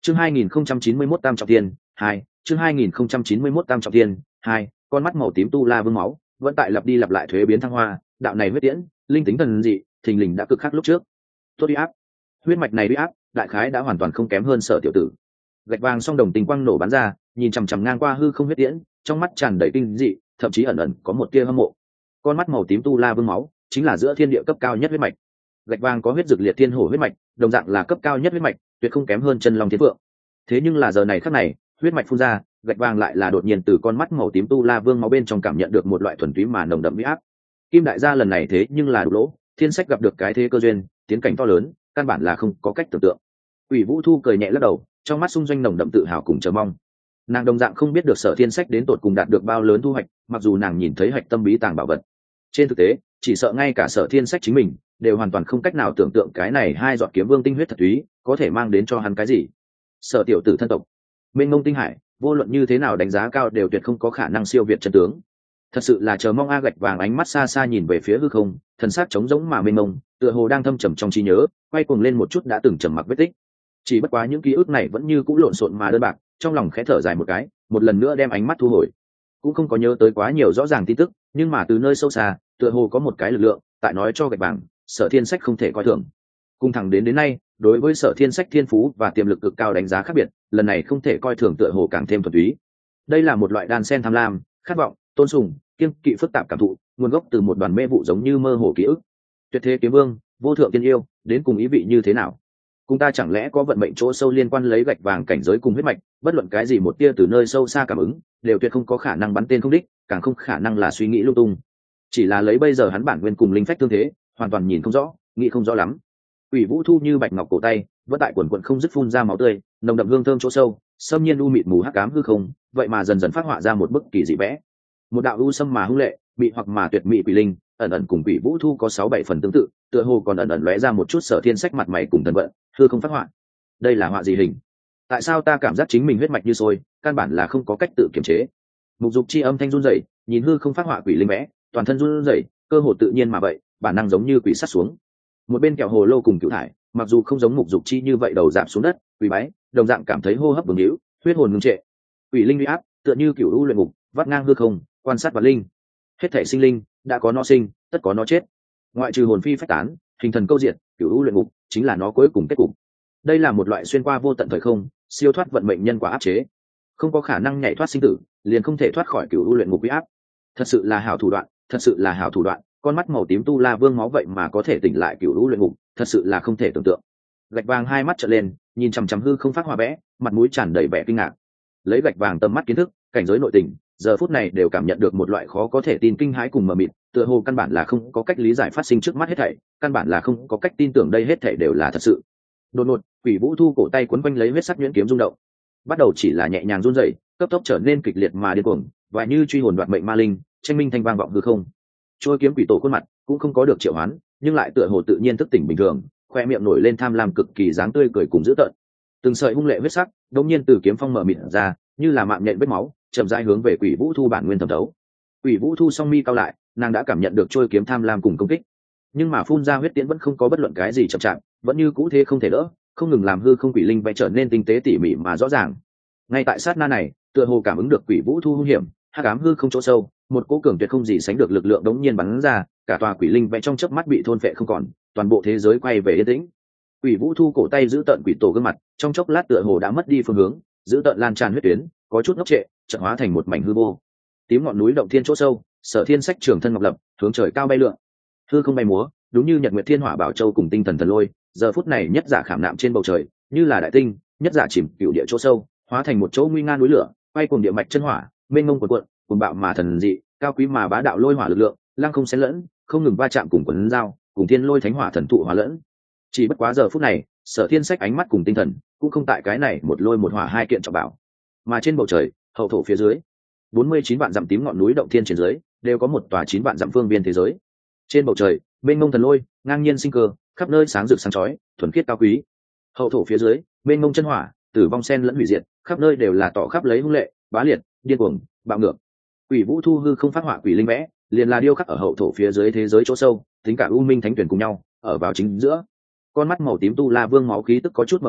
Chương 2091 Tam trọng thiên 2, chương 2091 Tam trọng thiên 2, con mắt màu tím tu la vương máu, vẫn tại lặp đi lặp lại thuế biến thăng hoa, đạo này huyết tiễn, linh tính thần dị, thình lình đã cực khắc lúc trước. Tốt uy áp. Huyết mạch này uy áp, đại khái đã hoàn toàn không kém hơn Sở tiểu tử. Gạch vàng song đồng tình quang nổ bắn ra, nhìn chằm chằm ngang qua hư không huyết tiễn, trong mắt tràn đầy kinh dị, thậm chí ẩn ẩn có một tia hâm mộ. Con mắt màu tím tu la vương máu, chính là giữa thiên địa cấp cao nhất huyết mạch. Gạch vàng có huyết dược liệt thiên hổ huyết mạch, đồng dạng là cấp cao nhất huyết mạch, tuyệt không kém hơn chân long thiên phượng. Thế nhưng là giờ này khắc này, huyết mạch phun ra, gạch vàng lại là đột nhiên từ con mắt màu tím tu la vương máu bên trong cảm nhận được một loại thuần túy mà nồng đậm uy áp. Kim đại gia lần này thế nhưng là đủ lỗ, thiên sách gặp được cái thế cơ duyên, tiến cảnh to lớn, căn bản là không có cách tưởng tượng. Quỷ Vũ Thu cười nhẹ lắc đầu, trong mắt xung doanh nồng đậm tự hào cùng chờ mong. Nàng đồng dạng không biết được Sở Thiên Sách đến tột cùng đạt được bao lớn thu hoạch, mặc dù nàng nhìn thấy hạch tâm bí tàng bảo vật. Trên thực tế, chỉ sợ ngay cả Sở Thiên Sách chính mình đều hoàn toàn không cách nào tưởng tượng cái này hai giọt kiếm vương tinh huyết thật túy có thể mang đến cho hắn cái gì. Sở tiểu tử thân tộc, mênh mông tinh hải, vô luận như thế nào đánh giá cao đều tuyệt không có khả năng siêu việt chân tướng. Thật sự là chờ mong. A Gạch vàng ánh mắt xa xa nhìn về phía hư không, thần sắc trống rỗng mà mênh mông, tựa hồ đang thâm trầm trong trí nhớ, quay cuồng lên một chút đã từng trầm mặc vết tích. Chỉ bất quá những ký ức này vẫn như cũ lộn xộn mà đơn bạc, trong lòng khẽ thở dài một cái, một lần nữa đem ánh mắt thu hồi. Cũng không có nhớ tới quá nhiều rõ ràng tin tức, nhưng mà từ nơi sâu xa, tựa hồ có một cái lực lượng tại nói cho Gạch vàng, Sở Thiên Sách không thể coi thường. Cùng thẳng đến nay, đối với Sở Thiên Sách thiên phú và tiềm lực cực cao đánh giá khác biệt, lần này không thể coi thường tựa hồ càng thêm thuần túy. Đây là một loại đan sen tham lam, khát vọng, tôn sùng, kiêng kỵ phức tạp cảm thụ, nguồn gốc từ một đoàn mê vụ giống như mơ hồ ký ức. Tuyệt thế kiếm vương, vô thượng tiên yêu, đến cùng ý vị như thế nào? Cùng ta chẳng lẽ có vận mệnh chỗ sâu liên quan lấy Gạch vàng cảnh giới cùng huyết mạch, bất luận cái gì một tia từ nơi sâu xa cảm ứng, đều tuyệt không có khả năng bắn tên không đích, càng không khả năng là suy nghĩ lung tung. Chỉ là lấy bây giờ hắn bản nguyên cùng linh phách tương thế, hoàn toàn nhìn không rõ, nghĩ không rõ lắm. Quỷ Vũ Thu như bạch ngọc cổ tay, vẫn tại quần quần không dứt phun ra máu tươi, nồng đậm hương thơm chỗ sâu, xâm nhiên u mịt mù hắc ám hư không, vậy mà dần dần phát họa ra một bức kỳ dị vẽ. Một đạo u sâm mà hung lệ, bị hoặc mà tuyệt mỹ quỷ linh, ẩn ẩn cùng Quỷ Vũ Thu có 6-7 phần tương tự, tựa hồ còn ẩn ẩn lóe ra một chút Sở Thiên Sách mặt mày cùng thần vận, hư không phát họa. Đây là họa gì hình? Tại sao ta cảm giác chính mình huyết mạch như sôi, căn bản là không có cách tự kiềm chế? Mục Dục chi âm thanh run rẩy, nhìn hư không phát họa quỷ linh vẽ, toàn thân run rẩy, cơ hồ tự nhiên mà vậy, bản năng giống như quỷ sát xuống. Một bên kẹo hồ lô cùng cửu thải, mặc dù không giống Mục Dục chi như vậy đầu giảm xuống đất, quỷ bái, đồng dạng cảm thấy hô hấp vương hữu, huyết hồn ngưng trệ. Quỷ linh uy áp, tựa như cửu u luyện ngục, vắt ngang hư không, quan sát vạn linh. Hết thể sinh linh, đã có nó sinh, tất có nó chết. Ngoại trừ hồn phi phách tán, hình thần câu diệt, cửu u luyện ngục chính là nó cuối cùng kết cục. Đây là một loại xuyên qua vô tận thời không, siêu thoát vận mệnh nhân quả áp chế, không có khả năng nhảy thoát sinh tử, liền không thể thoát khỏi cửu u luyện ngục uy áp. Thật sự là hảo thủ đoạn, thật sự là hảo thủ đoạn. Con mắt màu tím tu la vương máu vậy mà có thể tỉnh lại cửu u luyện ngục, thật sự là không thể tưởng tượng. Gạch vàng hai mắt trợn lên, nhìn chằm chằm hư không phát họa vẽ, mặt mũi tràn đầy vẻ kinh ngạc. Lấy Gạch vàng tầm mắt kiến thức, cảnh giới nội tình, giờ phút này đều cảm nhận được một loại khó có thể tin kinh hãi cùng mờ mịt, tựa hồ căn bản là không có cách lý giải phát sinh trước mắt hết thảy, căn bản là không có cách tin tưởng đây hết thảy đều là thật sự. Đột ngột, Quỷ Vũ Thu cổ tay quấn quanh lấy huyết sắc nhuyễn kiếm rung động, bắt đầu chỉ là nhẹ nhàng run rẩy, cấp tốc trở nên kịch liệt mà điên cuồng, và như truy hồn đoạt mệnh ma linh, tranh minh thanh vang vọng hư không. Trôi kiếm quỷ tổ khuôn mặt cũng không có được triệu hoán, nhưng lại tựa hồ tự nhiên thức tỉnh bình thường, khoe miệng nổi lên tham lam cực kỳ dáng tươi cười cùng dữ tợn. Từng sợi hung lệ huyết sắc đột nhiên từ kiếm phong mở mịt ra, như là mạng nhện vết máu, chậm rãi hướng về Quỷ Vũ Thu bản nguyên thẩm thấu. Quỷ Vũ Thu song mi cao lại, nàng đã cảm nhận được trôi kiếm tham lam cùng công kích, nhưng mà phun ra huyết tiễn vẫn không có bất luận cái gì chậm chạp, vẫn như cũ thế không thể đỡ, không ngừng làm hư không quỷ linh vẽ trở nên tinh tế tỉ mỉ mà rõ ràng. Ngay tại sát na này, tựa hồ cảm ứng được Quỷ Vũ Thu hung hiểm, hắc ám hư không chỗ sâu, một cỗ cường tuyệt không gì sánh được lực lượng đống nhiên bắn ra, cả tòa quỷ linh vẽ trong chớp mắt bị thôn phệ không còn, toàn bộ thế giới quay về yên tĩnh. Quỷ Vũ Thu cổ tay giữ tận quỷ tổ gương mặt, trong chốc lát tựa hồ đã mất đi phương hướng, giữ tận lan tràn huyết tuyến, có chút ngốc trệ, chợt hóa thành một mảnh hư vô. Tím ngọn núi động thiên chỗ sâu, Sở Thiên Sách trường thân ngọc lập, hướng trời cao bay lượn. Hư không bay múa, đúng như Nhật Nguyệt Thiên Hỏa Bảo Châu cùng tinh thần thần lôi, giờ phút này nhất giả khảm nạm trên bầu trời, như là đại tinh, nhất giả chìm cựu địa chỗ sâu, hóa thành một chỗ nguy nga núi lửa, quay cuồng địa mạch chân hỏa, mênh mông cuồn cuộn, cuồng bạo mà thần dị, cao quý mà bá đạo lôi hỏa lực lượng, lăng không xen lẫn, không ngừng va chạm cùng quấn dao, cùng thiên lôi thánh hỏa thần thụ hòa lẫn. Chỉ bất quá giờ phút này, Sở Thiên Sách ánh mắt cùng tinh thần cũng không tại cái này một lôi một hỏa hai kiện trọng bảo, mà trên bầu trời, hậu thổ phía dưới, 49 vạn dặm tím ngọn núi động thiên trên dưới, đều có một tòa 9 vạn dặm phương biên thế giới. Trên bầu trời, mênh mông thần lôi, ngang nhiên sinh cơ, khắp nơi sáng rực sáng chói, thuần khiết cao quý. Hậu thổ phía dưới, mênh mông chân hỏa, tử vong sen lẫn hủy diệt, khắp nơi đều là tỏ khắp lấy hung lệ, bá liệt, điên cuồng, bạo ngược. Quỷ Vũ Thu hư không phát họa quỷ linh vẽ, liền là điêu khắc ở hậu thổ phía dưới thế giới chỗ sâu, tính cả u minh thánh tuyển cùng nhau, ở vào chính giữa. Con mắt màu tím tu la vương máu khí tức có chút mờ mịt,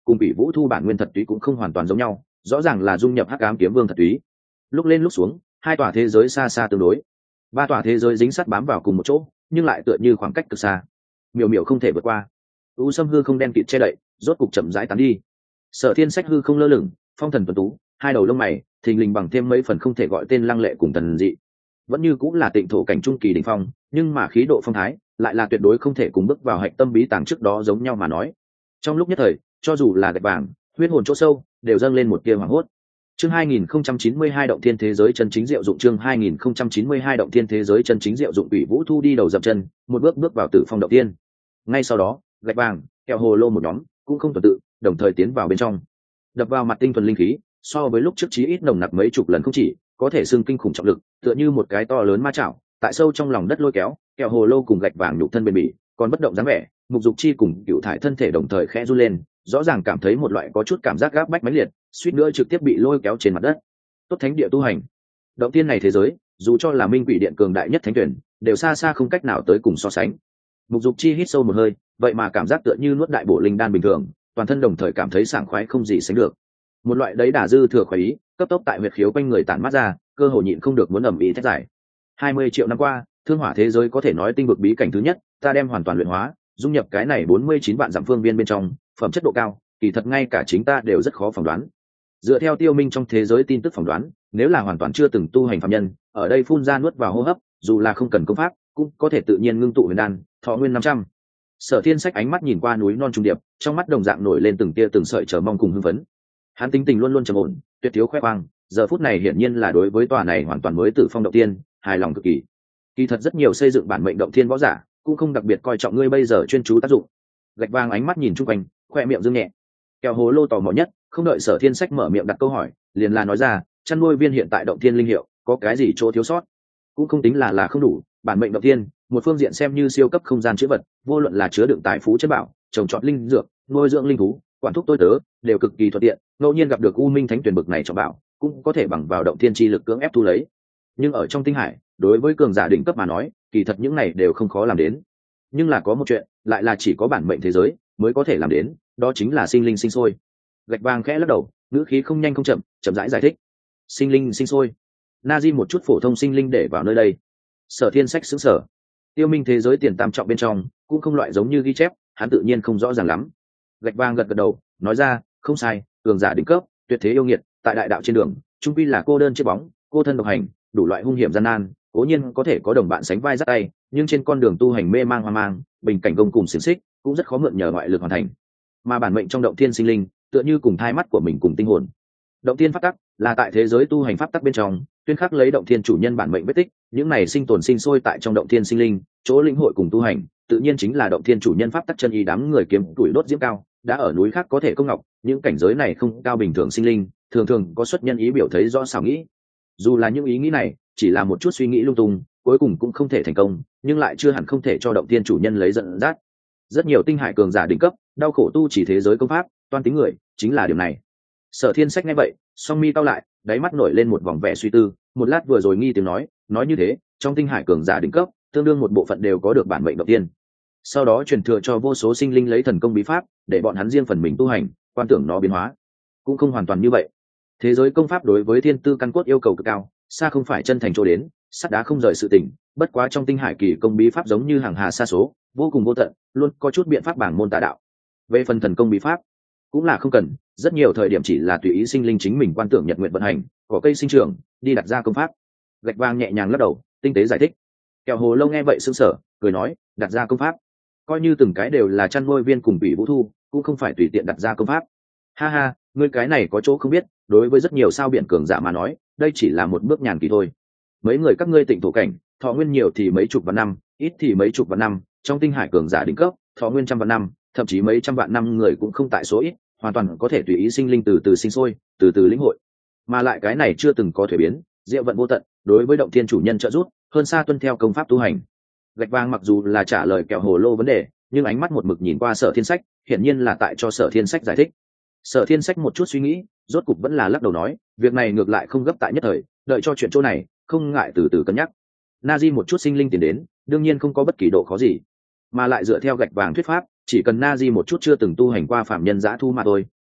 cùng Bỉ Vũ Thu bản nguyên thật túy cũng không hoàn toàn giống nhau, rõ ràng là dung nhập Hắc Ám Kiếm Vương thật túy. Lúc lên lúc xuống, hai tòa thế giới xa xa tương đối. Ba tòa thế giới dính sát bám vào cùng một chỗ, nhưng lại tựa như khoảng cách cực xa. Miểu miểu không thể vượt qua. U Sâm hư không đen kịt che đậy, rốt cục chậm rãi tán đi. Sở Thiên Sách hư không lơ lửng, phong thần tuấn tú, hai đầu lông mày, thình lình bằng thêm mấy phần không thể gọi tên lăng lệ cùng thần dị. Vẫn như cũng là tịnh thổ cảnh trung kỳ đỉnh phong, nhưng mà khí độ phong thái lại là tuyệt đối không thể cùng bước vào hạch tâm bí tàng trước đó giống nhau mà nói. Trong lúc nhất thời, cho dù là gạch vàng, huyết hồn chỗ sâu đều dâng lên một tia hoảng hốt. Chương 2092 động thiên thế giới chân chính diệu dụng, chương 2092 động thiên thế giới chân chính diệu dụng. Ủy Vũ Thu đi đầu dậm chân, một bước bước vào Tử Phong động tiên. Ngay sau đó, gạch vàng, kẹo hồ lô một nhóm cũng không tuần tự, đồng thời tiến vào bên trong. Đập vào mặt tinh thuần linh khí, so với lúc trước chí ít nồng nặc mấy chục lần không chỉ, có thể xưng kinh khủng trọng lực, tựa như một cái to lớn ma chảo, tại sâu trong lòng đất lôi kéo, kẹo hồ lô cùng gạch vàng nhục thân bền bỉ, còn bất động dáng vẻ, Mục Dục Chi cùng Cựu Thải thân thể đồng thời khẽ run lên, rõ ràng cảm thấy một loại có chút cảm giác gáp bách mãnh liệt, suýt nữa trực tiếp bị lôi kéo trên mặt đất. Tốt thánh địa tu hành, động tiên này thế giới, dù cho là minh quỷ điện cường đại nhất thánh tuyển, đều xa xa không cách nào tới cùng so sánh. Mục Dục Chi hít sâu một hơi, vậy mà cảm giác tựa như nuốt đại bổ linh đan bình thường, toàn thân đồng thời cảm thấy sảng khoái không gì sánh được. Một loại đấy đả dư thừa khoái ý, cấp tốc tại huyệt khiếu quanh người tản mát ra, cơ hồ nhịn không được muốn ầm ĩ thét giải. 20 triệu năm qua, thương hỏa thế giới có thể nói tinh vực bí cảnh thứ nhất, ta đem hoàn toàn luyện hóa, dung nhập cái này 49 vạn dặm phương viên bên trong, phẩm chất độ cao, kỳ thật ngay cả chính ta đều rất khó phỏng đoán. Dựa theo Tiêu Minh trong thế giới tin tức phỏng đoán, nếu là hoàn toàn chưa từng tu hành phàm nhân, ở đây phun ra nuốt vào hô hấp, dù là không cần công pháp, cũng có thể tự nhiên ngưng tụ huyền đan, thọ nguyên 500. Sở Thiên Sách ánh mắt nhìn qua núi non trung điệp, trong mắt đồng dạng nổi lên từng tia từng sợi chờ mong cùng hưng phấn. Hắn tính tình luôn luôn trầm ổn, tuyệt thiếu khoe khoang, giờ phút này hiển nhiên là đối với tòa này hoàn toàn mới Tử Phong động tiên, hài lòng cực kỳ. Kỳ thật rất nhiều xây dựng bản mệnh động thiên võ giả, cũng không đặc biệt coi trọng ngươi bây giờ chuyên chú tác dụng. Gạch vàng ánh mắt nhìn chung quanh, khoe miệng dương nhẹ. Kẹo hồ lô tò mò nhất, không đợi Sở Thiên Sách mở miệng đặt câu hỏi, liền là nói ra, chăn nuôi viên hiện tại động thiên linh hiệu, có cái gì chỗ thiếu sót? Cũng không tính là không đủ, bản mệnh động thiên, một phương diện xem như siêu cấp không gian chứa vật, vô luận là chứa đựng tài phú chất bảo, trồng trọt linh dược, nuôi dưỡng linh thú, quản thúc tôi tớ, đều cực kỳ thuận tiện, ngẫu nhiên gặp được U Minh Thánh Tuyển bực này cho bảo, cũng có thể bằng vào động thiên chi lực cưỡng ép thu lấy. Nhưng ở trong tinh hải, đối với cường giả đỉnh cấp mà nói, kỳ thật những này đều không khó làm đến. Nhưng là có một chuyện, lại là chỉ có bản mệnh thế giới mới có thể làm đến, đó chính là sinh linh sinh sôi. Gạch vàng khẽ lắc đầu, ngữ khí không nhanh không chậm, chậm rãi giải thích. Sinh linh sinh sôi. Nazi một chút phổ thông sinh linh để vào nơi đây. Sở Thiên Sách xứng sở. Tiêu Minh thế giới tiền tam trọng bên trong, cũng không loại giống như ghi chép, hắn tự nhiên không rõ ràng lắm. Gạch vàng gật gật đầu, nói ra, không sai, cường giả đỉnh cấp, tuyệt thế yêu nghiệt, tại đại đạo trên đường, trung quy là cô đơn chiếc bóng, cô thân độc hành, đủ loại hung hiểm gian nan, cố nhiên có thể có đồng bạn sánh vai dắt tay, nhưng trên con đường tu hành mê mang hoang mang, bình cảnh gông cùng xiềng xích, cũng rất khó mượn nhờ ngoại lực hoàn thành. Mà bản mệnh trong động thiên sinh linh, tựa như cùng thai mắt của mình cùng tinh hồn. Động thiên pháp tắc là tại thế giới tu hành pháp tắc bên trong, tuyên khắc lấy động thiên chủ nhân bản mệnh vết tích, những này sinh tồn sinh sôi tại trong động thiên sinh linh, chỗ linh hội cùng tu hành, tự nhiên chính là động thiên chủ nhân pháp tắc chân ý đám người kiếm tuổi đốt diễm cao, đã ở núi khác có thể công ngọc, những cảnh giới này không cao bình thường sinh linh, thường thường có xuất nhân ý biểu thấy rõ xảo nghĩ. Dù là những ý nghĩ này chỉ là một chút suy nghĩ lung tung, cuối cùng cũng không thể thành công, nhưng lại chưa hẳn không thể cho động thiên chủ nhân lấy dẫn dắt. Rất nhiều tinh hải cường giả đỉnh cấp, đau khổ tu chỉ thế giới công pháp, toan tính người, chính là điều này. Sở Thiên Sách nghe vậy, song mi cau lại, đáy mắt nổi lên một vòng vẻ suy tư, một lát vừa rồi nghi tiếng nói như thế, trong tinh hải cường giả đỉnh cấp, tương đương một bộ phận đều có được bản mệnh động tiên. Sau đó truyền thừa cho vô số sinh linh lấy thần công bí pháp, để bọn hắn riêng phần mình tu hành, quan tưởng nó biến hóa. Cũng không hoàn toàn như vậy. Thế giới công pháp đối với thiên tư căn cốt yêu cầu cực cao, xa không phải chân thành chỗ đến, sắt đá không rời sự tỉnh, bất quá trong tinh hải kỳ công bí pháp giống như hàng hà sa số, vô cùng vô tận, luôn có chút biện pháp bảng môn tà đạo. Về phần thần công bí pháp, cũng là không cần, rất nhiều thời điểm chỉ là tùy ý sinh linh chính mình quan tưởng nhật nguyện vận hành, có cây sinh trưởng, đi đặt ra công pháp. Gạch vàng nhẹ nhàng lắc đầu, tinh tế giải thích. Kẹo hồ lâu nghe vậy sững sờ, cười nói, đặt ra công pháp, coi như từng cái đều là chăn nuôi viên cùng Bỉ Vũ Thu, cũng không phải tùy tiện đặt ra công pháp. Ha ha, ngươi cái này có chỗ không biết, đối với rất nhiều sao biển cường giả mà nói, đây chỉ là một bước nhàn kỳ thôi. Mấy người các ngươi tịnh thổ cảnh, thọ nguyên nhiều thì mấy chục vạn năm, ít thì mấy chục vạn năm, trong tinh hải cường giả đỉnh cấp, thọ nguyên trăm vạn năm, thậm chí mấy trăm vạn năm người cũng không tại số ít, hoàn toàn có thể tùy ý sinh linh từ từ sinh sôi, từ từ lĩnh hội. Mà lại cái này chưa từng có thuế biến, diệu vận vô tận, đối với động thiên chủ nhân trợ giúp, hơn xa tuân theo công pháp tu hành. Gạch vàng mặc dù là trả lời kẹo hồ lô vấn đề, nhưng ánh mắt một mực nhìn qua Sở Thiên Sách, hiển nhiên là tại cho Sở Thiên Sách giải thích. Sở Thiên Sách một chút suy nghĩ, rốt cục vẫn là lắc đầu nói, việc này ngược lại không gấp tại nhất thời, đợi cho chuyện chỗ này, không ngại từ từ cân nhắc. Nazi một chút sinh linh tiền đến, đương nhiên không có bất kỳ độ khó gì, mà lại dựa theo gạch vàng thuyết pháp, chỉ cần Nazi một chút chưa từng tu hành qua phạm nhân dã thu mà thôi,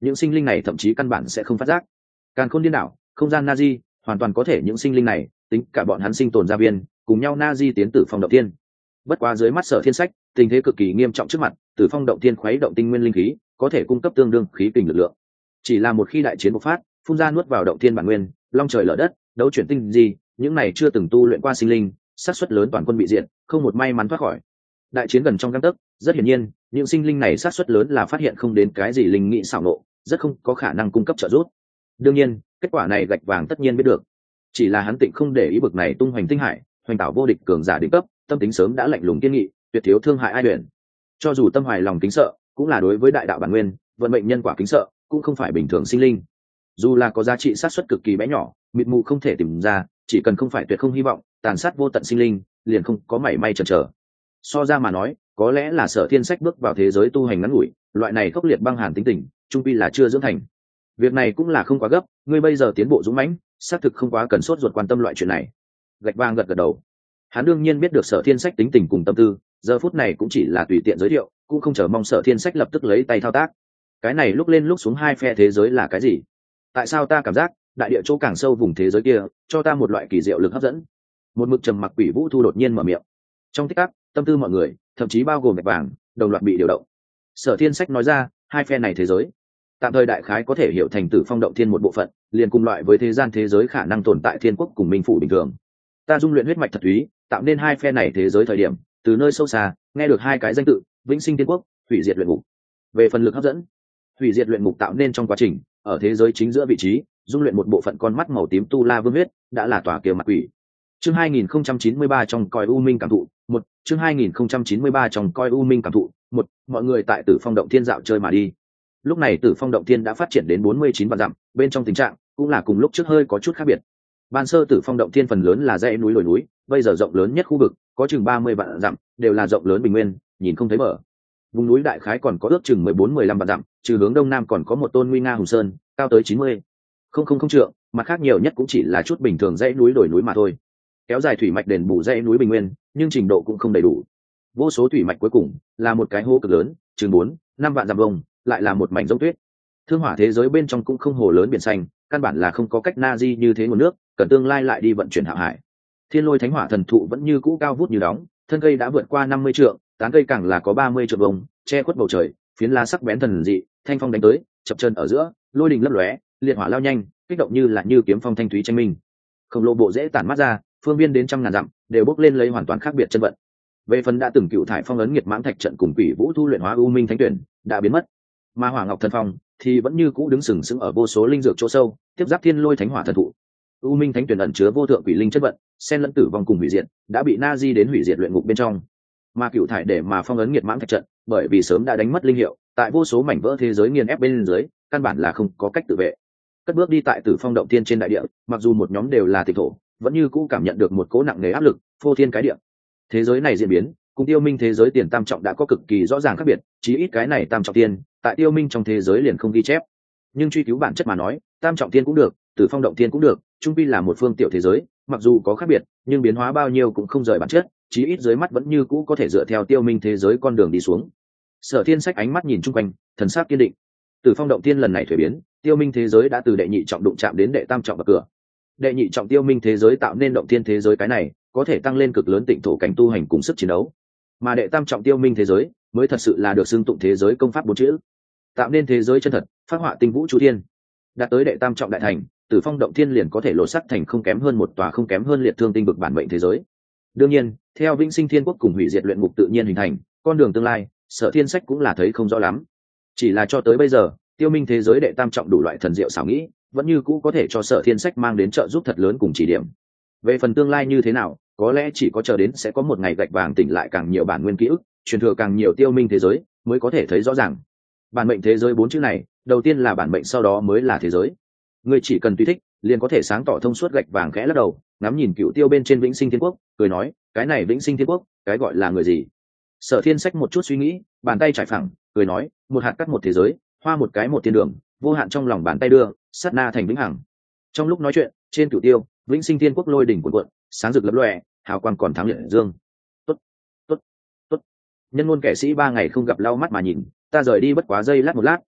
những sinh linh này thậm chí căn bản sẽ không phát giác. Càn khôn điên đảo, không gian Nazi, hoàn toàn có thể những sinh linh này tính cả bọn hắn sinh tồn gia viên cùng nhau Nazi tiến Tử Phong động thiên. Bất quá dưới mắt Sở Thiên Sách, tình thế cực kỳ nghiêm trọng trước mặt, Tử Phong động thiên khuấy động tinh nguyên linh khí, có thể cung cấp tương đương khí kình lực lượng. Chỉ là một khi đại chiến bộc phát, phun ra nuốt vào động thiên bản nguyên, long trời lở đất, đấu chuyển tinh gì, những này chưa từng tu luyện qua sinh linh, xác suất lớn toàn quân bị diệt, không một may mắn thoát khỏi. Đại chiến gần trong gang tấc, rất hiển nhiên, những sinh linh này xác suất lớn là phát hiện không đến cái gì linh nghị xảo nộ, rất không có khả năng cung cấp trợ giúp. Đương nhiên, kết quả này Gạch Vàng tất nhiên biết được. Chỉ là hắn tịnh không để ý bực này tung hoành tinh hải, hoành tạo vô địch cường giả đỉnh cấp, tâm tính sớm đã lạnh lùng kiên nghị, tuyệt thiếu thương hại ai tuyển. Cho dù tâm hoài lòng kính sợ, cũng là đối với đại đạo bản nguyên, vận mệnh nhân quả kính sợ, cũng không phải bình thường sinh linh. Dù là có giá trị sát suất cực kỳ bé nhỏ, mịt mù không thể tìm ra, chỉ cần không phải tuyệt không hy vọng, tàn sát vô tận sinh linh, liền không có mảy may chần chờ. So ra mà nói, có lẽ là Sở Thiên Sách bước vào thế giới tu hành ngắn ngủi, loại này khốc liệt băng hàn tính tình, trung quy là chưa dưỡng thành. Việc này cũng là không quá gấp, ngươi bây giờ tiến bộ dũng mãnh, xác thực không quá cần sốt ruột quan tâm loại chuyện này. Gạch Vàng gật gật đầu. Hắn đương nhiên biết được Sở Thiên Sách tính tình cùng tâm tư, giờ phút này cũng chỉ là tùy tiện giới thiệu, cũng không chờ mong Sở Thiên Sách lập tức lấy tay thao tác. Cái này lúc lên lúc xuống hai phe thế giới là cái gì? Tại sao ta cảm giác đại địa chỗ càng sâu vùng thế giới kia cho ta một loại kỳ diệu lực hấp dẫn? Một mực trầm mặc Quỷ Vũ Thu đột nhiên mở miệng. Trong tích tắc, tâm tư mọi người, thậm chí bao gồm Gạch Vàng, đồng loạt bị điều động. Sở Thiên Sách nói ra, hai phe này thế giới, tạm thời đại khái có thể hiểu thành Tử Phong động thiên một bộ phận, liền cùng loại với thế gian thế giới khả năng tồn tại thiên quốc cùng minh phủ bình thường. Ta dung luyện huyết mạch thật thúy, tạo nên hai phe này thế giới thời điểm, từ nơi sâu xa nghe được hai cái danh tự, Vĩnh Sinh Thiên Quốc, Hủy Diệt Luyện Ngục. Về phần lực hấp dẫn, Hủy Diệt Luyện Ngục tạo nên trong quá trình, ở thế giới chính giữa vị trí, dung luyện một bộ phận con mắt màu tím tu la vương huyết, đã là tòa kia mặt quỷ. Chương 2093 trong coi u minh cảm thụ, một chương 2093 trong coi u minh cảm thụ, một mọi người tại Tử Phong động thiên dạo chơi mà đi. Lúc này Tử Phong động thiên đã phát triển đến 49 vạn dặm, bên trong tình trạng cũng là cùng lúc trước hơi có chút khác biệt. Ban sơ Tử Phong động thiên phần lớn là dãy núi đồi núi, bây giờ rộng lớn nhất khu vực có chừng 30 vạn dặm, đều là rộng lớn bình nguyên, nhìn không thấy bờ. Vùng núi đại khái còn có ước chừng 14-15 vạn dặm, trừ hướng đông nam còn có một tôn nguy nga hùng sơn, cao tới 90 không trượng, mặt khác nhiều nhất cũng chỉ là chút bình thường dãy núi đồi núi mà thôi. Kéo dài thủy mạch đền bù dãy núi bình nguyên, nhưng trình độ cũng không đầy đủ. Vô số thủy mạch cuối cùng là một cái hố cực lớn, chừng 4-5 vạn dặm vuông, lại là một mảnh giống tuyết. Thương hỏa thế giới bên trong cũng không hồ lớn biển xanh, căn bản là không có cách na di như thế nguồn nước, cần tương lai lại đi vận chuyển hạo hải. Thiên Lôi Thánh Hỏa thần thụ vẫn như cũ cao vút như đóng, thân cây đã vượt qua 50 trượng, tán cây càng là có 30 trượng vuông, che khuất bầu trời, phiến lá sắc bén thần dị, thanh phong đánh tới, chập chân ở giữa, lôi đình lấp lóe, liệt hỏa lao nhanh, kích động như kiếm phong thanh thúy tranh minh. Khổng lồ bộ rễ tản mát ra, phương viên đến trăm ngàn dặm, đều bốc lên lấy hoàn toàn khác biệt chân vận. Về phần đã từng cựu thải phong ấn nghiệt mãng thạch trận cùng Quỷ Vũ Thu luyện hóa u minh thánh tuyển, đã biến mất. Mà Hỏa Ngọc thần phong thì vẫn như cũ đứng sừng sững ở vô số linh dược chỗ sâu, tiếp giáp Thiên Lôi Thánh Hỏa thần thụ. U minh thánh tuyển ẩn chứa vô thượng quỷ linh chất vận, xen lẫn tử vong cùng hủy diệt, đã bị na di đến hủy diệt luyện ngục bên trong. Mà cựu thải để mà phong ấn nghiệt mãng thạch trận, bởi vì sớm đã đánh mất linh hiệu, tại vô số mảnh vỡ thế giới nghiền ép bên dưới, căn bản là không có cách tự vệ. Cất bước đi tại Tử Phong động thiên trên đại địa, mặc dù một nhóm đều là tịch thổ, vẫn như cũ cảm nhận được một cỗ nặng nề áp lực, phô thiên cái địa. Thế giới này diễn biến, cùng Tiêu Minh thế giới tiền tam trọng đã có cực kỳ rõ ràng khác biệt, chí ít cái này tam trọng tiên, tại Tiêu Minh trong thế giới liền không ghi chép. Nhưng truy cứu bản chất mà nói, tam trọng tiên cũng được, Tử Phong động thiên cũng được, trung quy là một phương tiểu thế giới, mặc dù có khác biệt, nhưng biến hóa bao nhiêu cũng không rời bản chất, chí ít dưới mắt vẫn như cũ có thể dựa theo Tiêu Minh thế giới con đường đi xuống. Sở Thiên Sách ánh mắt nhìn chung quanh, thần sắc kiên định. Tử Phong động thiên lần này thủy biến, Tiêu Minh thế giới đã từ đệ nhị trọng đụng chạm đến đệ tam trọng bậc cửa. Đệ nhị trọng Tiêu Minh thế giới tạo nên động thiên thế giới cái này, có thể tăng lên cực lớn tịnh thổ cảnh tu hành cùng sức chiến đấu. Mà đệ tam trọng Tiêu Minh thế giới, mới thật sự là được xưng tụng thế giới công pháp bốn chữ. Tạo nên thế giới chân thật, phát họa tinh vũ chu thiên. Đạt tới đệ tam trọng đại thành, Tử Phong động thiên liền có thể lộ sắc thành không kém hơn một tòa không kém hơn liệt thương tinh bực bản mệnh thế giới. Đương nhiên, theo Vĩnh Sinh Thiên Quốc cùng hủy diệt luyện ngục tự nhiên hình thành, con đường tương lai, Sở Thiên Sách cũng là thấy không rõ lắm. Chỉ là cho tới bây giờ, Tiêu Minh thế giới đệ tam trọng đủ loại thần diệu xảo nghĩ, vẫn như cũ có thể cho Sở Thiên Sách mang đến trợ giúp thật lớn cùng chỉ điểm. Về phần tương lai như thế nào, có lẽ chỉ có chờ đến sẽ có một ngày Gạch Vàng tỉnh lại càng nhiều bản nguyên ký ức, truyền thừa càng nhiều Tiêu Minh thế giới, mới có thể thấy rõ ràng. Bản mệnh thế giới bốn chữ này, đầu tiên là bản mệnh, sau đó mới là thế giới. Ngươi chỉ cần tùy thích, liền có thể sáng tỏ thông suốt. Gạch Vàng khẽ lắc đầu, ngắm nhìn Cựu Tiêu bên trên Vĩnh Sinh Thiên Quốc, cười nói, cái này Vĩnh Sinh Thiên Quốc, cái gọi là người gì? Sở Thiên Sách một chút suy nghĩ, bàn tay trải phẳng, cười nói, một hạt cắt một thế giới, hoa một cái một thiên đường, vô hạn trong lòng bàn tay đưa, sát na thành vĩnh hằng. Trong lúc nói chuyện, trên Cửu Tiêu, Vĩnh Sinh Thiên Quốc lôi đỉnh cuộn cuộn, sáng rực lấp lóe, hào quang còn thắng liệt dương. Tốt, tốt, tốt. Nhân ngôn kẻ sĩ 3 ngày không gặp lau mắt mà nhìn, ta rời đi bất quá giây lát một lát,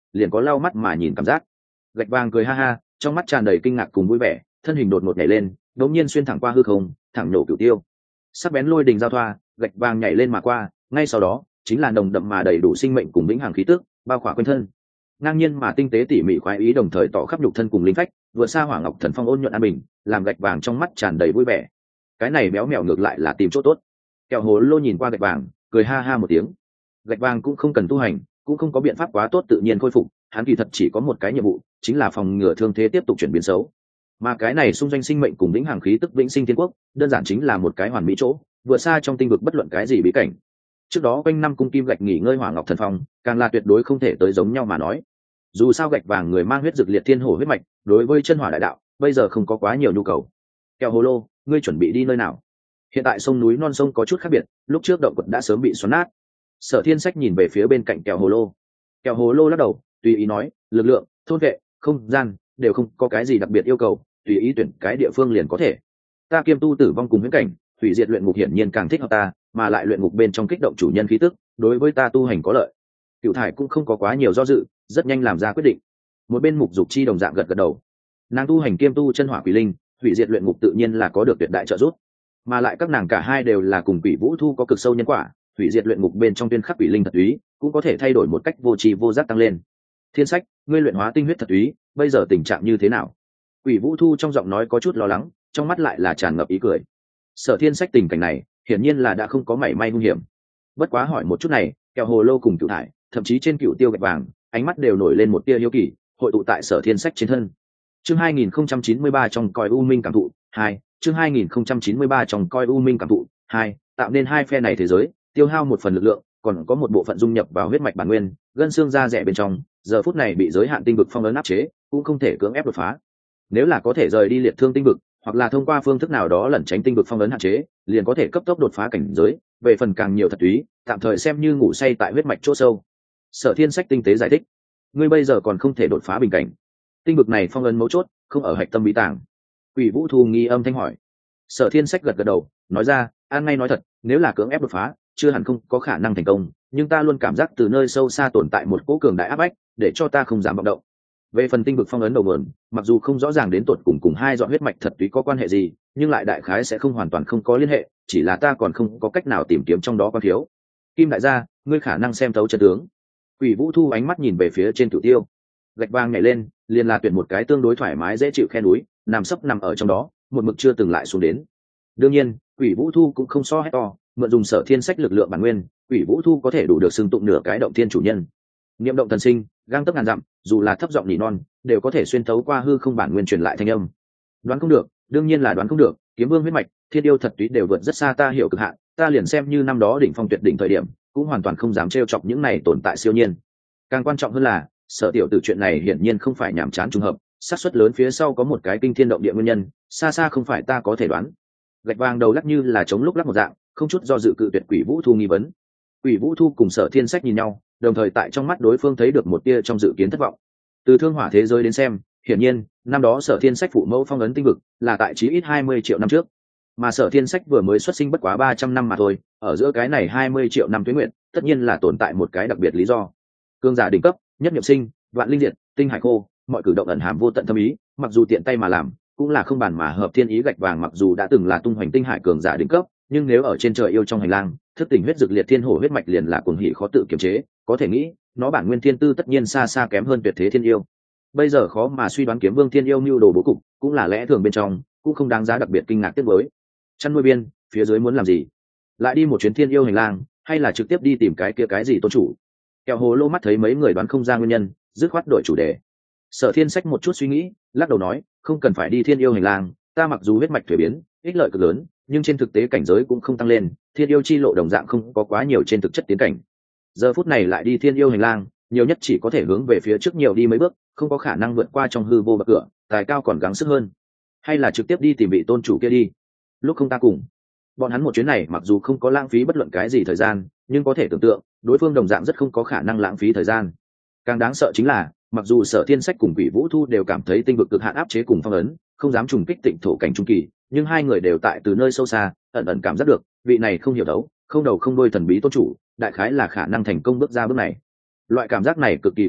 liền có lau mắt mà nhìn cảm giác. Gạch vàng cười ha ha, trong mắt tràn đầy kinh ngạc cùng vui vẻ, thân hình đột ngột nhảy lên, đột nhiên xuyên thẳng qua hư không, thẳng nổ cửu tiêu. Sắc bén lôi đình giao thoa, gạch vàng nhảy lên mà qua, ngay sau đó chính là nồng đậm mà đầy đủ sinh mệnh cùng vĩnh hằng khí tức bao khỏa quanh thân. Ngang nhiên mà tinh tế tỉ mỉ khoái ý đồng thời tỏ khắp nhục thân cùng linh phách, vượt xa Hỏa Ngọc Thần Phong ôn nhuận an bình, làm gạch vàng trong mắt tràn đầy vui vẻ. Cái này béo mèo ngược lại là tìm chỗ tốt. Kẹo hồ lô nhìn qua gạch vàng, cười ha ha một tiếng. Gạch vàng cũng không cần tu hành, cũng không có biện pháp quá tốt tự nhiên khôi phục, hắn kỳ thật chỉ có một cái nhiệm vụ, chính là phòng ngừa thương thế tiếp tục chuyển biến xấu. Mà cái này xung doanh sinh mệnh cùng vĩnh hằng khí tức vĩnh sinh thiên quốc, đơn giản chính là một cái hoàn mỹ chỗ, vượt xa trong tinh vực bất luận cái gì bí cảnh. Trước đó quanh năm cung kim gạch nghỉ ngơi Hỏa Ngọc Thần Phong, càng là tuyệt đối không thể tới giống nhau mà nói. Dù sao gạch vàng người mang huyết dược liệt thiên hổ huyết mạch, đối với chân hỏa đại đạo bây giờ không có quá nhiều nhu cầu. Kẹo hồ lô, ngươi chuẩn bị đi nơi nào? Hiện tại sông núi non sông có chút khác biệt, lúc trước động quật đã sớm bị xoắn nát. Sở Thiên Sách nhìn về phía bên cạnh kẹo hồ lô. Kẹo hồ lô lắc đầu, tùy ý nói, lực lượng, thôn vệ, không gian đều không có cái gì đặc biệt yêu cầu, tùy ý tuyển cái địa phương liền có thể. Ta kiêm tu tử vong cùng huyễn cảnh, hủy diệt luyện ngục hiển nhiên càng thích hợp ta, mà lại luyện ngục bên trong kích động chủ nhân khí tức, đối với ta tu hành có lợi. Cửu Thải cũng không có quá nhiều do dự, rất nhanh làm ra quyết định. Một bên Mục Dục Chi đồng dạng gật gật đầu. Nàng tu hành kiêm tu chân hỏa quỷ linh, hủy diệt luyện ngục tự nhiên là có được tuyệt đại trợ giúp. Mà lại các nàng cả hai đều là cùng Quỷ Vũ Thu có cực sâu nhân quả, hủy diệt luyện ngục bên trong tuyên khắc quỷ linh thật úy, cũng có thể thay đổi một cách vô tri vô giác tăng lên. Thiên Sách, ngươi luyện hóa tinh huyết thật úy, bây giờ tình trạng như thế nào? Quỷ Vũ Thu trong giọng nói có chút lo lắng, trong mắt lại là tràn ngập ý cười. Sở Thiên Sách tình cảnh này, hiển nhiên là đã không có mảy may nguy hiểm. Bất quá hỏi một chút này, kẹo hồ lô cùng Cửu Thải, thậm chí trên Cửu Tiêu gạch vàng, ánh mắt đều nổi lên một tia hiếu kỳ, hội tụ tại Sở Thiên Sách trên thân. Chương 2093 trong coi u minh cảm thụ 2, chương 2093 trong coi u minh cảm thụ 2, tạo nên hai phe này thế giới, tiêu hao một phần lực lượng, còn có một bộ phận dung nhập vào huyết mạch bản nguyên, gân xương da rẻ bên trong, giờ phút này bị giới hạn tinh vực phong ấn áp chế, cũng không thể cưỡng ép đột phá. Nếu là có thể rời đi liệt thương tinh vực, hoặc là thông qua phương thức nào đó lẩn tránh tinh vực phong ấn hạn chế, liền có thể cấp tốc đột phá cảnh giới, về phần càng nhiều thật túy, tạm thời xem như ngủ say tại huyết mạch chỗ sâu. Sở Thiên Sách tinh tế giải thích, ngươi bây giờ còn không thể đột phá bình cảnh. Tinh vực này phong ấn mấu chốt, không ở hạch tâm bí tàng. Quỷ Vũ Thu nghi âm thanh hỏi. Sở Thiên Sách gật gật đầu, nói ra, an ngay nói thật, nếu là cưỡng ép đột phá, chưa hẳn không có khả năng thành công, nhưng ta luôn cảm giác từ nơi sâu xa tồn tại một cỗ cường đại áp bách, để cho ta không dám vọng động. Về phần tinh vực phong ấn đầu nguồn, mặc dù không rõ ràng đến tột cùng hai dọn huyết mạch thật túy có quan hệ gì, nhưng lại đại khái sẽ không hoàn toàn không có liên hệ, chỉ là ta còn không có cách nào tìm kiếm trong đó quan thiếu. Kim đại gia, ngươi khả năng xem thấu chân tướng. Quỷ Vũ Thu ánh mắt nhìn về phía trên Cửu Tiêu. Gạch vàng nhảy lên, liền là tuyển một cái tương đối thoải mái dễ chịu khe núi, nằm sấp nằm ở trong đó, một mực chưa từng lại xuống đến. Đương nhiên, Quỷ Vũ Thu cũng không so hét to, mượn dùng Sở Thiên Sách lực lượng bản nguyên, Quỷ Vũ Thu có thể đủ được xưng tụng nửa cái động thiên chủ nhân. Niệm động thần sinh, gang tấc ngàn dặm, dù là thấp giọng nỉ non, đều có thể xuyên thấu qua hư không bản nguyên truyền lại thanh âm. Đoán không được, đương nhiên là đoán không được, kiếm vương huyết mạch, thiên yêu thật túy đều vượt rất xa ta hiểu cực hạn, ta liền xem như năm đó đỉnh phong tuyệt đỉnh thời điểm, cũng hoàn toàn không dám trêu chọc những này tồn tại siêu nhiên. Càng quan trọng hơn là, Sở tiểu tử chuyện này hiển nhiên không phải nhảm chán trùng hợp, xác suất lớn phía sau có một cái kinh thiên động địa nguyên nhân, xa xa không phải ta có thể đoán. Gạch vàng đầu lắc như là chống lúc lắc một dạng, không chút do dự cự tuyệt Quỷ Vũ Thu nghi vấn. Quỷ Vũ Thu cùng Sở Thiên Sách nhìn nhau, đồng thời tại trong mắt đối phương thấy được một tia trong dự kiến thất vọng. Từ thương hỏa thế giới đến xem, hiển nhiên, năm đó Sở Thiên Sách phụ mẫu phong ấn tinh vực là tại chí ít 20 triệu năm trước, mà Sở Thiên Sách vừa mới xuất sinh bất quá 300 năm mà thôi, ở giữa cái này 20 triệu năm tuế nguyện, tất nhiên là tồn tại một cái đặc biệt lý do. Cương giả đỉnh cấp, nhất niệm sinh, vạn linh diệt, tinh hải khô, mọi cử động ẩn hàm vô tận thâm ý, mặc dù tiện tay mà làm, cũng là không bàn mà hợp thiên ý. Gạch vàng mặc dù đã từng là tung hoành tinh hải cường giả đỉnh cấp, nhưng nếu ở trên trời yêu trong hành lang, thức tỉnh huyết dược liệt thiên hổ huyết mạch liền là cuồng hỉ khó tự kiềm chế, có thể nghĩ, nó bản nguyên thiên tư tất nhiên xa xa kém hơn tuyệt thế thiên yêu. Bây giờ khó mà suy đoán kiếm vương thiên yêu mưu đồ bố cục, cũng là lẽ thường bên trong, cũng không đáng giá đặc biệt kinh ngạc tiếc với. Chăn nuôi biên, phía dưới muốn làm gì? Lại đi một chuyến thiên yêu hành lang, hay là trực tiếp đi tìm cái kia cái gì tôn chủ? Kẹo hồ lô mắt thấy mấy người đoán không ra nguyên nhân, dứt khoát đổi chủ đề. Sở Thiên Sách một chút suy nghĩ, lắc đầu nói, không cần phải đi thiên yêu hành lang, ta mặc dù huyết mạch thuế biến, ích lợi cực lớn, nhưng trên thực tế cảnh giới cũng không tăng lên, thiên yêu chi lộ đồng dạng không có quá nhiều trên thực chất tiến cảnh. Giờ phút này lại đi thiên yêu hành lang, nhiều nhất chỉ có thể hướng về phía trước nhiều đi mấy bước, không có khả năng vượt qua trong hư vô bậc cửa, tài cao còn gắng sức hơn. Hay là trực tiếp đi tìm vị tôn chủ kia đi. Lúc không ta cùng. Bọn hắn một chuyến này mặc dù không có lãng phí bất luận cái gì thời gian, nhưng có thể tưởng tượng, đối phương đồng dạng rất không có khả năng lãng phí thời gian. Càng đáng sợ chính là, mặc dù Sở Thiên Sách cùng Quỷ Vũ Thu đều cảm thấy tinh vực cực hạn áp chế cùng phong ấn, không dám trùng kích tịnh thổ cảnh trung kỳ, nhưng hai người đều tại từ nơi sâu xa ẩn ẩn cảm giác được vị này không hiểu đấu, không đầu không đuôi thần bí tôn chủ, đại khái là khả năng thành công bước ra bước này. Loại cảm giác này cực kỳ kỳ diệu,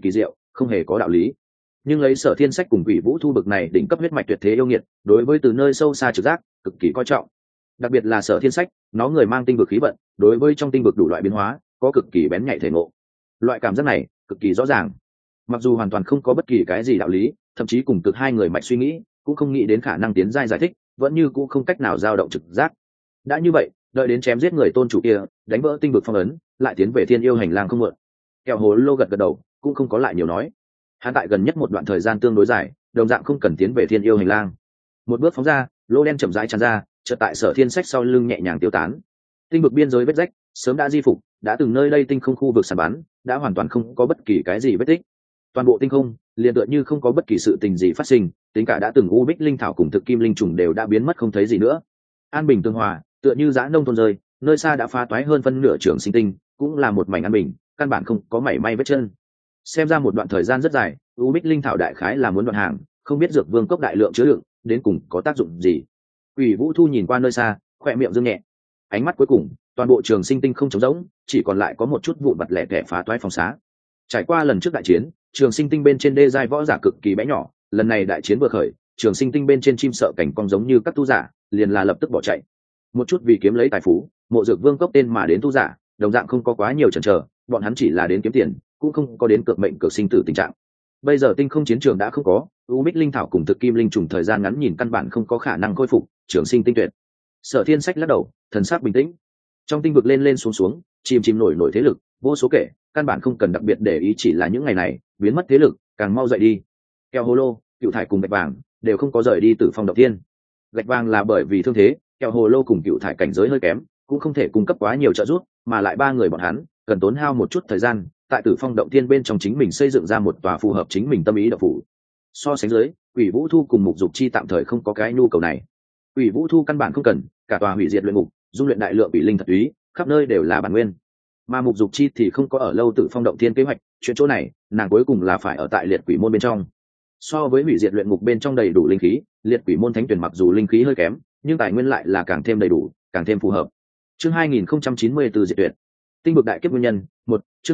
không hề có đạo lý. Nhưng lấy Sở Thiên Sách cùng Quỷ Vũ Thu bực này đỉnh cấp huyết mạch tuyệt thế yêu nghiệt, đối với từ nơi sâu xa trực giác cực kỳ coi trọng. Đặc biệt là Sở Thiên Sách, nó người mang tinh vực khí vận, đối với trong tinh vực đủ loại biến hóa có cực kỳ bén nhạy thể ngộ. Loại cảm giác này cực kỳ rõ ràng. Mặc dù hoàn toàn không có bất kỳ cái gì đạo lý, thậm chí cùng cực hai người mạch suy nghĩ cũng không nghĩ đến khả năng tiến giai giải thích, vẫn như cũng không cách nào dao động trực giác. Đã như vậy, đợi đến chém giết người tôn chủ kia, đánh vỡ tinh vực phong ấn, lại tiến về Thiên Yêu hành lang không muộn. Kẹo Hồ Lô gật gật đầu, cũng không có lại nhiều nói. Hắn tại gần nhất một đoạn thời gian tương đối dài, đồng dạng không cần tiến về Thiên Yêu hành lang. Một bước phóng ra, lô đen chậm rãi tràn ra, chợt tại Sở Thiên Sách sau lưng nhẹ nhàng tiêu tán. Tinh vực biên giới vết rách sớm đã di phục, đã từng nơi đây tinh không khu vực sàn bắn, đã hoàn toàn không có bất kỳ cái gì vết tích. Toàn bộ tinh không liền tựa như không có bất kỳ sự tình gì phát sinh, tính cả đã từng u bích linh thảo cùng thực kim linh trùng đều đã biến mất không thấy gì nữa. An bình tương hòa, tựa như dã nông thôn rơi, nơi xa đã phá toái hơn phân nửa trường sinh tinh, cũng là một mảnh an bình, căn bản không có mảy may vết chân. Xem ra một đoạn thời gian rất dài, u bích linh thảo đại khái là muốn đoạn hàng, không biết dược vương cốc đại lượng chứa đựng đến cùng có tác dụng gì. Quỷ Vũ Thu nhìn qua nơi xa, khỏe miệng dương nhẹ. Ánh mắt cuối cùng, toàn bộ trường sinh tinh không trống rỗng, chỉ còn lại có một chút vụn vặt lẻ tẻ phá toái phòng xá. Trải qua lần trước đại chiến, trường sinh tinh bên trên đê giai võ giả cực kỳ bé nhỏ, lần này đại chiến vừa khởi, trường sinh tinh bên trên chim sợ cảnh cong giống như các tu giả, liền là lập tức bỏ chạy. Một chút vì kiếm lấy tài phú, mộ dược vương cốc tên mà đến tu giả, đồng dạng không có quá nhiều chần chờ, bọn hắn chỉ là đến kiếm tiền, cũng không có đến cược mệnh cược sinh tử tình trạng. Bây giờ tinh không chiến trường đã không có, u bích linh thảo cùng thực kim linh trùng thời gian ngắn nhìn căn bản không có khả năng khôi phục trường sinh tinh tuyệt. Sở Thiên Sách lắc đầu, thần sắc bình tĩnh. Trong tinh vực lên lên xuống xuống, chìm chìm nổi nổi thế lực vô số kể, căn bản không cần đặc biệt để ý, chỉ là những ngày này biến mất thế lực càng mau dậy đi. Kẹo Hồ Lô, Cựu Thải cùng Gạch Vàng đều không có rời đi Tử Phong động thiên. Gạch Vàng là bởi vì thương thế, Kẹo Hồ Lô cùng Cựu Thải cảnh giới hơi kém, cũng không thể cung cấp quá nhiều trợ giúp, mà lại ba người bọn hắn cần tốn hao một chút thời gian tại Tử Phong động thiên bên trong chính mình xây dựng ra một tòa phù hợp chính mình tâm ý đạo phủ. So sánh dưới, Quỷ Vũ Thu cùng Mục Dục Chi tạm thời không có cái nhu cầu này. Quỷ Vũ Thu căn bản không cần, cả tòa hủy diệt luyện ngục, dung luyện đại lượng bị linh thật túy, khắp nơi đều là bản nguyên. Mà Mục Dục Chi thì không có ở lâu Tử Phong động thiên kế hoạch, chuyện chỗ này, nàng cuối cùng là phải ở tại liệt quỷ môn bên trong. So với hủy diệt luyện ngục bên trong đầy đủ linh khí, liệt quỷ môn thánh tuyển mặc dù linh khí hơi kém, nhưng tài nguyên lại là càng thêm đầy đủ, càng thêm phù hợp. Chương 2094 diệt tuyệt. Tinh vực đại kiếp nguyên nhân, 1, chương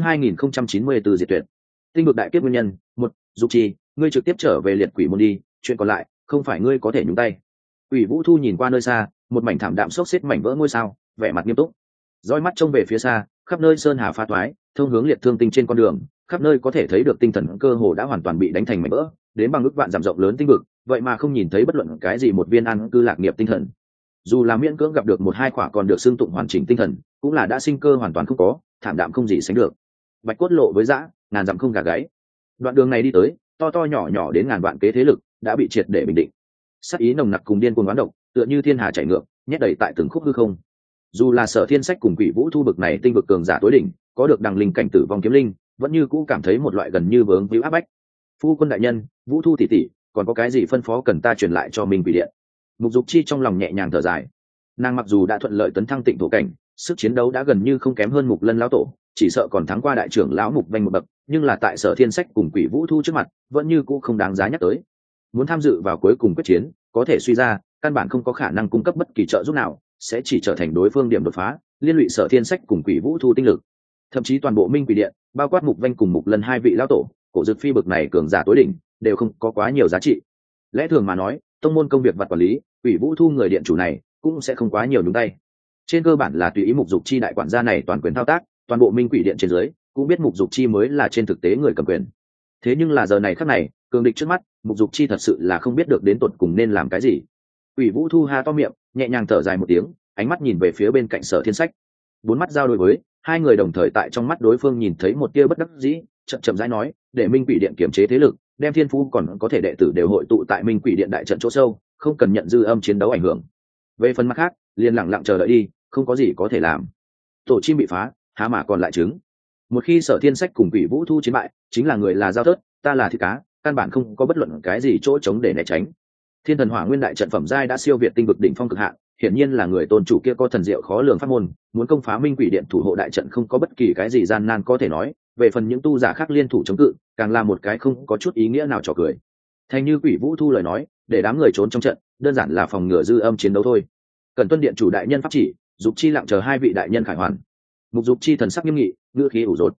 2094 diệt tuyệt. Tinh vực đại kiếp nguyên nhân, 1, Dục Chi, ngươi trực tiếp trở về liệt quỷ môn đi, chuyện còn lại, không phải ngươi có thể nhúng tay. Quỷ Vũ Thu nhìn qua nơi xa, một mảnh thảm đạm xốc xếp mảnh vỡ ngôi sao, vẻ mặt nghiêm túc. Dõi mắt trông về phía xa, khắp nơi sơn hà phá toái, thông hướng liệt thương tinh trên con đường, khắp nơi có thể thấy được tinh thần cơ hồ đã hoàn toàn bị đánh thành mảnh vỡ, đến bằng ước vạn dặm rộng lớn tinh vực, vậy mà không nhìn thấy bất luận cái gì một viên an cư lạc nghiệp tinh thần. Dù là miễn cưỡng gặp được một hai quả còn được xương tụng hoàn chỉnh tinh thần, cũng là đã sinh cơ hoàn toàn không có, thảm đạm không gì sánh được. Bạch cốt lộ với dã, ngàn dặm không gà gáy. Đoạn đường này đi tới, to to nhỏ nhỏ đến ngàn vạn kế thế lực đã bị triệt để bình định. Sát ý nồng nặc cùng điên cuồng oán độc, tựa như thiên hà chảy ngược, nhét đầy tại từng khúc hư không. Dù là Sở Thiên Sách cùng Quỷ Vũ Thu bực này tinh vực cường giả tối đỉnh, có được đằng linh cảnh tử vong kiếm linh, vẫn như cũ cảm thấy một loại gần như vướng víu áp bách. Phu quân đại nhân, Vũ Thu tỷ tỷ, còn có cái gì phân phó cần ta truyền lại cho Minh Quỷ Điện? Mục Dục Chi trong lòng nhẹ nhàng thở dài. Nàng mặc dù đã thuận lợi tấn thăng tịnh thổ cảnh, sức chiến đấu đã gần như không kém hơn Mục Lân lão tổ, chỉ sợ còn thắng qua đại trưởng lão Mục Vanh một bậc, nhưng là tại Sở Thiên Sách cùng Quỷ Vũ Thu trước mặt, vẫn như cũ không đáng giá nhắc tới. Muốn tham dự vào cuối cùng quyết chiến, có thể suy ra, căn bản không có khả năng cung cấp bất kỳ trợ giúp nào, sẽ chỉ trở thành đối phương điểm đột phá, liên lụy Sở Thiên Sách cùng Quỷ Vũ Thu tinh lực. Thậm chí toàn bộ Minh Quỷ Điện, bao quát Mục Vanh cùng Mục Lân hai vị lão tổ, cổ dược phi bậc này cường giả tối đỉnh, đều không có quá nhiều giá trị. Lẽ thường mà nói, tông môn công việc vật quản lý, Quỷ Vũ Thu người điện chủ này cũng sẽ không quá nhiều nhúng tay. Trên cơ bản là tùy ý Mục Dục Chi đại quản gia này toàn quyền thao tác, toàn bộ Minh Quỷ Điện trên dưới cũng biết Mục Dục Chi mới là trên thực tế người cầm quyền. Thế nhưng là giờ này khắc này, cường địch trước mắt, Mục Dục Chi thật sự là không biết được đến tột cùng nên làm cái gì. Quỷ Vũ Thu ha to miệng, nhẹ nhàng thở dài một tiếng, ánh mắt nhìn về phía bên cạnh Sở Thiên Sách. Bốn mắt giao đối với, hai người đồng thời tại trong mắt đối phương nhìn thấy một tia bất đắc dĩ, chậm chậm rãi nói, để Minh Quỷ Điện kiểm chế thế lực, đem thiên phú còn có thể đệ tử đều hội tụ tại Minh Quỷ Điện đại trận chỗ sâu, không cần nhận dư âm chiến đấu ảnh hưởng. Về phần mặt khác, liền lặng lặng chờ đợi đi, không có gì có thể làm. Tổ chim bị phá, há mà còn lại trứng. Một khi Sở Thiên Sách cùng Quỷ Vũ Thu chiến bại, chính là người là dao thớt, ta là thịt cá, căn bản không có bất luận cái gì chỗ trống để né tránh. Thiên Thần Hỏa Nguyên đại trận phẩm giai đã siêu việt tinh vực đỉnh phong cực hạn, hiển nhiên là người tôn chủ kia có thần diệu khó lường pháp môn, muốn công phá Minh Quỷ Điện thủ hộ đại trận không có bất kỳ cái gì gian nan có thể nói, về phần những tu giả khác liên thủ chống cự, càng là một cái không có chút ý nghĩa nào trò cười. Thành như Quỷ Vũ Thu lời nói, để đám người trốn trong trận, đơn giản là phòng ngừa dư âm chiến đấu thôi. Cần tuân điện chủ đại nhân pháp chỉ, Dục Chi lặng chờ hai vị đại nhân khải hoàn. Mục Dục Chi thần sắc nghiêm nghị, ngữ khí ủ rột.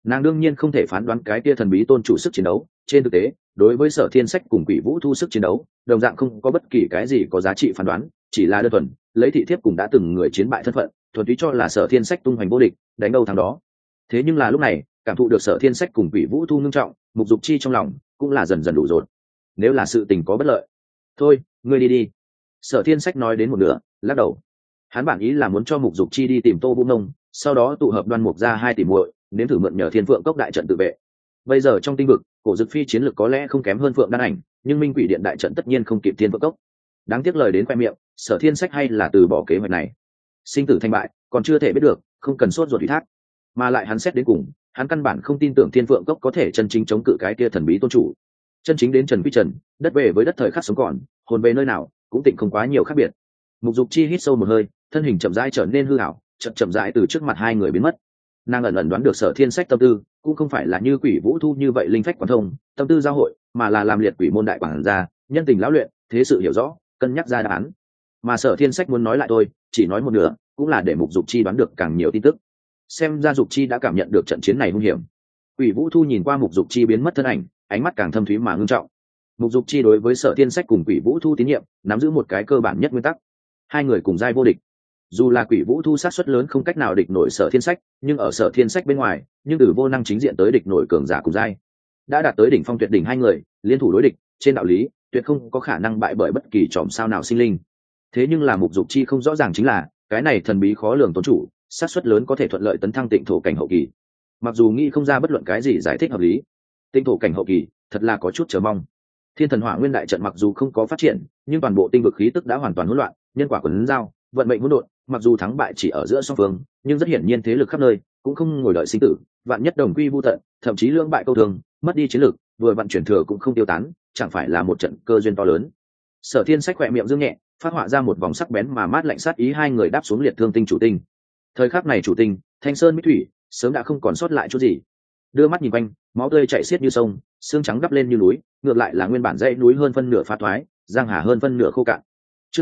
Nàng đương nhiên không thể phán đoán cái kia thần bí tôn chủ sức chiến đấu, trên thực tế đối với Sở Thiên Sách cùng Quỷ Vũ Thu sức chiến đấu đồng dạng không có bất kỳ cái gì có giá trị phán đoán, chỉ là đơn thuần lấy thị thiếp cùng đã từng người chiến bại thân phận thuần túy cho là Sở Thiên Sách tung hoành vô địch, đánh đâu thắng đó. Thế nhưng là lúc này cảm thụ được Sở Thiên Sách cùng Quỷ Vũ Thu ngưng trọng, Mục Dục Chi trong lòng cũng là dần dần đủ rồi. Nếu là sự tình có bất lợi, thôi ngươi đi đi. Sở Thiên Sách nói đến một nửa lắc đầu. Hắn bản ý là muốn cho Mục Dục Chi đi tìm Tô Vũ Nông, sau đó tụ hợp Đoan Mục ra hai tỷ muội, nếm thử mượn nhờ Thiên Phượng Cốc đại trận tự vệ. Bây giờ trong tinh vực, Cổ Dực Phi chiến lược có lẽ không kém hơn Phượng Đan Ảnh, nhưng Minh Quỷ Điện đại trận tất nhiên không kịp Thiên Phượng Cốc. Đáng tiếc lời đến khoe miệng, Sở Thiên Sách hay là từ bỏ kế hoạch này. Sinh tử thành bại còn chưa thể biết được, không cần sốt ruột ủy thác. Mà lại hắn xét đến cùng, hắn căn bản không tin tưởng Thiên Phượng Cốc có thể chân chính chống cự cái kia thần bí tôn chủ. Chân chính đến trần quy trần, đất về với đất thời khắc sống còn, hồn về nơi nào cũng tịnh không quá nhiều khác biệt. Mục Dục Chi hít sâu một hơi, thân hình chậm rãi trở nên hư ảo, chậm rãi từ trước mặt hai người biến mất. Nàng ẩn ẩn đoán được Sở Thiên Sách tâm tư cũng không phải là như Quỷ Vũ Thu như vậy linh phách quán thông tâm tư giao hội, mà là làm liệt quỷ môn đại quản gia, nhân tình lão luyện, thế sự hiểu rõ, cân nhắc ra đáp án. Mà Sở Thiên Sách muốn nói lại tôi chỉ nói một nửa, cũng là để Mục Dục Chi đoán được càng nhiều tin tức. Xem ra Dục Chi đã cảm nhận được trận chiến này hung hiểm. Quỷ Vũ Thu nhìn qua Mục Dục Chi biến mất thân ảnh, ánh mắt càng thâm thúy mà ngưng trọng. Mục Dục Chi đối với Sở Thiên Sách cùng Quỷ Vũ Thu tín nhiệm nắm giữ một cái cơ bản nhất nguyên tắc: hai người cùng giai vô địch. Dù là Quỷ Vũ Thu sát suất lớn không cách nào địch nổi Sở Thiên Sách, nhưng ở Sở Thiên Sách bên ngoài, nhưng từ vô năng chính diện tới địch nổi cường giả cùng giai, đã đạt tới đỉnh phong tuyệt đỉnh, hai người liên thủ đối địch, trên đạo lý tuyệt không có khả năng bại bởi bất kỳ chòm sao nào sinh linh. Thế nhưng là Mục Dục Chi không rõ ràng chính là cái này thần bí khó lường tôn chủ, sát suất lớn có thể thuận lợi tấn thăng tịnh thổ cảnh hậu kỳ. Mặc dù nghĩ không ra bất luận cái gì giải thích hợp lý, tịnh thổ cảnh hậu kỳ thật là có chút chờ mong. Thiên Thần Hỏa Nguyên đại trận mặc dù không có phát triển, nhưng toàn bộ tinh vực khí tức đã hoàn toàn hỗn loạn, nhân quả quấn giao, vận mệnh hỗn độn, mặc dù thắng bại chỉ ở giữa song phương, nhưng rất hiển nhiên thế lực khắp nơi cũng không ngồi đợi sinh tử, vạn nhất đồng quy vu tận, thậm chí lưỡng bại câu thương, mất đi chiến lực, vừa vận chuyển thừa cũng không tiêu tán, chẳng phải là một trận cơ duyên to lớn. Sở Thiên Sách khỏe miệng dương nhẹ, phát họa ra một vòng sắc bén mà mát lạnh sát ý, hai người đáp xuống liệt thương tinh chủ tinh. Thời khắc này chủ tinh, Thanh Sơn Mỹ Thủy, sớm đã không còn sót lại chút gì. Đưa mắt nhìn quanh, máu tươi chảy xiết như sông, xương trắng đắp lên như núi, ngược lại là nguyên bản dãy núi hơn phân nửa phá thoái, giang hà hơn phân nửa khô cạn. Chương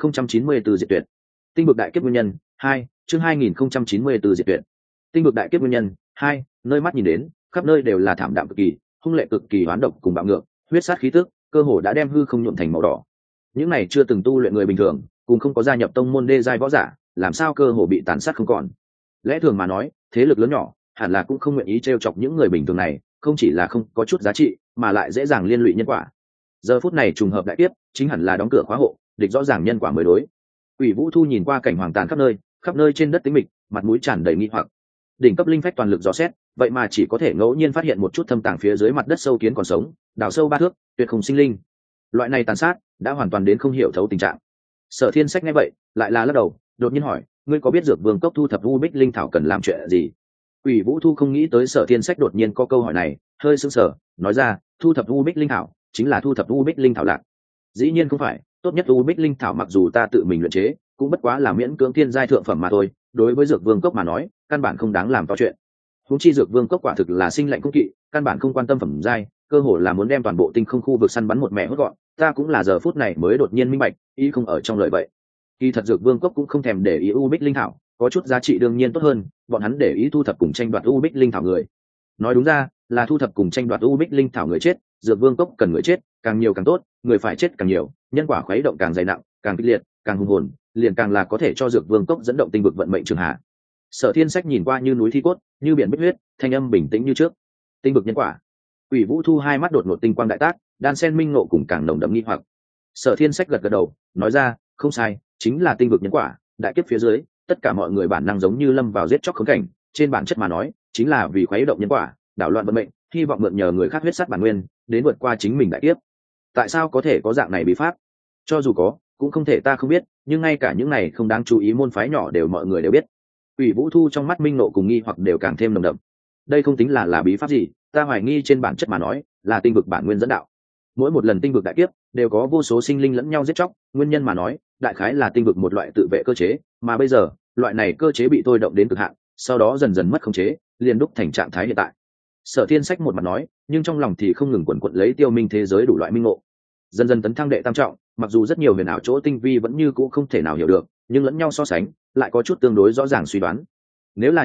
2094 diệt tuyệt. Tinh vực đại kiếp nguyên nhân 2, chương 2094 diệt tuyệt. Tinh vực đại kiếp nguyên nhân 2, nơi mắt nhìn đến, khắp nơi đều là thảm đạm cực kỳ, hung lệ cực kỳ, hoán độc cùng bạo ngược, huyết sát khí tức, cơ hồ đã đem hư không nhuộm thành màu đỏ. Những này chưa từng tu luyện người bình thường, cùng không có gia nhập tông môn đê giai võ giả, làm sao cơ hồ bị tàn sát không còn. Lẽ thường mà nói, thế lực lớn nhỏ hẳn là cũng không nguyện ý trêu chọc những người bình thường này, không chỉ là không có chút giá trị, mà lại dễ dàng liên lụy nhân quả. Giờ phút này trùng hợp đại kiếp, chính hẳn là đóng cửa khóa hộ, địch rõ ràng nhân quả mới đối. Quỷ Vũ Thu nhìn qua cảnh hoàng tàn khắp nơi trên đất tĩnh mịch, mặt mũi tràn đầy nghi hoặc. Đỉnh cấp linh phách toàn lực dò xét, vậy mà chỉ có thể ngẫu nhiên phát hiện một chút thâm tàng phía dưới mặt đất sâu kiến còn sống, đào sâu 3 thước, tuyệt không sinh linh. Loại này tàn sát đã hoàn toàn đến không hiểu thấu tình trạng. Sở Thiên Sách nghe vậy, lại là lắc đầu, đột nhiên hỏi, ngươi có biết Dược Vương Cốc thu thập u bích linh thảo cần làm chuyện gì? Quỷ Vũ Thu không nghĩ tới Sở Thiên Sách đột nhiên có câu hỏi này, hơi sững sờ, nói ra, thu thập u bích linh thảo chính là thu thập u bích linh thảo lạc. Dĩ nhiên không phải, tốt nhất u bích linh thảo mặc dù ta tự mình luyện chế, cũng bất quá là miễn cưỡng thiên giai thượng phẩm mà thôi, đối với Dược Vương Cốc mà nói, căn bản không đáng làm to chuyện. Huống chi Dược Vương Cốc quả thực là sinh lạnh cung kỵ, căn bản không quan tâm phẩm giai, cơ hồ là muốn đem toàn bộ tinh không khu vực săn bắn một mẹ hốt gọn. Ta cũng là giờ phút này mới đột nhiên minh bạch, ý không ở trong lời vậy. Kỳ thật Dược Vương Cốc cũng không thèm để ý u bích linh thảo, có chút giá trị đương nhiên tốt hơn, bọn hắn để ý thu thập cùng tranh đoạt u bích linh thảo người. Nói đúng ra là thu thập cùng tranh đoạt u bích linh thảo người chết. Dược Vương Cốc cần người chết càng nhiều càng tốt, người phải chết càng nhiều, nhân quả khuấy động càng dày nặng, càng kịch liệt, càng hùng hồn, liền càng là có thể cho Dược Vương Cốc dẫn động tinh vực vận mệnh trường hạ. Sở Thiên Sách nhìn qua như núi thi cốt, như biển bích huyết, thanh âm bình tĩnh như trước. Tinh vực nhân quả. Quỷ Vũ Thu hai mắt đột ngột tinh quang đại tác, đan sen minh ngộ cùng càng nồng đậm nghi hoặc. Sở Thiên Sách gật gật đầu, nói ra, không sai, chính là tinh vực nhân quả. Đại kiếp phía dưới, tất cả mọi người bản năng giống như lâm vào giết chóc khốn cảnh, trên bản chất mà nói, chính là vì khuấy động nhân quả, đảo loạn vận mệnh, hy vọng mượn nhờ người khác huyết sát bản nguyên, đến vượt qua chính mình đại kiếp. Tại sao có thể có dạng này bí pháp? Cho dù có, cũng không thể ta không biết, nhưng ngay cả những này không đáng chú ý môn phái nhỏ đều mọi người đều biết. Quỷ Vũ Thu trong mắt minh nộ cùng nghi hoặc đều càng thêm nồng đậm. Đây không tính là bí pháp gì, ta hoài nghi trên bản chất mà nói, là tinh vực bản nguyên dẫn đạo. Mỗi một lần tinh vực đại kiếp đều có vô số sinh linh lẫn nhau giết chóc, nguyên nhân mà nói, đại khái là tinh vực một loại tự vệ cơ chế, mà bây giờ, loại này cơ chế bị thôi động đến cực hạn, sau đó dần dần mất khống chế, liền đúc thành trạng thái hiện tại. Sở Thiên Sách một mặt nói, nhưng trong lòng thì không ngừng quần quật lấy tiêu minh thế giới đủ loại minh ngộ. Dần dần tấn thăng đệ tam trọng, mặc dù rất nhiều huyền ảo chỗ tinh vi vẫn như cũ không thể nào hiểu được, nhưng lẫn nhau so sánh, lại có chút tương đối rõ ràng suy đoán. Nếu là như vậy,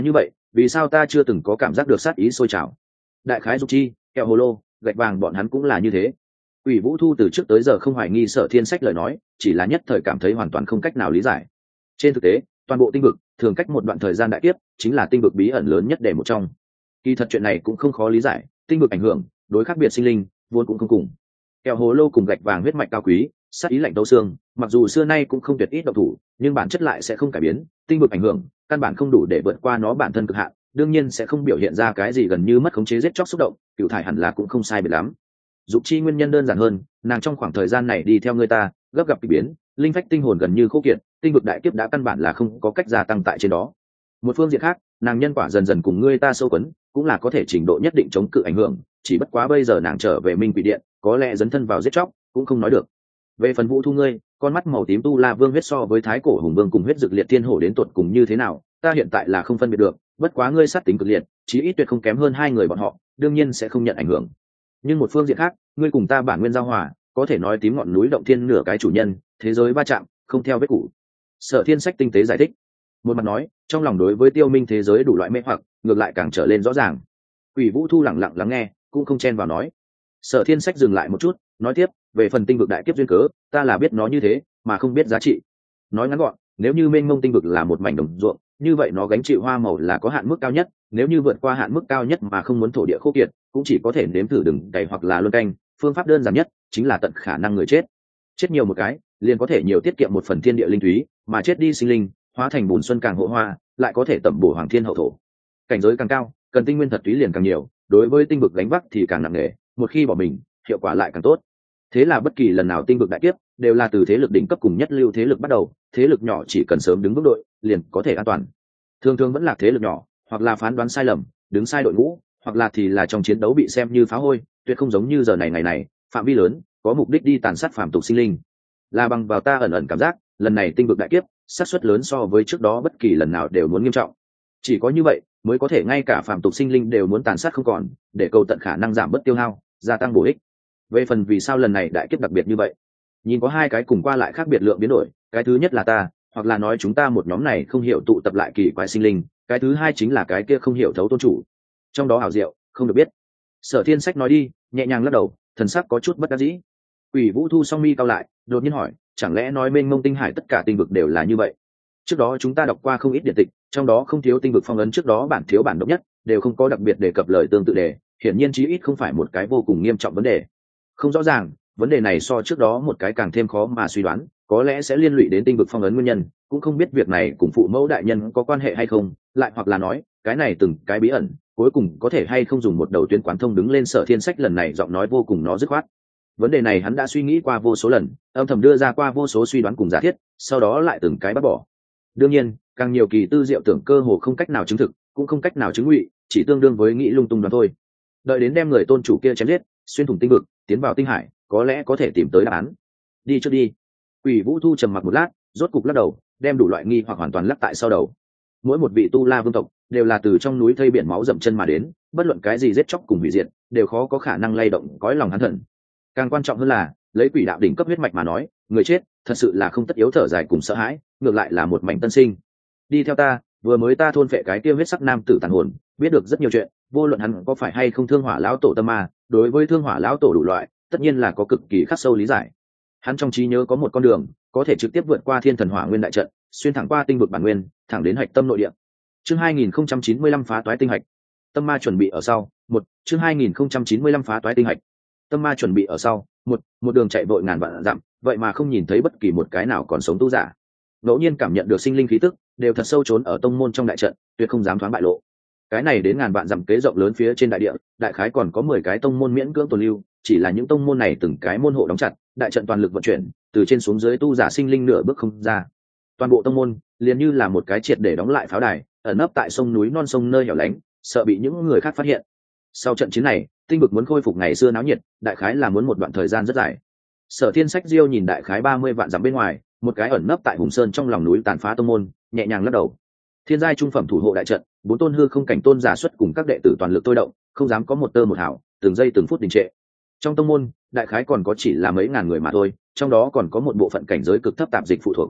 vì sao ta chưa từng có cảm giác được sát ý sôi trào? Đại khái Dục Chi, Kẹo Hồ Lô, Gạch Vàng bọn hắn cũng là như thế. Ủy Vũ Thu từ trước tới giờ không hoài nghi Sở Thiên Sách lời nói, chỉ là nhất thời cảm thấy hoàn toàn không cách nào lý giải. Trên thực tế, toàn bộ tinh vực thường cách một đoạn thời gian đại kiếp chính là tinh vực bí ẩn lớn nhất để một trong. Kỳ thật chuyện này cũng không khó lý giải, tinh vực ảnh hưởng đối khác biệt sinh linh vốn cũng không cùng. Kẹo Hồ Lô cùng Gạch Vàng huyết mạch cao quý, sát ý lạnh tấu xương, mặc dù xưa nay cũng không tuyệt ít độc thủ, nhưng bản chất lại sẽ không cải biến. Tinh vực ảnh hưởng căn bản không đủ để vượt qua nó bản thân cực hạn, đương nhiên sẽ không biểu hiện ra cái gì gần như mất khống chế giết chóc xúc động. Cựu thải hẳn là cũng không sai biệt lắm. Dục Chi nguyên nhân đơn giản hơn, nàng trong khoảng thời gian này đi theo người ta gấp gặp kỳ biến, linh phách tinh hồn gần như khô kiệt, tinh vực đại kiếp đã căn bản là không có cách gia tăng tại trên đó. Một phương diện khác, nàng nhân quả dần dần cùng người ta sâu quấn, cũng là có thể trình độ nhất định chống cự ảnh hưởng, chỉ bất quá bây giờ nàng trở về Minh Quỷ Điện, có lẽ dấn thân vào giết chóc cũng không nói được. Về phần Vũ Thu ngươi, con mắt màu tím tu la vương huyết so với thái cổ hùng vương cùng huyết dược liệt thiên hổ đến tột cùng như thế nào, ta hiện tại là không phân biệt được, bất quá ngươi sát tính cực liệt, chí ít tuyệt không kém hơn hai người bọn họ, đương nhiên sẽ không nhận ảnh hưởng. Nhưng một phương diện khác, ngươi cùng ta bản nguyên giao hòa, có thể nói tím ngọn núi động thiên nửa cái chủ nhân, thế giới va chạm không theo vết cũ. Sở Thiên Sách tinh tế giải thích. Một mặt nói, trong lòng đối với Tiêu Minh thế giới đủ loại mê hoặc, ngược lại càng trở lên rõ ràng. Quỷ Vũ Thu lặng lặng lắng nghe, cũng không chen vào nói. Sở Thiên Sách dừng lại một chút, nói tiếp, về phần tinh vực đại kiếp duyên cớ, ta là biết nó như thế, mà không biết giá trị. Nói ngắn gọn, nếu như mênh mông tinh vực là một mảnh đồng ruộng, như vậy nó gánh chịu hoa màu là có hạn mức cao nhất, nếu như vượt qua hạn mức cao nhất mà không muốn thổ địa khô kiệt, cũng chỉ có thể nếm thử đừng cày hoặc là luân canh, phương pháp đơn giản nhất chính là tận khả năng người chết. Chết nhiều một cái, liền có thể nhiều tiết kiệm một phần thiên địa linh thúy, mà chết đi sinh linh, hóa thành bùn xuân càng hộ hoa, lại có thể tẩm bổ hoàng thiên hậu thổ. Cảnh giới càng cao, cần tinh nguyên thật túy liền càng nhiều, đối với tinh vực gánh vác thì càng nặng nề, một khi bỏ mình, hiệu quả lại càng tốt. Thế là bất kỳ lần nào tinh vực đại kiếp, đều là từ thế lực đỉnh cấp cùng nhất lưu thế lực bắt đầu, thế lực nhỏ chỉ cần sớm đứng vững đội, liền có thể an toàn. Thường thường vẫn là thế lực nhỏ, hoặc là phán đoán sai lầm, đứng sai đội ngũ, hoặc là thì là trong chiến đấu bị xem như phá hôi, tuyệt không giống như giờ này ngày này, phạm vi lớn, có mục đích đi tàn sát phàm tục sinh linh. Là bằng vào ta ẩn ẩn cảm giác, lần này tinh vực đại kiếp, xác suất lớn so với trước đó bất kỳ lần nào đều muốn nghiêm trọng. Chỉ có như vậy, mới có thể ngay cả phàm tục sinh linh đều muốn tàn sát không còn, để cầu tận khả năng giảm bớt tiêu hao, gia tăng bổ ích. Về phần vì sao lần này đại kiếp đặc biệt như vậy, nhìn có hai cái cùng qua lại khác biệt lượng biến đổi. Cái thứ nhất là ta, hoặc là nói chúng ta một nhóm này không hiểu tụ tập lại kỳ quái sinh linh, cái thứ hai chính là cái kia không hiểu thấu tôn chủ, trong đó ảo diệu không được biết. Sở Thiên Sách nói đi, nhẹ nhàng lắc đầu, thần sắc có chút bất đắc dĩ. Quỷ Vũ Thu song mi cao lại, đột nhiên hỏi, chẳng lẽ nói mênh mông tinh hải tất cả tinh vực đều là như vậy? Trước đó chúng ta đọc qua không ít điện tịch, trong đó không thiếu tinh vực phong ấn trước đó bản thiếu bản độc nhất, đều không có đặc biệt đề cập lời tương tự đề, hiển nhiên chí ít không phải một cái vô cùng nghiêm trọng vấn đề. Không rõ ràng, vấn đề này so trước đó một cái càng thêm khó mà suy đoán, có lẽ sẽ liên lụy đến tinh vực phong ấn nguyên nhân, cũng không biết việc này cùng phụ mẫu đại nhân có quan hệ hay không, lại hoặc là nói, cái này từng cái bí ẩn, cuối cùng có thể hay không dùng một đầu tuyến quán thông đứng lên. Sở Thiên Sách lần này giọng nói vô cùng nó dứt khoát. Vấn đề này hắn đã suy nghĩ qua vô số lần, âm thầm đưa ra qua vô số suy đoán cùng giả thiết, sau đó lại từng cái bác bỏ. Đương nhiên, càng nhiều kỳ tư diệu tưởng cơ hồ không cách nào chứng thực, cũng không cách nào chứng ngụy, chỉ tương đương với nghĩ lung tung đoán thôi. Đợi đến đem người tôn chủ kia chém giết, xuyên thủng tinh vực, tiến vào tinh hải, có lẽ có thể tìm tới đáp án. Đi trước đi. Quỷ Vũ Thu trầm mặc một lát, rốt cục lắc đầu, đem đủ loại nghi hoặc hoàn toàn lắc tại sau đầu. Mỗi một vị tu la vương tộc đều là từ trong núi thây biển máu dậm chân mà đến, bất luận cái gì giết chóc cùng hủy diệt, đều khó có khả năng lay động cõi lòng hắn thần. Càng quan trọng hơn là, lấy quỷ đạo đỉnh cấp huyết mạch mà nói, người chết thật sự là không tất yếu thở dài cùng sợ hãi, ngược lại là một mảnh tân sinh. Đi theo ta, vừa mới ta thôn phệ cái tiêu huyết sắc nam tử tàn hồn, biết được rất nhiều chuyện, vô luận hắn có phải hay không thương hỏa lão tổ tâm ma, đối với thương hỏa lão tổ đủ loại, tất nhiên là có cực kỳ khắc sâu lý giải. Hắn trong trí nhớ có một con đường, có thể trực tiếp vượt qua thiên thần hỏa nguyên đại trận, xuyên thẳng qua tinh vực bản nguyên, thẳng đến hạch tâm nội địa. Chương 2095 phá toái tinh hạch. Tâm ma chuẩn bị ở sau. Chương 2095 phá toái tinh hạch. Tâm ma chuẩn bị ở sau. Một đường chạy vội ngàn vạn dặm, vậy mà không nhìn thấy bất kỳ một cái nào còn sống tu giả. Ngẫu nhiên cảm nhận được sinh linh khí tức, đều thật sâu trốn ở tông môn trong đại trận, tuyệt không dám thoáng bại lộ. Cái này đến ngàn vạn dặm kế rộng lớn phía trên đại địa, đại khái còn có 10 cái tông môn miễn cưỡng tồn lưu, chỉ là những tông môn này từng cái môn hộ đóng chặt, đại trận toàn lực vận chuyển, từ trên xuống dưới tu giả sinh linh nửa bước không ra. Toàn bộ tông môn liền như là một cái triệt để đóng lại pháo đài, ẩn nấp tại sông núi non sông nơi hẻo lánh, sợ bị những người khác phát hiện. Sau trận chiến này, tinh vực muốn khôi phục ngày xưa náo nhiệt, đại khái là muốn một đoạn thời gian rất dài. Sở Thiên Sách diêu nhìn đại khái 30 vạn dặm bên ngoài, một cái ẩn nấp tại hùng sơn trong lòng núi tàn phá tông môn, nhẹ nhàng lắc đầu. Thiên giai trung phẩm thủ hộ đại trận, 4 tôn hư không cảnh tôn giả xuất cùng các đệ tử toàn lực tôi động, không dám có một tơ một hào, từng giây từng phút đình trệ. Trong tông môn, đại khái còn có chỉ là mấy ngàn người mà thôi, trong đó còn có một bộ phận cảnh giới cực thấp tạp dịch phụ thuộc.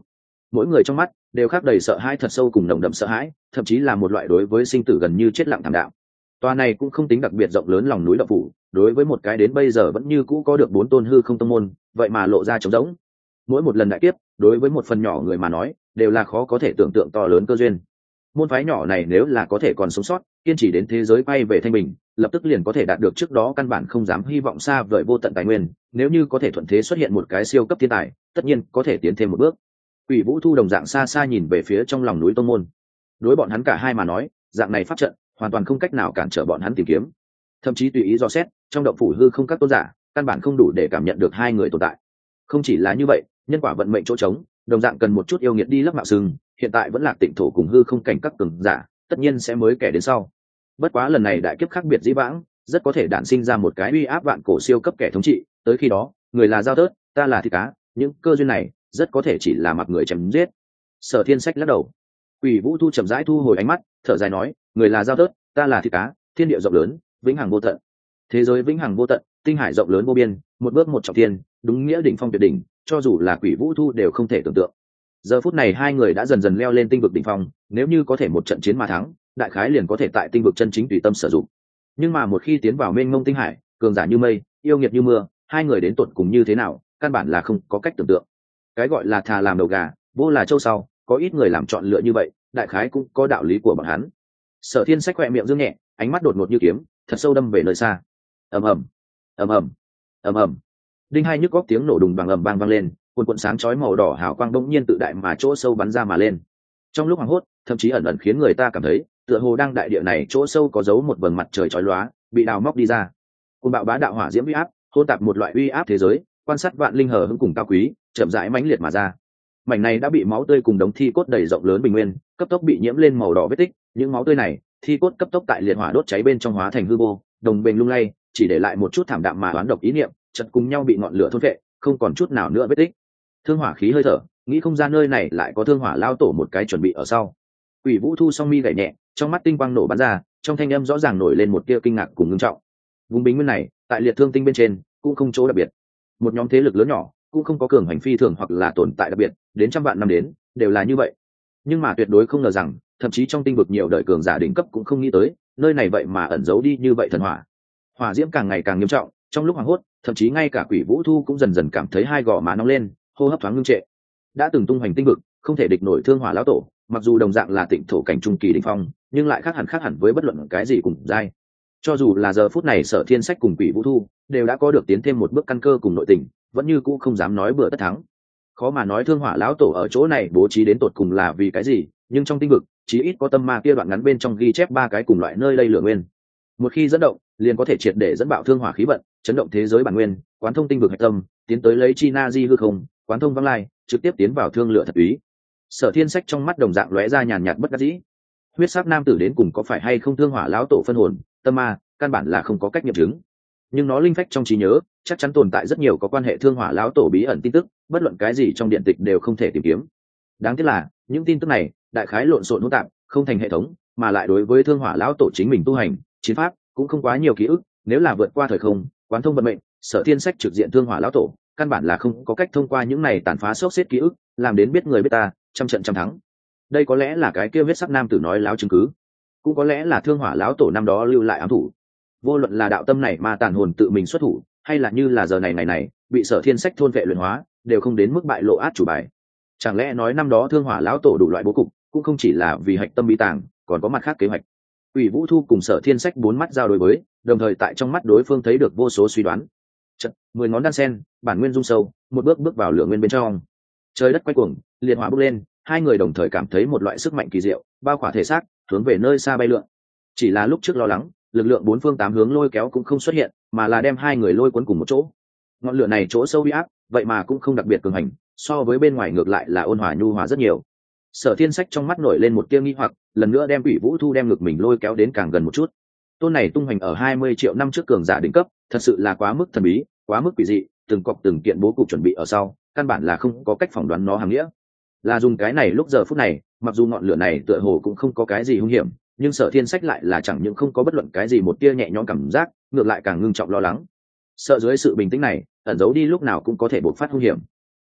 mỗi người trong mắt đều khác đầy sợ hãi thật sâu cùng nồng đậm sợ hãi, thậm chí là một loại đối với sinh tử gần như chết lặng thảm đạo. Tòa này cũng không tính đặc biệt rộng lớn lòng núi động phủ, đối với một cái đến bây giờ vẫn như cũ có được 4 tôn hư không tông môn, vậy mà lộ ra trống rỗng. Mỗi một lần đại kiếp, đối với một phần nhỏ người mà nói, đều là khó có thể tưởng tượng to lớn cơ duyên. Môn phái nhỏ này nếu là có thể còn sống sót, kiên trì đến thế giới quay về thanh bình, lập tức liền có thể đạt được trước đó căn bản không dám hy vọng xa vời vô tận tài nguyên, nếu như có thể thuận thế xuất hiện một cái siêu cấp thiên tài, tất nhiên có thể tiến thêm một bước. Quỷ Vũ Thu đồng dạng xa xa nhìn về phía trong lòng núi tông môn. Đối bọn hắn cả hai mà nói, dạng này pháp trận hoàn toàn không cách nào cản trở bọn hắn tìm kiếm. Thậm chí tùy ý dò xét, trong động phủ hư không các tôn giả, căn bản không đủ để cảm nhận được hai người tồn tại. Không chỉ là như vậy, nhân quả vận mệnh chỗ trống, đồng dạng cần một chút yêu nghiệt đi lấp mạo sừng, hiện tại vẫn là tịnh thổ cùng hư không cảnh các cường giả, tất nhiên sẽ mới kẻ đến sau. Bất quá lần này đại kiếp khác biệt dĩ vãng, rất có thể đản sinh ra một cái uy áp vạn cổ siêu cấp kẻ thống trị, tới khi đó, người là dao tớt, ta là thịt cá, những cơ duyên này rất có thể chỉ là mặc người chém giết. Sở Thiên Sách lắc đầu. Quỷ Vũ Thu chậm rãi thu hồi ánh mắt, thở dài nói, người là dao tớt, ta là thịt cá, thiên địa rộng lớn, vĩnh hằng vô tận. Thế giới vĩnh hằng vô tận, tinh hải rộng lớn vô biên, một bước một trọng thiên, đúng nghĩa đỉnh phong tuyệt đỉnh, cho dù là Quỷ Vũ Thu đều không thể tưởng tượng. Giờ phút này hai người đã dần dần leo lên tinh vực đỉnh phong, nếu như có thể một trận chiến mà thắng, đại khái liền có thể tại tinh vực chân chính tùy tâm sử dụng. Nhưng mà một khi tiến vào mênh mông tinh hải, cường giả như mây, yêu nghiệt như mưa, hai người đến tột cùng như thế nào, căn bản là không có cách tưởng tượng. Cái gọi là thà làm đầu gà, vô là châu sau, có ít người làm chọn lựa như vậy, đại khái cũng có đạo lý của bọn hắn. Sở Thiên Sách khẽ miệng dương nhẹ, ánh mắt đột ngột như kiếm, thật sâu đâm về nơi xa. Ầm ầm, ầm ầm, ầm ầm. Đinh hai nhức góc tiếng nổ đùng bằng ầm vang vang lên, cuồn cuộn sáng chói màu đỏ hào quang bỗng nhiên tự đại mà chỗ sâu bắn ra mà lên. Trong lúc hoảng hốt, thậm chí ẩn ẩn khiến người ta cảm thấy, tựa hồ đang đại địa này chỗ sâu có giấu một vầng mặt trời chói lóa, bị đào móc đi ra. Cơn bạo bá đạo hỏa diễm uy áp, hỗn tạp một loại uy áp thế giới, quan sát vạn linh hờ hững cùng cao quý, chậm rãi mãnh liệt mà ra. Mảnh này đã bị máu tươi cùng đống thi cốt đầy rộng lớn bình nguyên, cấp tốc bị nhiễm lên màu đỏ vết tích, những máu tươi này, thi cốt cấp tốc tại liệt hỏa đốt cháy bên trong hóa thành hư vô, đồng bền lung lay, chỉ để lại một chút thảm đạm mà oán độc ý niệm, chật cùng nhau bị ngọn lửa thôn phệ, không còn chút nào nữa vết tích. Thương hỏa khí hơi thở, nghĩ không ra nơi này lại có thương hỏa lao tổ một cái chuẩn bị ở sau. Quỷ Vũ Thu song mi gảy nhẹ, trong mắt tinh quang nổ bắn ra, trong thanh âm rõ ràng nổi lên một tia kinh ngạc cùng ngưng trọng. Vùng bình nguyên này, tại liệt thương tinh bên trên, cũng không chỗ đặc biệt. Một nhóm thế lực lớn nhỏ, cũng không có cường hành phi thường hoặc là tồn tại đặc biệt, đến trăm vạn năm đến, đều là như vậy. Nhưng mà tuyệt đối không ngờ rằng, thậm chí trong tinh vực nhiều đời cường giả đỉnh cấp cũng không nghĩ tới, nơi này vậy mà ẩn giấu đi như vậy thần hỏa. Hỏa diễm càng ngày càng nghiêm trọng, trong lúc hoảng hốt, thậm chí ngay cả Quỷ Vũ Thu cũng dần dần cảm thấy hai gò má nóng lên, hô hấp thoáng ngưng trệ. Đã từng tung hoành tinh vực, không thể địch nổi thương hỏa lão tổ, mặc dù đồng dạng là tịnh thổ cảnh trung kỳ đỉnh phong, nhưng lại khác hẳn với bất luận cái gì cùng giai. Cho dù là giờ phút này Sở Thiên Sách cùng Quỷ Vũ Thu đều đã có được tiến thêm một bước căn cơ cùng nội tình, vẫn như cũ không dám nói bừa tất thắng. Khó mà nói thương hỏa lão tổ ở chỗ này bố trí đến tột cùng là vì cái gì, nhưng trong tinh vực chí ít có tâm ma kia đoạn ngắn bên trong ghi chép 3 cái cùng loại nơi lây lửa nguyên. Một khi dẫn động, liền có thể triệt để dẫn bạo thương hỏa khí vận, chấn động thế giới bản nguyên, quán thông tinh vực hạch tâm, tiến tới lấy chi na di hư không, quán thông vắng lai, trực tiếp tiến vào thương lửa thật úy. Sở Thiên Sách trong mắt đồng dạng lóe ra nhàn nhạt bất đắc dĩ. Huyết sắc nam tử đến cùng có phải hay không thương hỏa lão tổ phân hồn, tâm ma, căn bản là không có cách nghiệm chứng. Nhưng nó linh phách trong trí nhớ, chắc chắn tồn tại rất nhiều có quan hệ thương hỏa lão tổ bí ẩn tin tức, bất luận cái gì trong điện tịch đều không thể tìm kiếm. Đáng tiếc là, những tin tức này, đại khái lộn xộn hỗn tạp, không thành hệ thống, mà lại đối với thương hỏa lão tổ chính mình tu hành, chiến pháp, cũng không quá nhiều ký ức, nếu là vượt qua thời không, quán thông vận mệnh, Sở Thiên Sách trực diện thương hỏa lão tổ, căn bản là không có cách thông qua những này tàn phá xốc xếp ký ức, làm đến biết người biết ta, trăm trận trăm thắng. Đây có lẽ là cái kia huyết sắc nam tử nói láo chứng cứ, cũng có lẽ là thương hỏa lão tổ năm đó lưu lại ám thủ. Vô luận là đạo tâm này mà tàn hồn tự mình xuất thủ, hay là như là giờ này bị Sở Thiên Sách thôn vệ luyện hóa, đều không đến mức bại lộ át chủ bài. Chẳng lẽ nói năm đó thương hỏa lão tổ đủ loại bố cục, cũng không chỉ là vì hạch tâm bí tàng, còn có mặt khác kế hoạch. Ủy Vũ Thu cùng Sở Thiên Sách 4 mắt giao đối với, đồng thời tại trong mắt đối phương thấy được vô số suy đoán. Chật, 10 ngón đan sen, bản nguyên rung sâu, một bước vào lửa nguyên bên trong. Trời đất quay cuồng, liệt hỏa bốc lên, hai người đồng thời cảm thấy một loại sức mạnh kỳ diệu, bao khỏa thể xác, hướng về nơi xa bay lượn. Chỉ là lúc trước lo lắng, lực lượng 4 phương 8 hướng lôi kéo cũng không xuất hiện, mà là đem hai người lôi cuốn cùng một chỗ. Ngọn lửa này chỗ sâu uy áp, vậy mà cũng không đặc biệt cường hành, so với bên ngoài ngược lại là ôn hòa nhu hòa rất nhiều. Sở Thiên Sách trong mắt nổi lên một tia nghi hoặc, lần nữa đem Quỷ Vũ Thu đem ngực mình lôi kéo đến càng gần một chút. Tôn này tung hoành ở 20 triệu năm trước cường giả đỉnh cấp, thật sự là quá mức thần bí, quá mức quỷ dị, từng cọc từng kiện bố cục chuẩn bị ở sau, căn bản là không có cách phỏng đoán nó hàng nghĩa. Là dùng cái này lúc giờ phút này, mặc dù ngọn lửa này tựa hồ cũng không có cái gì hung hiểm, nhưng Sở Thiên Sách lại là chẳng những không có bất luận cái gì một tia nhẹ nhõm cảm giác, ngược lại càng ngưng trọng lo lắng. Sợ dưới sự bình tĩnh này, ẩn giấu đi lúc nào cũng có thể bộc phát hung hiểm.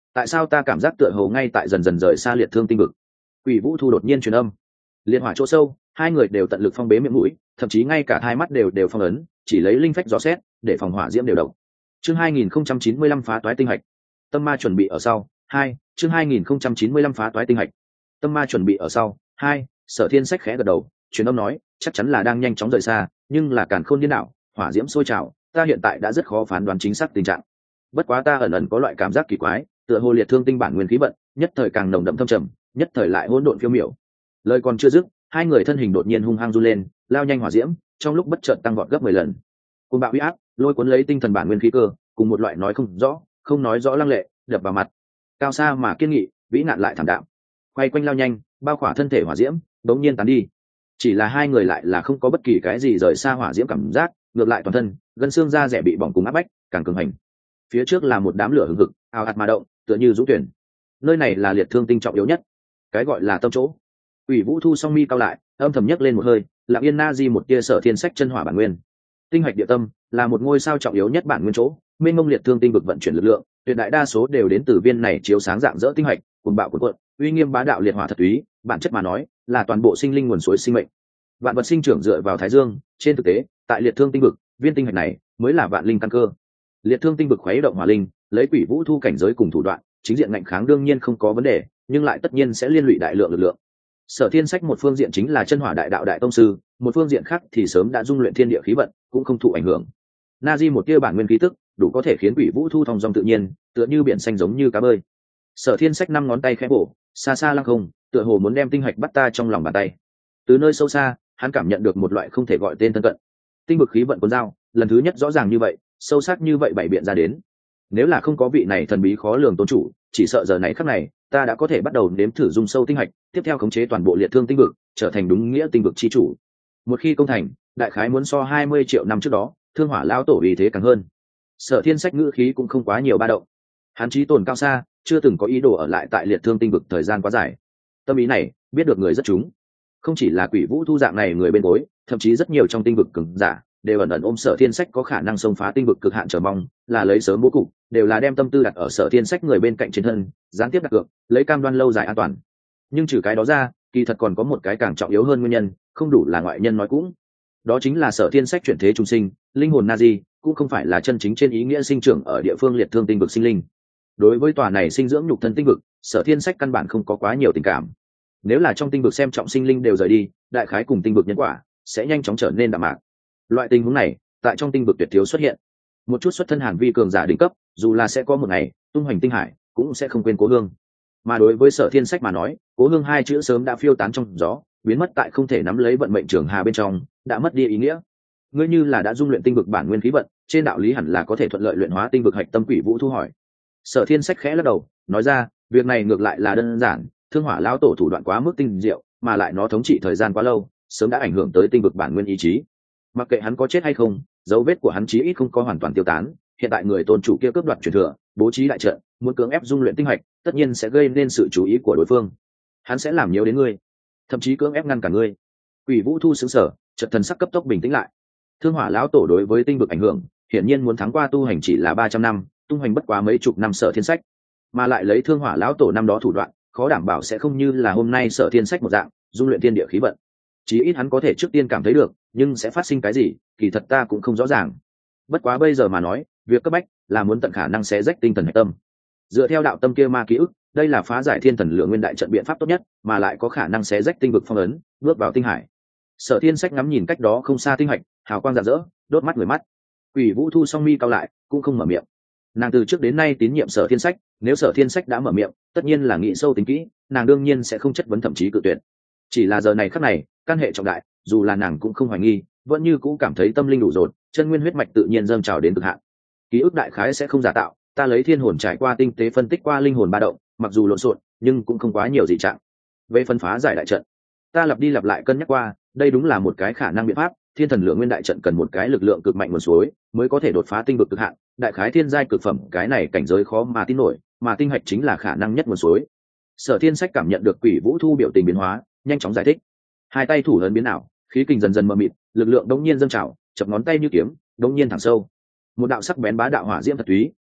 tại sao ta cảm giác tựa hồ ngay tại dần dần rời xa liệt thương tinh vực? Quỷ Vũ Thu đột nhiên truyền âm. Liệt hỏa chỗ sâu, hai người đều tận lực phong bế miệng mũi, thậm chí ngay cả hai mắt đều phong ấn, chỉ lấy linh phách dò xét để phòng hỏa diễm đều độc. Chương 2095 phá toái tinh hạch. Tâm ma chuẩn bị ở sau. 2, chương 2095 phá toái tinh hạch. Tâm ma chuẩn bị ở sau. 2, Sở Thiên Sách khẽ gật đầu, truyền âm nói, chắc chắn là đang nhanh chóng rời xa, nhưng là càn khôn điên đảo, hỏa diễm sôi trào, ta hiện tại đã rất khó phán đoán chính xác tình trạng. Bất quá ta ẩn ẩn có loại cảm giác kỳ quái, tựa hồ liệt thương tinh bản nguyên khí vận, nhất thời càng nồng đậm thâm trầm, nhất thời lại hỗn độn phiêu miểu. Lời còn chưa dứt, hai người thân hình đột nhiên hung hăng du lên, lao nhanh hỏa diễm, trong lúc bất chợt tăng vọt gấp 10 lần. Cuồng bạo uy áp, lôi cuốn lấy tinh thần bản nguyên khí cơ, cùng một loại nói không nói rõ lăng lệ, đập vào mặt. Cao xa mà kiên nghị, vĩ nạn lại thảm đạm. Quay quanh lao nhanh, bao khỏa thân thể hỏa diễm, đống nhiên tán đi. Chỉ là hai người lại là không có bất kỳ cái gì rời xa hỏa diễm cảm giác, ngược lại toàn thân, gân xương da rẻ bị bỏng cùng áp bách, càng cường hành. Phía trước là một đám lửa hừng hực, ào ạt mà động, tựa như dũng tuyển. Nơi này là liệt thương tinh trọng yếu nhất, cái gọi là tâm chỗ. Ủy Vũ Thu song mi cao lại, âm thầm nhấc lên một hơi, lặng yên na di một tia Sở Thiên Sách chân hỏa bản nguyên. Tinh hạch địa tâm là một ngôi sao trọng yếu nhất bản nguyên chỗ, mênh mông liệt thương tinh vực vận chuyển lực lượng, tuyệt đại đa số đều đến từ viên này chiếu sáng dạng dỡ tinh hạch, cuồng bạo cuộn cuộn, uy nghiêm bá đạo liệt hỏa thật túy, bản chất mà nói, là toàn bộ sinh linh nguồn suối sinh mệnh. Vạn vật sinh trưởng dựa vào thái dương, trên thực tế, tại liệt thương tinh vực, viên tinh hạch này mới là vạn linh căn cơ. Liệt thương tinh vực khuấy động hỏa linh, lấy Quỷ Vũ Thu cảnh giới cùng thủ đoạn, chính diện ngạnh kháng đương nhiên không có vấn đề, nhưng lại tất nhiên sẽ liên lụy đại lượng lực lượng. Sở Thiên Sách một phương diện chính là chân hỏa đại đạo đại tông sư, một phương diện khác thì sớm đã dung luyện thiên địa khí vận, cũng không thụ ảnh hưởng. Nazi một tia bản nguyên khí tức, đủ có thể khiến Quỷ Vũ Thu thong dong tự nhiên, tựa như biển xanh giống như cá bơi. Sở Thiên Sách năm ngón tay khẽ bổ, xa xa lăng không, tựa hồ muốn đem tinh hạch bắt ta trong lòng bàn tay. Từ nơi sâu xa, hắn cảm nhận được một loại không thể gọi tên thân cận. Tinh vực khí vận cuốn dao, lần thứ nhất rõ ràng như vậy, sâu sắc như vậy bày biện ra đến. Nếu là không có vị này thần bí khó lường tôn chủ, chỉ sợ giờ này khắc này, ta đã có thể bắt đầu nếm thử dung sâu tinh hạch, tiếp theo khống chế toàn bộ liệt thương tinh vực, trở thành đúng nghĩa tinh vực chi chủ. Một khi công thành, đại khái muốn so 20 triệu năm trước đó, Thương Hỏa lão tổ uy thế càng hơn. Sở Thiên Sách ngữ khí cũng không quá nhiều ba động. Hắn chí tồn cao xa, chưa từng có ý đồ ở lại tại liệt thương tinh vực thời gian quá dài. Tâm ý này, biết được người rất chúng. Không chỉ là Quỷ Vũ Thu dạng này người bên gối, thậm chí rất nhiều trong tinh vực cường giả đều ẩn ẩn ôm Sở Thiên Sách có khả năng xông phá tinh vực cực hạn chờ mong, là lấy sớm bố cục, đều là đem tâm tư đặt ở Sở Thiên Sách người bên cạnh trên thân, gián tiếp đặt cược, lấy cam đoan lâu dài an toàn. Nhưng trừ cái đó ra, kỳ thật còn có một cái càng trọng yếu hơn nguyên nhân, không đủ là ngoại nhân nói cũng. Đó chính là Sở Thiên Sách chuyển thế trung sinh, linh hồn Nazi, cũng không phải là chân chính trên ý nghĩa sinh trưởng ở địa phương liệt thương tinh vực sinh linh. Đối với tòa này sinh dưỡng nhục thân tinh vực, Sở Thiên Sách căn bản không có quá nhiều tình cảm. Nếu là trong tinh vực xem trọng sinh linh đều rời đi, đại khái cùng tinh vực nhân quả sẽ nhanh chóng trở nên đạm mạc. Loại tình huống này, tại trong tinh vực tuyệt thiếu xuất hiện. Một chút xuất thân hàn vi cường giả đỉnh cấp, dù là sẽ có một ngày tung hoành tinh hải, cũng sẽ không quên cố hương. Mà đối với Sở Thiên Sách mà nói, cố hương hai chữ sớm đã phiêu tán trong gió, biến mất tại không thể nắm lấy vận mệnh trường hà bên trong, đã mất đi ý nghĩa. Ngươi như là đã dung luyện tinh vực bản nguyên khí vận, trên đạo lý hẳn là có thể thuận lợi luyện hóa tinh vực hạch tâm. Quỷ Vũ Thu hỏi. Sở Thiên Sách khẽ lắc đầu, nói ra, việc này ngược lại là đơn giản, Thương Hỏa lão tổ thủ đoạn quá mức tinh diệu, mà lại nó thống trị thời gian quá lâu, sớm đã ảnh hưởng tới tinh vực bản nguyên ý chí. Mặc kệ hắn có chết hay không, dấu vết của hắn chí ít không có hoàn toàn tiêu tán. Hiện tại người tôn chủ kia cướp đoạt truyền thừa, bố trí đại trận, muốn cưỡng ép dung luyện tinh hạch, tất nhiên sẽ gây nên sự chú ý của đối phương. Hắn sẽ làm nhiều đến ngươi, thậm chí cưỡng ép ngăn cả ngươi. Quỷ Vũ Thu sững sờ, chợt thần sắc cấp tốc bình tĩnh lại. Thương Hỏa lão tổ đối với tinh vực ảnh hưởng, hiển nhiên muốn thắng qua tu hành chỉ là 300 năm, tung hoành bất quá mấy chục năm Sở Thiên Sách, mà lại lấy Thương Hỏa lão tổ năm đó thủ đoạn, khó đảm bảo sẽ không như là hôm nay Sở Thiên Sách một dạng dung luyện thiên địa khí vận. Chí ít hắn có thể trước tiên cảm thấy được, nhưng sẽ phát sinh cái gì, kỳ thật ta cũng không rõ ràng. Bất quá bây giờ mà nói, việc cấp bách là muốn tận khả năng xé rách tinh thần hạch tâm. Dựa theo đạo tâm kia ma ký ức, đây là phá giải thiên thần lượng nguyên đại trận biện pháp tốt nhất, mà lại có khả năng xé rách tinh vực phong ấn, bước vào tinh hải. Sở Thiên Sách ngắm nhìn cách đó không xa tinh hạch, hào quang rạng rỡ, đốt mắt người mắt. Quỷ Vũ Thu song mi cao lại, cũng không mở miệng. Nàng từ trước đến nay tín nhiệm Sở Thiên Sách, nếu Sở Thiên Sách đã mở miệng, tất nhiên là nghĩ sâu tính kỹ, nàng đương nhiên sẽ không chất vấn thậm chí cự tuyệt. Chỉ là giờ này khắc này, căn hệ trọng đại, dù là nàng cũng không hoài nghi, vẫn như cũ cảm thấy tâm linh đủ dồn, chân nguyên huyết mạch tự nhiên dâng trào đến cực hạn. Ký ức đại khái sẽ không giả tạo, ta lấy thiên hồn trải qua tinh tế phân tích qua linh hồn ba động, mặc dù lộn xộn, nhưng cũng không quá nhiều dị trạng. Về phân phá giải đại trận, ta lặp đi lặp lại cân nhắc qua, đây đúng là một cái khả năng biện pháp. Thiên thần lượng nguyên đại trận cần một cái lực lượng cực mạnh nguồn suối, mới có thể đột phá tinh vực cực hạn. Đại khái thiên giai cực phẩm, cái này cảnh giới khó mà tin nổi, mà tinh hạch chính là khả năng nhất nguồn suối. Sở Thiên Sách cảm nhận được Quỷ Vũ Thu biểu tình biến hóa, nhanh chóng giải thích. Hai tay thủ ấn biến ảo, khí kình dần dần mờ mịt, lực lượng đống nhiên dâng trào, chập ngón tay như kiếm, đống nhiên thẳng sâu. Một đạo sắc bén bá đạo hỏa diễm thật túy,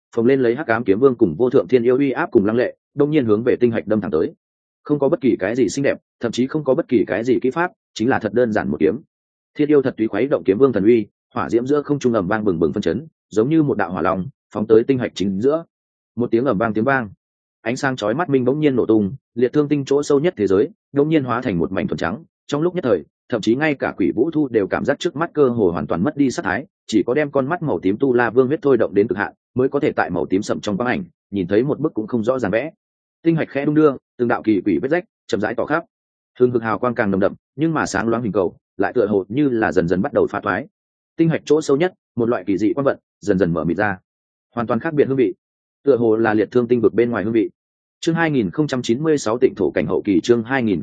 phồng lên lấy hắc ám kiếm vương cùng vô thượng thiên yêu uy áp cùng lăng lệ đông nhiên hướng về tinh hạch đâm thẳng tới. Không có bất kỳ cái gì xinh đẹp, thậm chí không có bất kỳ cái gì kỹ pháp, chính là thật đơn giản một kiếm. Thiên yêu thật tùy khuấy động kiếm vương thần uy, hỏa diễm giữa không trung ầm vang bừng bừng phân chấn, giống như một đạo hỏa long phóng tới tinh hạch chính giữa. Một tiếng ầm vang tiếng vang, ánh sáng chói mắt minh bỗng nhiên nổ tung, liệt thương tinh chỗ sâu nhất thế giới bỗng nhiên hóa thành một mảnh thuần trắng. Trong lúc nhất thời, thậm chí ngay cả Quỷ Vũ Thu đều cảm giác trước mắt cơ hồ hoàn toàn mất đi sắc thái, chỉ có đem con mắt màu tím tu la vương huyết thôi động đến cực hạn, mới có thể tại màu tím sậm trong quang ảnh nhìn thấy một bức cũng không rõ ràng vẽ. Tinh hạch khẽ đung đưa, từng đạo kỳ quỷ vết rách chậm rãi tỏ khắp, hương hực hào quang càng nồng đậm, nhưng mà sáng loáng hình cầu lại tựa hồ như là dần dần bắt đầu phá thoái. Tinh hạch chỗ sâu nhất, một loại kỳ dị quang vận dần dần mở mịt ra, hoàn toàn khác biệt hương vị, tựa hồ là liệt thương tinh vực bên ngoài hương vị. Chương 2096 Tịnh thổ cảnh hậu kỳ, chương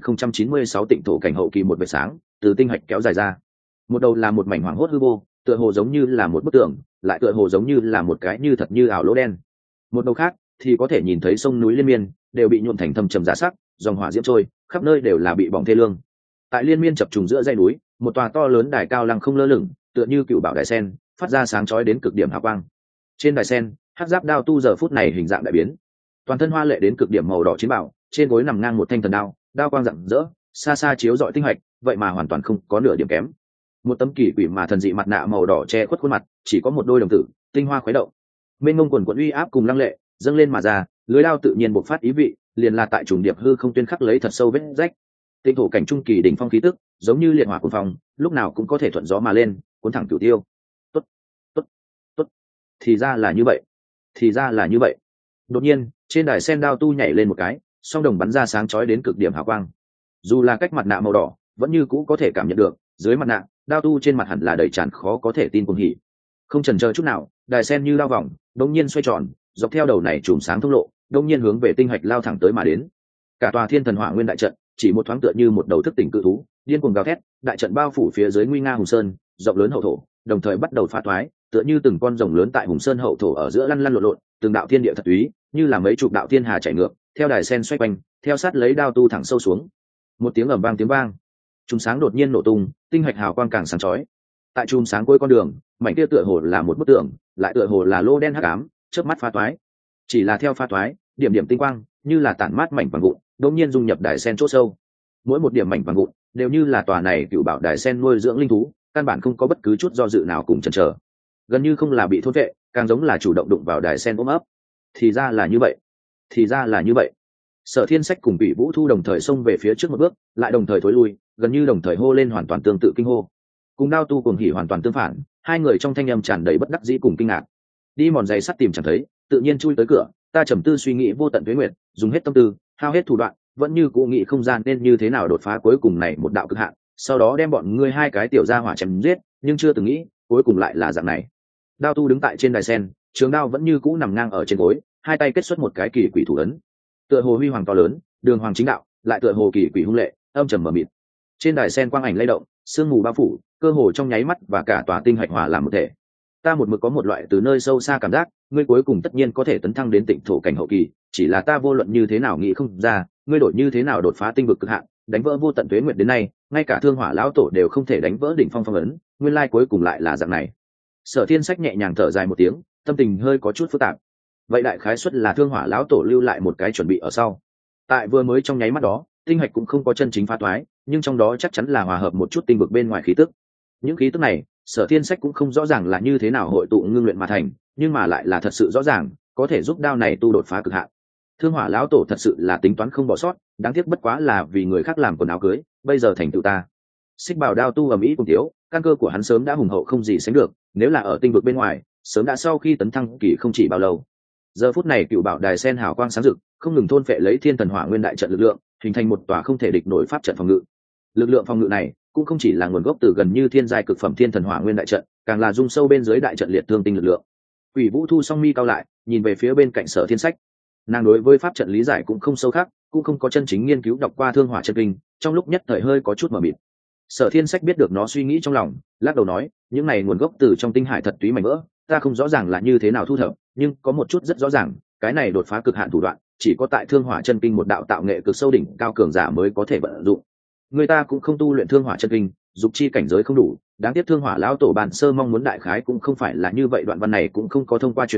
2096 Tịnh thổ cảnh hậu kỳ. Một vệt sáng từ tinh hạch kéo dài ra, một đầu là một mảnh hoàng hốt hư vô, tựa hồ giống như là một bức tường, lại tựa hồ giống như là một cái như thật như ảo lỗ đen. Một đầu khác thì có thể nhìn thấy sông núi liên miên đều bị nhuộm thành thâm trầm giá sắc, dòng hỏa diễm trôi khắp nơi đều là bị bỏng thê lương. Tại liên miên chập trùng giữa dãy núi, một tòa to lớn đài cao lăng không lơ lửng, tựa như cựu bảo đài sen, phát ra sáng chói đến cực điểm hào quang. Trên đài sen, hắc giáp đao tu giờ phút này hình dạng đại biến, toàn thân hoa lệ đến cực điểm màu đỏ chiến bảo, trên gối nằm ngang một thanh thần đao, đao quang rạng rỡ, xa xa chiếu rọi tinh hạch, vậy mà hoàn toàn không có nửa điểm kém. Một tấm kỳ quỷ mà thần dị mặt nạ màu đỏ che khuất khuôn mặt, chỉ có một đôi đồng tử tinh hoa khuấy động, mênh mông quần quần uy áp cùng lăng lệ dâng lên mà ra, lưới đao tự nhiên bộc phát ý vị, liền là tại trùng điệp hư không tuyên khắc lấy thật sâu vết rách. Tinh thổ cảnh trung kỳ đỉnh phong khí tức, giống như liệt hỏa cuồng phong, lúc nào cũng có thể thuận gió mà lên, cuốn thẳng cửu tiêu. Tốt, tốt, tốt. Thì ra là như vậy, thì ra là như vậy. Đột nhiên, trên đài sen đao tu nhảy lên một cái, song đồng bắn ra sáng chói đến cực điểm hào quang. Dù là cách mặt nạ màu đỏ, vẫn như cũ có thể cảm nhận được, dưới mặt nạ, đao tu trên mặt hẳn là đầy tràn khó có thể tin cuồng hỉ. Không chần chờ chút nào, đài sen như lao vòng, đột nhiên xoay tròn, dọc theo đầu này chùm sáng thông lộ, đột nhiên hướng về tinh hạch lao thẳng tới mà đến. Cả tòa Thiên Thần Hỏa Nguyên đại trận, chỉ một thoáng tựa như một đầu thức tỉnh cự thú, điên cuồng gào thét, đại trận bao phủ phía dưới nguy nga hùng sơn, rộng lớn hậu thổ, đồng thời bắt đầu phá thoái, tựa như từng con rồng lớn tại hùng sơn hậu thổ ở giữa lăn lăn lộn lộn, từng đạo thiên địa thật úy, như là mấy chục đạo thiên hà chảy ngược, theo đài sen xoay quanh, theo sát lấy đao tu thẳng sâu xuống. Một tiếng ầm vang tiếng vang, chùm sáng đột nhiên nổ tung, tinh hạch hào quang càng sáng chói. Tại chùm sáng cuối con đường, mảnh kia tựa hồ là một bức tượng, lại tựa hồ là lô đen hắc ám, chớp mắt phá toái. Chỉ là theo phá toái, điểm điểm tinh quang, như là tản mát mảnh vàng vụn, đột nhiên dung nhập đài sen chỗ sâu. Mỗi một điểm mảnh vàng vụn đều như là tòa này cựu bảo đài sen nuôi dưỡng linh thú, căn bản không có bất cứ chút do dự nào cùng chần chờ, gần như không là bị thôn vệ, càng giống là chủ động đụng vào đài sen ôm ấp. Thì ra là như vậy, thì ra là như vậy. Sở Thiên Sách cùng Bị Vũ Thu đồng thời xông về phía trước một bước, lại đồng thời thối lui, gần như đồng thời hô lên hoàn toàn tương tự kinh hô. Cùng đao tu cùng hỉ hoàn toàn tương phản, hai người trong thanh âm tràn đầy bất đắc dĩ cùng kinh ngạc. Đi mòn giày sắt tìm chẳng thấy, tự nhiên chui tới cửa, ta trầm tư suy nghĩ vô tận tuế nguyệt, dùng hết tâm tư, hao hết thủ đoạn, vẫn như cũ nghĩ không gian nên như thế nào đột phá cuối cùng này một đạo cực hạn, sau đó đem bọn ngươi hai cái tiểu gia hỏa chém giết, nhưng chưa từng nghĩ, cuối cùng lại là dạng này. Đao tu đứng tại trên đài sen, trường đao vẫn như cũ nằm ngang ở trên gối, hai tay kết xuất một cái kỳ quỷ thủ ấn. Tựa hồ huy hoàng to lớn, đường hoàng chính đạo, lại tựa hồ kỳ quỷ hung lệ, âm trầm mờ mịt. Trên đài sen quang ảnh lay động, sương mù bao phủ, cơ hồ trong nháy mắt và cả tòa tinh hạch hòa làm một thể. Ta một mực có một loại từ nơi sâu xa cảm giác, ngươi cuối cùng tất nhiên có thể tấn thăng đến Tịnh thổ cảnh hậu kỳ, chỉ là ta vô luận như thế nào nghĩ không ra, ngươi đổi như thế nào đột phá tinh vực cực hạn, đánh vỡ vô tận tuế nguyệt đến nay, ngay cả Thương Hỏa lão tổ đều không thể đánh vỡ đỉnh phong phong ấn, nguyên lai cuối cùng lại là dạng này. Sở Thiên Sách nhẹ nhàng thở dài một tiếng, tâm tình hơi có chút phức tạp. Vậy đại khái suất là Thương Hỏa lão tổ lưu lại một cái chuẩn bị ở sau. Tại vừa mới trong nháy mắt đó, tinh hạch cũng không có chân chính phá toái, nhưng trong đó chắc chắn là hòa hợp một chút tinh vực bên ngoài khí tức. Những khí tức này, Sở Thiên Sách cũng không rõ ràng là như thế nào hội tụ ngưng luyện mà thành, nhưng mà lại là thật sự rõ ràng, có thể giúp đao này tu đột phá cực hạn. Thương Hỏa lão tổ thật sự là tính toán không bỏ sót, đáng tiếc bất quá là vì người khác làm quần áo cưới, bây giờ thành tựu ta. Xích Bảo đao tu ầm ĩ cùng thiếu, căn cơ của hắn sớm đã hùng hậu không gì sánh được, nếu là ở tinh vực bên ngoài, sớm đã sau khi tấn thăng kỳ không chỉ bao lâu. Giờ phút này cựu bảo đài sen hào quang sáng rực, không ngừng thôn phệ lấy Thiên Thần Hỏa Nguyên đại trận lực lượng, hình thành một tòa không thể địch nổi pháp trận phòng ngự. Lực lượng phòng ngự này cũng không chỉ là nguồn gốc từ gần như thiên giai cực phẩm Thiên Thần Hỏa Nguyên đại trận, càng là dung sâu bên dưới đại trận liệt thương tinh lực lượng. Quỷ Vũ Thu song mi cao lại, nhìn về phía bên cạnh Sở Thiên Sách. Nàng đối với pháp trận lý giải cũng không sâu khác, cũng không có chân chính nghiên cứu đọc qua Thương Hỏa chân kinh, trong lúc nhất thời hơi có chút mờ mịt. Sở Thiên Sách biết được nó suy nghĩ trong lòng, lắc đầu nói, những này nguồn gốc từ trong tinh hải thật túy mảnh vỡ, ta không rõ ràng là như thế nào thu thập, nhưng có một chút rất rõ ràng, cái này đột phá cực hạn thủ đoạn, chỉ có tại Thương Hỏa chân kinh một đạo tạo nghệ cực sâu đỉnh cao cường giả mới có thể vận dụng. Người ta cũng không tu luyện Thương Hỏa chân kinh, dục chi cảnh giới không đủ, đáng tiếc Thương Hỏa lão tổ bàn sơ mong muốn đại khái cũng không phải là như vậy, đoạn văn này cũng không có thông qua truyền âm,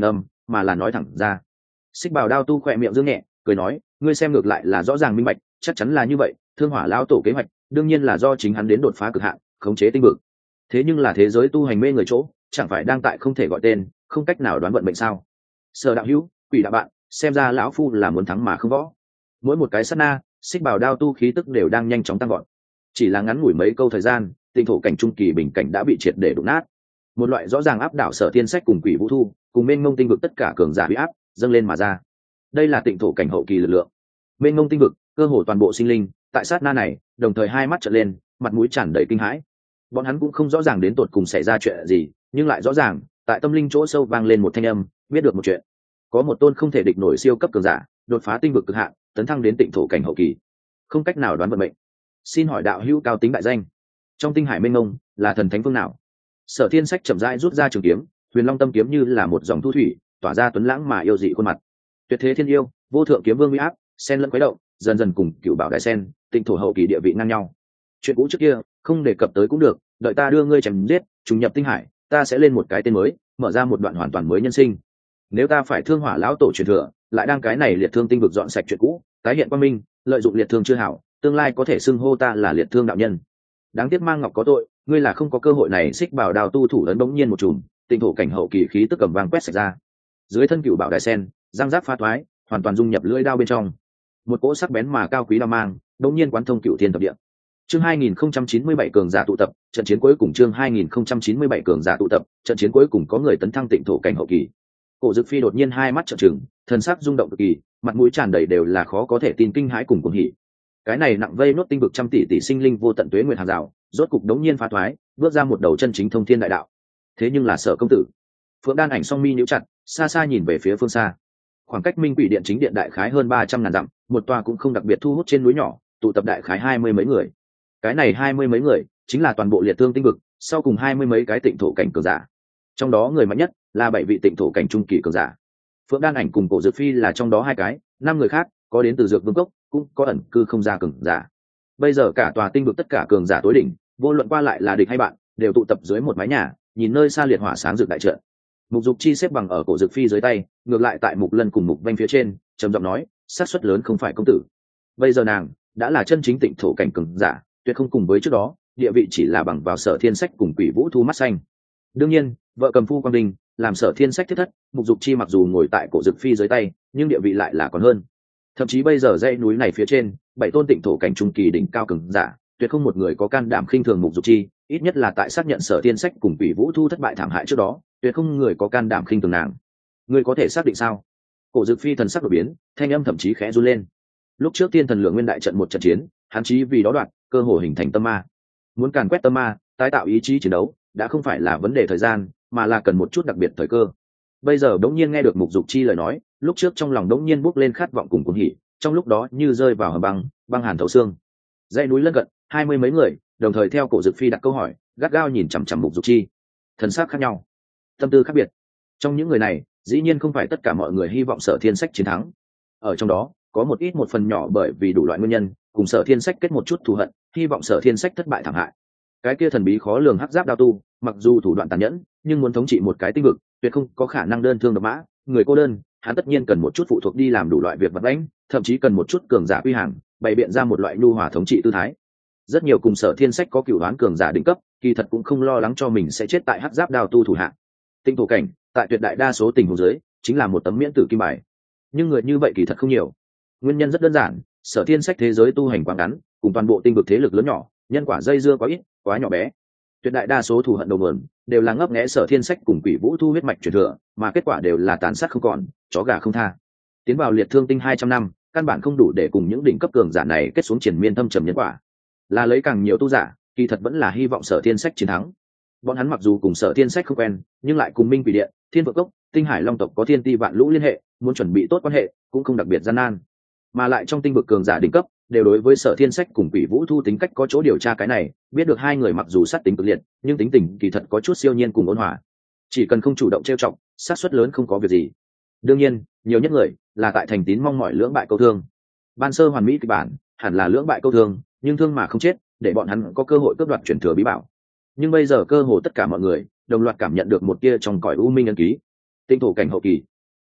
mà là nói thẳng ra. Xích Bảo đao tu khỏe miệng dương nhẹ cười nói, ngươi xem ngược lại là rõ ràng minh bạch, chắc chắn là như vậy. Thương Hỏa lão tổ kế hoạch đương nhiên là do chính hắn đến đột phá cực hạn, khống chế tinh vực. Thế nhưng là thế giới tu hành mê người chỗ chẳng phải đang tại không thể gọi tên, không cách nào đoán vận mệnh sao? Sở đạo hữu, quỷ đạo bạn, xem ra lão phu là muốn thắng mà không võ. Mỗi một cái sát na, Xích Bảo đao tu khí tức đều đang nhanh chóng tăng gọn. Chỉ là ngắn ngủi mấy câu thời gian, tinh thổ cảnh trung kỳ bình cảnh đã bị triệt để đụng nát. Một loại rõ ràng áp đảo Sở Thiên Sách cùng Quỷ Vũ Thu, cùng mênh mông tinh vực tất cả cường giả bị áp dâng lên mà ra. Đây là tịnh thổ cảnh hậu kỳ lực lượng. Mênh mông tinh vực, cơ hồ toàn bộ sinh linh, tại sát na này, đồng thời hai mắt trợn lên, mặt mũi tràn đầy kinh hãi. Bọn hắn cũng không rõ ràng đến tột cùng xảy ra chuyện gì, nhưng lại rõ ràng, tại tâm linh chỗ sâu vang lên một thanh âm, biết được một chuyện. Có một tôn không thể địch nổi siêu cấp cường giả, đột phá tinh vực cực hạn, tấn thăng đến tịnh thổ cảnh hậu kỳ. Không cách nào đoán vận mệnh. Xin hỏi đạo hữu cao tính đại danh, trong tinh hải mênh mông, là thần thánh phương nào? Sở Thiên Sách chậm rãi rút ra trường kiếm, Huyền Long tâm kiếm như là một dòng thu thủy, tỏa ra tuấn lãng mà yêu dị khuôn mặt. Tuyệt thế thiên yêu, vô thượng kiếm vương uy áp, sen lẫn quấy động, dần dần cùng Cửu Bảo đại sen, tịnh thổ hậu kỳ địa vị ngang nhau. Chuyện cũ trước kia, không đề cập tới cũng được, đợi ta đưa ngươi chém giết, trùng nhập tinh hải, ta sẽ lên một cái tên mới, mở ra một đoạn hoàn toàn mới nhân sinh. Nếu ta phải Thương Hỏa lão tổ truyền thừa, lại đang cái này liệt thương tinh vực dọn sạch chuyện cũ, tái hiện quang minh, lợi dụng liệt thương chưa hảo, tương lai có thể xưng hô ta là liệt thương đạo nhân. Đáng tiếc Mang Ngọc có tội, ngươi là không có cơ hội này. Xích Bảo đao tu thủ ấn bỗng nhiên một chùm, tinh thổ cảnh hậu kỳ khí tức cầm vang quét sạch ra. Dưới thân Cửu Bảo đại sen, răng rác pha thoái, hoàn toàn dung nhập lưỡi đao bên trong. Một cỗ sắc bén mà cao quý đao mang, bỗng nhiên quán thông cửu thiên thập địa. Chương 2097 cường giả tụ tập, trận chiến cuối cùng. Chương 2097 cường giả tụ tập, trận chiến cuối cùng có người tấn thăng tịnh thổ cảnh hậu kỳ. Cổ Dực Phi đột nhiên hai mắt trợn trừng, thần sắc rung động cực kỳ, mặt mũi tràn đầy đều là khó có thể tin kinh hãi cùng cuồng hỉ. Cái này nặng vây nốt tinh vực trăm tỷ tỷ sinh linh vô tận tuế nguyệt hàng rào, rốt cục đống nhiên phá thoái, bước ra một đầu chân chính thông thiên đại đạo. Thế nhưng là Sở công tử. Phượng Đan Ảnh song mi nhíu chặt, xa xa nhìn về phía phương xa. Khoảng cách Minh Quỷ Điện chính điện đại khái hơn 300.000 dặm, một tòa cũng không đặc biệt thu hút trên núi nhỏ, tụ tập đại khái 20 mấy người. Cái này 20 mấy người, chính là toàn bộ liệt thương tinh vực, sau cùng 20 mấy cái tịnh thổ cảnh cường giả. Trong đó người mạnh nhất là 7 vị tịnh thổ cảnh trung kỳ cường giả. Phượng Đan Ảnh cùng Cổ Dực Phi là trong đó 2 cái, 5 người khác, có đến từ Dược Vương cốc, cũng có ẩn cư không ra cường giả. Bây giờ cả tòa tinh vực tất cả cường giả tối đỉnh, vô luận qua lại là địch hay bạn, đều tụ tập dưới một mái nhà, nhìn nơi xa liệt hỏa sáng rực đại trận. Mục Dục Chi xếp bằng ở Cổ Dực Phi dưới tay, ngược lại tại Mục Lân cùng Mục Vanh phía trên, trầm giọng nói, xác suất lớn không phải công tử. Bây giờ nàng đã là chân chính tịnh thổ cảnh cường giả, tuyệt không cùng với trước đó, địa vị chỉ là bằng vào Sở Thiên Sách cùng Quỷ Vũ Thu mắt xanh. Đương nhiên, vợ cầm phu Quang Đình, làm Sở Thiên Sách thiết thất, Mục Dục Chi mặc dù ngồi tại Cổ Dực Phi dưới tay, nhưng địa vị lại là còn hơn. Thậm chí bây giờ dãy núi này phía trên, 7 tôn tịnh thổ cảnh trung kỳ đỉnh cao cường giả, tuyệt không một người có can đảm khinh thường Mục Dục Chi, ít nhất là tại xác nhận Sở Thiên Sách cùng Quỷ Vũ Thu thất bại thảm hại trước đó, tuyệt không người có can đảm khinh thường nàng. Ngươi có thể xác định sao? Cổ Dực Phi thần sắc đổi biến, thanh âm thậm chí khẽ run lên. Lúc trước Tiên Thần Lượng Nguyên đại trận một trận chiến, hắn chí vì đó đoạt, cơ hội hình thành tâm ma. Muốn càn quét tâm ma, tái tạo ý chí chiến đấu, đã không phải là vấn đề thời gian, mà là cần một chút đặc biệt thời cơ. Bây giờ đống nhiên nghe được Mục Dục Chi lời nói, lúc trước trong lòng đống nhiên bốc lên khát vọng cùng cuồng hỉ, trong lúc đó như rơi vào hầm băng, băng hàn thấu xương. Dãy núi lân cận, 20 mấy người, đồng thời theo Cổ Dực Phi đặt câu hỏi, gắt gao nhìn chằm chằm Mục Dục Chi. Thần sắc khác nhau, tâm tư khác biệt. Trong những người này, dĩ nhiên không phải tất cả mọi người hy vọng Sở Thiên Sách chiến thắng. Ở trong đó, có một ít một phần nhỏ bởi vì đủ loại nguyên nhân, cùng Sở Thiên Sách kết một chút thù hận, hy vọng Sở Thiên Sách thất bại thảm hại. Cái kia thần bí khó lường hắc giáp đao tu, mặc dù thủ đoạn tàn nhẫn, nhưng muốn thống trị một cái tinh vực, tuyệt không có khả năng đơn thương độc mã, người cô đơn, hắn tất nhiên cần một chút phụ thuộc đi làm đủ loại việc vặt vãnh, thậm chí cần một chút cường giả uy hàng, bày biện ra một loại nhu hòa thống trị tư thái. Rất nhiều cùng Sở Thiên Sách có cửu đoán cường giả đỉnh cấp, kỳ thật cũng không lo lắng cho mình sẽ chết tại hắc giáp đao tu thủ hạ. Tinh thổ cảnh, tại tuyệt đại đa số tình huống dưới, chính là một tấm miễn tử kim bài. Nhưng người như vậy kỳ thật không nhiều. Nguyên nhân rất đơn giản, Sở Thiên Sách thế giới tu hành quá ngắn, cùng toàn bộ tinh vực thế lực lớn nhỏ, nhân quả dây dưa quá ít, quá nhỏ bé. Tuyệt đại đa số thù hận đầu nguồn đều là ngấp nghé Sở Thiên Sách cùng Quỷ Vũ Thu huyết mạch truyền thừa, mà kết quả đều là tàn sát không còn, chó gà không tha. Tiến vào liệt thương tinh 200 năm, căn bản không đủ để cùng những đỉnh cấp cường giả này kết xuống triển miên thâm trầm nhân quả. Là lấy càng nhiều tu giả, kỳ thật vẫn là hy vọng Sở Thiên Sách chiến thắng. Bọn hắn mặc dù cùng Sở Thiên Sách không quen, nhưng lại cùng Minh Quỷ Điện, Thiên Vượng Cốc, Tinh Hải Long tộc có thiên ti vạn lũ liên hệ, muốn chuẩn bị tốt quan hệ, cũng không đặc biệt gian nan. Mà lại trong tinh vực cường giả đỉnh cấp, đều đối với Sở Thiên Sách cùng Quỷ Vũ Thu tính cách có chỗ điều tra cái này, biết được hai người mặc dù sát tính cực liệt, nhưng tính tình kỳ thật có chút siêu nhiên cùng ôn hòa. Chỉ cần không chủ động trêu chọc, xác suất lớn không có việc gì. Đương nhiên, nhiều nhất người là tại thành tín mong mọi lưỡng bại câu thương. Ban sơ hoàn mỹ kịch bản, hẳn là lưỡng bại câu thương, nhưng thương mà không chết, để bọn hắn có cơ hội cướp đoạt truyền thừa bí bảo. Nhưng bây giờ cơ hồ tất cả mọi người đồng loạt cảm nhận được một tia trong cõi u minh ấn ký. Tinh thổ cảnh hậu kỳ,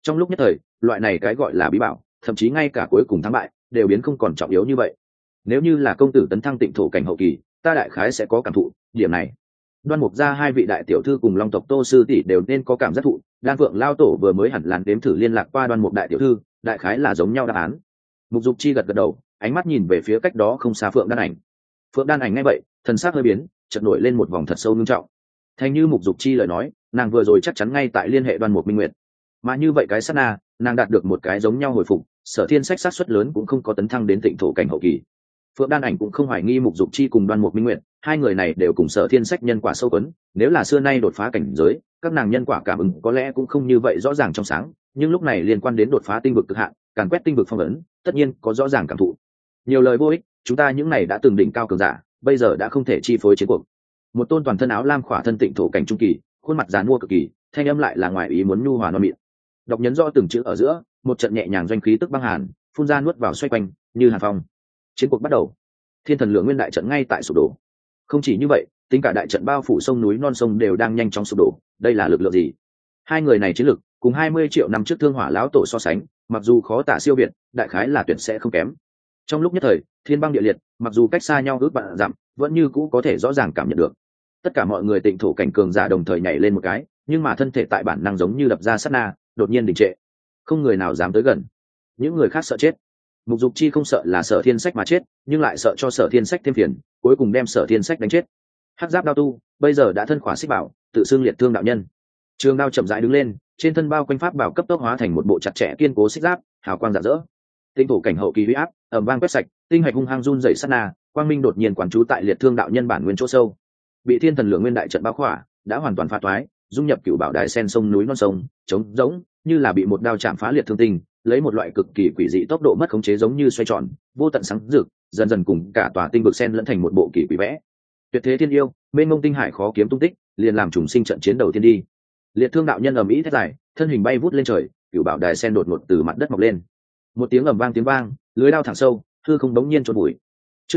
Trong lúc nhất thời, loại này cái gọi là bí bảo, thậm chí ngay cả cuối cùng thắng bại đều biến không còn trọng yếu như vậy. Nếu như là công tử tấn thăng tịnh thổ cảnh hậu kỳ, ta đại khái sẽ có cảm thụ điểm này. Đoan Mục gia hai vị đại tiểu thư cùng Long tộc Tô sư tỷ đều nên có cảm giác thụ. Đan Phượng lao tổ vừa mới hẳn làn đếm thử liên lạc qua Đoan Mục đại tiểu thư, đại khái là giống nhau đáp án. Mục Dục Chi gật gật đầu, ánh mắt nhìn về phía cách đó không xa Phượng Đan Ảnh. Phượng Đan Ảnh nghe vậy, thần sắc hơi biến, chợt nổi lên một vòng thật sâu nghiêm trọng. Thành như Mục Dục Chi lời nói, nàng vừa rồi chắc chắn ngay tại liên hệ Đoan Mục Minh Nguyệt. Mà như vậy cái sát na, nàng đạt được một cái giống nhau hồi phục, Sở Thiên Sách sát suất lớn cũng không có tấn thăng đến tịnh thổ cảnh hậu kỳ. Phượng Đan Ảnh cũng không hoài nghi Mục Dục Chi cùng Đoan Mục Minh Nguyệt, hai người này đều cùng Sở Thiên Sách nhân quả sâu quấn, nếu là xưa nay đột phá cảnh giới, các nàng nhân quả cảm ứng có lẽ cũng không như vậy rõ ràng trong sáng, nhưng lúc này liên quan đến đột phá tinh vực cực hạn, càn quét tinh vực phong ấn, tất nhiên có rõ ràng cảm thụ. Nhiều lời vô ích, chúng ta những này đã từng đỉnh cao cường giả, bây giờ đã không thể chi phối chiến cuộc. Một tôn toàn thân áo lam khỏa thân tịnh thổ cảnh trung kỳ, khuôn mặt giàn mua cực kỳ, thanh âm lại là ngoài ý muốn nhu hòa non mịn. Đọc nhấn rõ từng chữ ở giữa, một trận nhẹ nhàng doanh khí tức băng hàn, phun ra nuốt vào xoay quanh, như hàn phong. Chiến cuộc bắt đầu. Thiên thần lượng nguyên đại trận ngay tại sụp đổ. Không chỉ như vậy, tính cả đại trận bao phủ sông núi non sông đều đang nhanh chóng sụp đổ. Đây là lực lượng gì? Hai người này chiến lực cùng 20 triệu năm trước Thương Hỏa lão tổ so sánh, mặc dù khó tả siêu việt, đại khái là tuyệt sẽ không kém. Trong lúc nhất thời, thiên băng địa liệt, mặc dù cách xa nhau ước vạn dặm, vẫn như cũ có thể rõ ràng cảm nhận được. Tất cả mọi người tịnh thổ cảnh cường giả đồng thời nhảy lên một cái, nhưng mà thân thể tại bản năng giống như đập ra sát na, đột nhiên đình trệ. Không người nào dám tới gần. Những người khác sợ chết. Mục Dục Chi không sợ là Sở Thiên Sách mà chết, nhưng lại sợ cho Sở Thiên Sách thêm phiền, cuối cùng đem Sở Thiên Sách đánh chết. Hắc Giáp Đao Tu bây giờ đã thân khỏa xích bảo, tự xưng liệt thương đạo nhân. Trường đao chậm rãi đứng lên, trên thân bao quanh pháp bảo cấp tốc hóa thành một bộ chặt chẽ kiên cố xích giáp, hào quang rạng rỡ. Tinh thổ cảnh hậu kỳ uy áp, ầm vang quét sạch, tinh hạch hung hăng run rẩy sát na, quang minh đột nhiên quán trú tại liệt thương đạo nhân bản nguyên chỗ sâu. Bị Thiên Thần Lượng Nguyên đại trận bao khỏa, đã hoàn toàn phá toái, dung nhập cửu bảo đại sen sông núi non sông, trống rỗng, như là bị một đao chạm phá liệt thương tinh, lấy một loại cực kỳ quỷ dị tốc độ mất khống chế giống như xoay tròn, vô tận sáng rực, dần dần cùng cả tòa tinh vực sen lẫn thành một bộ kỳ quỷ vẽ. Tuyệt thế thiên yêu, mênh mông tinh hải khó kiếm tung tích, liền làm trùng sinh trận chiến đầu tiên đi. Liệt thương đạo nhân ầm ĩ thét dài, thân hình bay vút lên trời, cửu bảo đài sen đột ngột từ mặt đất mọc lên. Một tiếng ầm vang tiếng vang, lưới đao thẳng sâu, hư không đống nhiên chôn bụi. Chương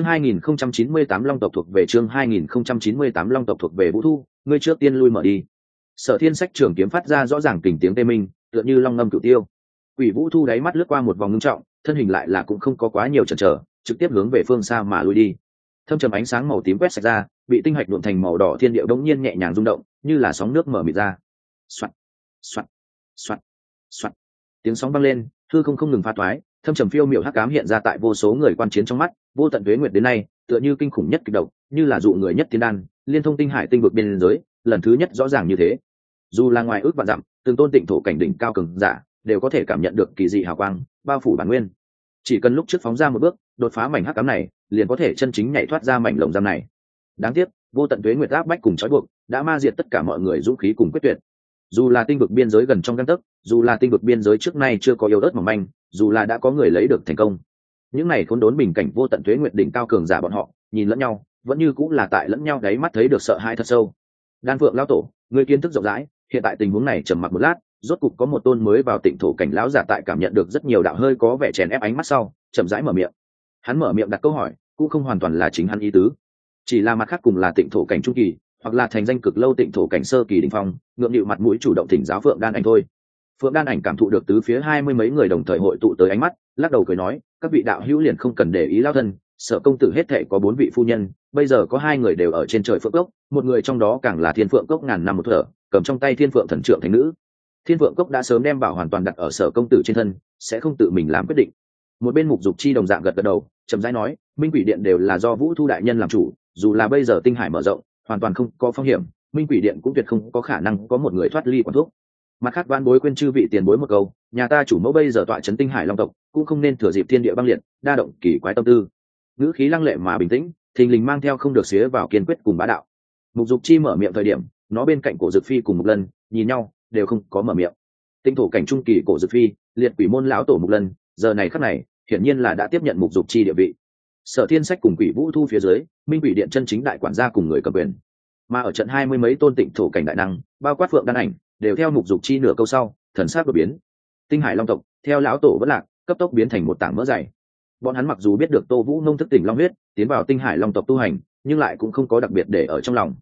2098 Long tộc thuộc về chương 2098 Long tộc thuộc về Vũ Thu, ngươi trước tiên lui mở đi. Sở Thiên Sách trường kiếm phát ra rõ ràng kình tiếng tê minh, tựa như long ngâm cửu tiêu. Quỷ Vũ Thu đáy mắt lướt qua một vòng ngưng trọng, thân hình lại là cũng không có quá nhiều chần chờ, trực tiếp hướng về phương xa mà lui đi. Thâm trầm ánh sáng màu tím quét sạch ra, bị tinh hạch nhuộm thành màu đỏ thiên điệu đống nhiên nhẹ nhàng rung động, như là sóng nước mở mịt ra. Soạt, soạt, soạt, soạt. Tiếng sóng vang lên, hư không không ngừng pha toái, thâm trầm phiêu miểu hắc ám hiện ra tại vô số người quan chiến trong mắt, vô tận tuế nguyệt đến nay, tựa như kinh khủng nhất kịch độc, như là dụ người nhất thiên đan, liên thông tinh hải tinh vực biên giới, lần thứ nhất rõ ràng như thế. Dù là ngoài ước vạn dặm, từng tôn tịnh thổ cảnh đỉnh cao cường giả, đều có thể cảm nhận được kỳ dị hào quang, bao phủ bản nguyên. Chỉ cần lúc trước phóng ra một bước, đột phá mảnh hắc ám này, liền có thể chân chính nhảy thoát ra mảnh lồng giam này. Đáng tiếc, vô tận tuế nguyệt áp bách cùng trói buộc, đã ma diệt tất cả mọi người dũng khí cùng quyết tuyệt. Dù là tinh vực biên giới gần trong gang tấc, dù là tinh vực biên giới trước nay chưa có yếu ớt mỏng manh, dù là đã có người lấy được thành công, những này khốn đốn bình cảnh vô tận tuế nguyệt đỉnh cao cường giả bọn họ, nhìn lẫn nhau, vẫn như cũng là tại lẫn nhau đáy mắt thấy được sợ hãi thật sâu. Đan Phượng lão tổ, người kiến thức rộng rãi, hiện tại tình huống này trầm mặc một lát, rốt cục có một tôn mới vào tịnh thổ cảnh lão giả tại cảm nhận được rất nhiều đạo hơi có vẻ chèn ép ánh mắt sau, chậm rãi mở miệng. Hắn mở miệng đặt câu hỏi, cũng không hoàn toàn là chính hắn ý tứ, chỉ là mặt khác cùng là tịnh thổ cảnh trung kỳ, hoặc là thành danh cực lâu tịnh thổ cảnh sơ kỳ đỉnh phong, ngượng nghịu mặt mũi chủ động thỉnh giáo Phượng Đan Ảnh thôi. Phượng Đan Ảnh cảm thụ được tứ phía 20 mấy người đồng thời hội tụ tới ánh mắt, lắc đầu cười nói, các vị đạo hữu liền không cần để ý lao thân, Sở công tử hết thệ có 4 vị phu nhân, bây giờ có 2 người đều ở trên trời phượng cốc, một người trong đó càng là Thiên Phượng cốc ngàn năm một thở, cầm trong tay Thiên Phượng thần trượng thành nữ. Thiên Phượng cốc đã sớm đem bảo hoàn toàn đặt ở Sở công tử trên thân, sẽ không tự mình làm quyết định. Một bên Mục Dục Chi đồng dạng gật gật đầu, chậm rãi nói, Minh Quỷ Điện đều là do Vũ Thu đại nhân làm chủ, dù là bây giờ tinh hải mở rộng, hoàn toàn không có phong hiểm, Minh Quỷ Điện cũng tuyệt không có khả năng có một người thoát ly quản thuốc. Mặt khác van bối quên chư vị tiền bối một câu, nhà ta chủ mẫu bây giờ tọa trấn tinh hải long tộc, cũng không nên thừa dịp thiên địa băng liệt, đa động kỳ quái tâm tư. Ngữ khí lăng lệ mà bình tĩnh, thình lình mang theo không được xía vào kiên quyết cùng bá đạo. Mục Dục Chi mở miệng thời điểm, nó bên cạnh Cổ Dực Phi cùng Mục Lân nhìn nhau, đều không có mở miệng. Tinh thổ cảnh trung kỳ Cổ Dực Phi, liệt quỷ môn lão tổ Mục Lân, giờ này khắc này, hiển nhiên là đã tiếp nhận Mục Dục Chi địa vị. Sở Thiên Sách cùng Quỷ Vũ Thu phía dưới, Minh Quỷ Điện chân chính đại quản gia cùng người cầm quyền. Mà ở trận 20 mấy tôn tịnh thổ cảnh đại năng, bao quát Phượng Đan Ảnh, đều theo Mục Dục Chi nửa câu sau, thần sắc đột biến. Tinh hải long tộc, theo lão tổ vẫn lạc, cấp tốc biến thành một tảng mỡ dày. Bọn hắn mặc dù biết được Tô Vũ nông thức tỉnh long huyết, tiến vào tinh hải long tộc tu hành, nhưng lại cũng không có đặc biệt để ở trong lòng.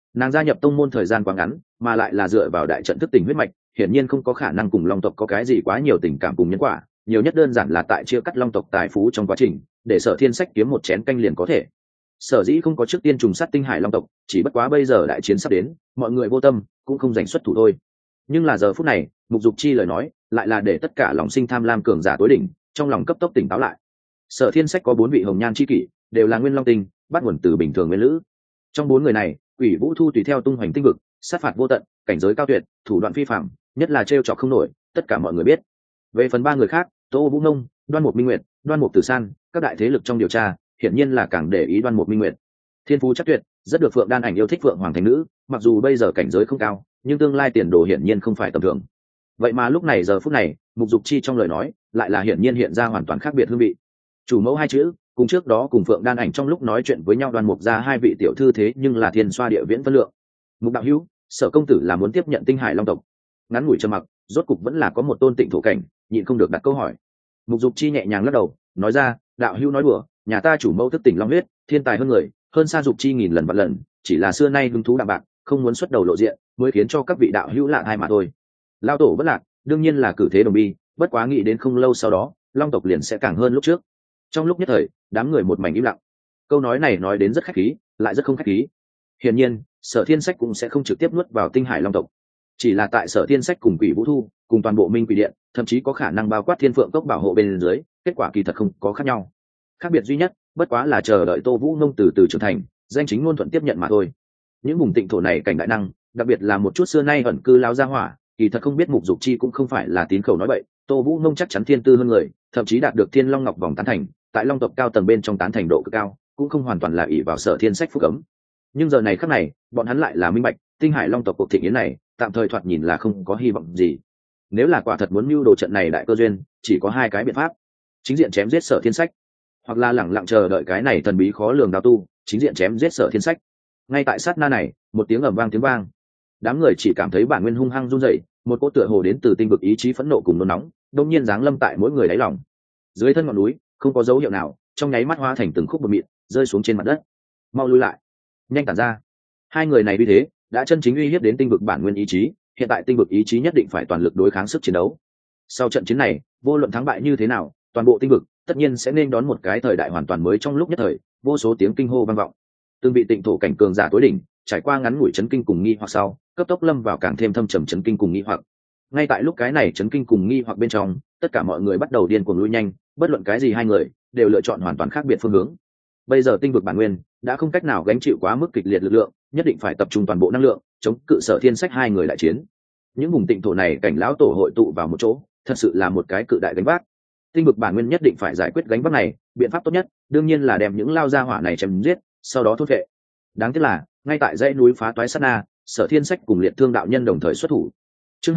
Nàng gia nhập tông môn thời gian quá ngắn, mà lại là dựa vào đại trận thức tỉnh huyết mạch, hiển nhiên không có khả năng cùng long tộc có cái gì quá nhiều tình cảm cùng nhân quả, nhiều nhất đơn giản là tại chia cắt long tộc tài phú trong quá trình, để Sở Thiên Sách kiếm một chén canh liền có thể. Sở dĩ không có trước tiên trùng sát tinh hải long tộc, chỉ bất quá bây giờ đại chiến sắp đến, mọi người vô tâm, cũng không giành xuất thủ thôi. Nhưng là giờ phút này, Mục Dục Chi lời nói, lại là để tất cả lòng sinh tham lam cường giả tối đỉnh, trong lòng cấp tốc tỉnh táo lại. Sở Thiên Sách có 4 vị hồng nhan chi kỷ, đều là nguyên long tinh, bắt nguồn từ bình thường nguyên lữ. Trong 4 người này, Quỷ Vũ Thu tùy theo tung hoành tinh vực, sát phạt vô tận, cảnh giới cao tuyệt, thủ đoạn phi phàm, nhất là trêu chọc không nổi, tất cả mọi người biết. Về phần 3 người khác, Tô Vũ Nông, Đoan Mục Minh Nguyệt, Đoan Mục Tử San, các đại thế lực trong điều tra, hiển nhiên là càng để ý Đoan Mục Minh Nguyệt. Thiên phú chắc tuyệt, rất được Phượng Đan Ảnh yêu thích Phượng Hoàng thành nữ, mặc dù bây giờ cảnh giới không cao, nhưng tương lai tiền đồ hiển nhiên không phải tầm thường. Vậy mà lúc này giờ phút này, Mục Dục Chi trong lời nói, lại là hiển nhiên hiện ra hoàn toàn khác biệt hương vị. Chủ mẫu hai chữ, cùng trước đó cùng Phượng Đan Ảnh trong lúc nói chuyện với nhau Đoan Mục ra hai vị tiểu thư thế nhưng là thiên xoa địa viễn phân lượng. Mục đạo hữu, Sở công tử là muốn tiếp nhận Tinh Hải Long tộc. Ngắn ngủi trầm mặc, rốt cục vẫn là có một tôn tịnh thổ cảnh, nhịn không được đặt câu hỏi. Mục Dục Chi nhẹ nhàng lắc đầu, nói ra, đạo hữu nói đùa, nhà ta chủ mẫu thức tỉnh long huyết, thiên tài hơn người, hơn xa Dục Chi nghìn lần vạn lần, chỉ là xưa nay hứng thú đạm bạc, không muốn xuất đầu lộ diện, mới khiến cho các vị đạo hữu lạ hai mà thôi. Lao tổ bất lạc, đương nhiên là cử thế đồng bi, bất quá nghĩ đến không lâu sau đó, long tộc liền sẽ càng hơn lúc trước. Trong lúc nhất thời, đám người một mảnh im lặng. Câu nói này nói đến rất khách khí, lại rất không khách khí. Hiển nhiên, Sở Thiên Sách cũng sẽ không trực tiếp nuốt vào Tinh Hải Long tộc, chỉ là tại Sở Thiên Sách cùng Quỷ Vũ Thu, cùng toàn bộ Minh Quỷ Điện, thậm chí có khả năng bao quát Thiên Phượng Cốc bảo hộ bên dưới, kết quả kỳ thật không có khác nhau. Khác biệt duy nhất, bất quá là chờ đợi Tô Vũ Nông từ từ trưởng thành, danh chính ngôn thuận tiếp nhận mà thôi. Những vùng tịnh thổ này cảnh đại năng, đặc biệt là một chút xưa nay ẩn cư lao gia hỏa, kỳ thật không biết Mục Dục Chi cũng không phải là tín khẩu nói bậy, Tô Vũ Nông chắc chắn thiên tư hơn người, thậm chí đạt được Thiên Long Ngọc vòng tán thành, tại Long tộc cao tầng bên trong tán thành độ cực cao, cũng không hoàn toàn là ỷ vào Sở Thiên Sách phúc cấm. Nhưng giờ này khắc này, bọn hắn lại là minh bạch, Tinh Hải Long tộc cuộc thịnh yến này, tạm thời thoạt nhìn là không có hy vọng gì. Nếu là quả thật muốn mưu đồ trận này đại cơ duyên, chỉ có hai cái biện pháp: chính diện chém giết Sở Thiên Sách, hoặc là lẳng lặng chờ đợi cái này thần bí khó lường đao tu, chính diện chém giết Sở Thiên Sách. Ngay tại sát na này, một tiếng ầm vang tiếng vang, đám người chỉ cảm thấy bản nguyên hung hăng run rẩy, một cỗ tựa hồ đến từ tinh vực ý chí phẫn nộ cùng nôn nóng, đột nhiên giáng lâm tại mỗi người đáy lòng. Dưới thân ngọn núi, không có dấu hiệu nào, trong nháy mắt hóa thành từng khúc bột mịn, rơi xuống trên mặt đất. Mau lui lại, nhanh tản ra. Hai người này vì thế đã chân chính uy hiếp đến tinh vực bản nguyên ý chí, hiện tại tinh vực ý chí nhất định phải toàn lực đối kháng sức chiến đấu. Sau trận chiến này, vô luận thắng bại như thế nào, toàn bộ tinh vực tất nhiên sẽ nên đón một cái thời đại hoàn toàn mới. Trong lúc nhất thời, vô số tiếng kinh hô vang vọng. Từng vị tịnh thổ cảnh cường giả tối đỉnh, trải qua ngắn ngủi chấn kinh cùng nghi hoặc sau, cấp tốc lâm vào càng thêm thâm trầm chấn kinh cùng nghi hoặc. Ngay tại lúc cái này chấn kinh cùng nghi hoặc bên trong, tất cả mọi người bắt đầu điên cuồng lui nhanh, bất luận cái gì hai người đều lựa chọn hoàn toàn khác biệt phương hướng. Bây giờ tinh vực bản nguyên đã không cách nào gánh chịu quá mức kịch liệt lực lượng, nhất định phải tập trung toàn bộ năng lượng chống cự Sở Thiên Sách hai người đại chiến. Những vùng tịnh thổ này cảnh lão tổ hội tụ vào một chỗ, thật sự là một cái cự đại gánh vác. Tinh vực bản nguyên nhất định phải giải quyết gánh vác này, biện pháp tốt nhất đương nhiên là đem những lao gia hỏa này chém giết, sau đó thốt vệ. Đáng tiếc là ngay tại dãy núi phá toái sát na, Sở Thiên Sách cùng Liệt Thương đạo nhân đồng thời xuất thủ. Chương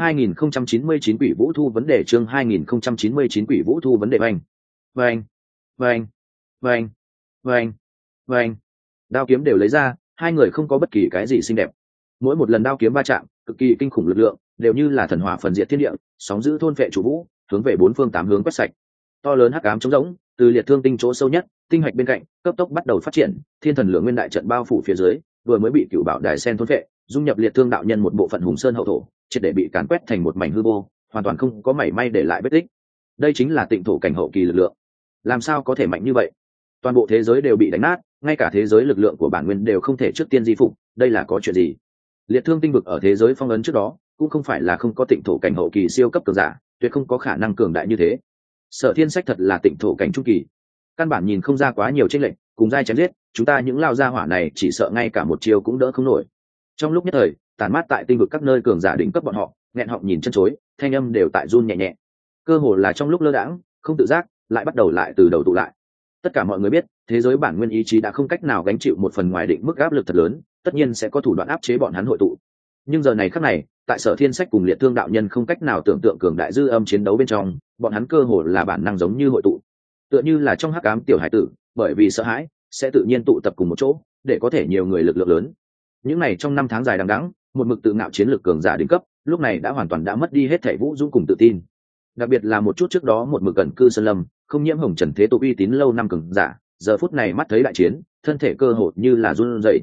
2099 Quỷ Vũ Thu vấn đề, chương 2099 Quỷ Vũ Thu vấn đề. Vành vành vành vành vành vành, đao kiếm đều lấy ra, hai người không có bất kỳ cái gì xinh đẹp. Mỗi một lần đao kiếm va chạm, cực kỳ kinh khủng lực lượng, đều như là thần hỏa phần diệt thiên địa, sóng dữ thôn phệ chủ vũ, hướng về bốn phương tám hướng quét sạch. To lớn hắc ám trống rỗng, từ Liệt Thương tinh chỗ sâu nhất, tinh hạch bên cạnh, cấp tốc bắt đầu phát triển, thiên thần lượng nguyên đại trận bao phủ phía dưới, vừa mới bị Cửu Bảo Đài Sen thôn phệ, dung nhập Liệt Thương đạo nhân một bộ phận hùng sơn hậu thổ, triệt để bị càn quét thành một mảnh hư vô, hoàn toàn không có mảy may để lại vết tích. Đây chính là tịnh thổ cảnh hậu kỳ lực lượng. Làm sao có thể mạnh như vậy? Toàn bộ thế giới đều bị đánh nát, ngay cả thế giới lực lượng của bản nguyên đều không thể trước tiên di phục, đây là có chuyện gì? Liệt Thương tinh vực ở thế giới phong ấn trước đó, cũng không phải là không có tịnh thổ cảnh hậu kỳ siêu cấp cường giả, tuyệt không có khả năng cường đại như thế. Sở Thiên Sách thật là tịnh thổ cảnh trung kỳ, căn bản nhìn không ra quá nhiều chênh lệch, cùng giai chém giết, chúng ta những lao gia hỏa này chỉ sợ ngay cả một chiêu cũng đỡ không nổi. Trong lúc nhất thời, tản mát tại tinh vực các nơi cường giả đỉnh cấp bọn họ, nghẹn họng nhìn chân chối, thanh âm đều tại run nhẹ nhẹ. Cơ hồ là trong lúc lơ đãng, không tự giác, lại bắt đầu lại từ đầu tụ lại. Tất cả mọi người biết, thế giới bản nguyên ý chí đã không cách nào gánh chịu một phần ngoài định mức áp lực thật lớn, tất nhiên sẽ có thủ đoạn áp chế bọn hắn hội tụ. Nhưng giờ này khắc này, tại Sở Thiên Sách cùng Liệt Thương đạo nhân không cách nào tưởng tượng cường đại dư âm chiến đấu bên trong, bọn hắn cơ hồ là bản năng giống như hội tụ, tựa như là trong hắc ám tiểu hải tử, bởi vì sợ hãi, sẽ tự nhiên tụ tập cùng một chỗ, để có thể nhiều người lực lượng lớn. Những này trong năm tháng dài đằng đẵng, một mực tự ngạo chiến lược cường giả đỉnh cấp, lúc này đã hoàn toàn đã mất đi hết thảy vũ dũng cùng tự tin. Đặc biệt là một chút trước đó một mực gần cư sơn lâm, không nhiễm hồng trần thế tục uy tín lâu năm cường giả, giờ phút này mắt thấy đại chiến, thân thể cơ hồ như là run rẩy.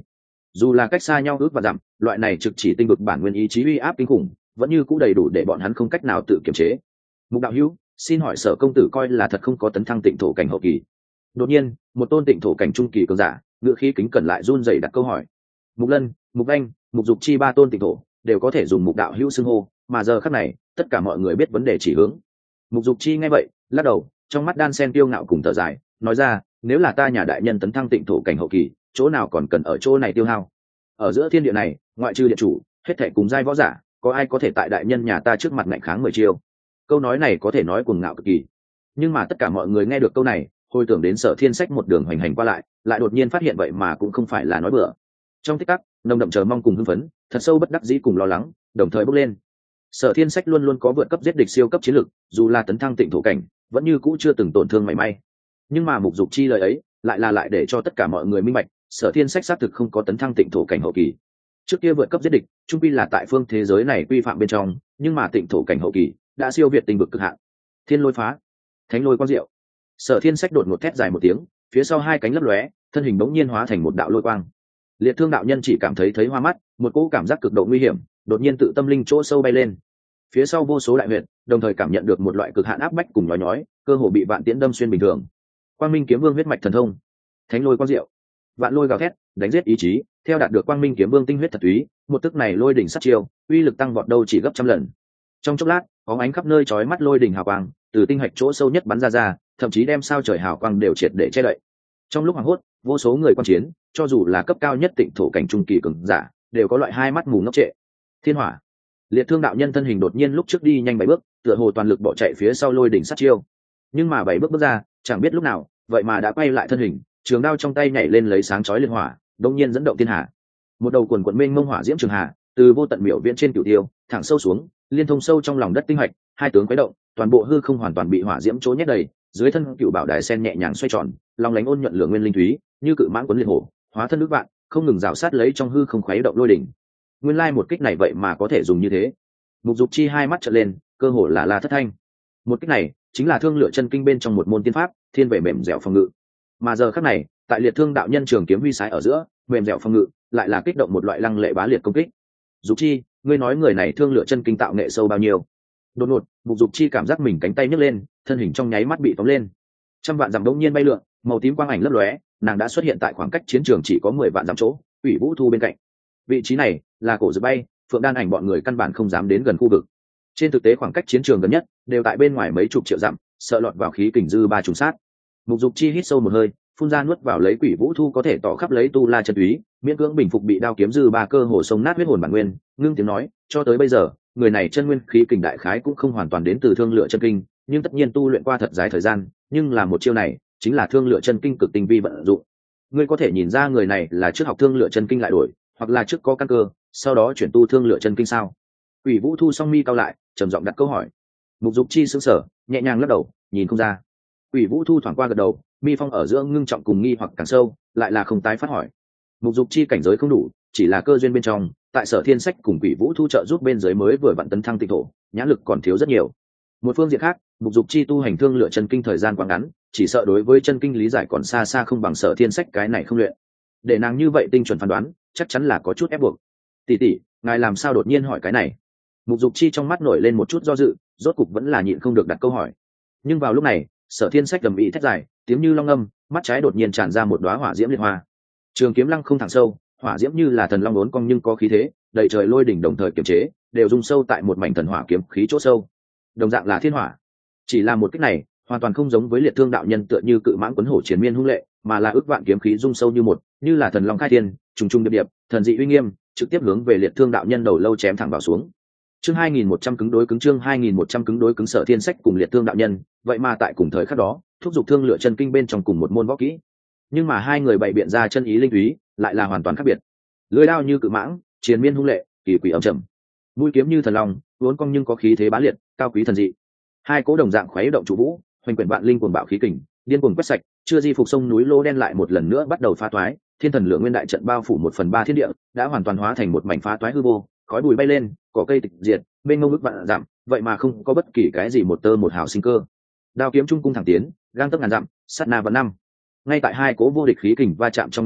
dù là cách xa nhau ước và dặm, loại này trực chỉ tinh vực bản nguyên ý chí uy áp kinh khủng vẫn như cũ đầy đủ để bọn hắn không cách nào tự kiềm chế. Mục đạo hữu, xin hỏi Sở công tử coi là thật không có tấn thăng tịnh thổ cảnh hậu kỳ? Đột nhiên một tôn tịnh thổ cảnh trung kỳ cường giả ngựa khí kính cẩn lại run rẩy đặt câu hỏi. Mục Lân, Mục Anh, Mục Dục Chi ba tôn tịnh thổ đều có thể dùng mục đạo hữu xưng hô, mà giờ khắc này tất cả mọi người biết vấn đề chỉ hướng. Mục Dục Chi nghe vậy lắc đầu, trong mắt đan sen tiêu ngạo cùng thở dài, nói ra, nếu là ta nhà đại nhân tấn thăng tịnh thổ cảnh hậu kỳ, chỗ nào còn cần ở chỗ này tiêu hao. Ở giữa thiên địa này, ngoại trừ điện chủ, hết thảy cùng giai võ giả, có ai có thể tại đại nhân nhà ta trước mặt ngạnh kháng 10 chiêu? Câu nói này có thể nói cuồng ngạo cực kỳ, nhưng mà tất cả mọi người nghe được câu này, hồi tưởng đến Sở Thiên Sách một đường hoành hành qua lại đột nhiên phát hiện vậy mà cũng không phải là nói bừa. Trong tích tắc, nồng đậm chờ mong cùng hưng phấn, thật sâu bất đắc dĩ cùng lo lắng, đồng thời bốc lên. Sở Thiên Sách luôn luôn có vượt cấp giết địch siêu cấp chiến lực, dù là tấn thăng tịnh thổ cảnh, vẫn như cũ chưa từng tổn thương mảy may. Nhưng mà Mục Dục Chi lời ấy, lại để cho tất cả mọi người minh bạch, Sở Thiên Sách xác thực không có tấn thăng tịnh thổ cảnh hậu kỳ. Trước kia vượt cấp giết địch, chung quy là tại phương thế giới này quy phạm bên trong, nhưng mà tịnh thổ cảnh hậu kỳ đã siêu việt tinh vực cực hạn. Thiên lôi phá, thánh lôi quang diệu. Sở Thiên Sách đột ngột thét dài một tiếng, phía sau hai cánh lấp lóe, thân hình bỗng nhiên hóa thành một đạo lôi quang. Liệt Thương đạo nhân chỉ cảm thấy hoa mắt, một cỗ cảm giác cực độ nguy hiểm đột nhiên tự tâm linh chỗ sâu bay lên. Phía sau vô số đại huyệt đồng thời cảm nhận được một loại cực hạn áp bách cùng nhói nhói, cơ hồ bị vạn tiễn đâm xuyên bình thường. Quang Minh Kiếm Vương huyết mạch thần thông, thánh lôi quang diệu, vạn lôi gào thét, đánh giết ý chí, theo đạt được Quang Minh Kiếm Vương tinh huyết thật túy, một tức này lôi đỉnh sát chiêu, uy lực tăng vọt đâu chỉ gấp trăm lần. Trong chốc lát, bóng ánh khắp nơi chói mắt lôi đỉnh hào quang, từ tinh hạch chỗ sâu nhất bắn ra, thậm chí đem sao trời hào quang đều triệt để che đậy. Trong lúc hoảng hốt, vô số người quan chiến, cho dù là cấp cao nhất tịnh thổ cảnh trung kỳ cường giả, đều có loại hai mắt mù ngốc trệ. Thiên hỏa, Liệt Thương đạo nhân thân hình đột nhiên lúc trước đi nhanh 7 bước, tựa hồ toàn lực bỏ chạy phía sau lôi đỉnh sát chiêu. Nhưng mà 7 bước ra, chẳng biết lúc nào, vậy mà đã quay lại thân hình, trường đao trong tay nhảy lên lấy sáng chói liên hỏa, đột nhiên dẫn động thiên hà. Một đầu quần quần mênh mông hỏa diễm trường hà, từ vô tận miểu viễn trên cửu tiêu, thẳng sâu xuống, liên thông sâu trong lòng đất tinh hạch, hai tướng quấy động, toàn bộ hư không hoàn toàn bị hỏa diễm chỗ nhét đầy, dưới thân cựu bảo đài sen nhẹ nhàng xoay tròn, long lánh ôn nhuận lửa nguyên linh thúy, như cự mãng quấn liệt hổ, hóa thân nước vạn, không ngừng rào sát lấy trong hư không khuấy động lôi đỉnh. Nguyên lai một kích này vậy mà có thể dùng như thế. Mục Dục Chi hai mắt trợn lên, cơ hồ là la thất thanh. Một kích này chính là Thương Lựa Chân Kinh bên trong một môn tiên pháp, thiên về mềm dẻo phòng ngự. Mà giờ khắc này, tại Liệt Thương đạo nhân trường kiếm huy sái ở giữa, mềm dẻo phòng ngự lại là kích động một loại lăng lệ bá liệt công kích. Dục Chi, ngươi nói người này Thương Lựa Chân Kinh tạo nghệ sâu bao nhiêu? Đột ngột, Mục Dục Chi cảm giác mình cánh tay nhấc lên, thân hình trong nháy mắt bị phóng lên. Trăm vạn dặm đống nhiên bay lượn, màu tím quang ảnh lấp lóe, nàng đã xuất hiện tại khoảng cách chiến trường chỉ có 10 vạn dặm chỗ, Ủy Vũ Thu bên cạnh. Vị trí này là cổ dược bay, Phượng Đan ảnh bọn người căn bản không dám đến gần khu vực. Trên thực tế khoảng cách chiến trường gần nhất đều tại bên ngoài mấy chục triệu dặm, sợ lọt vào khí kình dư ba trùng sát. Mục Dục Chi hít sâu một hơi, phun ra nuốt vào lấy Quỷ Vũ Thu có thể tỏ khắp lấy tu la chân túy, miễn cưỡng bình phục bị đao kiếm dư ba cơ hồ sông nát huyết hồn bản nguyên, ngưng tiếng nói, cho tới bây giờ, người này chân nguyên khí kình đại khái cũng không hoàn toàn đến từ Thương Lựa Chân Kinh, nhưng tất nhiên tu luyện qua thật dài thời gian, nhưng là một chiêu này, chính là Thương Lựa Chân Kinh cực tinh vi vận dụng. Ngươi có thể nhìn ra người này là trước học Thương Lựa Chân Kinh lại đổi, hoặc là trước có căn cơ, sau đó chuyển tu Thương Lựa Chân Kinh sao? Quỷ Vũ Thu song mi cao lại, trầm giọng đặt câu hỏi. Mục Dục Chi sững sờ, nhẹ nhàng lắc đầu, nhìn không ra. Quỷ Vũ Thu thoáng qua gật đầu, mi phong ở giữa ngưng trọng cùng nghi hoặc càng sâu, lại là không tái phát hỏi. Mục Dục Chi cảnh giới không đủ, chỉ là cơ duyên bên trong, tại Sở Thiên Sách cùng Quỷ Vũ Thu trợ giúp bên dưới mới vừa vặn tấn thăng tịnh thổ, nhãn lực còn thiếu rất nhiều. Một phương diện khác, Mục Dục Chi tu hành Thương Lựa Chân Kinh thời gian quá ngắn, chỉ sợ đối với chân kinh lý giải còn xa xa không bằng Sở Thiên Sách cái này không luyện. Để nàng như vậy tinh chuẩn phán đoán, chắc chắn là có chút ép buộc. Tỷ tỷ, ngài làm sao đột nhiên hỏi cái này? Mục Dục Chi trong mắt nổi lên một chút do dự, rốt cục vẫn là nhịn không được đặt câu hỏi. Nhưng vào lúc này, Sở Thiên Sách gầm ĩ thét dài, tiếng như long âm, mắt trái đột nhiên tràn ra một đóa hỏa diễm liệt hoa. Trường kiếm lăng không thẳng sâu, hỏa diễm như là thần long uốn cong nhưng có khí thế, đầy trời lôi đỉnh đồng thời kiềm chế, đều rung sâu tại một mảnh thần hỏa kiếm khí chỗ sâu. Đồng dạng là thiên hỏa, chỉ là một kích này, hoàn toàn không giống với Liệt Thương đạo nhân tựa như cự mãng quấn hổ chiến miên hung lệ, mà là ức vạn kiếm khí rung sâu như một, như là thần long khai thiên, trùng trùng điệp điệp, thần dị uy nghiêm, trực tiếp hướng về Liệt Thương đạo nhân đầu lâu chém thẳng vào xuống. Chương 2100 cứng đối cứng, chương 2100 cứng đối cứng. Sở Thiên Sách cùng Liệt Thương đạo nhân, vậy mà tại cùng thời khắc đó, thúc giục Thương Lựa Chân Kinh bên trong cùng một môn võ kỹ. Nhưng mà hai người bày biện ra chân ý linh túy, lại là hoàn toàn khác biệt. Lưỡi đao như cự mãng, chiến miên hung lệ, kỳ quỷ âm trầm. Mũi kiếm như thần long, uốn cong nhưng có khí thế bá liệt, cao quý thần dị. Hai cỗ đồng dạng khuấy động trụ vũ, hoành quyển vạn linh cuồng bạo khí kình, điên cuồng quét sạch, chưa di phục sông núi lô đen lại một lần nữa bắt đầu phá toái, thiên thần lượng nguyên đại trận bao phủ 1/3 thiên địa, đã hoàn toàn hóa thành một mảnh phá toái hư vô, khói bụi bay lên, cỏ cây tịch diệt, bên ngông ức vạn dặm, vậy mà không có bất kỳ cái gì một tơ một hào sinh cơ. Đao kiếm trung cung thẳng tiến, gang tấc ngàn dặm, sát na vạn năm. Ngay tại hai cỗ vô địch khí kình va chạm trong nháy mắt,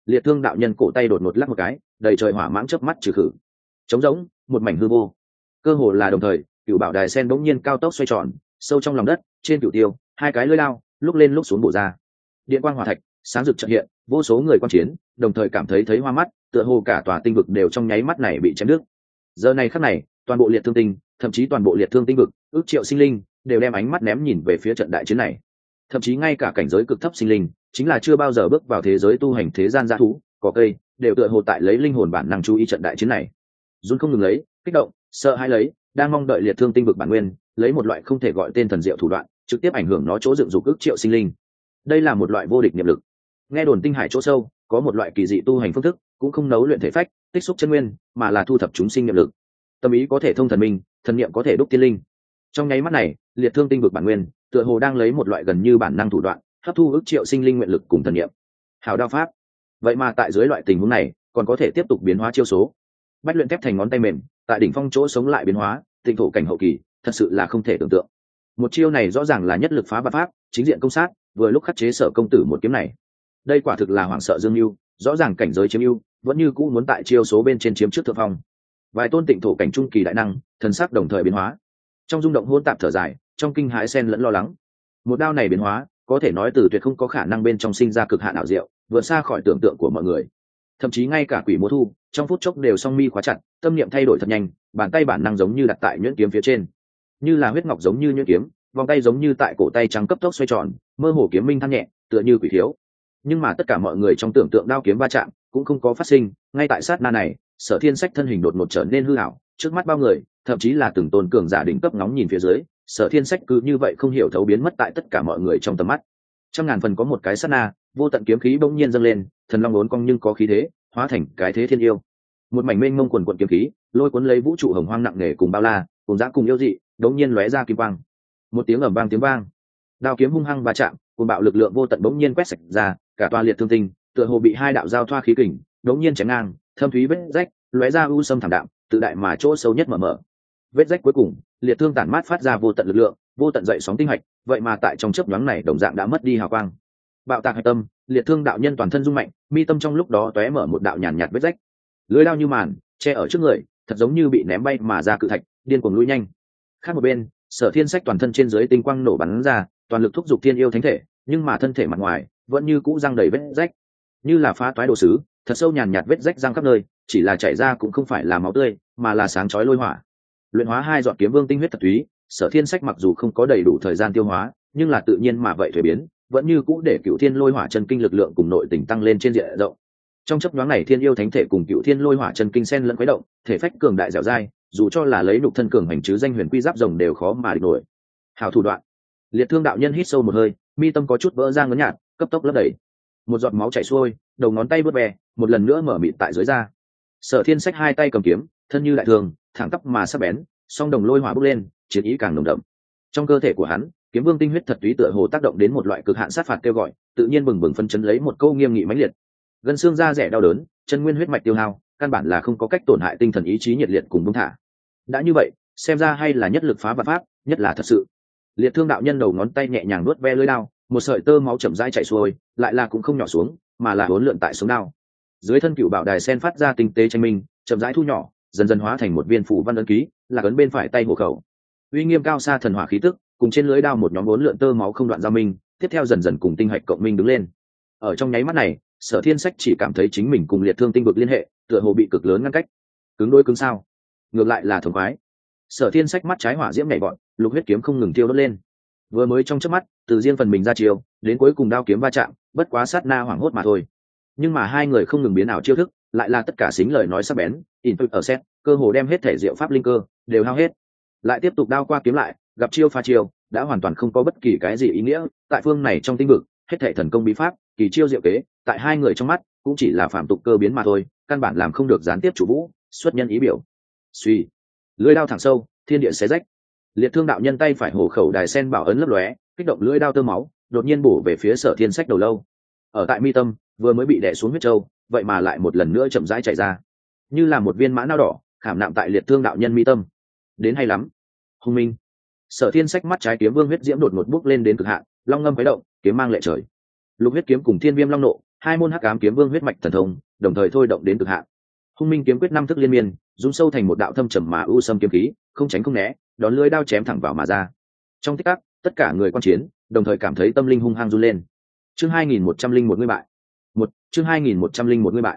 liệt thương đạo nhân cổ tay đột ngột lắc một cái, đầy trời hỏa mãng chớp mắt trừ khử. Trống rỗng, một mảnh hư vô. Cơ hồ là đồng thời, cựu bảo đài sen bỗng nhiên cao tốc xoay tròn, sâu trong lòng đất, trên cựu tiêu, hai cái lưỡi lao, lúc lên lúc xuống bổ ra. Điện quang hỏa thạch, sáng rực chợt hiện, vô số người quan chiến, đồng thời cảm thấy hoa mắt, tựa hồ cả tòa tinh vực đều trong nháy mắt này bị chém đứt. Giờ này khắc này, toàn bộ liệt thương tinh, thậm chí toàn bộ liệt thương tinh vực, ước triệu sinh linh, đều đem ánh mắt ném nhìn về phía trận đại chiến này. Thậm chí ngay cả cảnh giới cực thấp sinh linh, chính là chưa bao giờ bước vào thế giới tu hành thế gian dã thú, cỏ cây, đều tựa hồ tại lấy linh hồn bản năng chú ý trận đại chiến này. Run không ngừng lấy, kích động, sợ hãi lấy, đang mong đợi liệt thương tinh vực bản nguyên, lấy một loại không thể gọi tên thần diệu thủ đoạn, trực tiếp ảnh hưởng nó chỗ dựng dục ước triệu sinh linh. Đây là một loại vô địch niệm lực. Nghe đồn tinh hải chỗ sâu có một loại kỳ dị tu hành phương thức, cũng không nấu luyện thể phách, tích xúc chân nguyên, mà là thu thập chúng sinh niệm lực. Tâm ý có thể thông thần minh, thần niệm có thể đúc tiên linh. Trong nháy mắt này, liệt thương tinh vực bản nguyên, tựa hồ đang lấy một loại gần như bản năng thủ đoạn, hấp thu ước triệu sinh linh nguyện lực cùng thần niệm. Hào đao pháp. Vậy mà tại dưới loại tình huống này, còn có thể tiếp tục biến hóa chiêu số. Bách luyện thép thành ngón tay mềm, tại đỉnh phong chỗ sống lại biến hóa, tịnh thổ cảnh hậu kỳ, thật sự là không thể tưởng tượng. Một chiêu này rõ ràng là nhất lực phá vạn pháp, chính diện công sát, vừa lúc khắc chế Sở công tử một kiếm này. Đây quả thực là hoảng sợ dương lưu, rõ ràng cảnh giới chiếm ưu, vẫn như cũ muốn tại chiêu số bên trên chiếm trước thượng phong. Vài tôn tịnh thổ cảnh trung kỳ đại năng, thần sắc đồng thời biến hóa. Trong rung động hỗn tạp thở dài, trong kinh hãi xen lẫn lo lắng. Một đao này biến hóa, có thể nói từ tuyệt không có khả năng bên trong sinh ra cực hạn ảo diệu, vượt xa khỏi tưởng tượng của mọi người. Thậm chí ngay cả quỷ múa thu, trong phút chốc đều song mi khóa chặt, tâm niệm thay đổi thật nhanh, bàn tay bản năng giống như đặt tại nhuyễn kiếm phía trên, như là huyết ngọc giống như nhuyễn kiếm, vòng tay giống như tại cổ tay trắng cấp tốc xoay tròn, mơ hồ kiếm minh than nhẹ, tựa như quỷ thiếu. Nhưng mà tất cả mọi người trong tưởng tượng đao kiếm va chạm cũng không có phát sinh. Ngay tại sát na này, Sở Thiên Sách thân hình đột ngột trở nên hư ảo, trước mắt bao người, thậm chí là từng tôn cường giả đỉnh cấp ngóng nhìn phía dưới, Sở Thiên Sách cứ như vậy không hiểu thấu biến mất tại tất cả mọi người trong tầm mắt. Trăm ngàn phần có một cái sát na, vô tận kiếm khí bỗng nhiên dâng lên, thần long uốn cong nhưng có khí thế, hóa thành cái thế thiên yêu. Một mảnh mênh mông quần quần kiếm khí, lôi cuốn lấy vũ trụ hồng hoang nặng nề cùng bao la, cùng dã cùng yêu dị, đống nhiên lóe ra kim quang. Một tiếng ầm vang tiếng vang, đao kiếm hung hăng va chạm, cuồng bạo lực lượng vô tận bỗng nhiên quét sạch ra, cả toa liệt thương tinh, tựa hồ bị hai đạo giao thoa khí kình, đống nhiên chém ngang, thâm thúy vết rách, lóe ra u sâm thảm đạm, tự đại mà chỗ sâu nhất mở mở. Vết rách cuối cùng, liệt thương tản mát phát ra vô tận lực lượng, vô tận dậy sóng tinh hạch, vậy mà tại trong chớp nhoáng này đồng dạng đã mất đi hào quang. Bạo tạc hạch tâm, liệt thương đạo nhân toàn thân rung mạnh, mi tâm trong lúc đó tóe mở một đạo nhàn nhạt vết rách. Lưỡi đao như màn, che ở trước người, thật giống như bị ném bay mà ra cự thạch, điên cuồng lùi nhanh. Khác một bên, Sở Thiên Sách toàn thân trên dưới tinh quang nổ bắn ra, toàn lực thúc giục thiên yêu thánh thể, nhưng mà thân thể mặt ngoài vẫn như cũ răng đầy vết rách, như là phá toái đồ sứ, thật sâu nhàn nhạt vết rách răng khắp nơi, chỉ là chảy ra cũng không phải là máu tươi, mà là sáng chói lôi hỏa. Luyện hóa hai giọt kiếm vương tinh huyết thật túy, Sở Thiên Sách mặc dù không có đầy đủ thời gian tiêu hóa, nhưng là tự nhiên mà vậy thuế biến, vẫn như cũ để Cựu Thiên Lôi Hỏa chân kinh lực lượng cùng nội tình tăng lên trên diện rộng. Trong chớp nhoáng này thiên yêu thánh thể cùng Cựu Thiên Lôi Hỏa chân kinh xen lẫn khuấy động, thể phách cường đại dẻo dai, dù cho là lấy nhục thân cường hành chứ danh huyền quy giáp rồng đều khó mà địch nổi. Hảo thủ đoạn. Liệt thương đạo nhân hít sâu một hơi, mi tâm có chút vỡ ra ngấn nhạt, cấp tốc lấp đầy. Một giọt máu chảy xuôi, đầu ngón tay vớt ve, một lần nữa mở mịt tại dưới da. Sở Thiên Sách hai tay cầm kiếm, thân như đại thường, thẳng tắp mà sắc bén, song đồng lôi hỏa bốc lên, chiến ý càng nồng đậm. Trong cơ thể của hắn, kiếm vương tinh huyết thật túy tựa hồ tác động đến một loại cực hạn sát phạt kêu gọi, tự nhiên bừng bừng phân chấn lấy một câu nghiêm nghị mãnh liệt. Gân xương da rẻ đau đớn, chân nguyên huyết mạch tiêu hao, căn bản là không có cách tổn hại tinh thần ý chí nhiệt liệt cùng buông thả. Đã như vậy, xem ra hay là nhất lực phá vạn pháp, nhất là thật sự. Liệt thương đạo nhân đầu ngón tay nhẹ nhàng nuốt ve lưỡi đao, một sợi tơ máu chậm rãi chảy xuôi, lại là cũng không nhỏ xuống, mà là uốn lượn tại sống đao. Dưới thân cựu bảo đài sen phát ra tinh tế tranh minh, chậm rãi thu nhỏ, dần dần hóa thành một viên phủ văn ấn ký, là ấn bên phải tay hộ khẩu. Uy nghiêm cao xa thần hỏa khí tức, cùng trên lưỡi đao một nhóm uốn lượn tơ máu không đoạn giao minh, tiếp theo dần dần cùng tinh hạch cộng minh đứng lên. Ở trong nháy mắt này, Sở Thiên Sách chỉ cảm thấy chính mình cùng liệt thương tinh vực liên hệ, tựa hồ bị cực lớn ngăn cách. Cứng đôi cứng sao? Ngược lại là thống khoái. Sở Thiên Sách mắt trái hỏa diễm nhảy vọt, lục huyết kiếm không ngừng tiêu đốt lên. Vừa mới trong chớp mắt, từ riêng phần mình ra chiêu, đến cuối cùng đao kiếm va chạm, bất quá sát na hoảng hốt mà thôi. Nhưng mà hai người không ngừng biến ảo chiêu thức, lại là tất cả xính lời nói sắc bén, input ở set, cơ hồ đem hết thể diệu pháp linh cơ đều hao hết. Lại tiếp tục đao qua kiếm lại, gặp chiêu pha chiêu, đã hoàn toàn không có bất kỳ cái gì ý nghĩa. Tại phương này trong tinh vực, hết thể thần công bí pháp, kỳ chiêu diệu kế, tại hai người trong mắt cũng chỉ là phạm tục cơ biến mà thôi, căn bản làm không được gián tiếp chủ vũ, xuất nhân ý biểu. Suy, lưỡi đao thẳng sâu, thiên địa xé rách. Liệt thương đạo nhân tay phải hổ khẩu đài sen bảo ấn lấp lóe, kích động lưỡi đao tơ máu, đột nhiên bổ về phía Sở Thiên Sách đầu lâu. Ở tại mi tâm, vừa mới bị đè xuống huyết châu, vậy mà lại một lần nữa chậm rãi chảy ra, như là một viên mã não đỏ, khảm nạm tại liệt thương đạo nhân mi tâm. Đến hay lắm. Hùng minh. Sở Thiên Sách mắt trái kiếm vương huyết diễm đột ngột bốc lên đến cực hạn, long ngâm khuấy động, kiếm mang lệ trời. Lục huyết kiếm cùng thiên viêm long nộ, hai môn hắc ám kiếm vương huyết mạch thần thông đồng thời thôi động đến cực hạn. Hung minh kiếm quyết năm thức liên miên rung sâu thành một đạo thâm trầm mà u sâm kiếm khí, không tránh không né, đón lưỡi đao chém thẳng vào mà ra. Trong tích tắc, tất cả người quan chiến đồng thời cảm thấy tâm linh hung hăng run lên. Chương 2101 ngươi bại. Chương 2101 ngươi bại.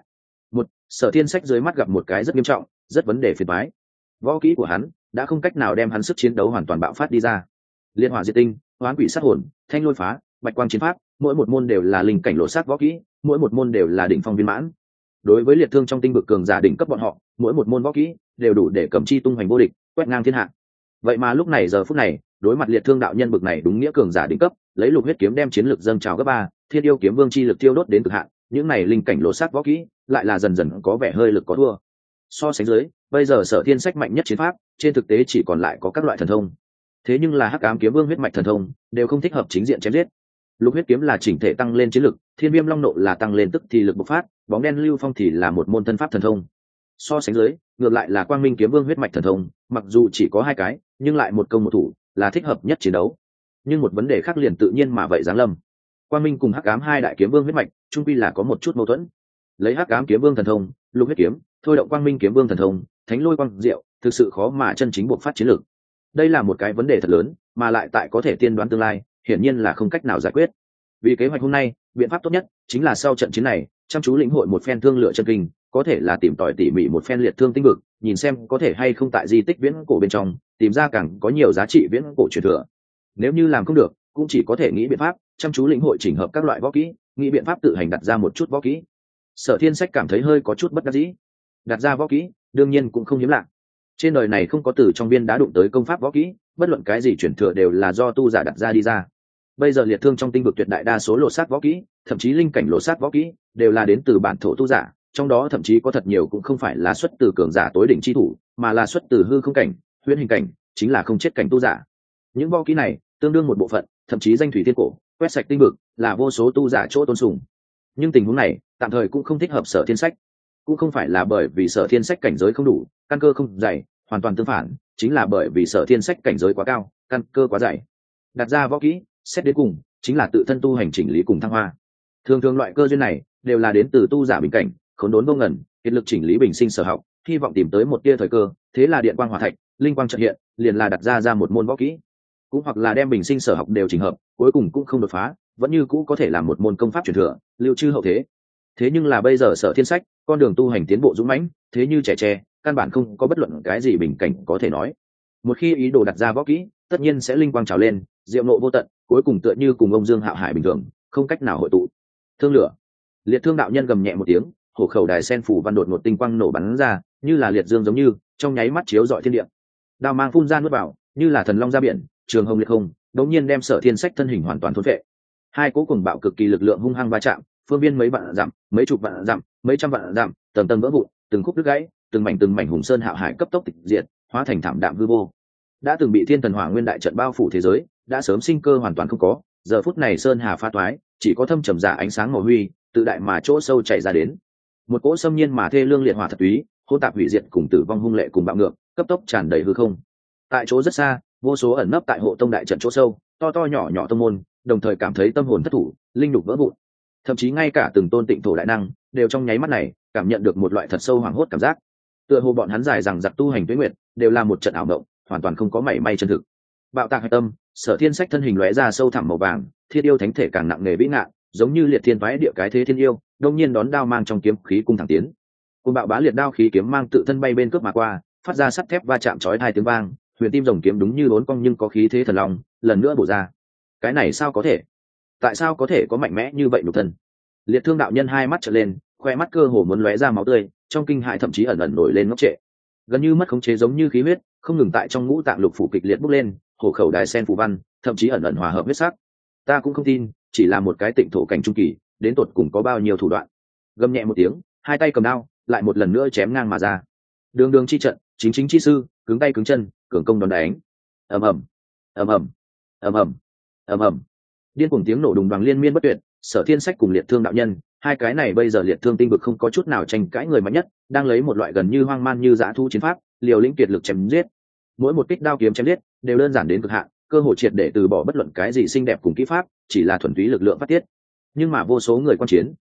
Sở Thiên Sách dưới mắt gặp một cái rất nghiêm trọng, rất vấn đề phiền toái. Võ kỹ của hắn đã không cách nào đem hắn sức chiến đấu hoàn toàn bạo phát đi ra. Liên hỏa diệt tinh, hoán quỷ sát hồn, thanh lôi phá, bạch quang chiến pháp, mỗi một môn đều là linh cảnh lộ sát võ kỹ, mỗi một môn đều là đỉnh phong viên mãn. Đối với liệt thương trong tinh vực cường giả đỉnh cấp bọn họ, mỗi một môn võ kỹ đều đủ để cầm chi tung hoành vô địch, quét ngang thiên hạ. Vậy mà lúc này giờ phút này, đối mặt liệt thương đạo nhân bực này đúng nghĩa cường giả đỉnh cấp, lấy lục huyết kiếm đem chiến lực dâng trào gấp 3, thiên yêu kiếm vương chi lực tiêu đốt đến cực hạn, những này linh cảnh lộ sát võ kỹ lại là dần dần có vẻ hơi lực có thua. So sánh dưới, bây giờ Sở Thiên Sách mạnh nhất chiến pháp, trên thực tế chỉ còn lại có các loại thần thông. Thế nhưng là hắc ám kiếm vương huyết mạch thần thông đều không thích hợp chính diện chém giết. Lục huyết kiếm là chỉnh thể tăng lên chiến lực, thiên viêm long nộ là tăng lên tức thì lực bộc phát, bóng đen lưu phong thì là một môn thân pháp thần thông. So sánh dưới, ngược lại là quang minh kiếm vương huyết mạch thần thông, mặc dù chỉ có 2 cái, nhưng lại một công một thủ, là thích hợp nhất chiến đấu. Nhưng một vấn đề khác liền tự nhiên mà vậy giáng lâm. Quang minh cùng hắc ám hai đại kiếm vương huyết mạch, chung quy là có một chút mâu thuẫn. Lấy hắc ám kiếm vương thần thông, lục huyết kiếm, thôi động quang minh kiếm vương thần thông, thánh lôi quang diệu, thực sự khó mà chân chính bộc phát chiến lược. Đây là một cái vấn đề thật lớn, mà lại tại có thể tiên đoán tương lai, hiển nhiên là không cách nào giải quyết. Vì kế hoạch hôm nay, biện pháp tốt nhất chính là sau trận chiến này, chăm chú lĩnh hội một phen thương lựa chân kinh, có thể là tìm tòi tỉ mỉ một phen liệt thương tinh vực, nhìn xem có thể hay không tại di tích viễn cổ bên trong tìm ra càng có nhiều giá trị viễn cổ truyền thừa. Nếu như làm không được, cũng chỉ có thể nghĩ biện pháp chăm chú lĩnh hội chỉnh hợp các loại võ kỹ, nghĩ biện pháp tự hành đặt ra một chút võ kỹ. Sở Thiên Sách cảm thấy hơi có chút bất đắc dĩ. Đặt ra võ kỹ, đương nhiên cũng không hiếm lạ. Trên đời này không có từ trong viên đá đụng tới công pháp võ kỹ, bất luận cái gì truyền thừa đều là do tu giả đặt ra đi ra. Bây giờ liệt thương trong tinh vực tuyệt đại đa số lộ sát võ kỹ, thậm chí linh cảnh lộ sát võ kỹ, đều là đến từ bản thổ tu giả, trong đó thậm chí có thật nhiều cũng không phải là xuất từ cường giả tối đỉnh chi thủ, mà là xuất từ hư không cảnh, huyễn hình cảnh, chính là không chết cảnh tu giả. Những võ kỹ này tương đương một bộ phận, thậm chí danh thủy thiên cổ, quét sạch tinh vực, là vô số tu giả chỗ tôn sùng. Nhưng tình huống này, tạm thời cũng không thích hợp Sở Thiên Sách. Cũng không phải là bởi vì Sở Thiên Sách cảnh giới không đủ, căn cơ không dày, hoàn toàn tương phản, chính là bởi vì Sở Thiên Sách cảnh giới quá cao, căn cơ quá dày. Đặt ra võ kỹ, xét đến cùng chính là tự thân tu hành chỉnh lý cùng thăng hoa. Thường thường loại cơ duyên này đều là đến từ tu giả bình cảnh, khốn đốn vô ngần, kiệt lực chỉnh lý bình sinh sở học, hy vọng tìm tới một tia thời cơ, thế là điện quang hỏa thạch, linh quang chợt hiện, liền là đặt ra một môn võ kỹ. Cũng hoặc là đem bình sinh sở học đều chỉnh hợp, cuối cùng cũng không đột phá, vẫn như cũ có thể làm một môn công pháp truyền thừa, lưu trữ hậu thế. Thế nhưng là bây giờ Sở Thiên Sách, con đường tu hành tiến bộ dũng mãnh, thế như trẻ tre, căn bản không có bất luận cái gì bình cảnh có thể nói. Một khi ý đồ đặt ra võ kỹ, tất nhiên sẽ linh quang trào lên, diệu nộ vô tận, cuối cùng tựa như cùng ông Dương Hạo Hải bình thường, không cách nào hội tụ. Thương lửa. Liệt Thương đạo nhân gầm nhẹ một tiếng, hổ khẩu đài sen phủ văn đột ngột tinh quang nổ bắn ra, như là liệt dương giống như, trong nháy mắt chiếu rọi thiên địa. Đao mang phun ra nuốt vào, như là thần long ra biển, trường hồng liệt không, đột nhiên đem Sở Thiên Sách thân hình hoàn toàn thôn phệ. Hai cỗ cùng bạo cực kỳ lực lượng hung hăng va chạm, phương viên mấy vạn dặm, mấy chục vạn dặm, mấy trăm vạn dặm, tầng tầng vỡ vụn, từng khúc đứt gãy, từng mảnh hùng sơn hạo hải cấp tốc tịch diệt, hóa thành thảm đạm hư vô. Đã từng bị thiên thần hỏa nguyên đại trận bao phủ thế giới, đã sớm sinh cơ hoàn toàn không có, giờ phút này sơn hà pha toái, chỉ có thâm trầm giả ánh sáng màu huy tự đại mà chỗ sâu chảy ra đến. Một cỗ xâm nhiên mà thê lương liệt hỏa thật túy, hỗn tạp hủy diệt cùng tử vong hung lệ cùng bạo ngược, cấp tốc tràn đầy hư không. Tại chỗ rất xa, vô số ẩn nấp tại hộ tông đại trận chỗ sâu, to to nhỏ nhỏ tông môn, đồng thời cảm thấy tâm hồn thất thủ, linh nhục vỡ vụn. Thậm chí ngay cả từng tôn tịnh thổ đại năng, đều trong nháy mắt này cảm nhận được một loại thật sâu hoảng hốt cảm giác. Tựa hồ bọn hắn dài rằng giặc tu hành tuế nguyệt, đều là một trận ảo mộng, hoàn toàn không có mảy may chân thực. Bạo tạc hạch tâm, Sở Thiên Sách thân hình lóe ra sâu thẳm màu vàng, thiết yêu thánh thể càng nặng nề vĩ ngạn, giống như liệt thiên vãi địa cái thế thiên yêu, đông nhiên đón đao mang trong kiếm khí cung thẳng tiến. Côn bạo bá liệt đao khí kiếm mang tự thân bay bên cướp mà qua, phát ra sắt thép va chạm chói tai tiếng vang, huyền tim rồng kiếm đúng như bốn cong nhưng có khí thế thần long, lần nữa bổ ra. Cái này sao có thể? Tại sao có thể có mạnh mẽ như vậy nhục thân? Liệt Thương đạo nhân hai mắt trợn lên, khoe mắt cơ hồ muốn lóe ra máu tươi, trong kinh hại thậm chí ẩn ẩn nổi lên ngốc trệ, gần như mất khống chế giống như khí huyết không ngừng tại trong ngũ tạng lục phủ kịch liệt bốc lên, hổ khẩu đài sen phù văn thậm chí ẩn ẩn hòa hợp huyết sắc. Ta cũng không tin, chỉ là một cái tịnh thổ cảnh trung kỳ, đến tột cùng có bao nhiêu thủ đoạn. Gầm nhẹ một tiếng, hai tay cầm đao, lại một lần nữa chém ngang mà ra. Đường đường chi trận, chính chính chi sư, cứng tay cứng chân, cường công đòn đánh. ầm ầm, ầm ầm, ầm ầm, ầm ầm, điên cuồng tiếng nổ đùng đoàng liên miên bất tuyệt. Sở Thiên Sách cùng Liệt Thương đạo nhân, hai cái này bây giờ liệt thương tinh vực không có chút nào tranh cãi người mạnh nhất, đang lấy một loại gần như hoang man như dã thú chiến pháp, liều lĩnh kiệt lực chém giết. Mỗi một kích đao kiếm chém giết đều đơn giản đến cực hạn, cơ hội triệt để từ bỏ bất luận cái gì xinh đẹp cùng kỹ pháp, chỉ là thuần túy lực lượng phát tiết. Nhưng mà vô số người quan chiến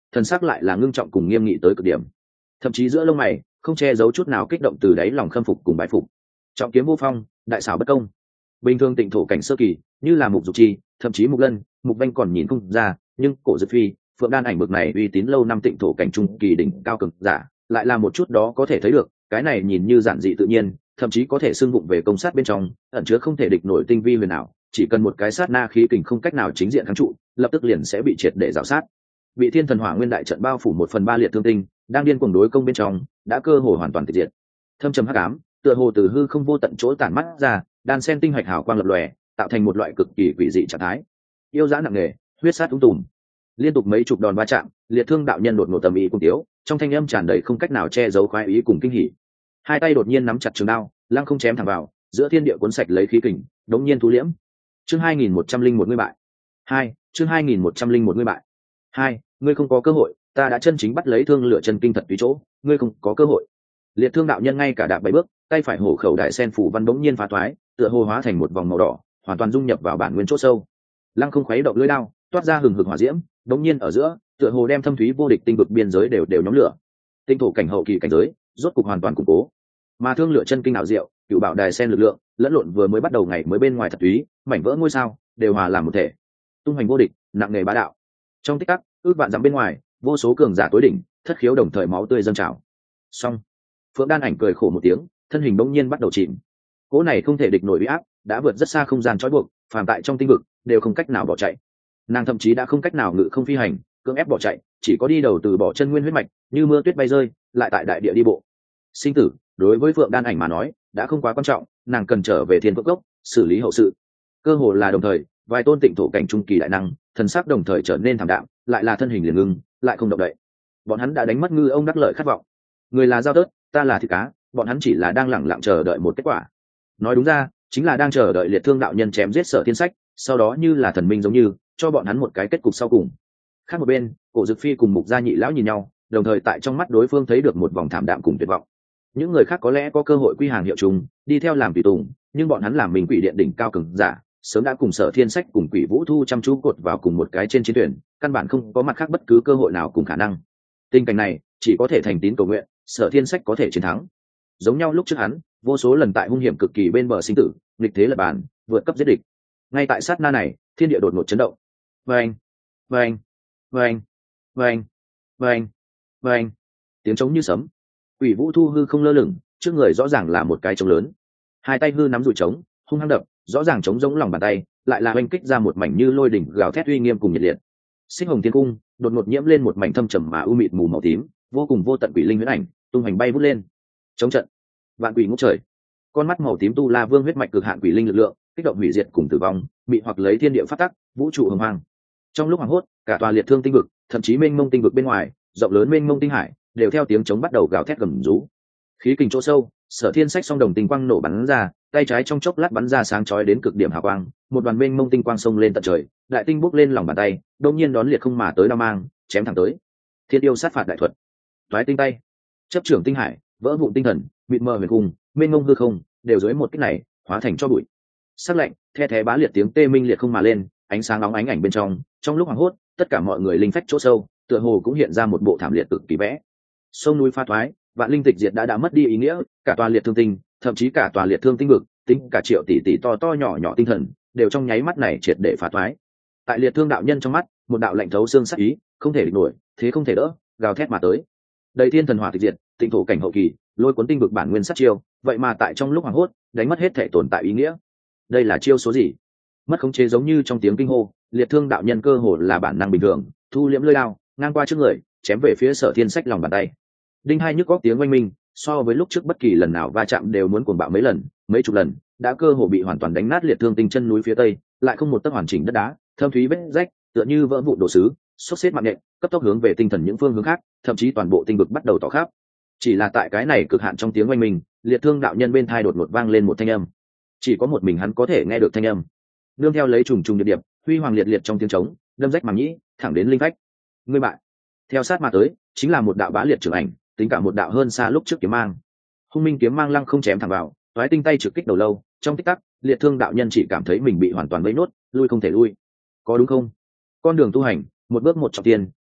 thần sắc lại là ngưng trọng cùng nghiêm nghị tới cực điểm, thậm chí giữa lông mày không che giấu chút nào kích động từ đáy lòng khâm phục cùng bái phục. Trọng kiếm vô phong, đại xảo bất công. Bình thường tịnh thổ cảnh sơ kỳ như là mục dục chi, thậm chí mục lân, mục vanh còn nhìn không ra, nhưng cổ dực phi, phượng đan ảnh bực này uy tín lâu năm tịnh thổ cảnh trung kỳ đỉnh cao cực giả lại là một chút đó có thể thấy được. Cái này nhìn như giản dị tự nhiên, thậm chí có thể xưng vụng về công sát bên trong ẩn chứa không thể địch nổi tinh vi huyền ảo, chỉ cần một cái sát na khí kình không cách nào chính diện kháng trụ, lập tức liền sẽ bị triệt để rào sát. Bị thiên thần hỏa nguyên đại trận bao phủ 1/3 liệt thương tinh, đang điên cuồng đối công bên trong đã cơ hồ hoàn toàn tịch diệt. Thâm trầm hắc ám tựa hồ từ hư không vô tận chỗ tản mắt ra, đan sen tinh hạch hào quang lập lòe, tạo thành một loại cực kỳ quỷ dị trạng thái. Yêu dã nặng nề, huyết sát tung tùm, liên tục mấy chục đòn va chạm, liệt thương đạo nhân đột ngột tầm ý cùng tiếu, trong thanh âm tràn đầy không cách nào che giấu khoái ý cùng kinh hỉ. Hai tay đột nhiên nắm chặt trường đao, lăng không chém thẳng vào, giữa thiên địa cuốn sạch lấy khí kình, đống nhiên thu liễm. Chương 2101 ngươi bại. 2, chương 2101 ngươi bại. 2, ngươi không có cơ hội, ta đã chân chính bắt lấy thương lửa chân kinh thật tùy chỗ, ngươi không có cơ hội. Liệt thương đạo nhân ngay cả đạp 7 bước, tay phải hổ khẩu đại sen phủ văn bỗng nhiên phá thoái, tựa hồ hóa thành một vòng màu đỏ, hoàn toàn dung nhập vào bản nguyên chỗ sâu. Lăng không khuấy động lưỡi đao, toát ra hừng hực hỏa diễm, bỗng nhiên ở giữa, tựa hồ đem thâm thúy vô địch tinh vực biên giới đều nhóm lửa. Tinh thổ cảnh hậu kỳ cảnh giới, rốt cục hoàn toàn củng cố. Mà thương lửa chân kinh ảo diệu, cựu bảo đài sen lực lượng, lẫn lộn vừa mới bắt đầu ngày mới bên ngoài thật túy, mảnh vỡ ngôi sao, đều hòa làm một thể. Tung hoành vô địch, nặng nề bá đạo. Trong tích tắc, ước vạn dặm bên ngoài, vô số cường giả tối đỉnh, thất khiếu đồng thời máu tươi dâng trào. Xong, Phượng Đan ảnh cười khổ một tiếng, thân hình bỗng nhiên bắt đầu chìm. Cỗ này không thể địch nổi uy áp, đã vượt rất xa không gian trói buộc, phàm tại trong tinh vực đều không cách nào bỏ chạy. Nàng thậm chí đã không cách nào ngự không phi hành, cưỡng ép bỏ chạy, chỉ có đi đầu từ bỏ chân nguyên huyết mạch, như mưa tuyết bay rơi, lại tại đại địa đi bộ. Sinh tử, đối với Phượng Đan ảnh mà nói, đã không quá quan trọng, nàng cần trở về Thiên Phượng Cốc, xử lý hậu sự. Cơ hồ là đồng thời, vài tôn tịnh thổ cảnh trung kỳ đại năng, thần sắc đồng thời trở nên thảm đạm, lại là thân hình liền ngưng, lại không động đậy. Bọn hắn đã đánh mất ngư ông đắc lợi khát vọng. Người là dao tớt, ta là thịt cá, bọn hắn chỉ là đang lẳng lặng chờ đợi một kết quả. Nói đúng ra, chính là đang chờ đợi liệt thương đạo nhân chém giết Sở Thiên Sách, sau đó như là thần minh giống như, cho bọn hắn một cái kết cục sau cùng. Khác một bên, Cổ Dực Phi cùng Mục Gia Nhị lão nhìn nhau, đồng thời tại trong mắt đối phương thấy được một vòng thảm đạm cùng tuyệt vọng. Những người khác có lẽ có cơ hội quy hàng hiệu chúng, đi theo làm tùy tùng, nhưng bọn hắn làm mình quỷ điện đỉnh cao cường giả, sớm đã cùng Sở Thiên Sách cùng Quỷ Vũ Thu chăm chú cột vào cùng một cái trên chiến thuyền, căn bản không có mặt khác bất cứ cơ hội nào cùng khả năng. Tình cảnh này chỉ có thể thành tín cầu nguyện, Sở Thiên Sách có thể chiến thắng. Giống nhau lúc trước hắn, vô số lần tại hung hiểm cực kỳ bên bờ sinh tử, nghịch thế lập bàn, vượt cấp giết địch. Ngay tại sát na này, thiên địa đột ngột chấn động. Vâng, vâng, vâng, vâng, vâng, vâng, tiếng trống như sấm. Quỷ Vũ Thu hư không lơ lửng, trước người rõ ràng là một cái trống lớn. Hai tay hư nắm dùi trống, hung hăng đập, rõ ràng trống giống lòng bàn tay, lại là oanh kích ra một mảnh như lôi đỉnh gào thét uy nghiêm cùng nhiệt liệt. Xích hồng thiên cung đột ngột nhiễm lên một mảnh thâm trầm mà u mịt mù màu tím, vô cùng vô tận quỷ linh huyễn ảnh, tung hành bay vút lên. Chống trận, vạn quỷ ngút trời. Con mắt màu tím tu la vương huyết mạch cực hạn quỷ linh lực lượng, kích động hủy diệt cùng tử vong, bị hoặc lấy thiên địa phát tắc, vũ trụ hồng hoang. Trong lúc hoảng hốt, cả tòa liệt thương tinh vực, thậm chí mênh mông tinh vực bên ngoài, rộng lớn mênh mông tinh hải, đều theo tiếng chống bắt đầu gào thét gầm rú. Khí kình chỗ sâu, Sở Thiên Sách song đồng tinh quang nổ bắn ra, tay trái trong chốc lát bắn ra sáng chói đến cực điểm hào quang, một đoàn mênh mông tinh quang xông lên tận trời, đại tinh bốc lên lòng bàn tay, đột nhiên đón liệt không mà tới đao mang, chém thẳng tới. Thiên yêu sát phạt đại thuật, toái tinh tay, chấp trưởng tinh hải, vỡ vụn tinh thần, mịt mờ huyền cung, mênh mông hư không, đều dưới một kích này hóa thành cho bụi. Sắc lạnh, the thé bá liệt tiếng tê minh liệt không mà lên, ánh sáng nóng ánh ảnh bên trong lúc hoảng hốt, tất cả mọi người linh phách chỗ sâu, tựa hồ cũng hiện ra một bộ thảm liệt cực kỳ vẽ. Sông núi pha thoái, vạn linh tịch diệt đã mất đi ý nghĩa, cả tòa liệt thương tinh, thậm chí cả tòa liệt thương tinh vực, tính cả triệu tỷ tỷ to to nhỏ nhỏ tinh thần, đều trong nháy mắt này triệt để phá thoái. Tại liệt thương đạo nhân trong mắt, một đạo lạnh thấu xương sắc ý, không thể địch nổi, thế không thể đỡ, gào thét mà tới. Đầy thiên thần hỏa tịch diệt, tịnh thổ cảnh hậu kỳ, lôi cuốn tinh vực bản nguyên sát chiêu, vậy mà tại trong lúc hoảng hốt, đánh mất hết thể tồn tại ý nghĩa. Đây là chiêu số gì? Mất khống chế giống như trong tiếng kinh hô, liệt thương đạo nhân cơ hồ là bản năng bình thường, thu liễm lưỡi đao, ngang qua trước người, chém về phía Sở Thiên Sách lòng bàn tay. Đinh hai nhức góc tiếng oanh minh, so với lúc trước bất kỳ lần nào va chạm đều muốn cuồng bạo mấy lần, mấy chục lần, đã cơ hồ bị hoàn toàn đánh nát liệt thương tinh chân núi phía tây, lại không một tấc hoàn chỉnh đất đá, thâm thúy vết rách, tựa như vỡ vụn đồ sứ, xốc xếp mạng nhện, cấp tốc hướng về tinh thần những phương hướng khác, thậm chí toàn bộ tinh vực bắt đầu tỏ khắp. Chỉ là tại cái này cực hạn trong tiếng oanh minh, liệt thương đạo nhân bên thai đột ngột vang lên một thanh âm. Chỉ có một mình hắn có thể nghe được thanh âm. Nương theo lấy trùng trùng điệp điệp, huy hoàng liệt liệt trong tiếng trống, đâm rách màng nhĩ, thẳng đến linh phách. Ngươi bại. Theo sát mà tới, chính là một đạo bá liệt trưởng ảnh, tính cả một đạo hơn xa lúc trước kiếm mang. Hung minh kiếm mang lăng không chém thẳng vào, toái tinh tay trực kích đầu lâu, trong tích tắc, liệt thương đạo nhân chỉ cảm thấy mình bị hoàn toàn vây nốt, lui không thể lui. Có đúng không? Con đường tu hành, một bước một trọng tiền,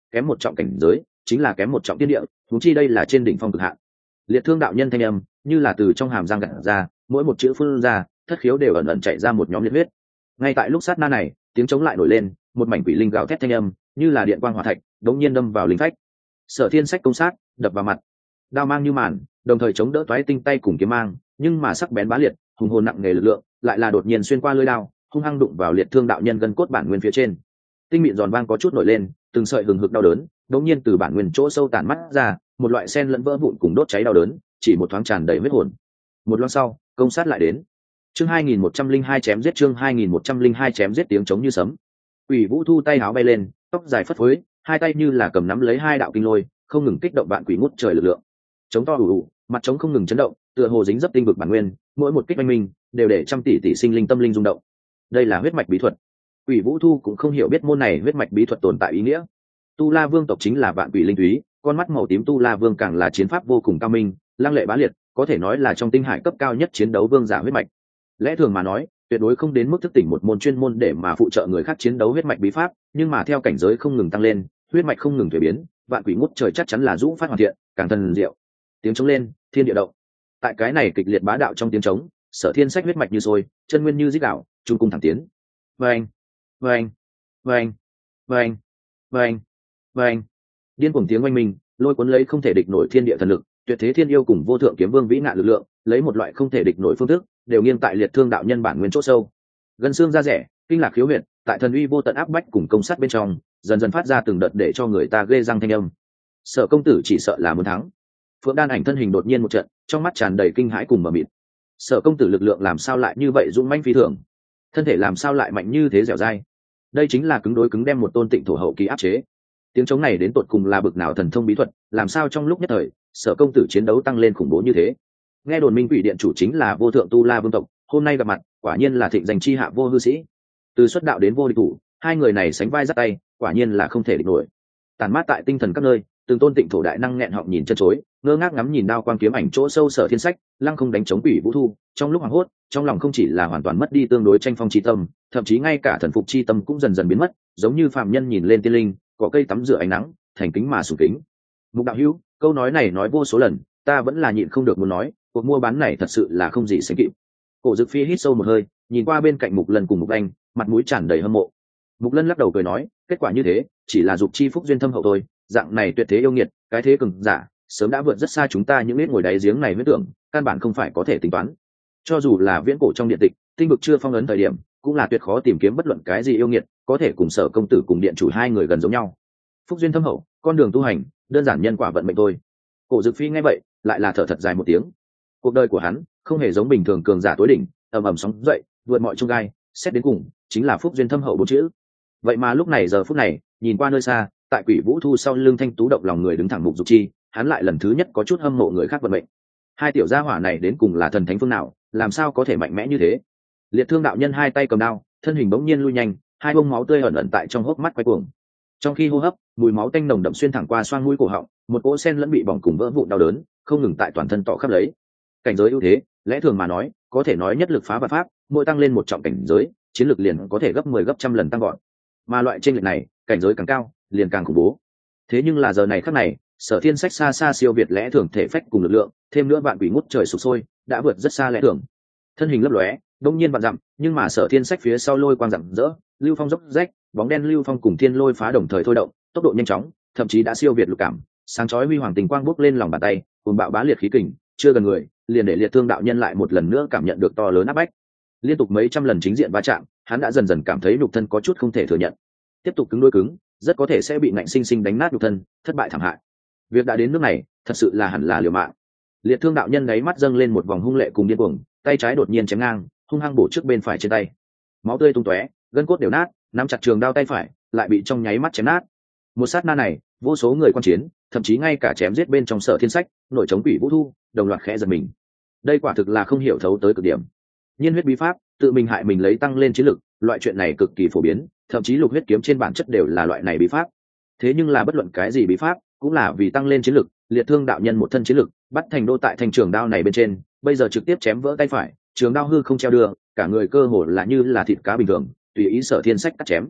kém một trọng cảnh giới chính là kém một trọng tiên địa, huống chi đây là trên đỉnh phong cực hạn. Liệt Thương đạo nhân thanh âm như là từ trong hàm răng gặt ra, mỗi một chữ phun ra, thất khiếu đều ẩn ẩn chạy ra một nhóm liệt huyết. Ngay tại lúc sát na này, tiếng chống lại nổi lên, một mảnh quỷ linh gào thét thanh âm như là điện quang hỏa thạch đống nhiên đâm vào linh phách. Sở Thiên Sách công sát đập vào mặt, đao mang như màn, đồng thời chống đỡ toái tinh tay cùng kiếm mang, nhưng mà sắc bén bá liệt, hùng hồn nặng nề lực lượng lại là đột nhiên xuyên qua lưỡi đao, hung hăng đụng vào Liệt Thương đạo nhân gân cốt bản nguyên phía trên. Tinh mịn giòn vang có chút nổi lên, từng sợi hừng hực đau đớn đột nhiên từ bản nguyên chỗ sâu tản mắt ra, một loại sen lẫn vỡ vụn cùng đốt cháy đau đớn, chỉ một thoáng tràn đầy huyết hồn. Một loang sau, công sát lại đến. Chương 2102 chém giết, chương 2102 chém giết, tiếng trống như sấm. Quỷ Vũ Thu tay áo bay lên, tóc dài phất phới, hai tay như là cầm nắm lấy hai đạo kinh lôi, không ngừng kích động vạn quỷ ngút trời lực lượng. Trống to ù ù, mặt trống không ngừng chấn động, tựa hồ dính dấp tinh vực bản nguyên, mỗi một kích oanh minh đều để trăm tỷ tỷ sinh linh tâm linh rung động. Đây là huyết mạch bí thuật. Quỷ Vũ Thu cũng không hiểu biết môn này huyết mạch bí thuật tồn tại ý nghĩa. Tu La Vương tộc chính là vạn quỷ linh túy, con mắt màu tím Tu La Vương càng là chiến pháp vô cùng cao minh, lăng lệ bá liệt, có thể nói là trong tinh hải cấp cao nhất chiến đấu vương giả huyết mạch. Lẽ thường mà nói, tuyệt đối không đến mức thức tỉnh một môn chuyên môn để mà phụ trợ người khác chiến đấu huyết mạch bí pháp, nhưng mà theo cảnh giới không ngừng tăng lên, huyết mạch không ngừng thay biến, vạn quỷ ngút trời chắc chắn là dũng phát hoàn thiện, càng thần diệu. Tiếng trống lên, thiên địa động. Tại cái này kịch liệt bá đạo trong tiếng trống, Sở Thiên Sách huyết mạch như sôi, chân nguyên như rít gào, trung cung thẳng tiến. Vâng, vâng, vâng, vâng, vâng, vâng. Điên cuồng tiếng oanh minh, lôi cuốn lấy không thể địch nổi thiên địa thần lực, tuyệt thế thiên yêu cùng vô thượng kiếm vương vĩ ngạn lực lượng, lấy một loại không thể địch nổi phương thức, đều nghiêng tại Liệt Thương đạo nhân bản nguyên chỗ sâu. Gân xương da rẻ, kinh lạc khiếu huyệt, tại thần uy vô tận áp bách cùng công sát bên trong, dần dần phát ra từng đợt để cho người ta ghê răng thanh âm. Sở công tử chỉ sợ là muốn thắng. Phượng Đan Ảnh thân hình đột nhiên một trận, trong mắt tràn đầy kinh hãi cùng mờ mịt. Sở công tử lực lượng làm sao lại như vậy dũng mãnh phi thường, thân thể làm sao lại mạnh như thế dẻo dai. Đây chính là cứng đối cứng đem một tôn tịnh thổ hậu kỳ áp chế. Tiếng trống này đến tột cùng là bực nào thần thông bí thuật, làm sao trong lúc nhất thời Sở công tử chiến đấu tăng lên khủng bố như thế. Nghe đồn Minh Quỷ Điện chủ chính là vô thượng Tu La Vương tộc, hôm nay gặp mặt quả nhiên là thịnh danh chi hạ vô hư sĩ. Từ xuất đạo đến vô địch thủ, hai người này sánh vai dắt tay, quả nhiên là không thể địch nổi. Tàn mát tại tinh thần các nơi, từng tôn tịnh thổ đại năng nghẹn họng nhìn chân chối, ngơ ngác ngắm nhìn đao quang kiếm ảnh chỗ sâu Sở Thiên Sách, lăng không đánh chống Quỷ Vũ Thu, trong lúc hoảng hốt, trong lòng không chỉ là hoàn toàn mất đi tương đối tranh phong chi tâm, thậm chí ngay cả thần phục chi tâm cũng dần dần biến mất, giống như phàm nhân nhìn lên tiên linh, có cây tắm rửa ánh nắng, thành kính mà sùng kính. Mục đạo hữu, câu nói này nói vô số lần, ta vẫn là nhịn không được muốn nói, cuộc mua bán này thật sự là không gì sánh kịp. Cổ Dực Phi hít sâu một hơi, nhìn qua bên cạnh Mục Lân cùng Mục Anh, mặt mũi tràn đầy hâm mộ. Mục Lân lắc đầu cười nói, kết quả như thế, chỉ là dục chi phúc duyên thâm hậu thôi, dạng này tuyệt thế yêu nghiệt, cái thế cường giả, sớm đã vượt rất xa chúng ta những nết ngồi đáy giếng này huyết tưởng, căn bản không phải có thể tính toán. Cho dù là viễn cổ trong điện tịch, tinh vực chưa phong ấn thời điểm, cũng là tuyệt khó tìm kiếm bất luận cái gì yêu nghiệt có thể cùng Sở công tử cùng điện chủ hai người gần giống nhau. Phúc duyên thâm hậu, con đường tu hành, đơn giản nhân quả vận mệnh thôi. Cổ Dực Phi nghe vậy, lại là thở thật dài một tiếng. Cuộc đời của hắn không hề giống bình thường cường giả tối đỉnh, ầm ầm sóng dậy, vượt mọi chông gai, xét đến cùng chính là phúc duyên thâm hậu bốn chữ. Vậy mà lúc này giờ phút này, nhìn qua nơi xa, tại Quỷ Vũ Thu sau lưng thanh tú động lòng người đứng thẳng Mục Dục Chi, hắn lại lần thứ nhất có chút hâm mộ người khác vận mệnh. Hai tiểu gia hỏa này đến cùng là thần thánh phương nào, làm sao có thể mạnh mẽ như thế? Liệt Thương đạo nhân hai tay cầm đao, thân hình bỗng nhiên lui nhanh, hai bông máu tươi ẩn ẩn tại trong hốc mắt quay cuồng. Trong khi hô hấp, mùi máu tanh nồng đậm xuyên thẳng qua xoang mũi cổ họng, một cỗ sen lẫn bị bỏng cùng vỡ vụn đau đớn, không ngừng tại toàn thân tỏ khắp lấy. Cảnh giới ưu thế, lẽ thường mà nói, có thể nói nhất lực phá vạn pháp, mỗi tăng lên một trọng cảnh giới, chiến lực liền có thể gấp 10 gấp trăm lần tăng gọn. Mà loại chênh lệch này, cảnh giới càng cao, liền càng khủng bố. Thế nhưng là giờ này khắc này, Sở Thiên Sách xa xa siêu việt lẽ thường thể phách cùng lực lượng, thêm nữa vạn quỷ ngút trời sục sôi, đã vượt rất xa lẽ thường. Thân hình lấp lóe, đông nhiên vạn dặm, nhưng mà Sở Thiên Sách phía sau lôi quang rạng rỡ, lưu phong dốc rách, bóng đen lưu phong cùng thiên lôi phá đồng thời thôi động, tốc độ nhanh chóng, thậm chí đã siêu việt lục cảm, sáng chói huy hoàng tình quang bốc lên lòng bàn tay, cuồng bạo bá liệt khí kình, chưa gần người, liền để Liệt Thương đạo nhân lại một lần nữa cảm nhận được to lớn áp bách. Liên tục mấy trăm lần chính diện va chạm, hắn đã dần dần cảm thấy nhục thân có chút không thể thừa nhận. Tiếp tục cứng đối cứng, rất có thể sẽ bị ngạnh sinh sinh đánh nát nhục thân, thất bại thảm hại. Việc đã đến nước này, thật sự là hẳn là liều mạng. Liệt Thương đạo nhân đáy mắt dâng lên một vòng hung lệ cùng điên cuồng, tay trái đột nhiên chém ngang, hung hăng bổ trước bên phải trên tay. Máu tươi tung tóe, gân cốt đều nát, nắm chặt trường đao tay phải, lại bị trong nháy mắt chém nát. Một sát na này, vô số người quan chiến, thậm chí ngay cả chém giết bên trong Sở Thiên Sách, nội chống Quỷ Vũ Thu, đồng loạt khẽ giật mình. Đây quả thực là không hiểu thấu tới cực điểm. Nhiên huyết bí pháp, tự mình hại mình lấy tăng lên chiến lực, loại chuyện này cực kỳ phổ biến, thậm chí lục huyết kiếm trên bản chất đều là loại này bí pháp. Thế nhưng là bất luận cái gì bí pháp, cũng là vì tăng lên chiến lực, Liệt Thương đạo nhân một thân chiến lực, bắt thành đô tại thanh trường đao này bên trên, bây giờ trực tiếp chém vỡ tay phải, trường đao hư không treo đưa, cả người cơ hồ là như là thịt cá bình thường, tùy ý Sở Thiên Sách cắt chém.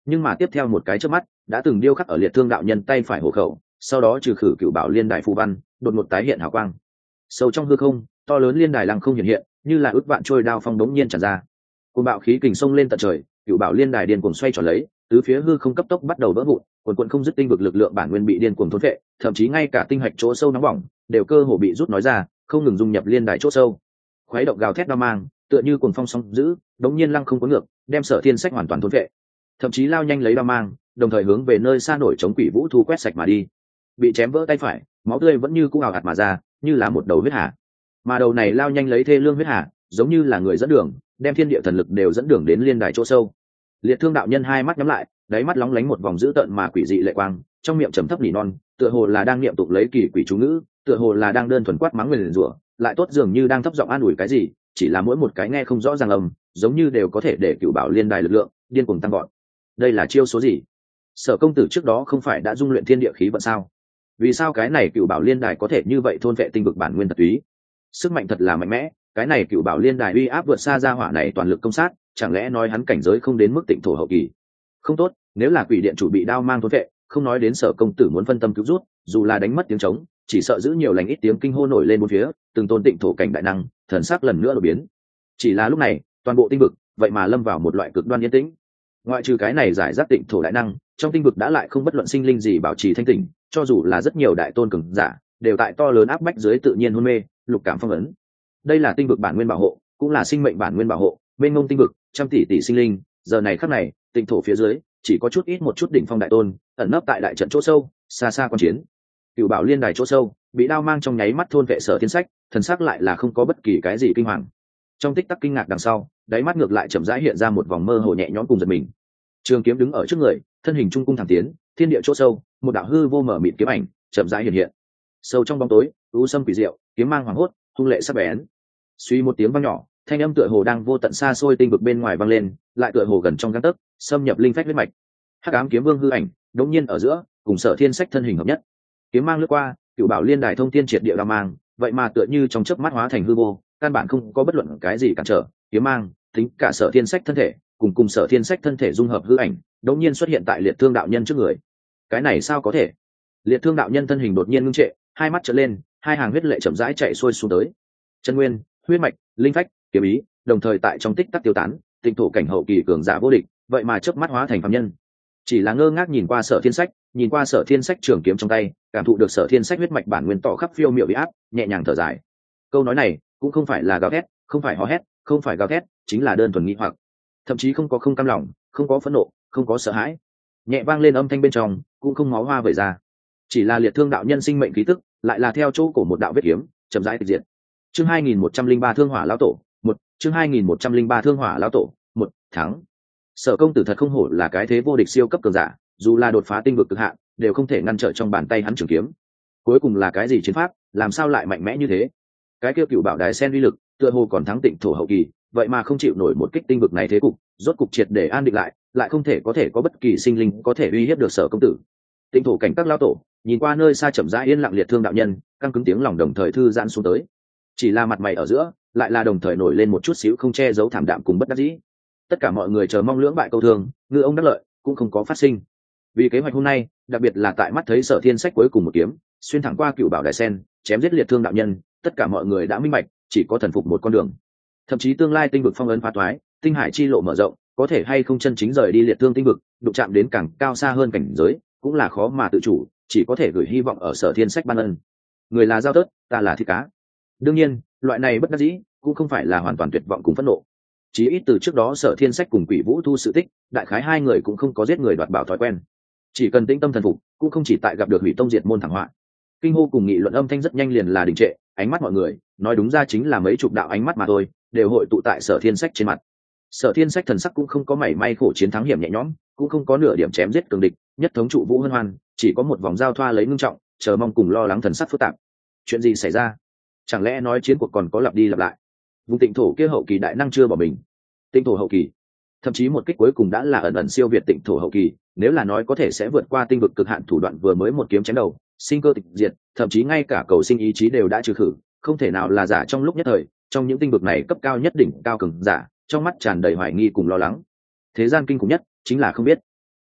nhưng mà tiếp theo một cái chớp mắt đã từng điêu khắc ở liệt thương đạo nhân tay phải hộ khẩu, sau đó trừ khử cựu bảo liên đài phù văn, đột ngột tái hiện hào quang. Sâu trong hư không, to lớn liên đài lăng không hiện hiện, như là ước vạn trôi đao phong đống nhiên tràn ra. Cuồng bạo khí kình sông lên tận trời, cựu bảo liên đài điên cuồng xoay tròn lấy, tứ phía hư không cấp tốc bắt đầu vỡ vụn, quần quần không dứt tinh vực lực lượng bản nguyên bị điên cuồng thôn phệ, thậm chí ngay cả tinh hạch chỗ sâu nóng bỏng đều cơ hồ bị rút nói ra, không ngừng dung nhập liên đài chỗ sâu. Khuấy động gào thét đao mang, tựa như cuồng phong sóng dữ, đống nhiên lăng không cuốn ngược, đem Sở Thiên Sách hoàn toàn thôn phệ. Thậm chí lao nhanh lấy đao mang, đồng thời hướng về nơi xa nổi chống quỷ vũ thu quét sạch mà đi. Bị chém vỡ tay phải, máu tươi vẫn như cũ ào ạt mà ra, như là một đầu huyết hà. Mà đầu này lao nhanh lấy thê lương huyết hà, giống như là người dẫn đường, đem thiên địa thần lực đều dẫn đường đến liên đài chỗ sâu. Liệt thương đạo nhân hai mắt nhắm lại, đáy mắt lóng lánh một vòng dữ tợn mà quỷ dị lệ quang, trong miệng trầm thấp nỉ non, tựa hồ là đang niệm tụng lấy kỳ quỷ chú ngữ, tựa hồ là đang đơn thuần quát mắng nguyền rủa, lại tốt dường như đang thấp giọng an ủi cái gì, chỉ là mỗi một cái nghe không rõ ràng âm, giống như đều có thể để cựu bảo liên đài lực lượng điên cuồng tăng gọn. Đây là chiêu số gì? Sở công tử trước đó không phải đã dung luyện thiên địa khí vận sao? Vì sao cái này cựu bảo liên đài có thể như vậy thôn vệ tinh vực bản nguyên thật túy? Sức mạnh thật là mạnh mẽ, cái này cựu bảo liên đài uy áp vượt xa ra hỏa này toàn lực công sát, chẳng lẽ nói hắn cảnh giới không đến mức tịnh thổ hậu kỳ? Không tốt, nếu là quỷ điện chủ bị đao mang thôn vệ, không nói đến Sở công tử muốn phân tâm cứu rút, dù là đánh mất tiếng trống, chỉ sợ giữ nhiều lành ít tiếng kinh hô nổi lên bốn phía, từng tôn tịnh thổ cảnh đại năng, thần sắc lần nữa đổi biến. Chỉ là lúc này, toàn bộ tinh vực vậy mà lâm vào một loại cực đoan yên tĩnh. Ngoại trừ cái này giải rác tịnh thổ đại năng, trong tinh vực đã lại không bất luận sinh linh gì bảo trì thanh tỉnh, cho dù là rất nhiều đại tôn cường giả, đều tại to lớn áp bách dưới tự nhiên hôn mê, lục cảm phong ấn. Đây là tinh vực bản nguyên bảo hộ, cũng là sinh mệnh bản nguyên bảo hộ, bên ngông tinh vực, trăm tỷ tỷ sinh linh, giờ này khắc này, tịnh thổ phía dưới, chỉ có chút ít một chút đỉnh phong đại tôn, ẩn nấp tại đại trận chỗ sâu, xa xa quan chiến. Cửu bảo liên đài chỗ sâu, bị đao mang trong nháy mắt thôn vệ Sở Thiên Sách, thần sắc lại là không có bất kỳ cái gì kinh hoàng. Trong tích tắc kinh ngạc đằng sau, đáy mắt ngược lại chậm rãi hiện ra một vòng mơ hồ nhẹ nhõm cùng giật mình. Trường kiếm đứng ở trước người, thân hình trung cung thẳng tiến, thiên địa chỗ sâu, một đạo hư vô mở mịt kiếm ảnh chậm rãi hiện hiện. Sâu trong bóng tối, u sâm quỷ diệu, kiếm mang hoàng hốt, hung lệ sắc bén. Suy một tiếng vang nhỏ, thanh âm tựa hồ đang vô tận xa xôi tinh vực bên ngoài vang lên, lại tựa hồ gần trong gang tấc, xâm nhập linh phách huyết mạch. Hắc ám kiếm vương hư ảnh, đột nhiên ở giữa, cùng Sở Thiên Sách thân hình hợp nhất. Kiếm mang lướt qua, cựu bảo liên đài thông thiên triệt địa đao mang, vậy mà tựa như trong chớp mắt hóa thành hư vô, căn bản không có bất luận cái gì cản trở. Kiếm mang, tính cả Sở Thiên Sách thân thể, cùng Sở Thiên Sách thân thể dung hợp hư ảnh, đột nhiên xuất hiện tại liệt thương đạo nhân trước người. Cái này sao có thể? Liệt thương đạo nhân thân hình đột nhiên ngưng trệ, hai mắt trợn lên, hai hàng huyết lệ chậm rãi chạy xuôi xuống tới. Chân nguyên, huyết mạch, linh phách, kiếm ý, đồng thời tại trong tích tắc tiêu tán, tịnh thổ cảnh hậu kỳ cường giả vô địch, vậy mà chớp mắt hóa thành phàm nhân. Chỉ là ngơ ngác nhìn qua Sở Thiên Sách, nhìn qua Sở Thiên Sách trường kiếm trong tay, cảm thụ được Sở Thiên Sách huyết mạch bản nguyên tỏ khắp phiêu miệu bị áp, nhẹ nhàng thở dài. Câu nói này cũng không phải là gào thét, không phải hò hét, không phải gào thét, chính là đơn thuần nghi hoặc, thậm chí không có không cam lòng, không có phẫn nộ, không có sợ hãi. Nhẹ vang lên âm thanh bên trong, cũng không máu hoa vẩy ra, chỉ là liệt thương đạo nhân sinh mệnh khí tức, lại là theo chỗ cổ một đạo vết kiếm, chậm rãi tịch diệt. Chương 2103 Thương Hỏa lão tổ, 1, chương 2103 Thương Hỏa lão tổ, 1, thắng. Sở công tử thật không hổ là cái thế vô địch siêu cấp cường giả, dù là đột phá tinh vực cực hạn, đều không thể ngăn trở trong bàn tay hắn trường kiếm. Cuối cùng là cái gì chiến pháp, làm sao lại mạnh mẽ như thế? Cái kia cựu bảo đài sen uy lực, tựa hồ còn thắng tịnh thổ hậu kỳ, vậy mà không chịu nổi một kích tinh vực này thế cục, rốt cục triệt để an định lại không thể có bất kỳ sinh linh có thể uy hiếp được Sở công tử. Tịnh thổ cảnh các lão tổ, nhìn qua nơi xa chậm rãi yên lặng liệt thương đạo nhân, căng cứng tiếng lòng đồng thời thư giãn xuống tới. Chỉ là mặt mày ở giữa, lại là đồng thời nổi lên một chút xíu không che giấu thảm đạm cùng bất đắc dĩ. Tất cả mọi người chờ mong lưỡng bại câu thương, ngư ông đắc lợi cũng không có phát sinh. Vì kế hoạch hôm nay, đặc biệt là tại mắt thấy Sở Thiên Sách cuối cùng một kiếm xuyên thẳng qua cựu bảo đài sen, chém giết liệt thương đạo nhân, tất cả mọi người đã minh bạch, chỉ có thần phục một con đường. Thậm chí tương lai tinh vực phong ấn phá toái, tinh hải chi lộ mở rộng, có thể hay không chân chính rời đi liệt thương tinh vực, đụng chạm đến càng cao xa hơn cảnh giới, cũng là khó mà tự chủ, chỉ có thể gửi hy vọng ở Sở Thiên Sách ban ân. Người là dao tớt, ta là thịt cá. Đương nhiên, loại này bất đắc dĩ cũng không phải là hoàn toàn tuyệt vọng cùng phẫn nộ. Chí ít từ trước đó Sở Thiên Sách cùng Quỷ Vũ Thu sự tích, đại khái hai người cũng không có giết người đoạt bảo thói quen. Chỉ cần tĩnh tâm thần phục, cũng không chỉ tại gặp được hủy tông diệt môn thảm họa. Kinh hô cùng nghị luận âm thanh rất nhanh liền là đình trệ, ánh mắt mọi người, nói đúng ra chính là mấy chục đạo ánh mắt mà thôi, đều hội tụ tại Sở Thiên Sách trên mặt. Sở Thiên Sách thần sắc cũng không có mảy may khổ chiến thắng hiểm nhẹ nhõm, cũng không có nửa điểm chém giết cường địch, nhất thống trụ vũ hân hoan, chỉ có một vòng giao thoa lấy ngưng trọng, chờ mong cùng lo lắng thần sắc phức tạp. Chuyện gì xảy ra? Chẳng lẽ nói chiến cuộc còn có lặp đi lặp lại? Vùng tịnh thổ kia hậu kỳ đại năng chưa bỏ mình. Tịnh thổ hậu kỳ, thậm chí một kích cuối cùng đã là ẩn ẩn siêu việt tịnh thổ hậu kỳ, nếu là nói có thể sẽ vượt qua tinh vực cực hạn thủ đoạn vừa mới một kiếm chém đầu, sinh cơ tịch diệt, thậm chí ngay cả cầu sinh ý chí đều đã trừ khử, không thể nào là giả trong lúc nhất thời. Trong những tinh vực này cấp cao nhất đỉnh cao cường giả, trong mắt tràn đầy hoài nghi cùng lo lắng. Thế gian kinh khủng nhất chính là không biết.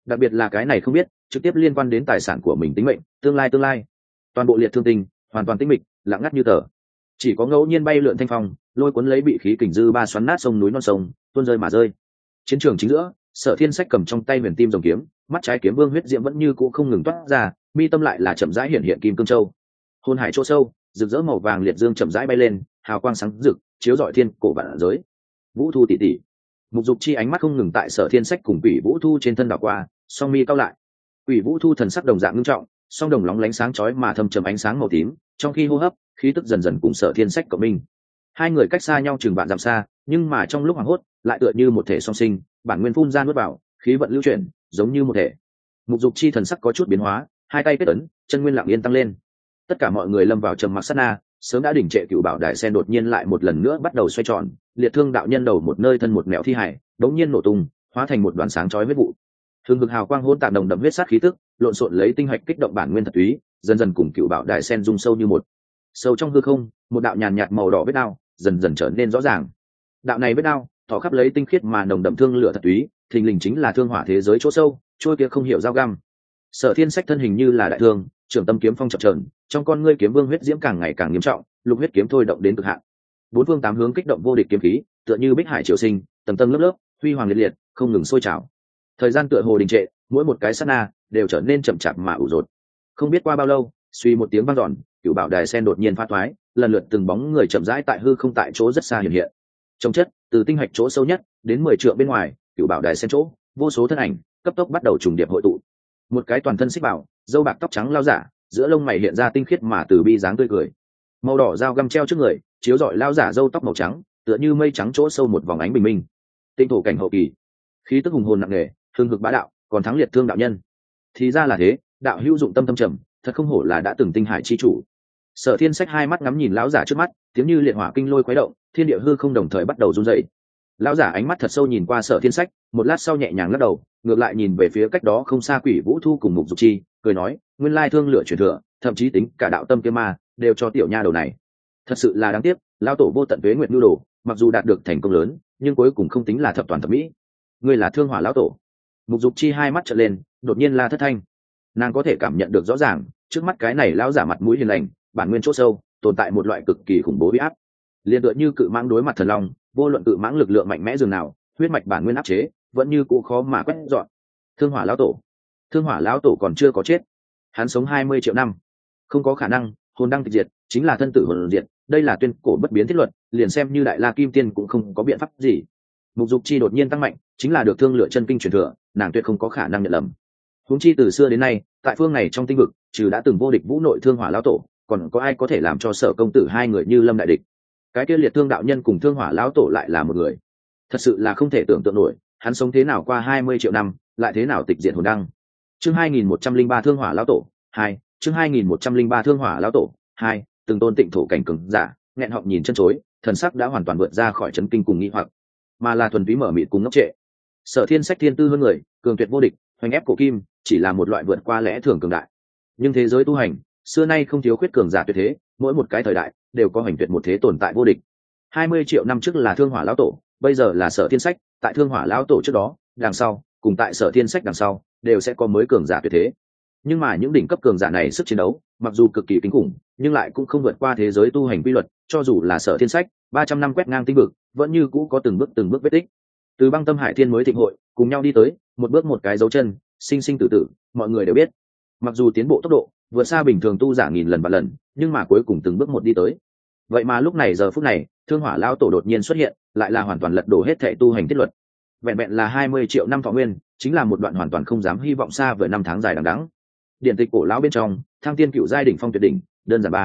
đặc biệt là cái này không biết trực tiếp liên quan đến tài sản của mình tính mệnh tương lai toàn bộ liệt thương tinh hoàn toàn tĩnh mịch lặng ngắt như tờ, chỉ có ngẫu nhiên bay lượn thanh phong lôi cuốn lấy bị khí kình dư ba xoắn nát sông núi non sông tuôn rơi mà rơi. Chiến trường chính giữa, Sở Thiên Sách cầm trong tay huyền tim rồng kiếm, mắt trái kiếm vương huyết diễm vẫn như cũ không ngừng toát ra, mi tâm lại là chậm rãi hiện hiện kim cương châu. Hồn hải chỗ sâu, rực rỡ màu vàng liệt dương chậm rãi bay lên, hào quang sáng rực, chiếu rọi thiên cổ vạn giới. Vũ Thu tỷ tỷ, Mục Dục Chi ánh mắt không ngừng tại Sở Thiên Sách cùng Quỷ Vũ Thu trên thân đảo qua, song mi cau lại. Quỷ Vũ Thu thần sắc đồng dạng nghiêm trọng, song đồng lóng lánh sáng chói mà thâm trầm ánh sáng màu tím, trong khi hô hấp, khí tức dần dần cùng Sở Thiên Sách cộng minh. Hai người cách xa nhau chừng vạn dặm xa, nhưng mà trong lúc hoảng hốt, lại tựa như một thể song sinh, bản nguyên phun ra nuốt vào, khí vận lưu chuyển, giống như một thể. Mục Dục Chi thần sắc có chút biến hóa, hai tay kết ấn, chân nguyên lặng yên tăng lên. Tất cả mọi người lâm vào trầm mặc sát na, sớm đã đỉnh trệ Cựu Bảo Đại Sen đột nhiên lại một lần nữa bắt đầu xoay tròn, liệt thương đạo nhân đầu một nơi thân một mẹo thi hải, đống nhiên nổ tung, hóa thành một đoàn sáng chói huyết vụ. Hương hực hào quang hỗn tạp đồng đậm huyết sát khí tức, lộn xộn lấy tinh hạch kích động bản nguyên thật túy, dần dần cùng Cựu Bảo Đại Sen dung sâu như một. Sâu trong hư không, một đạo nhàn nhạt màu đỏ vết đao, dần dần trở nên rõ ràng. Đạo này vết đao, thọ khắp lấy tinh khiết mà nồng đậm thương lửa thật túy, thình lình chính là thương hỏa thế giới chỗ sâu, trôi kia không hiểu dao găm. Sở Thiên Sách thân hình như là đại thương, trường tâm kiếm phong chập chờn, trong con ngươi kiếm vương huyết diễm càng ngày càng nghiêm trọng, lục huyết kiếm thôi động đến cực hạn. Bốn phương tám hướng kích động vô địch kiếm khí, tựa như bích hải triều sinh, tầng tầng lớp lớp, huy hoàng liệt liệt, không ngừng sôi trào. Thời gian tựa hồ đình trệ, mỗi một cái sát na đều trở nên chậm chạp mà ủ rột. Không biết qua bao lâu, suy một tiếng vang dọn, Cựu Bảo Đài Sen đột nhiên phá thoái, lần lượt từng bóng người chậm rãi tại hư không tại chỗ rất xa hiện hiện. Trong chất, từ tinh hạch chỗ sâu nhất đến 10 trượng bên ngoài, Cựu Bảo Đài Sen chỗ, vô số thân ảnh cấp tốc bắt đầu trùng điệp hội tụ. Một cái toàn thân xích bảo, râu bạc tóc trắng lao giả, giữa lông mày hiện ra tinh khiết mà từ bi dáng tươi cười. Màu đỏ dao găm treo trước người, chiếu rọi lao giả râu tóc màu trắng, tựa như mây trắng chỗ sâu một vòng ánh bình minh. Tinh thổ cảnh hậu kỳ, khí tức hùng hồn nặng nề, hương hực bá đạo, còn thắng liệt thương đạo nhân. Thì ra là thế, đạo hữu dụng tâm thâm trầm, thật không hổ là đã từng tinh hải chi chủ. Sở Thiên Sách hai mắt ngắm nhìn lão giả trước mắt, tiếng như liệt hỏa kinh lôi khuấy động, thiên địa hư không đồng thời bắt đầu run rẩy. Lão giả ánh mắt thật sâu nhìn qua Sở Thiên Sách, một lát sau nhẹ nhàng lắc đầu, ngược lại nhìn về phía cách đó không xa Quỷ Vũ Thu cùng Mục Dục Chi, cười nói, nguyên lai thương lửa truyền thừa, thậm chí tính cả đạo tâm kia ma, đều cho tiểu nha đầu này. Thật sự là đáng tiếc, lão tổ vô tận tuế nguyệt nhu đồ, mặc dù đạt được thành công lớn, nhưng cuối cùng không tính là thập toàn thập mỹ. Ngươi là Thương Hỏa lão tổ. Mục Dục Chi hai mắt trợn lên, đột nhiên la thất thanh. Nàng có thể cảm nhận được rõ ràng, trước mắt cái này lão giả mặt mũi hiền lành, bản nguyên chỗ sâu, tồn tại một loại cực kỳ khủng bố uy áp. Liên tựa như cự mãng đối mặt thần long, vô luận cự mãng lực lượng mạnh mẽ dường nào, huyết mạch bản nguyên áp chế, vẫn như cũ khó mà quét dọn. Thương Hỏa lão tổ. Thương Hỏa lão tổ còn chưa có chết. Hắn sống 20 triệu năm. Không có khả năng, hồn đăng tịch diệt, chính là thân tử hồn diệt, đây là tuyên cổ bất biến thiết luật, liền xem như Đại La Kim Tiên cũng không có biện pháp gì. Mục Dục Chi đột nhiên tăng mạnh, chính là được thương lựa chân kinh truyền thừa, nàng tuyệt không có khả năng nhận lầm. Huống chi từ xưa đến nay, tại phương này trong tinh vực, trừ đã từng vô địch vũ nội Thương Hỏa lão tổ, còn có ai có thể làm cho Sở công tử hai người như lâm đại địch? Cái kia liệt thương đạo nhân cùng Thương Hỏa lão tổ lại là một người. Thật sự là không thể tưởng tượng nổi, hắn sống thế nào qua 20 triệu năm, lại thế nào tịch diệt hồn đăng. Chương 2103 Thương Hỏa lão tổ 2, chương 2103 Thương Hỏa lão tổ 2, từng tôn tịnh thổ cảnh cường giả, nghẹn họng nhìn chân chối, thần sắc đã hoàn toàn vượt ra khỏi chấn kinh cùng nghi hoặc, mà là thuần túy mở mịt cùng ngốc trệ. Sở Thiên Sách thiên tư hơn người, cường tuyệt vô địch, hoành ép cổ kim, chỉ là một loại vượt qua lẽ thường cường đại. Nhưng thế giới tu hành, xưa nay không thiếu khuyết cường giả tuyệt thế, mỗi một cái thời đại đều có hành tuyệt một thế tồn tại vô địch. 20 triệu năm trước là Thương Hỏa lão tổ, bây giờ là Sở Thiên Sách, tại Thương Hỏa lão tổ trước đó, đằng sau, cùng tại Sở Thiên Sách đằng sau, đều sẽ có mới cường giả tuyệt thế. Nhưng mà những đỉnh cấp cường giả này sức chiến đấu, mặc dù cực kỳ kinh khủng, nhưng lại cũng không vượt qua thế giới tu hành quy luật, cho dù là Sở Thiên Sách, 300 năm quét ngang tinh vực, vẫn như cũ có từng bước vết tích. Từ Băng Tâm Hải Thiên mới thịnh hội, cùng nhau đi tới, một bước một cái dấu chân, sinh sinh tử tử, mọi người đều biết. Mặc dù tiến bộ tốc độ vượt xa bình thường tu giả nghìn lần vạn lần, nhưng mà cuối cùng từng bước một đi tới. Vậy mà lúc này giờ phút này, Thương Hỏa lão tổ đột nhiên xuất hiện, lại là hoàn toàn lật đổ hết thảy tu hành thiết luật. Vẹn vẹn là 20 triệu năm thọ nguyên, chính là một đoạn hoàn toàn không dám hy vọng xa vời năm tháng dài đằng đẵng. Điển tịch cổ lão bên trong, Thăng Tiên Cựu giai đỉnh phong tuyệt đỉnh, đơn giản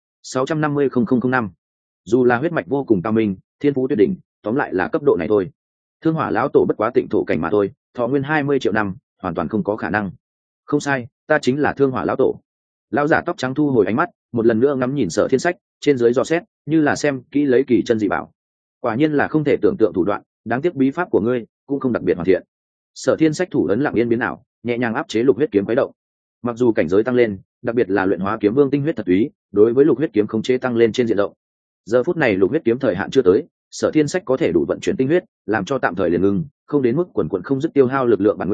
3.650.005. Dù là huyết mạch vô cùng cao minh, thiên phú tuyệt đỉnh, tóm lại là cấp độ này thôi. Thương Hỏa lão tổ bất quá tịnh thổ cảnh mà thôi, thọ nguyên 20 triệu năm, hoàn toàn không có khả năng. Không sai, ta chính là Thương Hỏa lão tổ. Lão giả tóc trắng thu hồi ánh mắt, một lần nữa ngắm nhìn Sở Thiên Sách, trên dưới dò xét, như là xem kỹ lấy kỳ chân dị bảo. Quả nhiên là không thể tưởng tượng thủ đoạn, đáng tiếc bí pháp của ngươi cũng không đặc biệt hoàn thiện. Sở Thiên Sách thủ ấn lặng yên biến ảo, nhẹ nhàng áp chế lục huyết kiếm quấy động. Mặc dù cảnh giới tăng lên, đặc biệt là luyện hóa kiếm vương tinh huyết thật túy, đối với lục huyết kiếm khống chế tăng lên trên diện rộng. Giờ phút này lục huyết kiếm thời hạn chưa tới, Sở Thiên Sách có thể đủ vận chuyển tinh huyết, làm cho tạm thời liền ngừng, không đến mức quần quần không dứt tiêu hao lực lượng bản nguyên,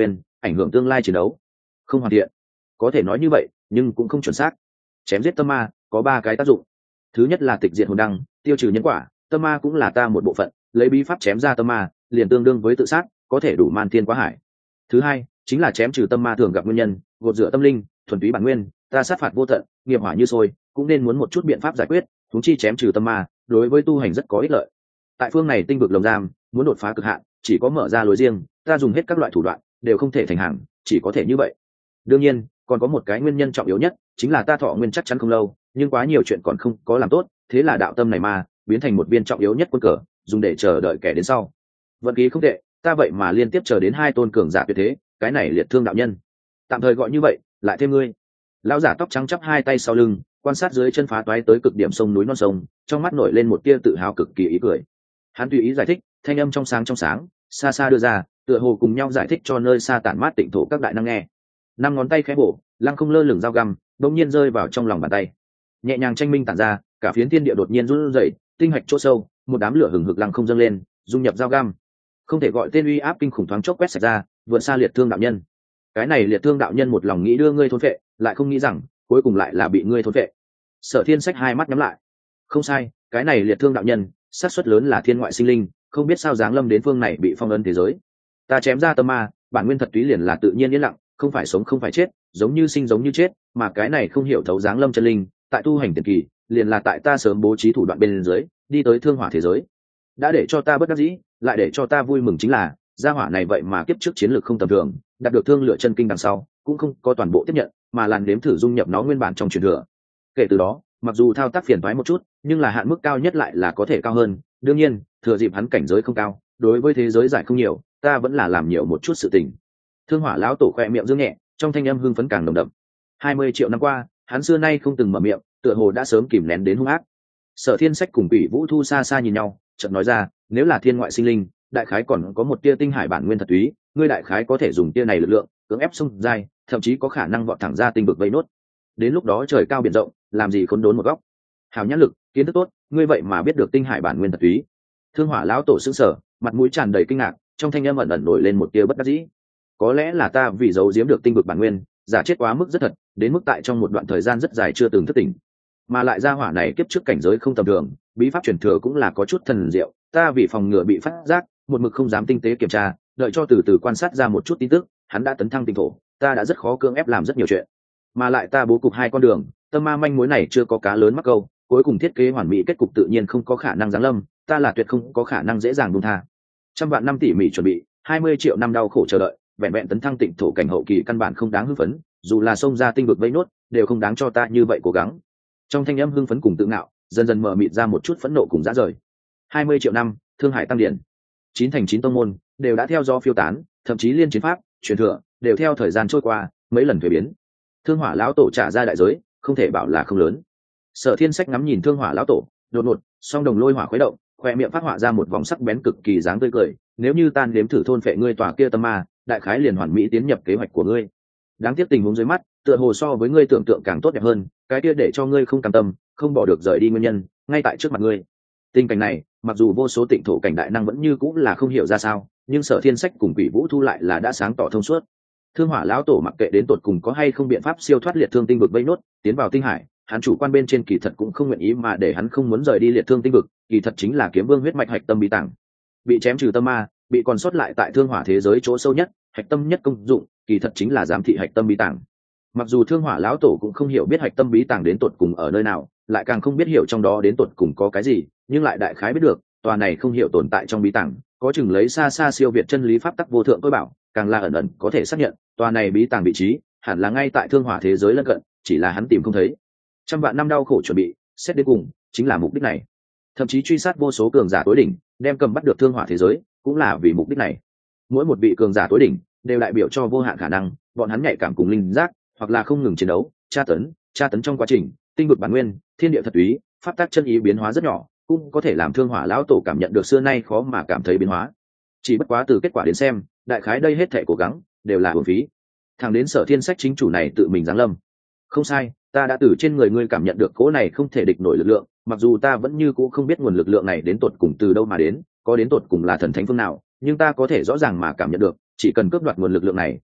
ảnh hưởng tương lai chiến đấu. Không hoàn thiện, có thể nói như vậy, nhưng cũng không chuẩn xác. Chém giết tâm ma có 3 cái tác dụng. Thứ nhất là tịch diệt hồn đăng, tiêu trừ nhân quả, tâm ma cũng là ta một bộ phận, lấy bí pháp chém ra tâm ma, liền tương đương với tự sát, có thể đủ man thiên quá hải. Thứ hai chính là chém trừ tâm ma thường gặp nguyên nhân, gột rửa tâm linh, thuần túy bản nguyên, ta sát phạt vô tận, nghiệp hỏa như sôi, cũng nên muốn một chút biện pháp giải quyết, huống chi chém trừ tâm ma, đối với tu hành rất có ích lợi. Tại phương này tinh vực lồng giam, muốn đột phá cực hạn, chỉ có mở ra lối riêng, ta dùng hết các loại thủ đoạn, đều không thể thành hàng, chỉ có thể như vậy. Đương nhiên, còn có một cái nguyên nhân trọng yếu nhất, chính là ta thọ nguyên chắc chắn không lâu, nhưng quá nhiều chuyện còn không có làm tốt, thế là đạo tâm này ma biến thành một viên trọng yếu nhất quân cờ, dùng để chờ đợi kẻ đến sau. Vận khí không tệ, ta vậy mà liên tiếp chờ đến 2 tôn cường giả tuyệt thế, cái này liệt thương đạo nhân, tạm thời gọi như vậy, lại thêm ngươi. Lão giả tóc trắng chắp 2 tay sau lưng, quan sát dưới chân phá toái tới cực điểm sông núi non sông, trong mắt nổi lên một tia tự hào cực kỳ ý cười. Hắn tùy ý giải thích, thanh âm trong sáng, xa xa đưa ra, tựa hồ cùng nhau giải thích cho nơi xa tản mát tịnh thổ các đại năng nghe. 5 ngón tay khẽ bổ, lăng không lơ lửng dao găm, đột nhiên rơi vào trong lòng bàn tay. Nhẹ nhàng tranh minh tản ra, cả phiến thiên địa đột nhiên run rẩy, tinh hạch chỗ sâu, một đám lửa hừng hực lăng không dâng lên, dung nhập dao găm. Không thể gọi tên uy áp kinh khủng thoáng chốc quét sạch ra, vượt xa liệt thương đạo nhân. Cái này liệt thương đạo nhân một lòng nghĩ đưa ngươi thôn phệ, lại không nghĩ rằng cuối cùng lại là bị ngươi thôn phệ. Sở Thiên Sách 2 mắt nhắm lại. Không sai, cái này liệt thương đạo nhân, xác suất lớn là thiên ngoại sinh linh, không biết sao giáng lâm đến phương này bị phong ấn thế giới. Ta chém ra tâm ma, bản nguyên thật túy liền là tự nhiên yên lặng, không phải sống không phải chết, giống như sinh giống như chết, mà cái này không hiểu thấu giáng lâm chân linh, tại tu hành tiền kỳ, liền là tại ta sớm bố trí thủ đoạn bên dưới, đi tới thương hỏa thế giới. Đã để cho ta bất đắc dĩ, lại để cho ta vui mừng chính là, gia hỏa này vậy mà kiếp trước chiến lược không tầm thường, đạt được thương lựa chân kinh đằng sau, cũng không có toàn bộ tiếp nhận, mà làn đếm thử dung nhập nó nguyên bản trong truyền thừa. Kể từ đó, mặc dù thao tác phiền toái một chút, nhưng là hạn mức cao nhất lại là có thể cao hơn. Đương nhiên, thừa dịp hắn cảnh giới không cao, đối với thế giới giải không nhiều, ta vẫn là làm nhiều một chút sự tình. Thương hỏa lão tổ khoe miệng dương nhẹ, trong thanh âm hưng phấn càng nồng đậm. 20 triệu năm qua, hắn xưa nay không từng mở miệng, tựa hồ đã sớm kìm nén đến hung ác. Sở Thiên Sách cùng Quỷ Vũ Thu xa xa nhìn nhau, chợt nói ra, nếu là thiên ngoại sinh linh, đại khái còn có một tia tinh hải bản nguyên thật túy, ngươi đại khái có thể dùng tia này lực lượng, cưỡng ép xung giai, thậm chí có khả năng vọt thẳng ra tinh vực vây nốt. Đến lúc đó trời cao biển rộng, làm gì khốn đốn một góc. Hào nhãn lực, kiến thức tốt, ngươi vậy mà biết được tinh hải bản nguyên thật túy. Thương hỏa lão tổ sững sờ, mặt mũi tràn đầy kinh ngạc, trong thanh âm ẩn ẩn nổi lên một tia bất đắc dĩ. Có lẽ là ta vì giấu giếm được tinh vực bản nguyên, giả chết quá mức rất thật, đến mức tại trong một đoạn thời gian rất dài chưa từng thức tỉnh. Mà lại gia hỏa này kiếp trước cảnh giới không tầm thường, bí pháp truyền thừa cũng là có chút thần diệu, ta vì phòng ngừa bị phát giác, một mực không dám tinh tế kiểm tra, đợi cho từ từ quan sát ra một chút tin tức, hắn đã tấn thăng tinh thổ, ta đã rất khó cưỡng ép làm rất nhiều chuyện. Mà lại ta bố cục 2 con đường, tâm ma manh mối này chưa có cá lớn mắc câu, cuối cùng thiết kế hoàn mỹ kết cục tự nhiên không có khả năng giáng lâm, ta là tuyệt không có khả năng dễ dàng buông tha. Trăm vạn năm tỉ mỉ chuẩn bị, 20 triệu năm đau khổ chờ đợi, vẹn vẹn tấn thăng tịnh thổ cảnh hậu kỳ căn bản không đáng hưng phấn, dù là xông ra tinh vực vây nốt, đều không đáng cho ta như vậy cố gắng. Trong thanh âm hưng phấn cùng tự ngạo, dần dần mở mịt ra một chút phẫn nộ cùng dã rời. 20 triệu năm, Thương Hải tăng điển, 9 thành 9 tông môn đều đã theo do phiêu tán, thậm chí liên chiến pháp, truyền thừa đều theo thời gian trôi qua, mấy lần thay biến. Thương Hỏa lão tổ trả ra đại giới, không thể bảo là không lớn. Sở Thiên Sách ngắm nhìn Thương Hỏa lão tổ, đột ngột, song đồng lôi hỏa khuấy động, khoe miệng phát họa ra một vòng sắc bén cực kỳ dáng tươi cười, nếu như tan đếm thử thôn phệ ngươi tòa kia tâm ma, đại khái liền hoàn mỹ tiến nhập kế hoạch của ngươi. Đáng tiếc tình huống dưới mắt, tựa hồ so với ngươi tưởng tượng càng tốt đẹp hơn, cái kia để cho ngươi không cam tâm, không bỏ được rời đi nguyên nhân, ngay tại trước mặt ngươi. Tình cảnh này, mặc dù vô số tịnh thổ cảnh đại năng vẫn như cũng là không hiểu ra sao, nhưng Sở Thiên Sách cùng Quỷ Vũ Thu lại là đã sáng tỏ thông suốt. Thương Hỏa lão tổ mặc kệ đến tột cùng có hay không biện pháp siêu thoát liệt thương tinh vực vây nốt, tiến vào tinh hải, hắn chủ quan bên trên kỳ thật cũng không nguyện ý, mà để hắn không muốn rời đi liệt thương tinh vực, kỳ thật chính là kiếm vương huyết mạch hạch tâm bí tàng. Bị chém trừ tâm ma, bị còn sót lại tại Thương Hỏa thế giới chỗ sâu nhất, hạch tâm nhất công dụng, kỳ thật chính là giám thị hạch tâm bí tàng. Mặc dù Thương Hỏa lão tổ cũng không hiểu biết hạch tâm bí tàng đến tột cùng ở nơi nào, lại càng không biết hiểu trong đó đến tột cùng có cái gì, nhưng lại đại khái biết được, tòa này không hiểu tồn tại trong bí tàng, có chừng lấy xa xa siêu việt chân lý pháp tắc vô thượng tôi bảo, càng là ẩn ẩn có thể xác nhận, tòa này bí tàng vị trí, hẳn là ngay tại Thương Hỏa thế giới lân cận, chỉ là hắn tìm không thấy. Trăm vạn năm đau khổ chuẩn bị, xét đến cùng, chính là mục đích này. Thậm chí truy sát vô số cường giả tối đỉnh, đem cầm bắt được Thương Hỏa thế giới, cũng là vì mục đích này. Mỗi một vị cường giả tối đỉnh đều đại biểu cho vô hạn khả năng, bọn hắn nhạy cảm cùng linh giác, hoặc là không ngừng chiến đấu, tra tấn trong quá trình, tinh vực bản nguyên, thiên địa thật túy, pháp tắc chân ý biến hóa rất nhỏ, cũng có thể làm Thương Hỏa lão tổ cảm nhận được xưa nay khó mà cảm thấy biến hóa. Chỉ bất quá từ kết quả đến xem, đại khái đây hết thảy cố gắng đều là uổng phí. Thằng đến Sở Thiên Sách chính chủ này tự mình giáng lâm. Không sai, ta đã từ trên người ngươi cảm nhận được cỗ này không thể địch nổi lực lượng, mặc dù ta vẫn như cũ không biết nguồn lực lượng này đến tột cùng từ đâu mà đến, có đến tột cùng là thần thánh phương nào, nhưng ta có thể rõ ràng mà cảm nhận được, chỉ cần cướp đoạt nguồn lực lượng này,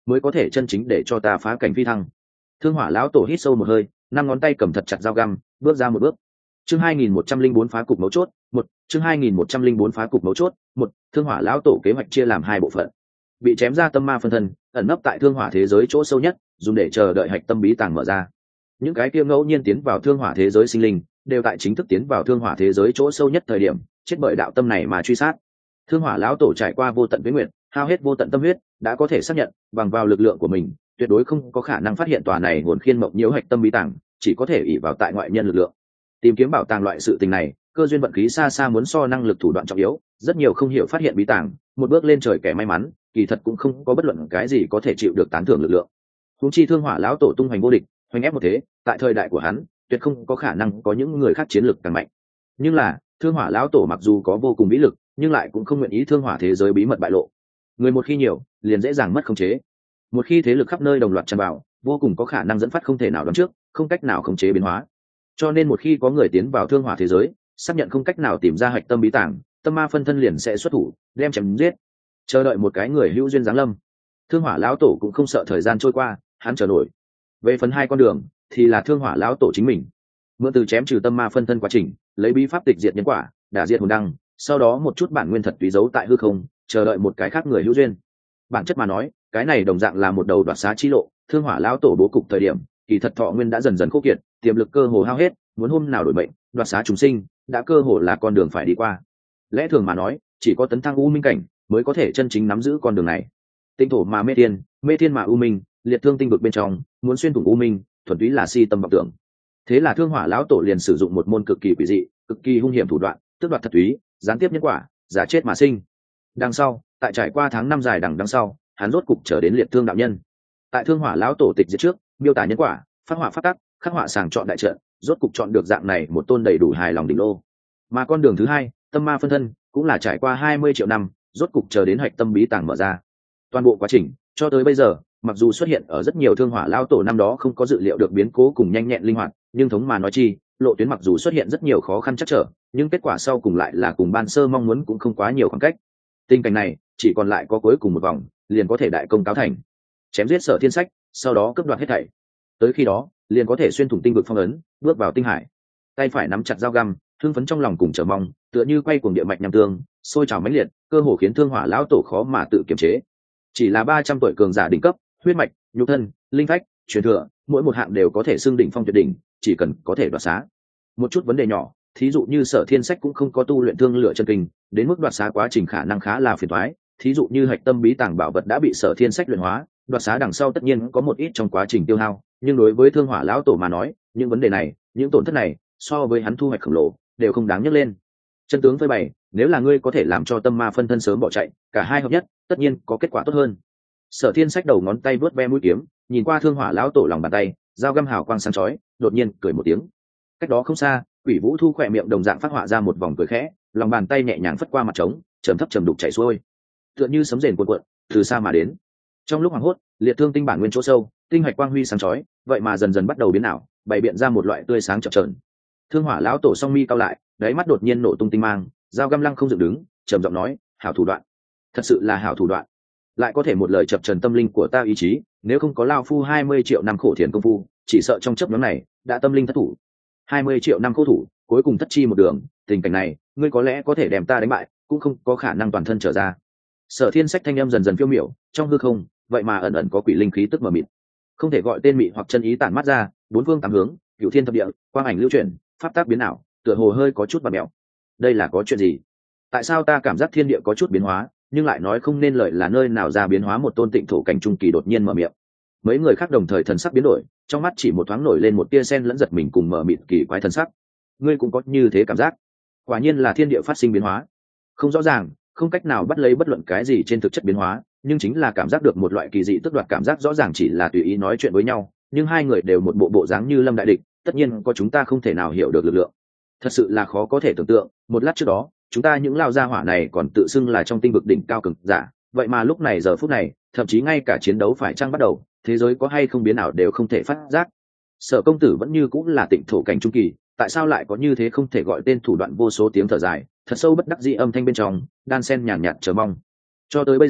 mới có thể chân chính để cho ta phá cảnh phi thăng. Thương Hỏa lão tổ hít sâu một hơi, năm ngón tay cầm thật chặt dao găm, bước ra một bước. Chương 2104 phá cục mấu chốt, một. Chương 2104 phá cục mấu chốt, một. Thương Hỏa lão tổ kế hoạch chia làm hai bộ phận. Bị chém ra tâm ma phân thân, ẩn nấp tại Thương Hỏa thế giới chỗ sâu nhất, dùng để chờ đợi hạch tâm bí tàng mở ra. Những cái kia ngẫu nhiên tiến vào Thương Hỏa thế giới sinh linh, đều tại chính thức tiến vào Thương Hỏa thế giới chỗ sâu nhất thời điểm, chết bởi đạo tâm này mà truy sát. Thương Hỏa lão tổ trải qua vô tận tuế nguyệt, hao hết vô tận tâm huyết, đã có thể xác nhận, bằng vào lực lượng của mình, tuyệt đối không có khả năng phát hiện tòa này hồn khiên mộng nhiễu hạch tâm bí tàng, chỉ có thể ỷ vào tại ngoại nhân lực lượng. Tìm kiếm bảo tàng loại sự tình này, cơ duyên vận khí xa xa muốn so năng lực thủ đoạn trọng yếu, rất nhiều không hiểu phát hiện bí tàng, một bước lên trời kẻ may mắn, kỳ thật cũng không có bất luận cái gì có thể chịu được tán thưởng lực lượng. Huống chi Thương Hỏa lão tổ tung hoành vô địch, hoành ép một thế, tại thời đại của hắn, tuyệt không có khả năng có những người khác chiến lược càng mạnh. Nhưng là, Thương Hỏa lão tổ mặc dù có vô cùng vĩ lực, nhưng lại cũng không nguyện ý Thương Hỏa thế giới bí mật bại lộ. Người một khi nhiều, liền dễ dàng mất khống chế. Một khi thế lực khắp nơi đồng loạt tràn vào, vô cùng có khả năng dẫn phát không thể nào đoán trước, không cách nào khống chế biến hóa. Cho nên một khi có người tiến vào Thương Hỏa thế giới, xác nhận không cách nào tìm ra hạch tâm bí tàng, tâm ma phân thân liền sẽ xuất thủ, đem chém giết, chờ đợi một cái người hữu duyên giáng lâm. Thương Hỏa lão tổ cũng không sợ thời gian trôi qua, hắn chờ nổi. Về phần hai con đường, thì là Thương Hỏa lão tổ chính mình, mượn từ chém trừ tâm ma phân thân quá trình, lấy bí pháp tịch diệt nhân quả, đả diệt hồn đăng, sau đó một chút bản nguyên thật tùy giấu tại hư không, chờ đợi một cái khác người hữu duyên. Bản chất mà nói, cái này đồng dạng là một đầu đoạt xá chi lộ. Thương Hỏa lão tổ bố cục thời điểm, kỳ thật thọ nguyên đã dần dần khô kiệt, tiềm lực cơ hồ hao hết, muốn hôm nào đổi mệnh, đoạt xá chúng sinh, đã cơ hồ là con đường phải đi qua. Lẽ thường mà nói, chỉ có tấn thăng u minh cảnh mới có thể chân chính nắm giữ con đường này. Tinh thổ mà mê thiên mà u minh, liệt thương tinh vực bên trong, muốn xuyên thủng u minh, thuần túy là si tâm vọng tưởng. Thế là Thương Hỏa lão tổ liền sử dụng một môn cực kỳ quỷ dị, cực kỳ hung hiểm thủ đoạn, tước đoạt thật túy, gián tiếp nhân quả, giả chết mà sinh. Đằng sau, tại trải qua tháng năm dài đằng sau, hắn rốt cục trở đến liệt thương đạo nhân. Tại Thương Hỏa lão tổ tịch diệt trước, miêu tả nhân quả, phát họa phát tắc, khắc họa sàng chọn đại trận, rốt cục chọn được dạng này một tôn đầy đủ hài lòng đỉnh lô. Mà con đường thứ hai, tâm ma phân thân, cũng là trải qua 20 triệu năm, rốt cục chờ đến hạch tâm bí tàng mở ra. Toàn bộ quá trình cho tới bây giờ, mặc dù xuất hiện ở rất nhiều Thương Hỏa lão tổ năm đó không có dự liệu được biến cố cùng nhanh nhẹn linh hoạt, nhưng thống mà nói chi, lộ tuyến mặc dù xuất hiện rất nhiều khó khăn chắc trở, nhưng kết quả sau cùng lại là cùng ban sơ mong muốn cũng không quá nhiều khoảng cách. Tình cảnh này chỉ còn lại có cuối cùng một vòng, liền có thể đại công cáo thành, chém giết Sở Thiên Sách, sau đó cướp đoạt hết thảy. Tới khi đó, liền có thể xuyên thủng tinh vực phong ấn, bước vào tinh hải. Tay phải nắm chặt dao găm, hưng phấn trong lòng cùng chờ mong, tựa như quay cuồng địa mạch nham tương, sôi trào mãnh liệt, cơ hồ khiến Thương Hỏa lão tổ khó mà tự kiềm chế. Chỉ là 300 tuổi cường giả đỉnh cấp, huyết mạch, nhục thân, linh phách, truyền thừa, mỗi một hạng đều có thể xưng đỉnh phong tuyệt đỉnh, chỉ cần có thể đoạt xá. Một chút vấn đề nhỏ, thí dụ như Sở Thiên Sách cũng không có tu luyện thương lửa chân kinh, đến mức đoạt xá quá trình khả năng khá là phiền toái. Thí dụ như hạch tâm bí tàng bảo vật đã bị Sở Thiên Sách luyện hóa, đoạt xá đằng sau tất nhiên có một ít trong quá trình tiêu hao, nhưng đối với Thương Hỏa lão tổ mà nói, những vấn đề này, những tổn thất này, so với hắn thu hoạch khổng lồ, đều không đáng nhắc lên. Chân tướng phơi bày, nếu là ngươi có thể làm cho tâm ma phân thân sớm bỏ chạy, cả hai hợp nhất, tất nhiên có kết quả tốt hơn. Sở Thiên Sách đầu ngón tay vớt ve mũi kiếm, nhìn qua Thương Hỏa lão tổ lòng bàn tay, dao găm hào quang sáng chói, đột nhiên cười một tiếng. Cách đó không xa, Quỷ Vũ Thu khỏe miệng đồng dạng phát họa ra một vòng cười khẽ, lòng bàn tay nhẹ nhàng phất qua mặt trống, trầm thấp trầm đục chảy xuôi, tựa như sấm rền cuộn cuộn từ xa mà đến. Trong lúc hoảng hốt, liệt thương tinh bản nguyên chỗ sâu, tinh hạch quang huy sáng chói, vậy mà dần dần bắt đầu biến ảo, bày biện ra một loại tươi sáng chập chờn. Thương Hỏa lão tổ song mi cao lại, đáy mắt đột nhiên nổ tung tinh mang, dao găm lăng không dựng đứng, trầm giọng nói, hảo thủ đoạn, thật sự là hảo thủ đoạn, lại có thể một lời chập trần tâm linh của ta ý chí, nếu không có lao phu 20 triệu năm khổ thiền công phu, chỉ sợ trong chớp nhoáng này đã tâm linh thất thủ. 20 triệu năm khổ thủ, cuối cùng thất chi một đường, tình cảnh này, ngươi có lẽ có thể đem ta đánh bại, cũng không có khả năng toàn thân trở ra. Sở Thiên Sách thanh âm dần dần phiêu miểu, trong hư không, vậy mà ẩn ẩn có quỷ linh khí tức mờ mịt, không thể gọi tên mị hoặc chân ý tản mát ra, bốn phương tám hướng, cửu thiên thập địa, quang ảnh lưu chuyển, pháp tác biến ảo, tựa hồ hơi có chút bạt mèo. Đây là có chuyện gì? Tại sao ta cảm giác thiên địa có chút biến hóa, nhưng lại nói không nên lời là nơi nào ra biến hóa? Một tôn tịnh thổ cảnh trung kỳ đột nhiên mở miệng. Mấy người khác đồng thời thần sắc biến đổi, trong mắt chỉ một thoáng nổi lên một tia sen lẫn giật mình cùng mở mịt kỳ quái thần sắc. Ngươi cũng có như thế cảm giác? Quả nhiên là thiên địa phát sinh biến hóa. Không rõ ràng, không cách nào bắt lấy bất luận cái gì trên thực chất biến hóa, nhưng chính là cảm giác được một loại kỳ dị tức đoạt cảm giác. Rõ ràng chỉ là tùy ý nói chuyện với nhau, nhưng hai người đều một bộ bộ dáng như lâm đại địch, tất nhiên có chúng ta không thể nào hiểu được lực lượng. Thật sự là khó có thể tưởng tượng, một lát trước đó, chúng ta những lao gia hỏa này còn tự xưng là trong tinh vực đỉnh cao cường giả, vậy mà lúc này giờ phút này, thậm chí ngay cả chiến đấu phải chăng bắt đầu, thế giới có hay không biến nào đều không thể phát giác. Sở công tử vẫn như cũng là tịnh thổ cảnh trung kỳ, tại sao lại có như thế không thể gọi tên thủ đoạn? Vô số tiếng thở dài, thật sâu bất đắc dĩ âm thanh bên trong, đan sen nhàn nhạt chờ mong. Cho tới bây giờ,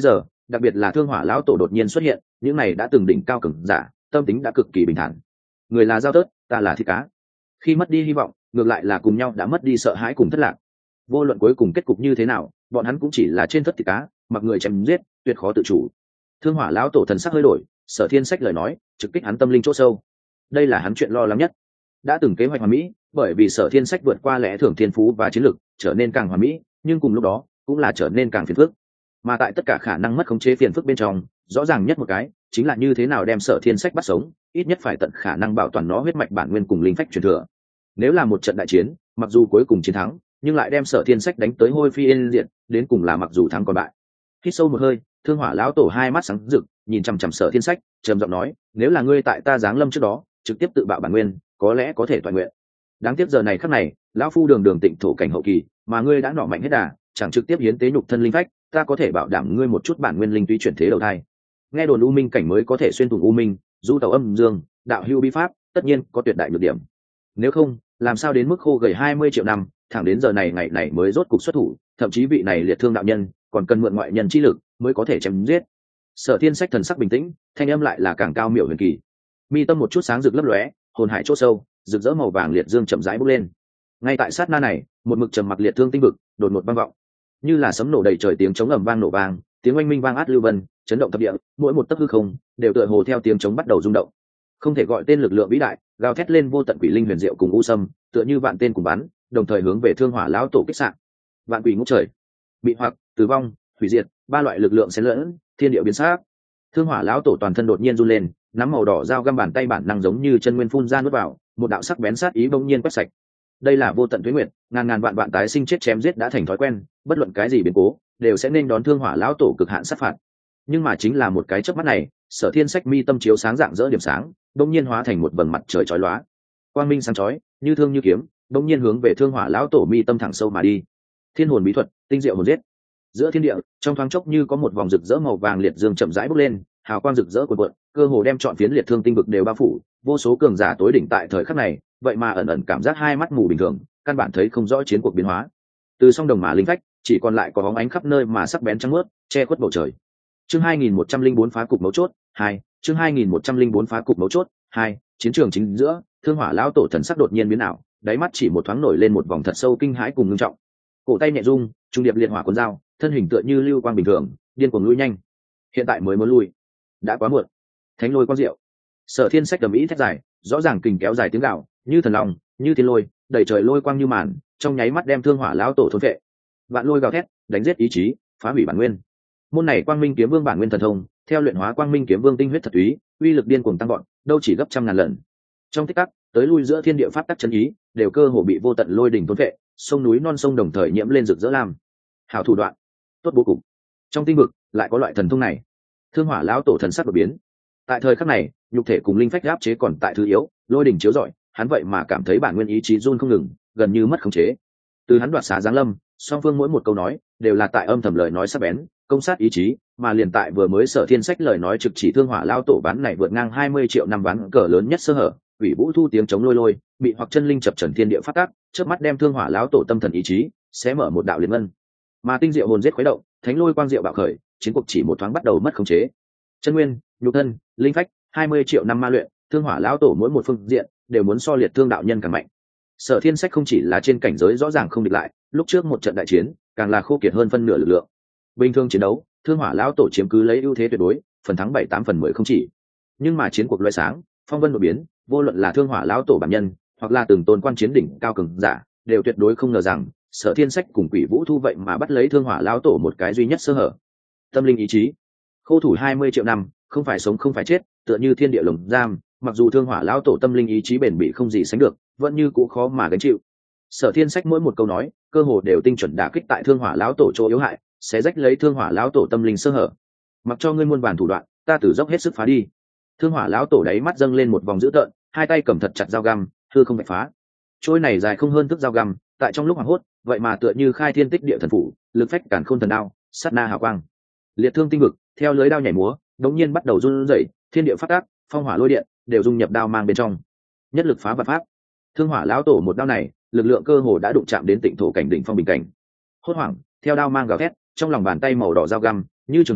đặc biệt là thương hỏa lão tổ đột nhiên xuất hiện, những này đã từng đỉnh cao cường giả tâm tính đã cực kỳ bình thản. Người là dao tớt, ta là thịt cá. Khi mất đi hy vọng, ngược lại là cùng nhau đã mất đi sợ hãi cùng thất lạc. Vô luận cuối cùng kết cục như thế nào, bọn hắn cũng chỉ là trên thất thịt cá, mặc người chém giết, tuyệt khó tự chủ. Thương hỏa lão tổ thần sắc hơi đổi, Sở Thiên Sách lời nói trực kích hắn tâm linh chỗ sâu. Đây là hắn chuyện lo lắng nhất. Đã từng kế hoạch hoàn mỹ, bởi vì Sở Thiên Sách vượt qua lẽ thường thiên phú và chiến lực, trở nên càng hoàn mỹ, nhưng cùng lúc đó cũng là trở nên càng phiền phức. Mà tại tất cả khả năng mất khống chế phiền phức bên trong, rõ ràng nhất một cái chính là như thế nào đem Sở Thiên Sách bắt sống, ít nhất phải tận khả năng bảo toàn nó huyết mạch bản nguyên cùng linh phách truyền thừa. Nếu là một trận đại chiến, mặc dù cuối cùng chiến thắng, nhưng lại đem Sở Thiên Sách đánh tới hôi phi yên diệt, đến cùng là mặc dù thắng còn bại. Hít sâu một hơi, Thương Hỏa lão tổ hai mắt sáng rực, nhìn chằm chằm Sở Thiên Sách, trầm giọng nói, nếu là ngươi tại ta giáng lâm trước đó trực tiếp tự bạo bản nguyên, có lẽ có thể toàn nguyện. Đáng tiếc giờ này khắc này, lão phu đường đường tịnh thổ cảnh hậu kỳ, mà ngươi đã nọ mạnh hết đà, chẳng trực tiếp hiến tế nhục thân linh phách, ta có thể bảo đảm ngươi một chút bản nguyên linh túy chuyển thế đầu thai. Nghe đồn u minh cảnh mới có thể xuyên thủng u minh, du tẩu âm dương, đạo hưu bí pháp, tất nhiên có tuyệt đại nhược điểm. Nếu không, làm sao đến mức khô gầy 20 triệu năm, thẳng đến giờ này ngày này mới rốt cục xuất thủ, thậm chí vị này liệt thương đạo nhân còn cần mượn ngoại nhân chi lực mới có thể chém giết. Sở Thiên Sách thần sắc bình tĩnh, thanh âm lại là càng cao miểu huyền kỳ. Mi tâm một chút sáng rực lấp lóe, hồn hải chỗ sâu, rực rỡ màu vàng liệt dương chậm rãi bốc lên. Ngay tại sát na này, một mực trầm mặc liệt thương tinh vực đột ngột vang vọng, như là sấm nổ đầy trời, tiếng trống ầm vang nổ vang, tiếng oanh minh vang át lưu vân, chấn động thập địa, mỗi một tấc hư không đều tựa hồ theo tiếng trống bắt đầu rung động. Không thể gọi tên lực lượng vĩ đại, gào thét lên vô tận quỷ linh huyền diệu cùng u sâm, tựa như vạn tên cùng bắn, đồng thời hướng về Thương Hỏa lão tổ kích sạn. Vạn quỷ ngút trời, bị hoặc tử vong, hủy diệt, ba loại lực lượng xen lẫn, thiên địa biến sắc. Thương Hỏa lão tổ toàn thân đột nhiên run lên, nắm màu đỏ dao găm bàn tay bản năng giống như chân nguyên phun ra nuốt vào, một đạo sắc bén sát ý bỗng nhiên quét sạch. Đây là vô tận tuế nguyệt, ngàn ngàn vạn vạn tái sinh chết chém giết đã thành thói quen, bất luận cái gì biến cố đều sẽ nên đón Thương Hỏa lão tổ cực hạn sát phạt. Nhưng mà chính là một cái chớp mắt này, Sở Thiên Sách mi tâm chiếu sáng dạng dỡ điểm sáng, bỗng nhiên hóa thành một vầng mặt trời chói lóa. Quang minh sáng chói, như thương như kiếm, bỗng nhiên hướng về Thương Hỏa lão tổ mi tâm thẳng sâu mà đi. Thiên hồn bí thuật, tinh diệu hồn giết. Giữa thiên địa, trong thoáng chốc như có một vòng rực rỡ màu vàng liệt dương chậm rãi bốc lên, hào quang rực rỡ cuồn cuộn, cơ hồ đem trọn phiến liệt thương tinh vực đều bao phủ. Vô số cường giả tối đỉnh tại thời khắc này, vậy mà ẩn ẩn cảm giác hai mắt mù bình thường, căn bản thấy không rõ chiến cuộc biến hóa. Từ song đồng mà linh phách, chỉ còn lại có bóng ánh khắp nơi mà sắc bén trắng mướt, che khuất bầu trời. Chương 2104 phá cục mấu chốt 2, chương 2104 phá cục mấu chốt 2, chiến trường chính giữa, Thương Hỏa lão tổ thần sắc đột nhiên biến ảo, đáy mắt chỉ một thoáng nổi lên một vòng thật sâu kinh hãi cùng ngưng trọng. Cổ tay nhẹ rung, trung điệp liệt hỏa cuốn dao, thân hình tựa như lưu quang bình thường, điên cuồng lui nhanh. Hiện tại mới muốn lui, đã quá muộn. Thánh lôi quang diệu. Sở Thiên Sách đầm ý thét dài, rõ ràng kình kéo dài tiếng gạo, như thần long, như thiên lôi, đẩy trời lôi quang như màn, trong nháy mắt đem Thương Hỏa lão tổ thôn vệ. Vạn lôi gào thét, đánh giết ý chí, phá hủy bản nguyên. Môn này Quang Minh Kiếm Vương bản nguyên thần thông, theo luyện hóa Quang Minh Kiếm Vương tinh huyết thật túy, uy lực điên cuồng tăng vọt, đâu chỉ gấp trăm ngàn lần. Trong tích tắc, tới lui giữa thiên địa pháp tắc chân ý, đều cơ hồ bị vô tận lôi đỉnh thôn vệ, sông núi non sông đồng thời nhiễm lên rực rỡ lam. Hảo thủ đoạn, tốt bố cục. Trong tinh vực lại có loại thần thông này. Thương Hỏa lão tổ thần sắc đột biến. Tại thời khắc này, nhục thể cùng linh phách áp chế còn tại thứ yếu, lôi đỉnh chiếu rọi, hắn vậy mà cảm thấy bản nguyên ý chí run không ngừng, gần như mất khống chế. Từ hắn đoạt xá giáng lâm, song phương mỗi một câu nói đều là tại âm thầm lời nói sắc bén, công sát ý chí, mà liền tại vừa mới Sở Thiên Sách lời nói trực chỉ Thương Hỏa lão tổ ván này vượt ngang 20 triệu năm ván cờ lớn nhất sơ hở, ủy vũ thu tiếng chống lôi lôi, bị hoặc chân linh chập trần thiên địa phát tác, chớp mắt đem Thương Hỏa lão tổ tâm thần ý chí sẽ mở một đạo liên ngân. Mà tinh diệu hồn giết khuấy động, thánh lôi quang diệu bạo khởi, chiến cuộc chỉ một thoáng bắt đầu mất khống chế. Chân nguyên, nhục thân, linh phách, 20 triệu năm ma luyện, Thương Hỏa lão tổ mỗi một phương diện đều muốn so liệt thương đạo nhân càng mạnh. Sở Thiên Sách không chỉ là trên cảnh giới rõ ràng không địch lại, lúc trước một trận đại chiến, càng là khô kiệt hơn phân nửa lực lượng. Bình thường chiến đấu, Thương Hỏa lão tổ chiếm cứ lấy ưu thế tuyệt đối, phần thắng 7-8/10 không chỉ. Nhưng mà chiến cuộc loé sáng, phong vân đột biến, vô luận là Thương Hỏa lão tổ bản nhân, hoặc là từng tôn quan chiến đỉnh cao cường giả, đều tuyệt đối không ngờ rằng, Sở Thiên Sách cùng Quỷ Vũ Thu vậy mà bắt lấy Thương Hỏa lão tổ một cái duy nhất sơ hở. Tâm linh ý chí, khô thủ 20 triệu năm, không phải sống không phải chết, tựa như thiên địa lồng giam, mặc dù Thương Hỏa lão tổ tâm linh ý chí bền bỉ không gì sánh được, vẫn như cũ khó mà gánh chịu. Sở Thiên Sách mỗi một câu nói, cơ hồ đều tinh chuẩn đả kích tại Thương Hỏa lão tổ chỗ yếu hại, sẽ rách lấy Thương Hỏa lão tổ tâm linh sơ hở. Mặc cho ngươi muôn vàn thủ đoạn, ta tử dốc hết sức phá đi. Thương Hỏa lão tổ đáy mắt dâng lên một vòng dữ tợn, hai tay cầm thật chặt dao găm, thưa không bạch phá. Trôi này dài không hơn thước dao găm, tại trong lúc hoảng hốt, vậy mà tựa như khai thiên tích địa thần phủ, lực phách càn khôn thần đao, sát na hào quang. Liệt thương tinh vực, theo lưới đao nhảy múa, đột nhiên bắt đầu run rẩy, thiên địa phát tác, phong hỏa lôi điện đều dung nhập đao mang bên trong. Nhất lực phá vạn pháp. Thương Hỏa lão tổ một đao này, lực lượng cơ hồ đã đụng chạm đến tịnh thổ cảnh đỉnh phong bình cảnh. Hốt hoảng, theo đao mang gào thét, trong lòng bàn tay màu đỏ dao găm như trường hồng,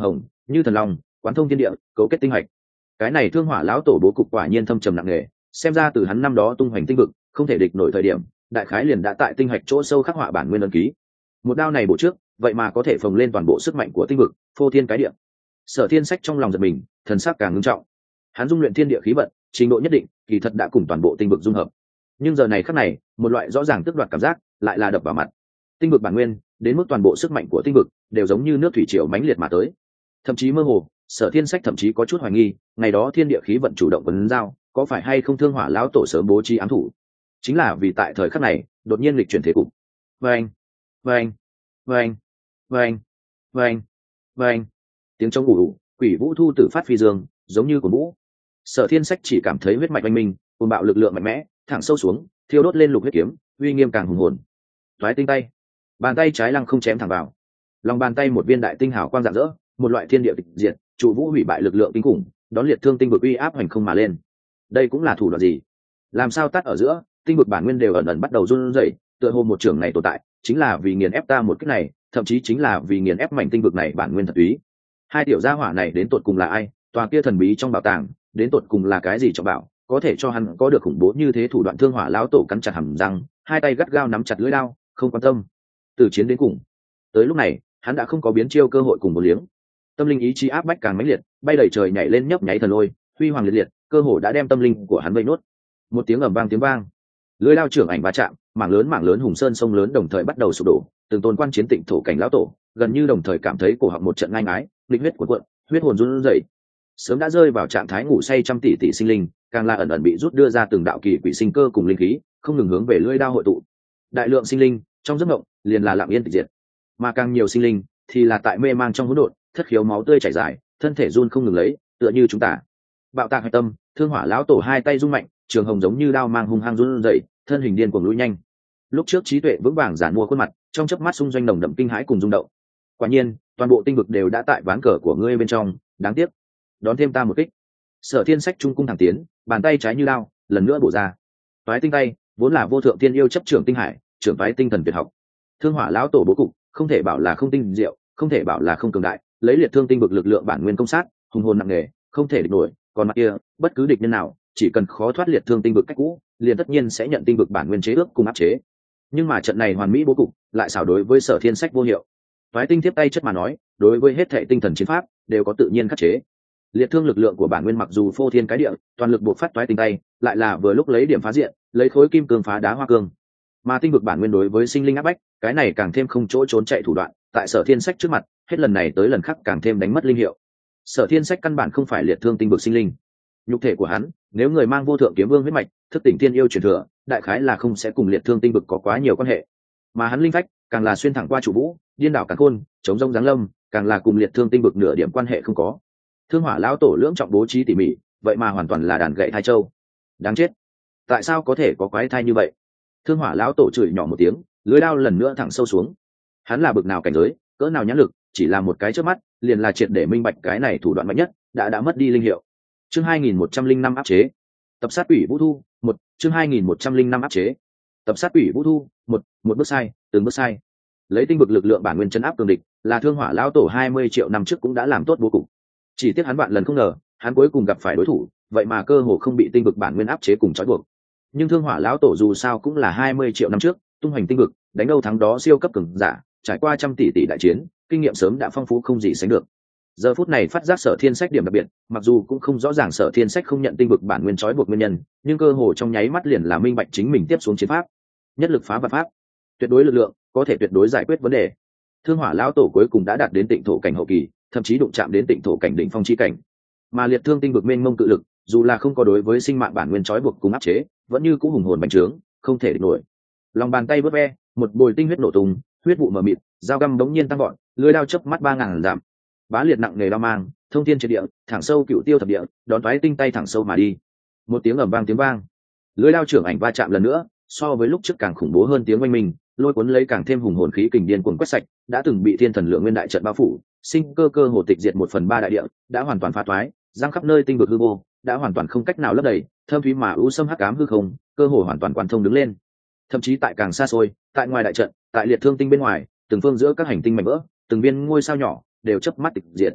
như thần long quán thông thiên địa, cấu kết tinh hạch. Cái này thương hỏa lão tổ bố cục quả nhiên thâm trầm nặng nề, xem ra từ hắn năm đó tung hoành tinh vực không thể địch nổi thời điểm, đại khái liền đã tại tinh hạch chỗ sâu khắc họa bản nguyên ấn ký. Một đao này bổ trước, vậy mà có thể phồng lên toàn bộ sức mạnh của tinh vực, phô thiên cái địa. Sở Thiên Sách trong lòng giật mình, thần sắc càng ngưng trọng. Hắn dung luyện thiên địa khí vận, trình độ nhất định, kỳ thật đã cùng toàn bộ tinh vực dung hợp. Nhưng giờ này khắc này, một loại rõ ràng tước đoạt cảm giác lại là đập vào mặt. Tinh vực bản nguyên, đến mức toàn bộ sức mạnh của tinh vực đều giống như nước thủy triều mãnh liệt mà tới. Thậm chí mơ hồ, Sở Thiên Sách thậm chí có chút hoài nghi, ngày đó thiên địa khí vận chủ động vấn giao, có phải hay không thương hỏa lão tổ sớm bố trí ám thủ? Chính là vì tại thời khắc này, đột nhiên lịch chuyển thế cục. Vâng, vâng, vâng, vâng, vâng, vâng. Tiếng trống ù ù, quỷ vũ thu tử phát phi dương, giống như của vũ. Sở Thiên Sách chỉ cảm thấy huyết mạch oanh minh, cuồng bạo lực lượng mạnh mẽ, thẳng sâu xuống, thiêu đốt lên lục huyết kiếm, uy nghiêm càng hùng hồn. Toái tinh tay, bàn tay trái lăng không chém thẳng vào, lòng bàn tay một viên đại tinh hào quang rạng rỡ, một loại thiên địa tịch diệt, trụ vũ hủy bại lực lượng kinh khủng, đón liệt thương tinh vực uy áp hoành không mà lên. Đây cũng là thủ đoạn gì? Làm sao tắt ở giữa, tinh vực bản nguyên đều ẩn ẩn bắt đầu run rẩy, tựa hồ một trường này tồn tại, chính là vì nghiền ép ta một cái này, thậm chí chính là vì nghiền ép mảnh tinh vực này bản nguyên thật úy. Hai tiểu gia hỏa này đến tột cùng là ai? Tòa kia thần bí trong bảo tàng, đến tột cùng là cái gì trọng bảo, có thể cho hắn có được khủng bố như thế thủ đoạn? Thương hỏa lão tổ cắn chặt hàm răng, hai tay gắt gao nắm chặt lưỡi đao, không quan tâm. Từ chiến đến cùng. Tới lúc này, hắn đã không có biến chiêu cơ hội cùng một liếng. Tâm linh ý chí áp bách càng mãnh liệt, bay đầy trời nhảy lên nhấp nháy thần lôi, huy hoàng liệt liệt, cơ hồ đã đem tâm linh của hắn vây nốt. Một tiếng ầm vang tiếng vang, lưỡi đao trưởng ảnh va chạm, mảng lớn hùng sơn sông lớn đồng thời bắt đầu sụp đổ. Từng tôn quan chiến tịnh thổ cảnh lão tổ, gần như đồng thời cảm thấy cổ họng một trận ngai ngái, lịch huyết cuộn cuộn, huyết hồn run rẩy. Sớm đã rơi vào trạng thái ngủ say trăm tỷ tỷ sinh linh, càng là ẩn ẩn bị rút đưa ra từng đạo kỳ quỷ sinh cơ cùng linh khí, không ngừng hướng về lưỡi đao hội tụ. Đại lượng sinh linh trong giấc mộng liền là lặng yên tịch diệt, mà càng nhiều sinh linh thì là tại mê mang trong hỗn độn, thất khiếu máu tươi chảy dài, thân thể run không ngừng lấy, tựa như chúng ta. Bạo tạc hạch tâm, thương hỏa lão tổ hai tay rung mạnh, trường hồng giống như đao mang hung hăng run rẩy, thân hình điên cuồng lùi nhanh. Lúc trước trí tuệ vững vàng giản mua khuôn mặt, trong chớp mắt xung doanh nồng đậm kinh hãi cùng rung động. Quả nhiên, toàn bộ tinh vực đều đã tại ván cờ của ngươi bên trong, đáng tiếc. Đón thêm ta một kích. Sở Thiên Sách trung cung thẳng tiến, bàn tay trái như lao, lần nữa bổ ra. Toái tinh tay, vốn là vô thượng tiên yêu chấp trưởng tinh hải, trưởng phái tinh thần tuyệt học. Thương hỏa lão tổ bố cục, không thể bảo là không tinh diệu, không thể bảo là không cường đại, lấy liệt thương tinh vực lực lượng bản nguyên công sát, hùng hồn nặng nề, không thể địch nổi. Còn mặt kia, bất cứ địch nhân nào, chỉ cần khó thoát liệt thương tinh vực cách cũ, liền tất nhiên sẽ nhận tinh vực bản nguyên chế ước cùng áp chế. Nhưng mà trận này hoàn mỹ bố cục, lại xảo đối với Sở Thiên Sách vô hiệu. Toái tinh tiếp tay chất mà nói, đối với hết thệ tinh thần chiến pháp đều có tự nhiên khắc chế. Liệt thương lực lượng của bản nguyên mặc dù phô thiên cái địa, toàn lực buộc phát toái tinh tay, lại là vừa lúc lấy điểm phá diện, lấy khối kim cương phá đá hoa cương. Mà tinh vực bản nguyên đối với sinh linh áp bách, cái này càng thêm không chỗ trốn chạy thủ đoạn, tại Sở Thiên Sách trước mặt, hết lần này tới lần khác càng thêm đánh mất linh hiệu. Sở Thiên Sách căn bản không phải liệt thương tinh vực sinh linh. Nhục thể của hắn, nếu người mang vô thượng kiếm vương huyết mạch, thức tỉnh thiên yêu truyền thừa, đại khái là không sẽ cùng liệt thương tinh vực có quá nhiều quan hệ. Mà hắn linh phách, càng là xuyên thẳng qua chủ vũ, điên đảo càn khôn, chống rông giáng lâm, càng là cùng liệt thương tinh vực nửa điểm quan hệ không có. Thương hỏa lão tổ lưỡng trọng bố trí tỉ mỉ, vậy mà hoàn toàn là đàn gậy thai châu. Đáng chết, tại sao có thể có quái thai như vậy? Thương hỏa lão tổ chửi nhỏ một tiếng, lưỡi đao lần nữa thẳng sâu xuống. Hắn là bực nào cảnh giới, cỡ nào nhãn lực, chỉ là một cái chớp mắt, liền là triệt để minh bạch cái này thủ đoạn mạnh nhất, đã mất đi linh hiệu. Chương 2105 áp chế. Tập sát ủy Vũ Thu, một chương 2105 áp chế. Tập sát ủy Vũ Thu, một bước sai, từng bước sai. Lấy tinh vực lực lượng bản nguyên chấn áp cường địch, là thương hỏa lão tổ 20 triệu năm trước cũng đã làm tốt vô cùng. Chỉ tiếc hắn vạn lần không ngờ, hắn cuối cùng gặp phải đối thủ, vậy mà cơ hồ không bị tinh vực bản nguyên áp chế cùng trói buộc. Nhưng thương hỏa lão tổ dù sao cũng là 20 triệu năm trước, tung hoành tinh vực, đánh đâu thắng đó siêu cấp cường giả, trải qua trăm tỷ tỷ đại chiến, kinh nghiệm sớm đã phong phú không gì sánh được. Giờ phút này phát giác Sở Thiên Sách điểm đặc biệt, mặc dù cũng không rõ ràng Sở Thiên Sách không nhận tinh vực bản nguyên trói buộc nguyên nhân, nhưng cơ hồ trong nháy mắt liền là minh bạch chính mình tiếp xuống chiến pháp. Nhất lực phá vạn pháp, tuyệt đối lực lượng, có thể tuyệt đối giải quyết vấn đề. Thương hỏa lão tổ cuối cùng đã đạt đến tịnh thổ cảnh hậu kỳ, thậm chí đụng chạm đến tịnh thổ cảnh đỉnh phong chi cảnh. Mà liệt thương tinh vực mênh mông cự lực, dù là không có đối với sinh mạng bản nguyên trói buộc cùng áp chế, vẫn như cũ hùng hồn bành trướng, không thể địch nổi. Lòng bàn tay vớt ve, một bồi tinh huyết nổ tung, huyết vụ mờ mịt, dao găm đống nhiên tăng gọn, lưỡi đao chớp mắt 3000 dặm. Bá liệt nặng nề đao mang, thông thiên triệt địa, thẳng sâu cựu tiêu thập địa, đón toái tinh tay thẳng sâu mà đi. Một tiếng ầm vang tiếng vang, lưỡi đao trưởng ảnh va chạm lần nữa, so với lúc trước càng khủng bố hơn tiếng oanh minh, lôi cuốn lấy càng thêm hùng hồn khí kình điên cuồng quét sạch, đã từng bị thiên thần lượng nguyên đại trận bao phủ, sinh cơ hồ tịch diệt 1/3 đại địa, đã hoàn toàn phá toái, giăng khắp nơi tinh vực hư vô, đã hoàn toàn không cách nào lấp đầy, thâm thúy mà u sâm hắc ám hư không, cơ hồ hoàn toàn quan thông đứng lên. Thậm chí tại càng xa xôi, tại ngoài đại trận, tại liệt thương tinh bên ngoài, từng phương giữa các hành tinh mảnh vỡ, từng viên ngôi sao nhỏ đều chớp mắt tịch diệt.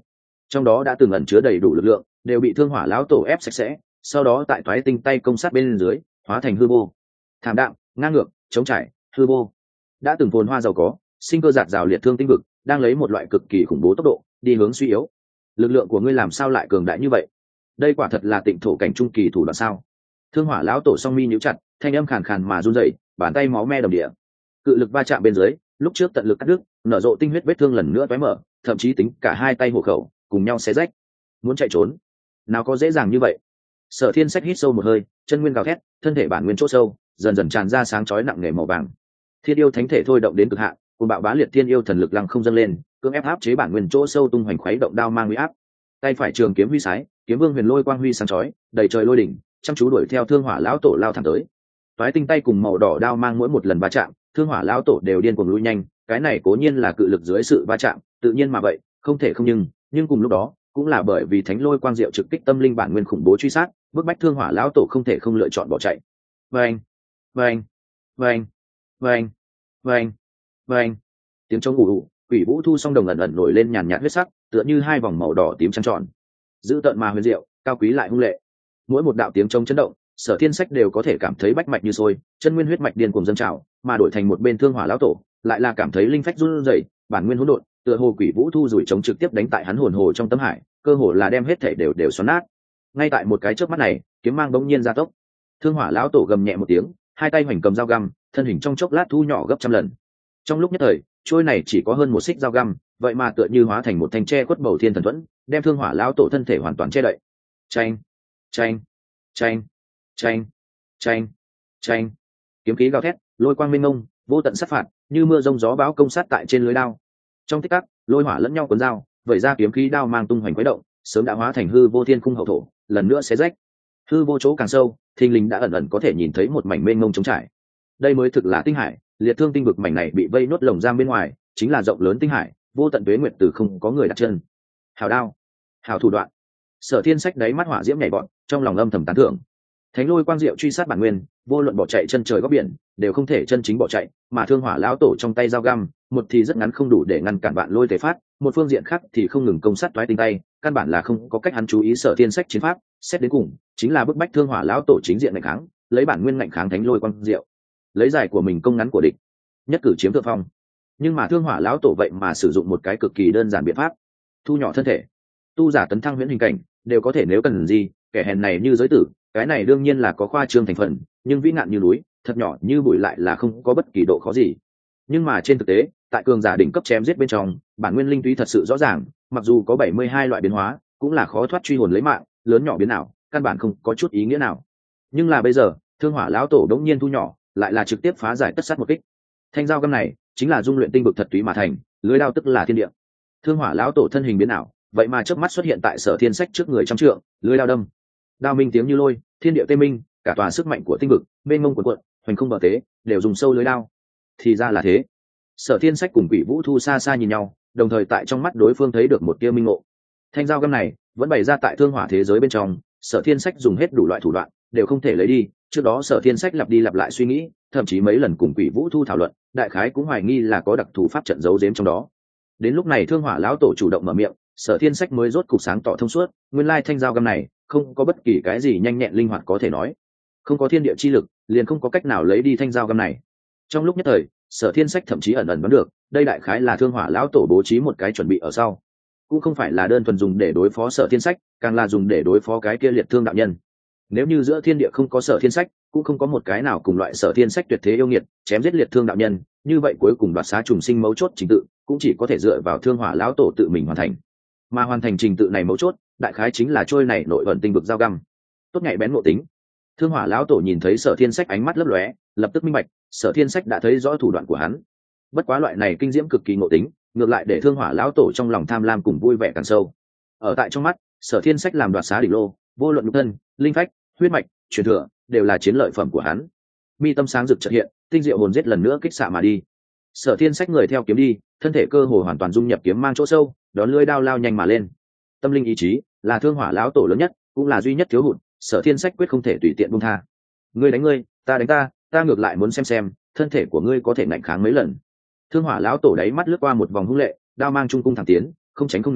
trong đó đã từng ẩn chứa đầy đủ lực lượng đều bị thương hỏa lão tổ ép sạch sẽ, sau đó tại toái tinh tay công sát bên dưới hóa thành hư vô. Thảm đạm, ngang ngược, chống trải, hư vô. Đã từng phồn hoa giàu có, sinh cơ giạt rào liệt thương tinh vực đang lấy một loại cực kỳ khủng bố tốc độ đi hướng suy yếu. Lực lượng của ngươi làm sao lại cường đại như vậy? Đây quả thật là tịnh thổ cảnh trung kỳ thủ đoạn sao? Thương hỏa lão tổ song mi nhíu chặt, thanh âm khàn khàn mà run rẩy, bàn tay máu me đồng địa. Cự lực va chạm bên dưới, lúc trước tận lực cắt đứt, nở rộ tinh huyết vết thương lần nữa tóe mở, thậm chí tính cả hai tay hộ khẩu cùng nhau xé rách. Muốn chạy trốn, nào có dễ dàng như vậy. Sở Thiên Sách hít sâu một hơi, chân nguyên gào thét, thân thể bản nguyên chỗ sâu dần dần tràn ra sáng chói nặng nề màu vàng. Thiên yêu thánh thể thôi động đến cực hạn, cùng bạo bá liệt thiên yêu thần lực lăng không dâng lên, cưỡng ép áp chế bản nguyên chỗ sâu tung hoành khuấy động đao mang uy áp. Tay phải trường kiếm huy sái, kiếm vương huyền lôi quang huy sáng chói, đầy trời lôi đỉnh, chăm chú đuổi theo thương hỏa lão tổ lao thẳng tới. Toái tinh tay cùng màu đỏ đao mang mỗi một lần va chạm, thương hỏa lão tổ đều điên cuồng lui nhanh, cái này cố nhiên là cự lực dưới sự va chạm, tự nhiên mà vậy, không thể không nhưng cùng lúc đó, cũng là bởi vì thánh lôi quang diệu trực kích tâm linh bản nguyên khủng bố truy sát, bức bách thương hỏa lão tổ không thể không lựa chọn bỏ chạy. Vâng, vâng, vâng, vâng, vâng, vâng. Tiếng trống ù ù, quỷ vũ thu song đồng ẩn ẩn nổi lên nhàn nhạt huyết sắc, tựa như hai vòng màu đỏ tím trăng tròn, dữ tợn mà huyền diệu, cao quý lại hung lệ. Mỗi một đạo tiếng trống chấn động, Sở Thiên Sách đều có thể cảm thấy bách mạch như sôi, chân nguyên huyết mạch điên cuồng dâng trào, mà đổi thành một bên thương hỏa lão tổ, lại là cảm thấy linh phách run rẩy, bản nguyên hỗn độn, tựa hồ quỷ vũ thu rủi chống trực tiếp đánh tại hắn hồn hồ trong tâm hải, cơ hồ là đem hết thể đều xoắn nát. Ngay tại một cái chớp mắt này, kiếm mang bỗng nhiên gia tốc. Thương hỏa lão tổ gầm nhẹ một tiếng, hai tay hoành cầm dao găm, thân hình trong chốc lát thu nhỏ gấp trăm lần. Trong lúc nhất thời, trôi này chỉ có hơn một xích dao găm, vậy mà tựa như hóa thành một thanh tre quất bầu thiên thần thuẫn, đem thương hỏa lão tổ thân thể hoàn toàn che đậy. Chanh, chanh, chanh, chanh, chanh, chanh. Kiếm khí gào thét, lôi quang mênh mông, vô tận sát phạt, như mưa rông gió bão công sát tại trên lưới đao. Trong tích tắc, lôi hỏa lẫn nhau cuốn dao, vẩy ra kiếm khí đao mang tung hoành quấy động, sớm đã hóa thành hư vô thiên khung hậu thổ, lần nữa xé rách. Hư vô chỗ càng sâu, thình lình đã ẩn ẩn có thể nhìn thấy một mảnh mênh mông trống trải. Đây mới thực là tinh hải, liệt thương tinh vực mảnh này bị vây nốt lồng giam bên ngoài, chính là rộng lớn tinh hải, vô tận tuế nguyệt từ không có người đặt chân. Hào đao, hào thủ đoạn. Sở Thiên Sách đáy mắt hỏa diễm nhảy bọn, trong lòng âm thầm tán thưởng. Thánh lôi quang diệu truy sát bản nguyên, vô luận bỏ chạy chân trời góc biển, đều không thể chân chính bỏ chạy, mà thương hỏa lão tổ trong tay dao găm, một thì rất ngắn không đủ để ngăn cản bạn lôi tế phát, một phương diện khác thì không ngừng công sát toái tinh tay, căn bản là không có cách hắn chú ý Sở Thiên Sách chiến pháp, xét đến cùng, chính là bức bách thương hỏa lão tổ chính diện ngạnh kháng, lấy bản nguyên ngạnh kháng thánh lôi quang diệu, lấy giải của mình công ngắn của địch, nhất cử chiếm thượng phong. Nhưng mà thương hỏa lão tổ vậy mà sử dụng một cái cực kỳ đơn giản biện pháp, thu nhỏ thân thể. Tu giả tấn thăng huyễn hình cảnh đều có thể, nếu cần gì, kẻ hèn này như giới tử, cái này đương nhiên là có khoa trương thành phần, nhưng vĩ nạn như núi, thật nhỏ như bụi lại là không có bất kỳ độ khó gì. Nhưng mà trên thực tế, tại cường giả đỉnh cấp chém giết bên trong, bản nguyên linh túy thật sự rõ ràng, mặc dù có 72 loại biến hóa, cũng là khó thoát truy hồn lấy mạng, lớn nhỏ biến nào, căn bản không có chút ý nghĩa nào. Nhưng là bây giờ, thương hỏa lão tổ đống nhiên thu nhỏ, lại là trực tiếp phá giải tất sát một kích. Thanh dao găm này chính là dung luyện tinh vực thật túy mà thành, lưới đao tức là thiên địa. Thương hỏa lão tổ thân hình biến nào, vậy mà chớp mắt xuất hiện tại Sở Thiên Sách trước người trăm trượng, lưới đao đâm. Đao minh tiếng như lôi, thiên địa tê minh, cả tòa sức mạnh của tinh vực mênh mông cuộn cuộn, hoành không bờ tế, đều dùng sâu lưới đao. Thì ra là thế. Sở Thiên Sách cùng quỷ vũ thu xa xa nhìn nhau, đồng thời tại trong mắt đối phương thấy được một tia minh ngộ. Thanh dao găm này vẫn bày ra tại thương hỏa thế giới bên trong, Sở Thiên Sách dùng hết đủ loại thủ đoạn đều không thể lấy đi. Trước đó Sở Thiên Sách lặp đi lặp lại suy nghĩ, thậm chí mấy lần cùng quỷ vũ thu thảo luận, đại khái cũng hoài nghi là có đặc thù pháp trận giấu giếm trong đó. Đến lúc này thương hỏa lão tổ chủ động mở miệng, Sở Thiên Sách mới rốt cục sáng tỏ thông suốt, nguyên lai thanh dao găm này không có bất kỳ cái gì nhanh nhẹn linh hoạt có thể nói, không có thiên địa chi lực, liền không có cách nào lấy đi thanh dao găm này. Trong lúc nhất thời, Sở Thiên Sách thậm chí ẩn ẩn đoán được, đây đại khái là thương hỏa lão tổ bố trí một cái chuẩn bị ở sau, cũng không phải là đơn thuần dùng để đối phó Sở Thiên Sách, càng là dùng để đối phó cái kia liệt thương đạo nhân. Nếu như giữa thiên địa không có Sở Thiên Sách, cũng không có một cái nào cùng loại Sở Thiên Sách tuyệt thế yêu nghiệt chém giết liệt thương đạo nhân, như vậy cuối cùng đoạt xá trùng sinh mấu chốt trình tự cũng chỉ có thể dựa vào thương hỏa lão tổ tự mình hoàn thành. Mà hoàn thành trình tự này mấu chốt, đại khái chính là trôi này nội ẩn tinh vực dao găm. Tốt nhạy bén ngộ tính. Thương hỏa lão tổ nhìn thấy Sở Thiên Sách ánh mắt lấp lóe, lập tức minh bạch, Sở Thiên Sách đã thấy rõ thủ đoạn của hắn. Bất quá loại này kinh diễm cực kỳ ngộ tính, ngược lại để thương hỏa lão tổ trong lòng tham lam cùng vui vẻ càng sâu. Ở tại trong mắt, Sở Thiên Sách làm đoạt xá đỉnh lô, vô luận nhục thân, linh phách, huyết mạch, truyền thừa, đều là chiến lợi phẩm của hắn. Mi tâm sáng rực chợt hiện, tinh diệu hồn giết lần nữa kích xạ mà đi. Sở Thiên Sách người theo kiếm đi, thân thể cơ hồ hoàn toàn dung nhập kiếm mang chỗ sâu, đón lưỡi đao lao nhanh mà lên. Tâm linh ý chí là thương hỏa lão tổ lớn nhất, cũng là duy nhất thiếu hụt, Sở Thiên Sách quyết không thể tùy tiện buông tha. Ngươi đánh ngươi, ta đánh ta, ta ngược lại muốn xem thân thể của ngươi có thể ngạnh kháng mấy lần. Thương hỏa lão tổ đáy mắt lướt qua một vòng hung lệ, đao mang trung cung thẳng tiến, không tránh không né,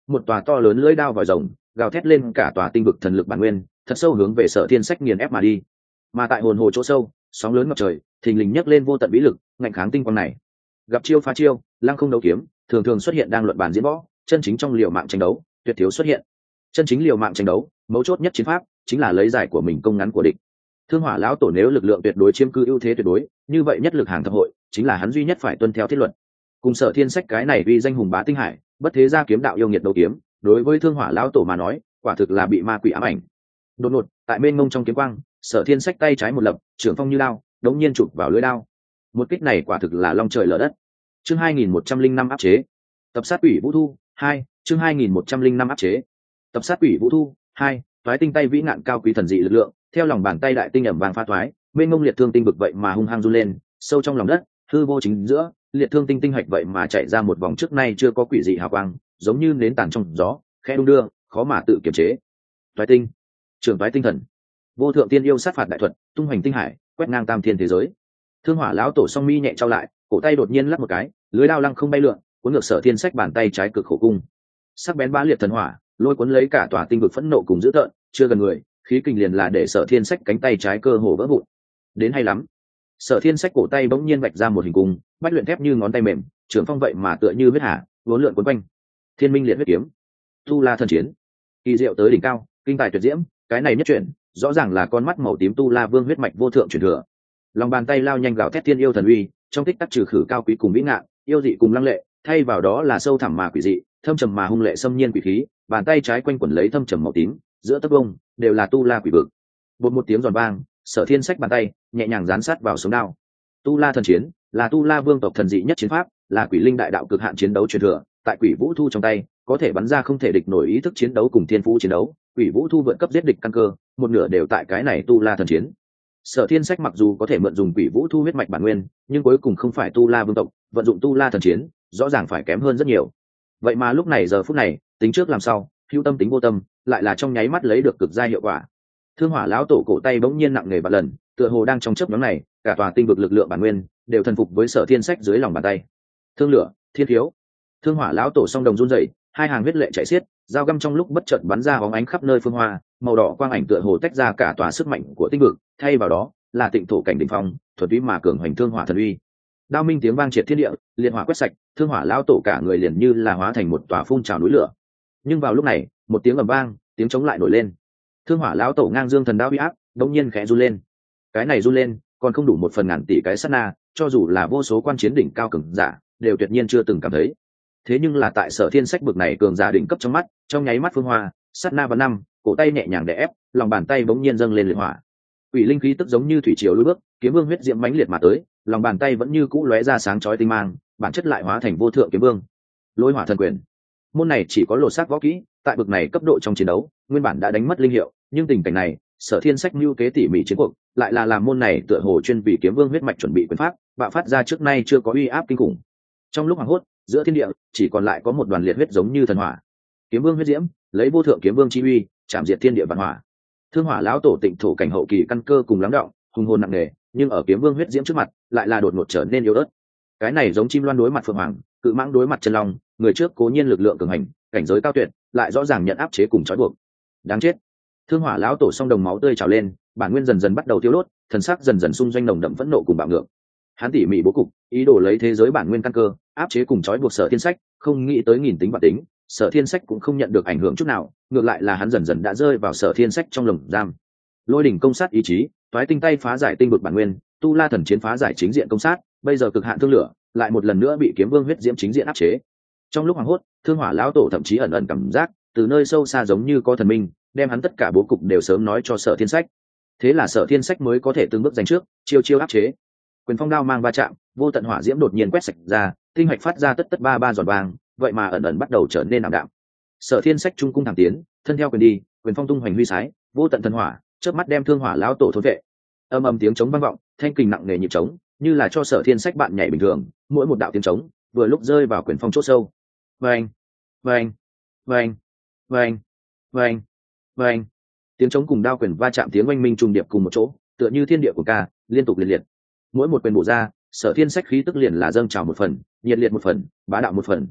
một tòa to lớn lưỡi đao vòi rồng gào thét lên cả tòa tinh vực thần lực bản nguyên, thật sâu hướng về Sở Thiên Sách nghiền ép mà đi. Mà tại hồn hồ chỗ sâu, sóng lớn ngập trời, thình lình nhấc lên vô tận vĩ lực, ngạnh kháng tinh quang này. Gặp chiêu phá chiêu, lăng không đấu kiếm, thường thường xuất hiện đang luận bàn diễn võ, chân chính trong liều mạng tranh đấu, tuyệt thiếu xuất hiện. Chân chính liều mạng tranh đấu, mấu chốt nhất chiến pháp chính là lấy giải của mình công ngắn của địch. Thương Hỏa lão tổ nếu lực lượng tuyệt đối chiếm cứ ưu thế tuyệt đối, như vậy nhất lực hàng thập hội chính là hắn duy nhất phải tuân theo thiết luật. Cùng Sở Thiên Sách cái này uy danh hùng bá tinh hải, bất thế gia kiếm đạo yêu nghiệt đấu kiếm, đối với Thương Hỏa lão tổ mà nói, quả thực là bị ma quỷ ám ảnh. Đột ngột, tại bên ngông trong kiếm quang, Sở Thiên Sách tay trái một lập, trưởng phong như đao, đống nhiên chụp vào lưỡi đao. Một kích này quả thực là long trời lở đất. Chương 2105 áp chế. Tập sát quỷ Vũ Thu 2, chương 2105 áp chế. Tập sát quỷ Vũ Thu 2, toái tinh tay vĩ nạn cao quý thần dị lực lượng, theo lòng bàn tay đại tinh ẩm vàng pha toái, bên ngông liệt thương tinh vực vậy mà hung hăng run lên, sâu trong lòng đất, hư vô chính giữa, liệt thương tinh tinh hạch vậy mà chạy ra một vòng trước nay chưa có quỷ dị hào quang, giống như nến tàn trong gió, khẽ đung đưa, khó mà tự kiềm chế. Toái tinh, trường toái tinh thần, vô thượng tiên yêu sát phạt đại thuật, tung hoành tinh hải, quét ngang tam thiên thế giới. Thương Hỏa lão tổ song mi nhẹ trao lại, cổ tay đột nhiên lắc một cái, lưới đao lăng không bay lượn, cuốn ngược Sở Thiên Sách bàn tay trái cực khổ cung. Sắc bén bá liệt thần hỏa, lôi cuốn lấy cả tòa tinh vực phẫn nộ cùng dữ tợn, chưa gần người, khí kình liền là để Sở Thiên Sách cánh tay trái cơ hồ vỡ vụn. Đến hay lắm. Sở Thiên Sách cổ tay bỗng nhiên vạch ra một hình cung, bách luyện thép như ngón tay mềm, trường phong vậy mà tựa như huyết hà, uốn lượn quấn quanh. Thiên minh liệt huyết kiếm, tu la thần chiến, kỳ diệu tới đỉnh cao, kinh tài tuyệt diễm, cái này nhất chuyển, rõ ràng là con mắt màu tím tu la vương huyết mạch vô thượng truyền thừa. Lòng bàn tay lao nhanh gào thét thiên yêu thần uy, trong tích tắc trừ khử cao quý cùng vĩ ngạn, yêu dị cùng lăng lệ, thay vào đó là sâu thẳm mà quỷ dị, thâm trầm mà hung lệ xâm nhiên quỷ khí, bàn tay trái quanh quẩn lấy thâm trầm màu tím, giữa tấc vông đều là tu la quỷ vực. Một tiếng giòn vang, Sở Thiên Sách bàn tay nhẹ nhàng dán sát vào sống đao. Tu la thần chiến là tu la vương tộc thần dị nhất chiến pháp, là quỷ linh đại đạo cực hạn chiến đấu truyền thừa, tại quỷ vũ thu trong tay có thể bắn ra không thể địch nổi ý thức chiến đấu cùng thiên phú chiến đấu. Quỷ vũ thu vượt cấp giết địch căn cơ, một nửa đều tại cái này tu la thần chiến. Sở Thiên Sách mặc dù có thể mượn dùng quỷ vũ thu huyết mạch bản nguyên, nhưng cuối cùng không phải tu la vương tộc, vận dụng tu la thần chiến rõ ràng phải kém hơn rất nhiều. Vậy mà lúc này giờ phút này, tính trước làm sao, hữu tâm tính vô tâm, lại là trong nháy mắt lấy được cực giai hiệu quả. Thương Hỏa lão tổ cổ tay bỗng nhiên nặng nề vạn lần, tựa hồ đang trong chớp nhoáng này, cả tòa tinh vực lực lượng bản nguyên đều thần phục với Sở Thiên Sách dưới lòng bàn tay. Thương lửa, thiên thiếu. Thương Hỏa lão tổ song đồng run rẩy, hai hàng huyết lệ chảy xiết, dao găm trong lúc bất chợt bắn ra bóng ánh khắp nơi phương hoa, màu đỏ quang ảnh tựa hồ tách ra cả tòa sức mạnh của tinh vực, thay vào đó là tịnh thổ cảnh đỉnh phong, thuần túy mà cường hoành thương hỏa thần uy. Đao minh tiếng vang triệt thiên địa, liệt hỏa quét sạch, Thương Hỏa lão tổ cả người liền như là hóa thành một tòa phun trào núi lửa. Nhưng vào lúc này, một tiếng ầm vang, tiếng chống lại nổi lên. Thương Hỏa lão tổ ngang dương thần đao uy áp, đột nhiên khẽ run lên. Cái này run lên, còn không đủ một phần ngàn tỷ cái sát na, cho dù là vô số quan chiến đỉnh cao cường giả, đều tuyệt nhiên chưa từng cảm thấy. Thế nhưng là tại Sở Thiên Sách bực này cường giả đỉnh cấp trong mắt, trong nháy mắt phương hoa, sát na và năm, cổ tay nhẹ nhàng đè ép, lòng bàn tay bỗng nhiên dâng lên liệt hỏa. Quỷ linh khí tức giống như thủy triều lùi bước, kiếm vương huyết diễm mãnh liệt mà tới, lòng bàn tay vẫn như cũ lóe ra sáng chói tinh mang, bản chất lại hóa thành vô thượng kiếm vương. Lôi hỏa thần quyền. Môn này chỉ có lột xác võ kỹ, tại bực này cấp độ trong chiến đấu, nguyên bản đã đánh mất linh hiệu, nhưng tình cảnh này, Sở Thiên Sách mưu kế tỉ mỉ chiến cuộc, lại là làm môn này tựa hồ chuyên vì kiếm vương huyết mạch chuẩn bị quyền pháp, bạo phát ra trước nay chưa có uy áp kinh khủng. Trong lúc hoảng hốt, giữa thiên địa chỉ còn lại có một đoàn liệt huyết giống như thần hỏa. Kiếm vương huyết diễm, lấy vô thượng kiếm vương chi uy, chạm diệt thiên địa vạn hỏa. Thương Hỏa lão tổ tịnh thổ cảnh hậu kỳ căn cơ cùng lắng đọng, hùng hồn nặng nề, nhưng ở kiếm vương huyết diễm trước mặt, lại là đột ngột trở nên yếu ớt. Cái này giống chim loan đối mặt phượng hoàng, cự mãng đối mặt chân long, người trước cố nhiên lực lượng cường hành, cảnh giới cao tuyệt, lại rõ ràng nhận áp chế cùng trói buộc. Đáng chết. Thương Hỏa lão tổ song đồng máu tươi trào lên, bản nguyên dần dần bắt đầu tiêu đốt, thần sắc dần dần xung doanh nồng đậm phẫn nộ cùng bạo ngược. Hắn tỉ mỉ bố cục, ý đồ lấy thế giới bản nguyên căn cơ, áp chế cùng trói buộc Sở Thiên Sách, không nghĩ tới nghìn tính vạn tính, Sở Thiên Sách cũng không nhận được ảnh hưởng chút nào, ngược lại là hắn dần dần đã rơi vào Sở Thiên Sách trong lồng giam. Lôi đỉnh công sát ý chí, toái tinh tay phá giải tinh vực bản nguyên, tu la thần chiến phá giải chính diện công sát, bây giờ cực hạn thương lửa, lại một lần nữa bị kiếm vương huyết diễm chính diện áp chế. Trong lúc hoảng hốt, Thương Hỏa lão tổ thậm chí ẩn ẩn cảm giác, từ nơi sâu xa giống như có thần minh, đem hắn tất cả bố cục đều sớm nói cho Sở Thiên Sách. Thế là Sở Thiên Sách mới có thể từng bước giành trước, chiêu chiêu áp chế. Quyền phong đao mang va chạm, vô tận hỏa diễm đột nhiên quét sạch ra, tinh hạch phát ra tất tất ba ba giòn vàng, vậy mà ẩn ẩn bắt đầu trở nên ảm đạm. Sở Thiên Sách trung cung thẳng tiến, thân theo quyền đi, quyền phong tung hoành huy sái, vô tận thần hỏa, chớp mắt đem Thương Hỏa lão tổ thôn vệ. Âm ầm tiếng trống vang vọng, thanh kình nặng nề nhịp trống, như là cho Sở Thiên Sách bạn nhảy bình thường, mỗi một đạo tiếng trống, vừa lúc rơi vào quyền phong chỗ sâu. Vâng, vâng, vâng, vâng, vâng, vâng. Tiếng trống cùng đao quyền va chạm tiếng oanh minh trùng điệp cùng một chỗ, tựa như thiên địa của ca, liên tục liệt liệt. Mỗi một quyền bổ ra, Sở Thiên Sách khí tức liền là dâng trào một phần, nhiệt liệt một phần, bá đạo một phần.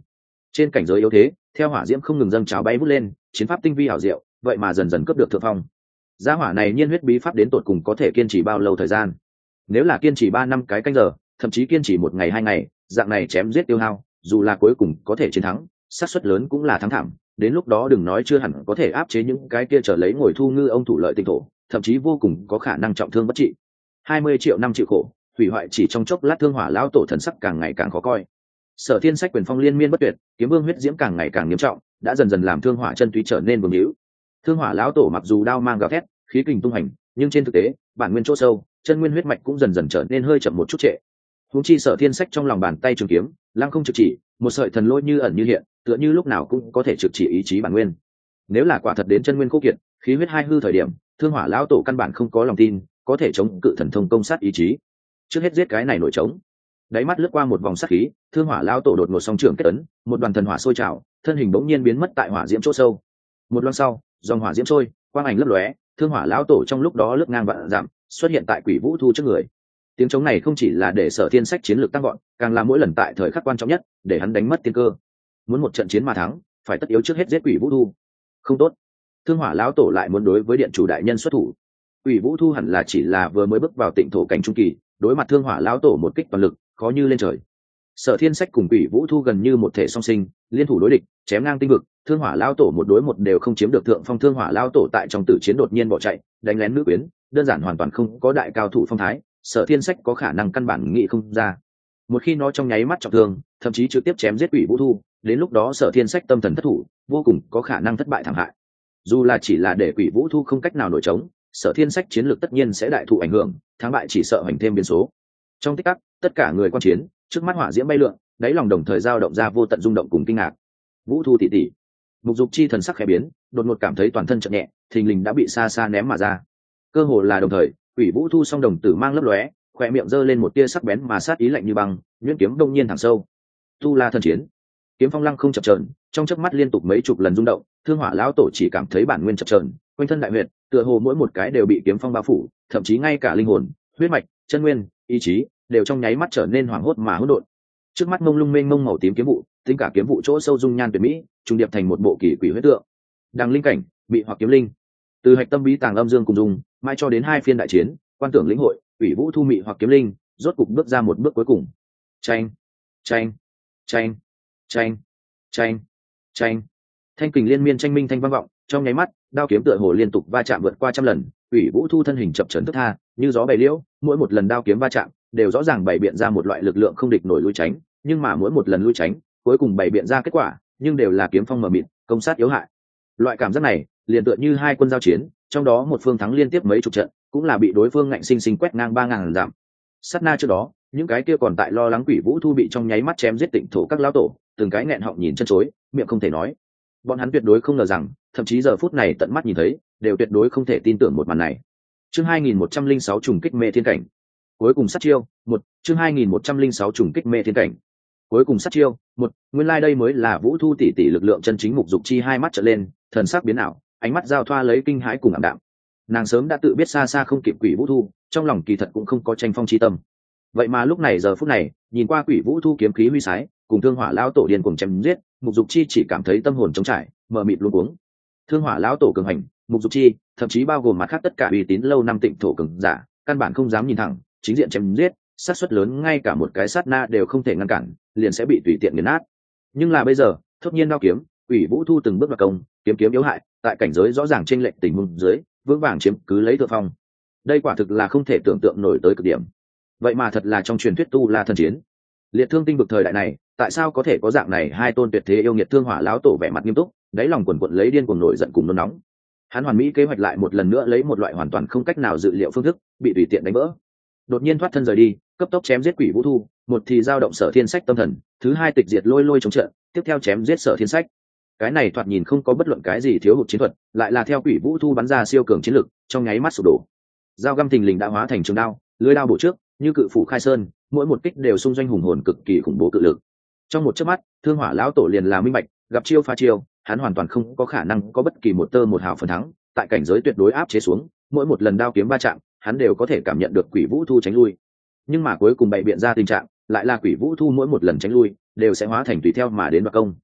Trên cảnh giới yếu thế, theo hỏa diễm không ngừng dâng trào bay vút lên, chiến pháp tinh vi hảo diệu, vậy mà dần dần cướp được thượng phong. Gia hỏa này nhiên huyết bí pháp đến tột cùng có thể kiên trì bao lâu thời gian? Nếu là kiên trì 3 năm cái canh giờ, thậm chí kiên trì 1 ngày 2 ngày, dạng này chém giết tiêu hao, dù là cuối cùng có thể chiến thắng, xác suất lớn cũng là thắng thảm. Đến lúc đó đừng nói chưa hẳn có thể áp chế những cái kia trở lấy ngồi thu ngư ông thủ lợi tinh thổ, thậm chí vô cùng có khả năng trọng thương bất trị. 20 triệu năm chịu khổ, hủy hoại chỉ trong chốc lát. Thương hỏa lão tổ thần sắc càng ngày càng khó coi. Sở Thiên Sách quyền phong liên miên bất tuyệt, kiếm vương huyết diễm càng ngày càng nghiêm trọng, đã dần dần làm thương hỏa chân túy trở nên vương hữu. Thương hỏa lão tổ mặc dù đao mang gào thét, khí kình tung hành, nhưng trên thực tế, bản nguyên chỗ sâu, chân nguyên huyết mạch cũng dần dần trở nên hơi chậm một chút trệ. Huống chi Sở Thiên Sách trong lòng bàn tay trường kiếm, lăng không trực chỉ, một sợi thần lôi như ẩn như hiện, tựa như lúc nào cũng có thể trực chỉ ý chí bản nguyên. Nếu là quả thật đến chân nguyên khô kiệt, khí huyết hai hư thời điểm, thương hỏa lão tổ căn bản không có lòng tin có thể chống cự thần thông công sát ý chí. Trước hết giết cái này nổi trống. Đáy mắt lướt qua một vòng sát khí, thương hỏa lão tổ đột ngột song trưởng kết ấn, một đoàn thần hỏa sôi trào, thân hình bỗng nhiên biến mất tại hỏa diễm chỗ sâu. Một loang sau, dòng hỏa diễm trôi, quang ảnh lấp lóe, thương hỏa lão tổ trong lúc đó lướt ngang vạn dặm, xuất hiện tại Quỷ Vũ Thu trước người. Tiếng trống này không chỉ là để Sở Thiên Sách chiến lược tăng vọt, càng là mỗi lần tại thời khắc quan trọng nhất, để hắn đánh mất tiên cơ. Muốn một trận chiến mà thắng, phải tất yếu trước hết giết Quỷ Vũ Thu. Không tốt. Thương hỏa lão tổ lại muốn đối với điện chủ đại nhân xuất thủ. Quỷ Vũ Thu hẳn là chỉ là vừa mới bước vào Tịnh thổ cảnh trung kỳ, đối mặt thương hỏa lão tổ một kích toàn lực, khó như lên trời. Sở Thiên Sách cùng Quỷ Vũ Thu gần như một thể song sinh, liên thủ đối địch, chém ngang tinh vực. Thương hỏa lão tổ một đối một đều không chiếm được thượng phong. Thương hỏa lão tổ tại trong tử chiến đột nhiên bỏ chạy, đánh lén nữ quyến, đơn giản hoàn toàn không có đại cao thủ phong thái. Sở Thiên Sách có khả năng căn bản nghĩ không ra. Một khi nó trong nháy mắt trọng thương, thậm chí trực tiếp chém giết Quỷ Vũ Thu, đến lúc đó Sở Thiên Sách tâm thần thất thủ, vô cùng có khả năng thất bại thảm hại. Dù là chỉ là để Quỷ Vũ Thu không cách nào nổi trống, Sở Thiên Sách chiến lược tất nhiên sẽ đại thụ ảnh hưởng, thắng bại chỉ sợ hành thêm biến số. Trong tích tắc, tất cả người quan chiến, trước mắt hỏa diễm bay lượn, đáy lòng đồng thời dao động ra vô tận rung động cùng kinh ngạc. Vũ Thu tỷ tỷ. Mục Dục Chi thần sắc khẽ biến, đột ngột cảm thấy toàn thân chợt nhẹ, thình lình đã bị xa xa ném mà ra. Cơ hồ là đồng thời, Quỷ Vũ Thu song đồng tử mang lấp lóe, khóe miệng giơ lên một tia sắc bén mà sát ý lạnh như băng, nhuyễn kiếm đông nhiên thẳng sâu. Tu La thần chiến. Kiếm phong lăng không chập chờn, trong chớp mắt liên tục mấy chục lần rung động, thương hỏa lão tổ chỉ cảm thấy bản nguyên chập chờn, quanh thân đại huyệt, tựa hồ mỗi một cái đều bị kiếm phong bao phủ, thậm chí ngay cả linh hồn, huyết mạch, chân nguyên, ý chí đều trong nháy mắt trở nên hoảng hốt mà hỗn độn. Trước mắt mông lung mênh mông màu tím kiếm vụ, tính cả kiếm vụ chỗ sâu dung nhan tuyệt mỹ, trùng điệp thành một bộ kỳ quỷ huyết tượng. Đằng linh cảnh, bị hoặc kiếm linh. Từ hạch tâm bí tàng âm dương cùng dung, mai cho đến hai phiên đại chiến, quan tưởng lĩnh hội, Quỷ Vũ Thu mị hoặc kiếm linh, rốt cục bước ra một bước cuối cùng. Chanh, chanh, chanh, chanh, chanh, chanh. Thanh kình liên miên tranh minh thanh vang vọng, trong nháy mắt, đao kiếm tựa hồ liên tục va chạm vượt qua trăm lần, Quỷ Vũ Thu thân hình chập chờn thức tha, như gió bày liễu, mỗi một lần đao kiếm va chạm, đều rõ ràng bày biện ra một loại lực lượng không địch nổi lui tránh, nhưng mà mỗi một lần lui tránh, cuối cùng bày biện ra kết quả, nhưng đều là kiếm phong mờ mịt, công sát yếu hại. Loại cảm giác này, liền tựa như hai quân giao chiến, trong đó một phương thắng liên tiếp mấy chục trận, cũng là bị đối phương ngạnh sinh sinh quét ngang 3000 dặm. Sát na trước đó, những cái kia còn tại lo lắng Quỷ Vũ Thu bị trong nháy mắt chém giết Tịnh thổ các lão tổ, từng cái nghẹn họng nhìn chân chối, miệng không thể nói. Bọn hắn tuyệt đối không ngờ rằng, thậm chí giờ phút này tận mắt nhìn thấy, đều tuyệt đối không thể tin tưởng một màn này. Chương 2106 trùng kích mê thiên cảnh. Cuối cùng sát chiêu, chương 2106 trùng kích mê thiên cảnh. Cuối cùng sát chiêu, nguyên lai đây mới là Vũ Thu tỷ tỷ lực lượng chân chính. Mục Dục Chi hai mắt trợn lên, thần sắc biến ảo, ánh mắt giao thoa lấy kinh hãi cùng ảm đạm. Nàng sớm đã tự biết xa xa không kịp Quỷ Vũ Thu, trong lòng kỳ thật cũng không có tranh phong chi tâm. Vậy mà lúc này giờ phút này, nhìn qua Quỷ Vũ Thu kiếm khí huy sái, cùng thương hỏa lão tổ điên cuồng chém giết, Mục Dục Chi chỉ cảm thấy tâm hồn trống trải, mờ mịt luống cuống. Thương hỏa lão tổ cường hành, Mục Dục Chi, thậm chí bao gồm mặt khác tất cả uy tín lâu năm Tịnh thổ cường giả, căn bản không dám nhìn thẳng, chính diện chém giết, sát suất lớn ngay cả một cái sát na đều không thể ngăn cản, liền sẽ bị tùy tiện nghiền nát. Nhưng là bây giờ, thốt nhiên đao kiếm, Quỷ Vũ Thu từng bước vào công, kiếm kiếm yếu hại, tại cảnh giới rõ ràng chênh lệch tình huống dưới, vững vàng chiếm cứ lấy thượng phong. Đây quả thực là không thể tưởng tượng nổi tới cực điểm. Vậy mà thật là trong truyền thuyết Tu La thần chiến. Liệt thương tinh vực thời đại này, tại sao có thể có dạng này hai tôn tuyệt thế yêu nghiệt? Thương hỏa lão tổ vẻ mặt nghiêm túc, đáy lòng quần quật lấy điên cuồng nổi giận cùng nôn nóng. Hắn hoàn mỹ kế hoạch lại một lần nữa lấy một loại hoàn toàn không cách nào dự liệu phương thức, bị tùy tiện đánh vỡ. Đột nhiên thoát thân rời đi, cấp tốc chém giết Quỷ Vũ Thu, một thì dao động Sở Thiên Sách tâm thần, thứ hai tịch diệt lôi lôi chống trận, tiếp theo chém giết Sở Thiên Sách. Cái này thoạt nhìn không có bất luận cái gì thiếu hụt chiến thuật, lại là theo Quỷ Vũ Thu bắn ra siêu cường chiến lực, trong nháy mắt sụp đổ. Dao găm thình lình đã hóa thành trường đao, lưỡi đao bổ trước, như cự phủ khai sơn, mỗi một kích đều xung doanh hùng hồn cực kỳ khủng bố cự lực. Trong một chớp mắt, thương hỏa lão tổ liền là minh bạch, gặp chiêu phá chiêu, hắn hoàn toàn không có khả năng có bất kỳ một tơ một hào phần thắng, tại cảnh giới tuyệt đối áp chế xuống, mỗi một lần đao kiếm va chạm, hắn đều có thể cảm nhận được Quỷ Vũ Thu tránh lui. Nhưng mà cuối cùng bày biện ra tình trạng, lại là Quỷ Vũ Thu mỗi một lần tránh lui, đều sẽ hóa thành tùy theo mà đến đoạt công.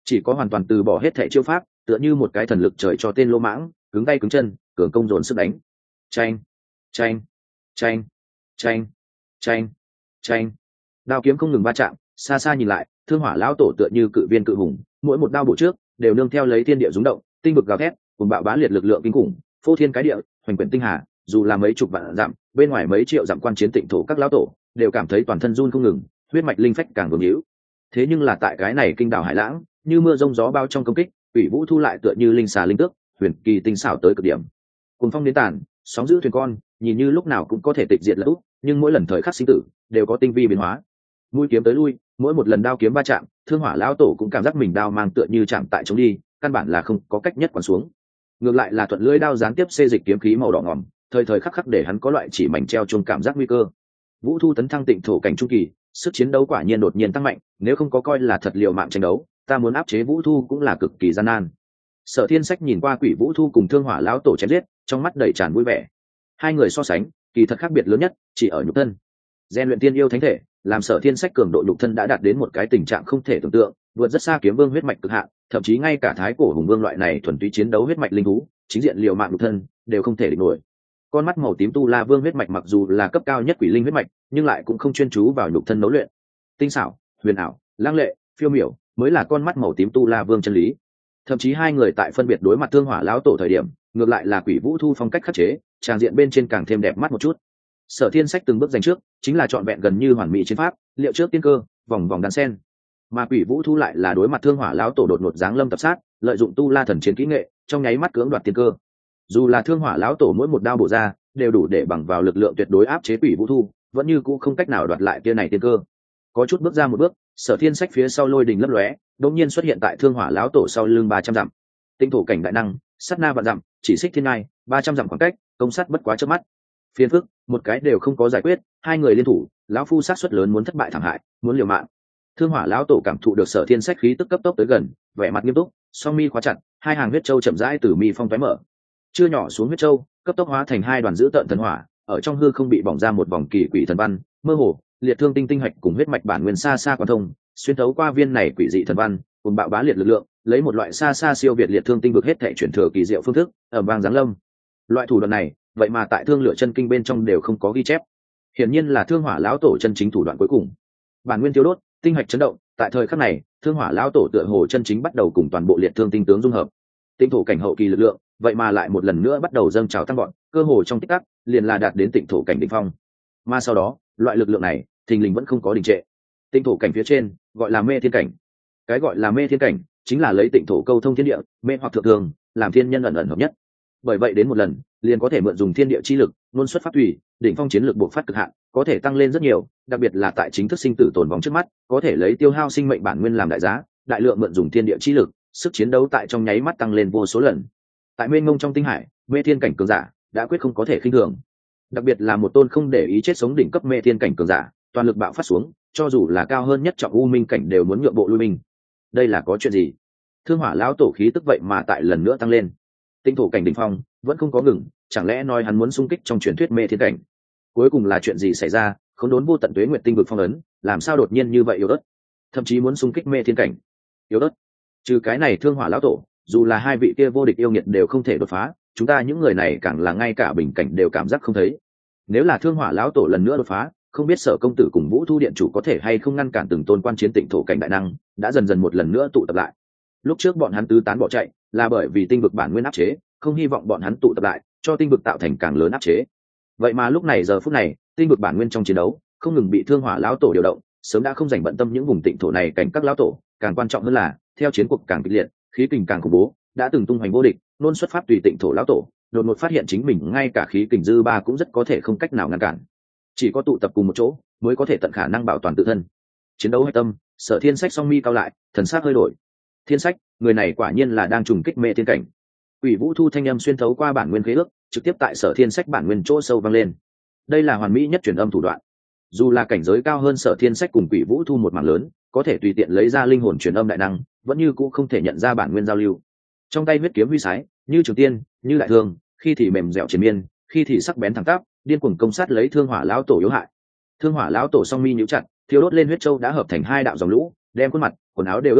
chỉ có hoàn toàn từ bỏ hết thẻ chiêu pháp, tựa như một cái thần lực trời cho tên lô mãng, cứng tay cứng chân, cường công dồn sức đánh. Chanh, chanh, chanh, chanh, chanh, chanh, đao kiếm không ngừng va chạm. Xa xa nhìn lại, Thương Hỏa lão tổ tựa như cự viên cự hùng, mỗi một đao bổ trước đều nương theo lấy thiên địa rung động, tinh vực gào thét, cùng bạo bá liệt lực lượng kinh khủng, phô thiên cái địa, hoành quyển tinh hà. Dù là mấy chục vạn dặm, bên ngoài mấy triệu dặm quan chiến tịnh thổ các lão tổ đều cảm thấy toàn thân run không ngừng, huyết mạch linh phách càng vương hữu. Thế nhưng là tại cái này kinh đảo hải lãng, như mưa rông gió bao trong công kích, Quỷ Vũ Thu lại tựa như linh xà linh tước, huyền kỳ tinh xảo tới cực điểm. Cùng phong đến tàn, sóng giữ thuyền con, nhìn như lúc nào cũng có thể tịch diệt lẫn úp, nhưng mỗi lần thời khắc sinh tử đều có tinh vi biến hóa. Mũi kiếm tới lui, mỗi một lần đao kiếm va chạm, Thương Hỏa lão tổ cũng cảm giác mình đao mang tựa như chạm tại chống đi, căn bản là không có cách nhất quán xuống. Ngược lại là thuận lưỡi đao gián tiếp xê dịch kiếm khí màu đỏ ngòm, thời thời khắc khắc để hắn có loại chỉ mảnh treo chuông cảm giác nguy cơ. Vũ Thu tấn thăng tịnh thổ cảnh trung kỳ, sức chiến đấu quả nhiên đột nhiên tăng mạnh, nếu không có coi là thật liều mạng tranh đấu, ta muốn áp chế Vũ Thu cũng là cực kỳ gian nan. Sở Thiên Sách nhìn qua Quỷ Vũ Thu cùng Thương Hỏa lão tổ chém giết, trong mắt đầy tràn vui vẻ. Hai người so sánh, kỳ thật khác biệt lớn nhất chỉ ở nhục thân. Gen luyện tiên yêu thánh thể, làm Sở Thiên Sách cường độ nhục thân đã đạt đến một cái tình trạng không thể tưởng tượng, vượt rất xa kiếm vương huyết mạch cực hạn, thậm chí ngay cả thái cổ hùng vương loại này thuần túy chiến đấu huyết mạch linh thú, chính diện liều mạng nhục thân đều không thể địch nổi. Con mắt màu tím tu la vương huyết mạch mặc dù là cấp cao nhất quỷ linh huyết mạch, nhưng lại cũng không chuyên chú vào nhục thân nấu luyện. Tinh xảo, huyền ảo, lang lệ, phiêu miểu mới là con mắt màu tím tu la vương chân lý. Thậm chí hai người tại phân biệt đối mặt Thương Hỏa lão tổ thời điểm, ngược lại là Quỷ Vũ Thu phong cách khắc chế, tràng diện bên trên càng thêm đẹp mắt một chút. Sở Thiên Sách từng bước giành trước, chính là trọn vẹn gần như hoàn mỹ chiến pháp, liệu trước tiên cơ, vòng vòng đan sen. Mà Quỷ Vũ Thu lại là đối mặt Thương Hỏa lão tổ đột ngột giáng lâm tập sát, lợi dụng tu la thần chiến kỹ nghệ, trong nháy mắt cưỡng đoạt tiên cơ. Dù là Thương Hỏa lão tổ mỗi một đao bổ ra, đều đủ để bằng vào lực lượng tuyệt đối áp chế Quỷ Vũ Thu, vẫn như cũ không cách nào đoạt lại tia này tiên cơ. Có chút bước ra một bước, Sở Thiên Sách phía sau lôi đình lấp lóe, đột nhiên xuất hiện tại Thương Hỏa lão tổ sau lưng 300 dặm. Tinh thổ cảnh đại năng, sát na vạn dặm, chỉ xích thiên ngai, 300 dặm khoảng cách, công sát bất quá chớp mắt. Phiền phức, một cái đều không có giải quyết, hai người liên thủ, lão phu sát suất lớn muốn thất bại thảm hại, muốn liều mạng. Thương Hỏa lão tổ cảm thụ được Sở Thiên Sách khí tức cấp tốc tới gần, vẻ mặt nghiêm túc, song mi khóa chặt, hai hàng huyết châu chậm rãi từ mi phong tóe mở. Chưa nhỏ xuống huyết châu, cấp tốc hóa thành hai đoàn dữ tợn thần hỏa, ở trong hư không bị bỏng ra một vòng kỳ quỷ thần văn, mơ hồ, liệt thương tinh tinh hạch cùng huyết mạch bản nguyên xa xa quan thông, xuyên thấu qua viên này quỷ dị thần văn, cùng bạo bá liệt lực lượng, lấy một loại xa xa siêu việt liệt thương tinh vực hết thảy chuyển thừa kỳ diệu phương thức, ở vang giáng lâm. Loại thủ đoạn này, vậy mà tại Thương Lửa chân kinh bên trong đều không có ghi chép. Hiển nhiên là Thương Hỏa lão tổ chân chính thủ đoạn cuối cùng. Bản nguyên thiếu đốt, tinh hạch chấn động, tại thời khắc này, Thương Hỏa lão tổ tựa hồ chân chính bắt đầu cùng toàn bộ liệt thương tinh tướng dung hợp. Tinh thổ cảnh hậu kỳ lực lượng, vậy mà lại một lần nữa bắt đầu dâng trào tăng gọn, cơ hồ trong tích tắc, liền là đạt đến tịnh thổ cảnh đỉnh phong. Mà sau đó, loại lực lượng này, thình lình vẫn không có đình trệ. Tịnh thổ cảnh phía trên, gọi là mê thiên cảnh. Cái gọi là mê thiên cảnh, chính là lấy tịnh thổ câu thông thiên địa, mê hoặc thượng thường, làm thiên nhân ẩn ẩn hợp nhất. Bởi vậy đến một lần, liền có thể mượn dùng thiên địa chi lực, luân xuất pháp thủy, đỉnh phong chiến lược bộc phát cực hạn, có thể tăng lên rất nhiều, đặc biệt là tại chính thức sinh tử tồn vong trước mắt, có thể lấy tiêu hao sinh mệnh bản nguyên làm đại giá, đại lượng mượn dùng thiên địa chi lực, sức chiến đấu tại trong nháy mắt tăng lên vô số lần. Tại mênh mông trong tinh hải, mê thiên cảnh cường giả đã quyết không có thể khinh thường. Đặc biệt là một tôn không để ý chết sống đỉnh cấp mê thiên cảnh cường giả, toàn lực bạo phát xuống, cho dù là cao hơn nhất trọng u minh cảnh đều muốn nhượng bộ lui mình. Đây là có chuyện gì? Thương Hỏa lão tổ khí tức vậy mà tại lần nữa tăng lên. Tinh thổ cảnh đỉnh phong vẫn không có ngừng, chẳng lẽ nói hắn muốn xung kích trong truyền thuyết mê thiên cảnh? Cuối cùng là chuyện gì xảy ra? Khốn đốn vô tận tuế nguyệt tinh vực phong ấn, làm sao đột nhiên như vậy yếu ớt? Thậm chí muốn xung kích mê thiên cảnh. Yếu ớt. Trừ cái này Thương Hỏa lão tổ, dù là hai vị kia vô địch yêu nghiệt đều không thể đột phá, chúng ta những người này càng là ngay cả bình cảnh đều cảm giác không thấy. Nếu là Thương Hỏa lão tổ lần nữa đột phá, không biết Sở công tử cùng Vũ Thu điện chủ có thể hay không ngăn cản từng tôn quan chiến tịnh thổ cảnh đại năng đã dần dần một lần nữa tụ tập lại. Lúc trước bọn hắn tứ tán bỏ chạy là bởi vì tinh vực bản nguyên áp chế, không hy vọng bọn hắn tụ tập lại cho tinh vực tạo thành càng lớn áp chế. Vậy mà lúc này giờ phút này, tinh vực bản nguyên trong chiến đấu không ngừng bị Thương Hỏa lão tổ điều động, sớm đã không dành bận tâm những vùng tịnh thổ này cảnh các lão tổ, càng quan trọng hơn là theo chiến cuộc càng kịch liệt, khí kình càng khủng bố, đã từng tung hoành vô địch, luôn xuất phát tùy tịnh thổ lão tổ, đột ngột phát hiện chính mình ngay cả khí kình dư ba cũng rất có thể không cách nào ngăn cản. Chỉ có tụ tập cùng một chỗ mới có thể tận khả năng bảo toàn tự thân. Chiến đấu hạch tâm, Sở Thiên Sách song mi cao lại, thần sắc hơi đổi. Thiên Sách, người này quả nhiên là đang trùng kích mê thiên cảnh. Quỷ Vũ Thu thanh âm xuyên thấu qua bản nguyên khế ước, trực tiếp tại Sở Thiên Sách bản nguyên chỗ sâu vang lên. Đây là hoàn mỹ nhất truyền âm thủ đoạn. Dù là cảnh giới cao hơn Sở Thiên Sách cùng Quỷ Vũ Thu một mảng lớn, có thể tùy tiện lấy ra linh hồn truyền âm đại năng, vẫn như cũ không thể nhận ra bản nguyên giao lưu. Trong tay huyết kiếm huy sái, như trường tiên, như đại thương, khi thì mềm dẻo triền miên, khi thì sắc bén thẳng tắp, điên cuồng công sát lấy Thương Hỏa lão tổ yếu hại. Thương Hỏa lão tổ song mi nhíu chặt, thiêu đốt lên huyết châu đã hợp thành hai đạo dòng lũ, đem khuôn mặt, quần áo đều ướt nhẹp,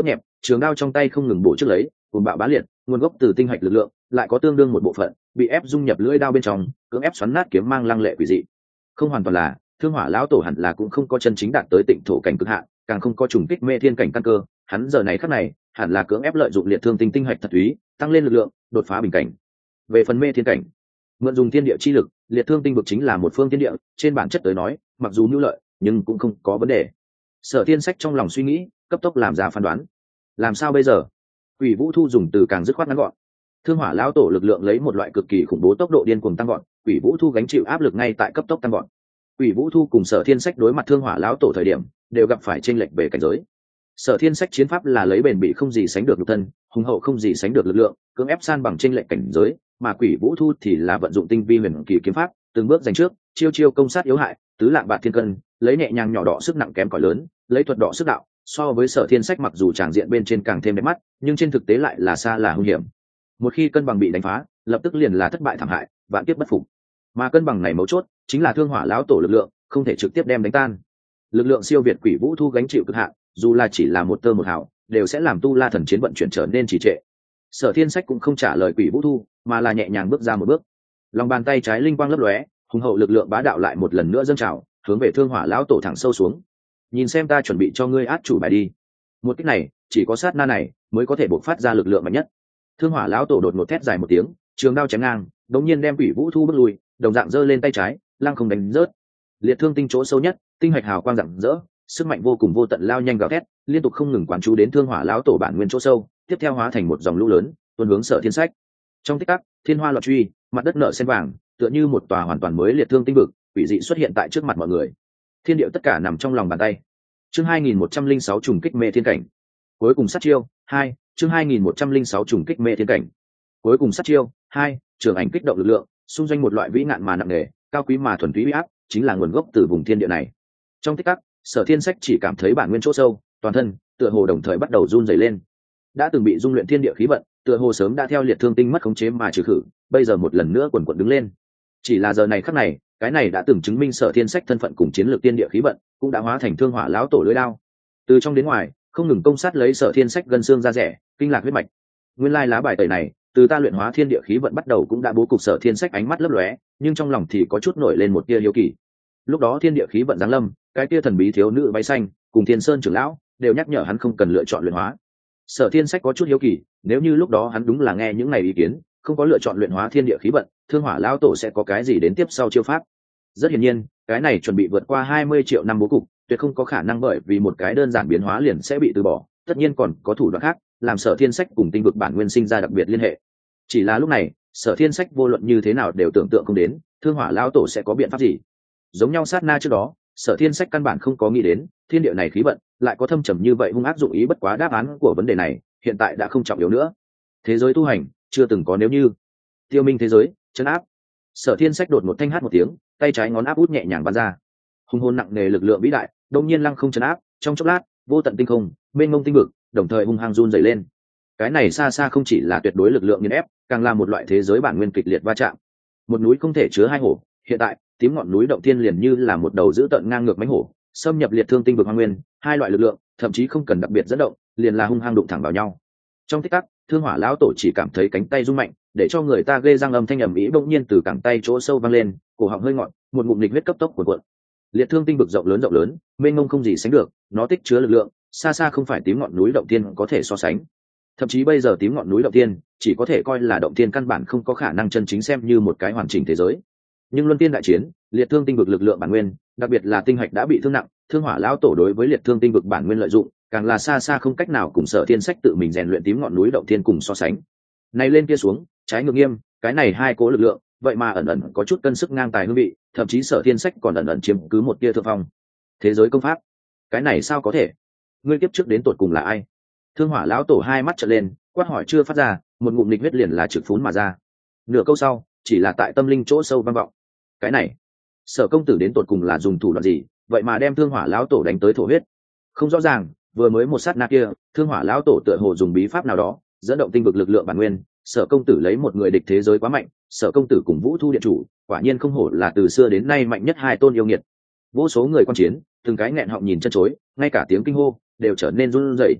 trường đao trong tay không ngừng bổ trước lấy, cuồng bạo bá liệt, nguồn gốc từ tinh hạch lực lượng, lại có tương đương một bộ phận bị ép dung nhập lưỡi đao bên trong, cưỡng ép xoắn nát kiếm mang lăng lệ quỷ dị. Không hoàn toàn là, Thương Hỏa lão tổ hẳn là cũng không có chân chính đạt tới tịnh thổ cảnh cực hạn, càng không có trùng kích mê thiên cảnh căn cơ, hắn giờ này khắc này, hẳn là cưỡng ép lợi dụng liệt thương tinh hạch thật úy, tăng lên lực lượng, đột phá bình cảnh. Về phần mê thiên cảnh, mượn dùng thiên địa chi lực, liệt thương tinh vực chính là một phương thiên địa, trên bản chất tới nói, mặc dù mưu lợi, nhưng cũng không có vấn đề. Sở Thiên Sách trong lòng suy nghĩ, cấp tốc làm ra phán đoán. Làm sao bây giờ? Quỷ Vũ Thu dùng từ càng dứt khoát ngắn gọn. Thương Hỏa lão tổ lực lượng lấy một loại cực kỳ khủng bố tốc độ điên cuồng tăng gọn, Quỷ Vũ Thu gánh chịu áp lực ngay tại cấp tốc tăng gọn. Quỷ Vũ Thu cùng Sở Thiên Sách đối mặt Thương Hỏa lão tổ thời điểm, đều gặp phải chênh lệch về cảnh giới. Sở Thiên Sách chiến pháp là lấy bền bỉ không gì sánh được nhục thân, hùng hậu không gì sánh được lực lượng, cưỡng ép san bằng chênh lệch cảnh giới, mà Quỷ Vũ Thu thì là vận dụng tinh vi huyền kỳ kiếm pháp, từng bước giành trước, chiêu chiêu công sát yếu hại, tứ lạng bạc thiên cân, lấy nhẹ nhàng nhỏ đỏ sức nặng kém cỏi lớn, lấy thuật đỏ sức đạo, so với Sở Thiên Sách mặc dù tràng diện bên trên càng thêm đẹp mắt, nhưng trên thực tế lại là xa là hung hiểm. Một khi cân bằng bị đánh phá, lập tức liền là thất bại thảm hại, vạn kiếp bất phục. Mà cân bằng này mấu chốt chính là Thương Hỏa lão tổ lực lượng, không thể trực tiếp đem đánh tan. Lực lượng siêu việt Quỷ Vũ Thu gánh chịu cực hạn, dù là chỉ là một tơ một hào, đều sẽ làm tu la thần chiến vận chuyển trở nên trì trệ. Sở Thiên Sách cũng không trả lời Quỷ Vũ Thu, mà là nhẹ nhàng bước ra một bước. Lòng bàn tay trái linh quang lấp lóe, hùng hậu lực lượng bá đạo lại một lần nữa dâng trào, hướng về Thương Hỏa lão tổ thẳng sâu xuống. Nhìn xem ta chuẩn bị cho ngươi át chủ bài đi. Một kích này, chỉ có sát na này mới có thể bộc phát ra lực lượng mạnh nhất. Thương Hỏa lão tổ đột ngột thét dài một tiếng, trường đao chém ngang, đống nhiên đem Quỷ Vũ Thu bước lui, đồng dạng giơ lên tay trái, lăng không đánh rớt. Liệt thương tinh chỗ sâu nhất, tinh hạch hào quang rạng rỡ, sức mạnh vô cùng vô tận lao nhanh gào thét, liên tục không ngừng quán chú đến Thương Hỏa lão tổ bản nguyên chỗ sâu, tiếp theo hóa thành một dòng lũ lớn, tuôn hướng Sở Thiên Sách. Trong tích tắc, thiên hoa loạn truy, mặt đất nở sen vàng, tựa như một tòa hoàn toàn mới liệt thương tinh vực, quỷ dị xuất hiện tại trước mặt mọi người. Thiên địa tất cả nằm trong lòng bàn tay. Chương 2106 trùng kích mê thiên cảnh. Cuối cùng sát chiêu 2, chương 2106 trùng kích mê thiên cảnh. Cuối cùng sát chiêu 2, trường ảnh kích động lực lượng, xung doanh một loại vĩ ngạn mà nặng nề, cao quý mà thuần túy uy áp, chính là nguồn gốc từ vùng thiên địa này. Trong tích tắc, Sở Thiên Sách chỉ cảm thấy bản nguyên chỗ sâu, toàn thân tựa hồ đồng thời bắt đầu run rẩy lên. Đã từng bị dung luyện thiên địa khí vận, tựa hồ sớm đã theo liệt thương tinh mất khống chế mà trừ khử, bây giờ một lần nữa quần quật đứng lên. Chỉ là giờ này khắc này, cái này đã từng chứng minh Sở Thiên Sách thân phận cùng chiến lược tiên địa khí vận, cũng đã hóa thành Thương Hỏa lão tổ lưỡi đao. Từ trong đến ngoài, không ngừng công sát lấy Sở Thiên Sách gân xương ra rẻ, kinh lạc huyết mạch. Nguyên lai lá bài tẩy này, từ ta luyện hóa thiên địa khí vận bắt đầu cũng đã bố cục Sở Thiên Sách ánh mắt lấp lóe, nhưng trong lòng thì có chút nổi lên một tia hiếu kỳ. Lúc đó thiên địa khí vận giáng lâm, cái tia thần bí thiếu nữ váy xanh cùng Thiên Sơn trưởng lão đều nhắc nhở hắn không cần lựa chọn luyện hóa. Sở Thiên Sách có chút hiếu kỳ, nếu như lúc đó hắn đúng là nghe những này ý kiến, không có lựa chọn luyện hóa thiên địa khí vận, Thương Hỏa lão tổ sẽ có cái gì đến tiếp sau chiêu pháp. Rất hiển nhiên, cái này chuẩn bị vượt qua 20 triệu năm bố cục, tuyệt không có khả năng bởi vì một cái đơn giản biến hóa liền sẽ bị từ bỏ, tất nhiên còn có thủ đoạn khác, làm Sở Thiên Sách cùng tinh vực bản nguyên sinh ra đặc biệt liên hệ. Chỉ là lúc này, Sở Thiên Sách vô luận như thế nào đều tưởng tượng không đến, Thương Hỏa lão tổ sẽ có biện pháp gì. Giống nhau sát na trước đó, Sở Thiên Sách căn bản không có nghĩ đến, thiên địa này khí vận lại có thâm trầm như vậy hung ác dụng ý bất quá đáp án của vấn đề này, hiện tại đã không trọng yếu nữa. Thế giới tu hành chưa từng có nếu như. Tiêu minh thế giới, trấn áp. Sở Thiên Sách đột một thanh hát một tiếng, tay trái ngón áp út nhẹ nhàng bắn ra. Hùng hồn nặng nề lực lượng vĩ đại, đông nhiên lăng không trấn áp, trong chốc lát, vô tận tinh không, mênh mông tinh vực, đồng thời hung hăng run rẩy lên. Cái này xa xa không chỉ là tuyệt đối lực lượng nghiền ép, càng là một loại thế giới bản nguyên kịch liệt va chạm. Một núi không thể chứa hai hổ, hiện tại, tím ngọn núi động thiên liền như là một đầu dữ tợn ngang ngược mãnh hổ, xâm nhập liệt thương tinh vực hoang nguyên, hai loại lực lượng, thậm chí không cần đặc biệt dẫn động, liền là hung hăng đụng thẳng vào nhau. Trong tích tắc, Thương Hỏa lão tổ chỉ cảm thấy cánh tay rung mạnh, để cho người ta ghê răng âm thanh ầm ĩ bỗng nhiên từ cẳng tay chỗ sâu vang lên, cổ họng hơi ngọn, một ngụm nghịch huyết cấp tốc cuộn cuộn. Liệt thương tinh vực rộng lớn, mênh mông không gì sánh được, nó tích chứa lực lượng, xa xa không phải tím ngọn núi động thiên có thể so sánh. Thậm chí bây giờ tím ngọn núi động thiên chỉ có thể coi là động thiên căn bản không có khả năng chân chính xem như một cái hoàn chỉnh thế giới. Nhưng luân tiên đại chiến, liệt thương tinh vực lực lượng bản nguyên, đặc biệt là tinh hạch đã bị thương nặng, Thương Hỏa lão tổ đối với liệt thương tinh vực bản nguyên lợi dụng, càng là xa xa không cách nào cùng Sở Thiên Sách tự mình rèn luyện tím ngọn núi động thiên cùng so sánh. Này lên kia xuống, trái ngược nghiêm, cái này hai cố lực lượng, vậy mà ẩn ẩn có chút cân sức ngang tài hương vị, thậm chí Sở Thiên Sách còn ẩn ẩn chiếm cứ một tia thượng phong. Thế giới công pháp, cái này sao có thể? Ngươi kiếp trước đến tột cùng là ai? Thương Hỏa lão tổ hai mắt trợn lên, quát hỏi chưa phát ra, một ngụm nghịch huyết liền là trực phún mà ra. Nửa câu sau, chỉ là tại tâm linh chỗ sâu vang vọng. Cái này, Sở công tử đến tột cùng là dùng thủ đoạn gì, vậy mà đem Thương Hỏa lão tổ đánh tới thổ huyết? Không rõ ràng, vừa mới một sát na kia, Thương Hỏa lão tổ tựa hồ dùng bí pháp nào đó, dẫn động tinh vực lực lượng bản nguyên, Sở công tử lấy một người địch thế giới quá mạnh, Sở công tử cùng Vũ Thu điện chủ, quả nhiên không hổ là từ xưa đến nay mạnh nhất hai tôn yêu nghiệt. Vô số người quan chiến, từng cái nghẹn họng nhìn chân chối, ngay cả tiếng kinh hô đều trở nên run rẩy.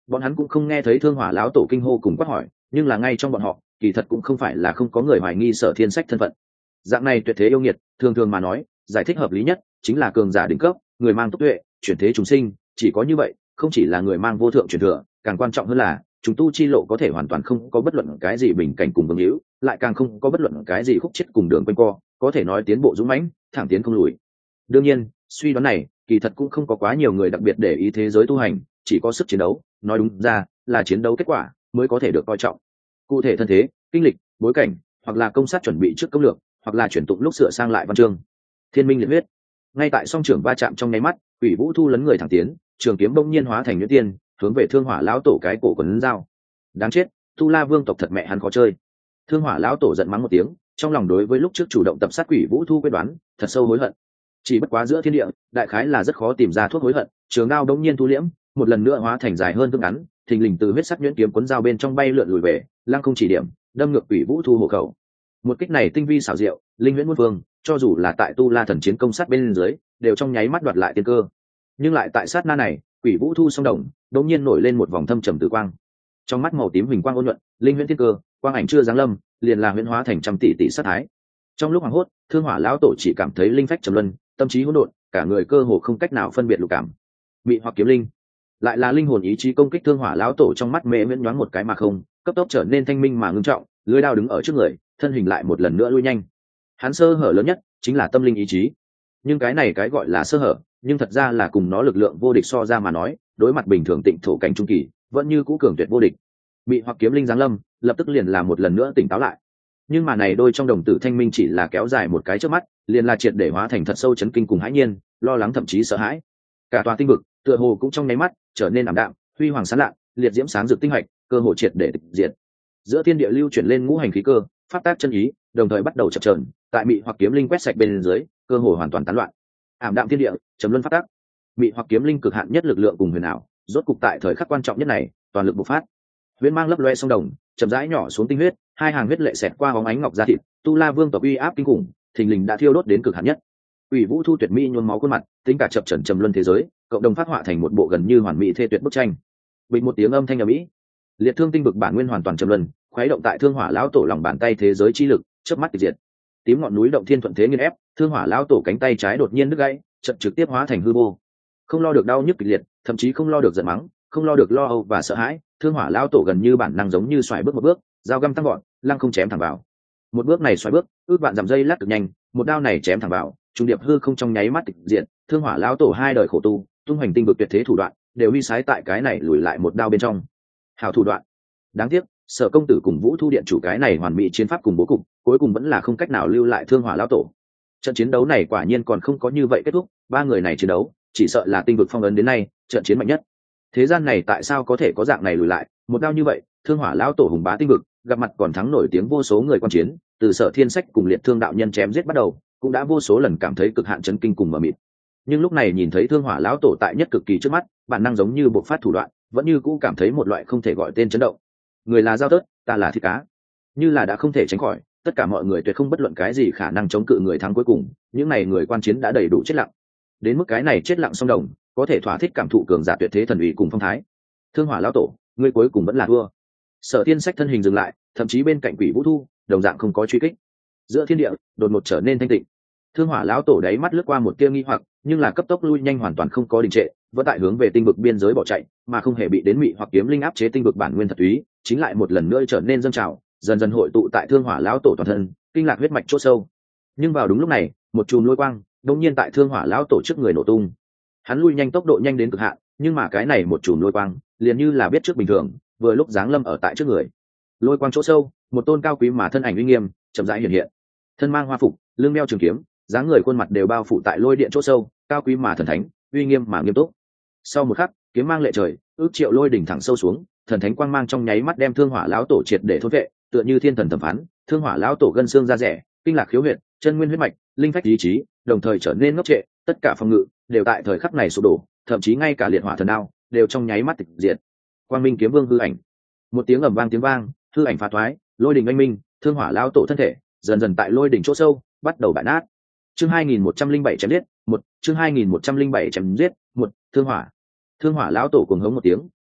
Bọn hắn cũng không nghe thấy thương hỏa lão tổ kinh hô cùng quát hỏi, nhưng là ngay trong bọn họ kỳ thật cũng không phải là không có người hoài nghi Sở Thiên Sách thân phận. Dạng này tuyệt thế yêu nghiệt, thường thường mà nói giải thích hợp lý nhất chính là cường giả đỉnh cấp, người mang tốc tuệ, chuyển thế chúng sinh. Chỉ có như vậy, không chỉ là người mang vô thượng truyền thừa, càng quan trọng hơn là chúng tu chi lộ có thể hoàn toàn không có bất luận cái gì bình cảnh cùng vương hữu, lại càng không có bất luận cái gì khúc chết cùng đường quanh co, có thể nói tiến bộ dũng mãnh, thẳng tiến không lùi. Đương nhiên, suy đoán này kỳ thật cũng không có quá nhiều người đặc biệt để ý thế giới tu hành, chỉ có sức chiến đấu, nói đúng ra là chiến đấu kết quả mới có thể được coi trọng. Cụ thể thân thế, kinh lịch, bối cảnh, hoặc là công sát chuẩn bị trước công lược, hoặc là chuyển tụng lúc sửa sang lại văn chương. Thiên minh liệt huyết. Ngay tại song trưởng va chạm trong nháy mắt, Quỷ Vũ Thu lấn người thẳng tiến, trường kiếm bỗng nhiên hóa thành nhuyễn tiên, hướng về Thương Hỏa lão tổ cái cổ quấn dao. Đáng chết, Tu La Vương tộc thật mẹ hắn khó chơi. Thương Hỏa lão tổ giận mắng một tiếng, trong lòng đối với lúc trước chủ động tập sát Quỷ Vũ Thu quyết đoán thật sâu hối hận. Chỉ bất quá giữa thiên địa, đại khái là rất khó tìm ra thuốc hối hận, trường đao đống nhiên thu liễm, một lần nữa hóa thành dài hơn tương ngắn, thình lình từ huyết sắc nhuyễn kiếm cuốn dao bên trong bay lượn lùi về, lăng không chỉ điểm, đâm ngược Quỷ Vũ Thu hộ khẩu. Một kích này tinh vi xảo diệu, linh huyễn muôn phương, cho dù là tại Tu La thần chiến công sát bên dưới, đều trong nháy mắt đoạt lại tiên cơ. Nhưng lại tại sát na này, Quỷ Vũ Thu song đồng đột nhiên nổi lên một vòng thâm trầm tử quang. Trong mắt màu tím huỳnh quang ôn nhuận, linh huyễn thiên cơ, quang ảnh chưa giáng lâm, liền là huyễn hóa thành trăm tỷ tỷ sát thái. Trong lúc hoảng hốt, Thương Hỏa lão tổ chỉ cảm thấy linh phách trầm luân, tâm trí hỗn độn, cả người cơ hồ không cách nào phân biệt lục cảm. Mị hoặc kiếm linh, lại là linh hồn ý chí công kích Thương Hỏa lão tổ trong mắt mê miễn nhoáng một cái mà không, cấp tốc trở nên thanh minh mà ngưng trọng, lưỡi đao đứng ở trước người, thân hình lại một lần nữa lui nhanh. Hắn sơ hở lớn nhất chính là tâm linh ý chí, nhưng cái này cái gọi là sơ hở, nhưng thật ra là cùng nó lực lượng vô địch so ra mà nói, đối mặt bình thường tịnh thổ cảnh trung kỳ, vẫn như cũ cường tuyệt vô địch. Mị hoặc kiếm linh giáng lâm, lập tức liền là một lần nữa tỉnh táo lại. Nhưng mà này đôi trong đồng tử thanh minh chỉ là kéo dài một cái trước mắt, liền là triệt để hóa thành thật sâu chấn kinh cùng hãi nhiên, lo lắng thậm chí sợ hãi. Cả tòa tinh vực tựa hồ cũng trong nháy mắt trở nên ảm đạm, huy hoàng sáng lạ, liệt diễm sáng rực tinh hạch, cơ hồ triệt để tịch diệt. Giữa thiên địa lưu chuyển lên ngũ hành khí cơ, pháp tác chân ý, đồng thời bắt đầu chập chờn, tại mị hoặc kiếm linh quét sạch bên dưới, cơ hồ hoàn toàn tán loạn. Ảm đạm thiên địa, trầm luân pháp tác. Mị hoặc kiếm linh cực hạn nhất lực lượng cùng huyền ảo, rốt cục tại thời khắc quan trọng nhất này, toàn lực bộc phát. Huyễn mang lấp loe sông đồng, chậm rãi nhỏ xuống tinh huyết, hai hàng huyết lệ xẹt qua bóng ánh ngọc da thịt, Tu La Vương tộc uy áp kinh khủng, thình lình đã thiêu đốt đến cực hạn nhất. Quỷ Vũ Thu tuyệt mỹ nhuốm máu khuôn mặt, tính cả chập chờn trầm luân thế giới, cộng đồng phát họa thành một bộ gần như hoàn mỹ thê tuyệt bức tranh. Bình một tiếng âm thanh ầm ĩ, liệt thương tinh vực bản nguyên hoàn toàn trầm luân, khuấy động tại Thương Hỏa lão tổ lòng bàn tay thế giới chi lực, chớp mắt tịch diệt. Tím ngọn núi động thiên thuận thế nghiền ép, Thương Hỏa lão tổ cánh tay trái đột nhiên đứt gãy, chợt trực tiếp hóa thành hư vô. Không lo được đau nhức kịch liệt, thậm chí không lo được giận mắng, không lo được lo âu và sợ hãi, Thương Hỏa lão tổ gần như bản năng giống như xoài bước một bước, dao găm tăng gọn, lăng không chém thẳng vào. Một bước này xoài bước, ước vạn dặm dây lát cực nhanh, một đao này chém thẳng vào, trung điệp hư không trong nháy mắt tịch diệt. Thương Hỏa lão tổ hai đời khổ tu, tung hoành tinh vực tuyệt thế thủ đoạn, đều uy sái tại cái này lùi lại một đao bên trong. Hảo thủ đoạn. Đáng tiếc, Sở công tử cùng Vũ Thu điện chủ cái này hoàn mỹ chiến pháp cùng bố cục, cuối cùng vẫn là không cách nào lưu lại Thương Hỏa lão tổ. Trận chiến đấu này quả nhiên còn không có như vậy kết thúc, ba người này chiến đấu, chỉ sợ là tinh vực phong ấn đến nay trận chiến mạnh nhất. Thế gian này tại sao có thể có dạng này lùi lại, một đao như vậy, Thương Hỏa lão tổ hùng bá tinh vực, gặp mặt còn thắng nổi tiếng vô số người quan chiến, từ Sở Thiên Sách cùng Liệt Thương đạo nhân chém giết bắt đầu, cũng đã vô số lần cảm thấy cực hạn chấn kinh cùng mờ mịt. Nhưng lúc này nhìn thấy Thương Hỏa lão tổ tại nhất cực kỳ trước mắt, bản năng giống như bộc phát thủ đoạn, vẫn như cũ cảm thấy một loại không thể gọi tên chấn động. Người là dao tớt, ta là thịt cá. Như là đã không thể tránh khỏi, tất cả mọi người tuyệt không bất luận cái gì khả năng chống cự người thắng cuối cùng, những này người quan chiến đã đầy đủ chết lặng. Đến mức cái này chết lặng song đồng, có thể thỏa thích cảm thụ cường giả tuyệt thế thần uy cùng phong thái. Thương Hỏa lão tổ, ngươi cuối cùng vẫn là thua. Sở Thiên Sách thân hình dừng lại, thậm chí bên cạnh Quỷ Vũ Thu, đồng dạng không có truy kích. Giữa thiên địa, đột ngột trở nên thanh tịnh. Thương Hỏa lão tổ đáy mắt lướt qua một tia nghi hoặc, nhưng là cấp tốc lui nhanh hoàn toàn không có đình trệ, vẫn tại hướng về tinh vực biên giới bỏ chạy, mà không hề bị đến mị hoặc kiếm linh áp chế tinh vực bản nguyên thật túy, chính lại một lần nữa trở nên dâng trào, dần dần hội tụ tại Thương Hỏa lão tổ toàn thân, kinh lạc huyết mạch chỗ sâu. Nhưng vào đúng lúc này, một chùm lôi quang đột nhiên tại Thương Hỏa lão tổ trước người nổ tung. Hắn lui nhanh tốc độ nhanh đến cực hạn, nhưng mà cái này một chùm lôi quang, liền như là biết trước bình thường, vừa lúc giáng lâm ở tại trước người. Lôi quang chỗ sâu, một tôn cao quý mà thân ảnh uy nghiêm, chậm rãi hiện hiện. Thân mang hoa phục, lưng đeo trường kiếm, dáng người khuôn mặt đều bao phủ tại lôi điện chỗ sâu, cao quý mà thần thánh, uy nghiêm mà nghiêm túc. Sau một khắc, kiếm mang lệ trời, ước triệu lôi đỉnh thẳng sâu xuống, thần thánh quang mang trong nháy mắt đem Thương Hỏa lão tổ triệt để thôn vệ, tựa như thiên thần thẩm phán, Thương Hỏa lão tổ gân xương da rẻ, kinh lạc khiếu huyệt, chân nguyên huyết mạch, linh phách ý chí, đồng thời trở nên ngốc trệ, tất cả phòng ngự đều tại thời khắc này sụp đổ, thậm chí ngay cả liệt hỏa thần đao đều trong nháy mắt tịch diệt. Quang Minh kiếm vương hư ảnh, một tiếng ầm vang tiếng vang, hư ảnh phá thoái, lôi đỉnh anh minh, Thương Hỏa lão tổ thân thể dần dần tại lôi đỉnh chỗ sâu bắt đầu bại nát. Chương 2107 chém giết, một chương 2107 chém giết, một Thương Hỏa lão tổ cuồng hống một tiếng,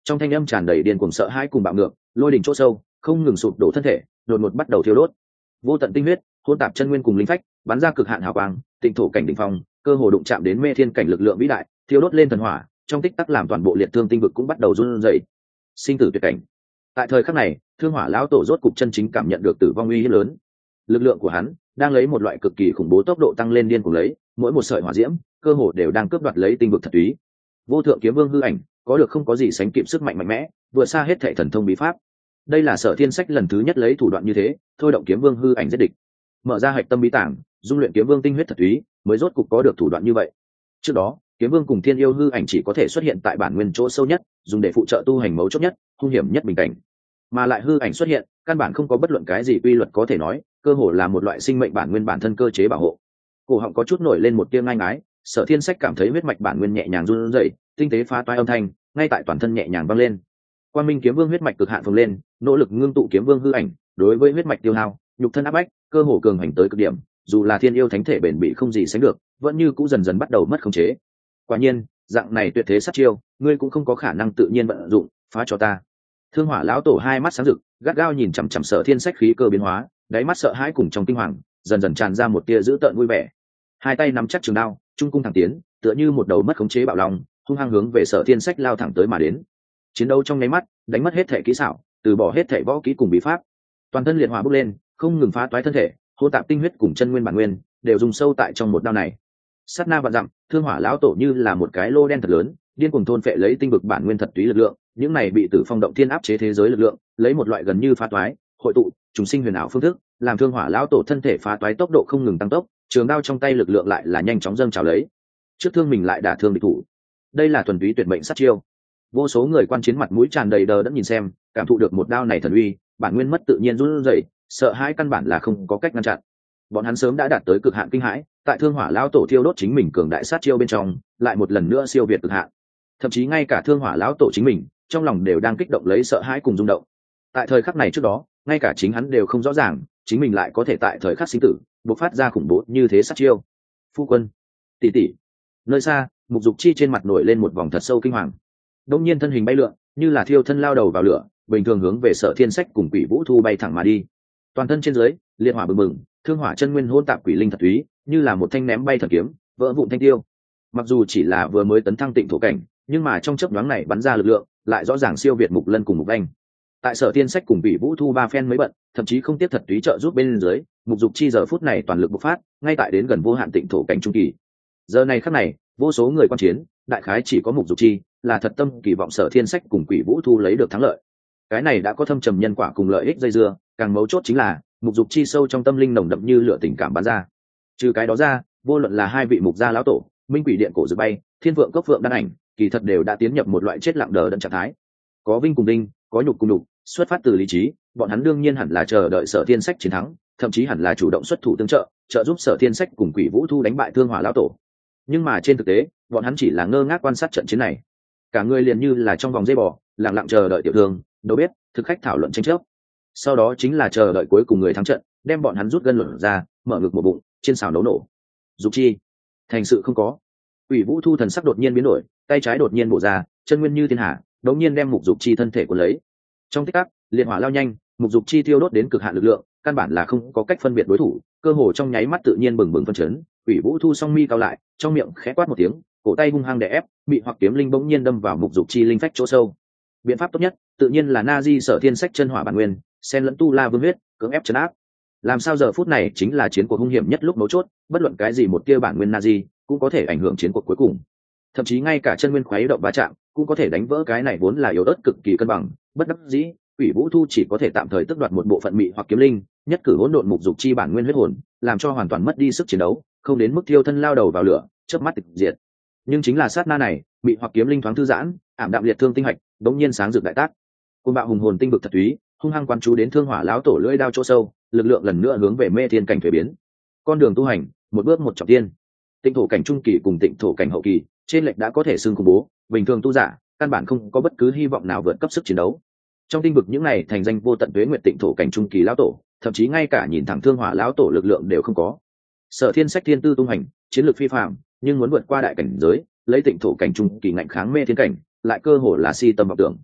trong thanh âm tràn đầy điên cuồng sợ hãi cùng bạo ngược, lôi đỉnh chỗ sâu không ngừng sụp đổ thân thể, đột ngột bắt đầu thiêu đốt. Vô tận tinh huyết hỗn tạp chân nguyên cùng linh phách bắn ra cực hạn hào quang, tịnh thổ cảnh đỉnh phong cơ hồ đụng chạm đến mê thiên cảnh lực lượng vĩ đại, thiêu đốt lên thần hỏa, trong tích tắc làm toàn bộ liệt thương tinh vực cũng bắt đầu run rẩy. Sinh tử tuyệt cảnh. Tại thời khắc này, Thương Hỏa lão tổ rốt cục chân chính cảm nhận được tử vong uy hiếp lớn. Lực lượng của hắn đang lấy một loại cực kỳ khủng bố tốc độ tăng lên điên cuồng lấy, mỗi một sợi hỏa diễm cơ hồ đều đang cướp đoạt lấy tinh vực thật túy. Vô thượng kiếm vương hư ảnh có được không có gì sánh kịp sức mạnh mạnh mẽ, vượt xa hết thảy thần thông bí pháp. Đây là Sở Thiên Sách lần thứ nhất lấy thủ đoạn như thế, thôi động kiếm vương hư ảnh giết địch. Mở ra hạch tâm bí tảng, dung luyện kiếm vương tinh huyết thật túy, mới rốt cục có được thủ đoạn như vậy. Trước đó, kiếm vương cùng thiên yêu hư ảnh chỉ có thể xuất hiện tại bản nguyên chỗ sâu nhất, dùng để phụ trợ tu hành mấu chốt nhất, hung hiểm nhất bình cảnh. Mà lại hư ảnh xuất hiện, căn bản không có bất luận cái gì quy luật có thể nói, cơ hồ là một loại sinh mệnh bản nguyên bản thân cơ chế bảo hộ. Cổ họng có chút nổi lên một tia ngai ngái, Sở Thiên Sách cảm thấy huyết mạch bản nguyên nhẹ nhàng run rẩy, tinh tế phá toái âm thanh ngay tại toàn thân nhẹ nhàng vang lên. Quang Minh kiếm vương huyết mạch cực hạn phồng lên, nỗ lực ngưng tụ kiếm vương hư ảnh, đối với huyết mạch tiêu hao, nhục thân áp bách, cơ hồ cường hành tới cực điểm, dù là thiên yêu thánh thể bền bỉ không gì sánh được, vẫn như cũ dần dần bắt đầu mất khống chế. Quả nhiên, dạng này tuyệt thế sát chiêu, ngươi cũng không có khả năng tự nhiên vận dụng, phá cho ta. Thương Hỏa lão tổ hai mắt sáng rực, gắt gao nhìn chằm chằm Sở Thiên Sách khí cơ biến hóa, đáy mắt sợ hãi cùng trong kinh hoàng, dần dần tràn ra một tia dữ tợn vui vẻ. Hai tay nắm chắc trường đao, trung cung thẳng tiến, tựa như một đầu mất khống chế bạo long, hung hăng hướng về Sở Thiên Sách lao thẳng tới mà đến. Chiến đấu trong nháy mắt, đánh mất hết thể kỹ xảo, từ bỏ hết thể võ kỹ cùng bí pháp, toàn thân liệt hỏa bốc lên, không ngừng phá toái thân thể, hỗn tạp tinh huyết cùng chân nguyên bản nguyên đều dùng sâu tại trong một đao này. Sát na vạn dặm, Thương Hỏa lão tổ như là một cái lô đen thật lớn, điên cuồng thôn phệ lấy tinh vực bản nguyên thật túy lực lượng, những này bị Tử Phong động thiên áp chế thế giới lực lượng, lấy một loại gần như phá toái, hội tụ, trùng sinh huyền ảo phương thức, làm Thương Hỏa lão tổ thân thể phá toái tốc độ không ngừng tăng tốc, trường đao trong tay lực lượng lại là nhanh chóng dâng trào lấy. Trước thương mình lại đả thương địch thủ. Đây là thuần túy tuyệt mệnh sát chiêu. Vô số người quan chiến mặt mũi tràn đầy đờ đẫn nhìn xem, cảm thụ được một đao này thần uy, bản nguyên mất tự nhiên run rẩy, sợ hãi căn bản là không có cách ngăn chặn. Bọn hắn sớm đã đạt tới cực hạn kinh hãi, tại Thương Hỏa lão tổ thiêu đốt chính mình cường đại sát chiêu bên trong, lại một lần nữa siêu việt cực hạn. Thậm chí ngay cả Thương Hỏa lão tổ chính mình, trong lòng đều đang kích động lấy sợ hãi cùng rung động. Tại thời khắc này trước đó, ngay cả chính hắn đều không rõ ràng, chính mình lại có thể tại thời khắc sinh tử, bộc phát ra khủng bố như thế sát chiêu. Phu quân, tỷ tỷ. Nơi xa, Mục Dục Chi trên mặt nổi lên một vòng thật sâu kinh hoàng. Đông nhiên thân hình bay lượn, như là thiêu thân lao đầu vào lửa, bình thường hướng về Sở Thiên Sách cùng Quỷ Vũ Thu bay thẳng mà đi. Toàn thân trên dưới, liệt hỏa bừng bừng, thương hỏa chân nguyên hỗn tạp quỷ linh thật túy, như là một thanh ném bay thần kiếm, vỡ vụn thanh tiêu. Mặc dù chỉ là vừa mới tấn thăng tịnh thổ cảnh, nhưng mà trong chớp nhoáng này bắn ra lực lượng, lại rõ ràng siêu việt Mục Lân cùng Mục Anh. Tại Sở Thiên Sách cùng Quỷ Vũ Thu ba phen mới bận, thậm chí không tiếp thật túy trợ giúp bên dưới, Mục Dục Chi giờ phút này toàn lực bộc phát, ngay tại đến gần vô hạn tịnh thổ cảnh trung kỳ. Giờ này khắc này, vô số người quan chiến, đại khái chỉ có Mục Dục Chi là thật tâm kỳ vọng Sở Thiên Sách cùng Quỷ Vũ Thu lấy được thắng lợi. Cái này đã có thâm trầm nhân quả cùng lợi ích dây dưa, càng mấu chốt chính là Mục Dục Chi sâu trong tâm linh nồng đậm như lửa tình cảm bắn ra. Trừ cái đó ra, vô luận là hai vị mục gia lão tổ, Minh Quỷ Điện cổ dự bay, Thiên Vượng Cốc Vượng đan ảnh, kỳ thật đều đã tiến nhập một loại chết lặng đờ đẫn trạng thái. Có vinh cùng đinh, có nhục cùng nhục, xuất phát từ lý trí, bọn hắn đương nhiên hẳn là chờ đợi Sở Thiên Sách chiến thắng, thậm chí hẳn là chủ động xuất thủ tương trợ, trợ giúp Sở Thiên Sách cùng Quỷ Vũ Thu đánh bại Thương Hỏa lão tổ. Nhưng mà trên thực tế, bọn hắn chỉ là ngơ ngác quan sát trận chiến này. Cả người liền như là trong vòng dây bò, lặng lặng chờ đợi tiểu thương, đâu biết, thực khách thảo luận tranh chấp. Sau đó chính là chờ đợi cuối cùng người thắng trận, đem bọn hắn rút gân luận ra, mở ngực một bụng, trên xào nấu nổ. Dục Chi, thành sự không có. Quỷ Vũ Thu thần sắc đột nhiên biến đổi, tay trái đột nhiên bổ ra, chân nguyên như thiên hà, đống nhiên đem Mục Dục Chi thân thể của lấy. Trong tích tắc, liệt hỏa lao nhanh, Mục Dục Chi thiêu đốt đến cực hạn lực lượng, căn bản là không có cách phân biệt đối thủ, cơ hồ trong nháy mắt tự nhiên bừng bừng phân chấn. Quỷ Vũ Thu song mi cao lại, trong miệng khẽ quát một tiếng, cổ tay hung hăng đè ép, bị hoặc kiếm linh bỗng nhiên đâm vào Mục Dục Chi linh phách chỗ sâu. Biện pháp tốt nhất, tự nhiên là Na Di Sở Thiên Sách chân hỏa bản nguyên, xen lẫn tu la vương huyết, cưỡng ép trấn áp. Làm sao giờ phút này chính là chiến cuộc hung hiểm nhất lúc mấu chốt, bất luận cái gì một tia bản nguyên Na Di cũng có thể ảnh hưởng chiến cuộc cuối cùng. Thậm chí ngay cả chân nguyên khuấy động va chạm, cũng có thể đánh vỡ cái này vốn là yếu ớt cực kỳ cân bằng. Bất đắc dĩ, Quỷ Vũ Thu chỉ có thể tạm thời tước đoạt một bộ phận mị hoặc kiếm linh, nhất cử hỗn độn Mục Dục Chi bản nguyên huyết hồn, làm cho hoàn toàn mất đi sức chiến đấu, không đến mức thiêu thân lao đầu vào lửa, chớp mắt tịch diệt. Nhưng chính là sát na này, mị hoặc kiếm linh thoáng thư giãn, ảm đạm liệt thương tinh hạch, đống nhiên sáng rực đại tác. Côn bạo hùng hồn tinh vực thật túy, hung hăng quan chú đến Thương Hỏa lão tổ lưỡi đao chỗ sâu, lực lượng lần nữa hướng về mê thiên cảnh thuế biến. Con đường tu hành, một bước một trọng tiên. Tịnh thổ cảnh trung kỳ cùng tịnh thổ cảnh hậu kỳ, trên lệch đã có thể xưng khủng bố, bình thường tu giả, căn bản không có bất cứ hy vọng nào vượt cấp sức chiến đấu. Trong tinh vực những này thành danh vô tận tuế nguyệt tịnh thổ cảnh trung kỳ lão tổ, thậm chí ngay cả nhìn thẳng Thương Hỏa lão tổ lực lượng đều không có. Sở Thiên Sách thiên tư tung hành, chiến lược phi phàm, nhưng muốn vượt qua đại cảnh giới, lấy tịnh thổ cảnh trung kỳ ngạnh kháng mê thiên cảnh, lại cơ hồ là si tâm vọng tưởng.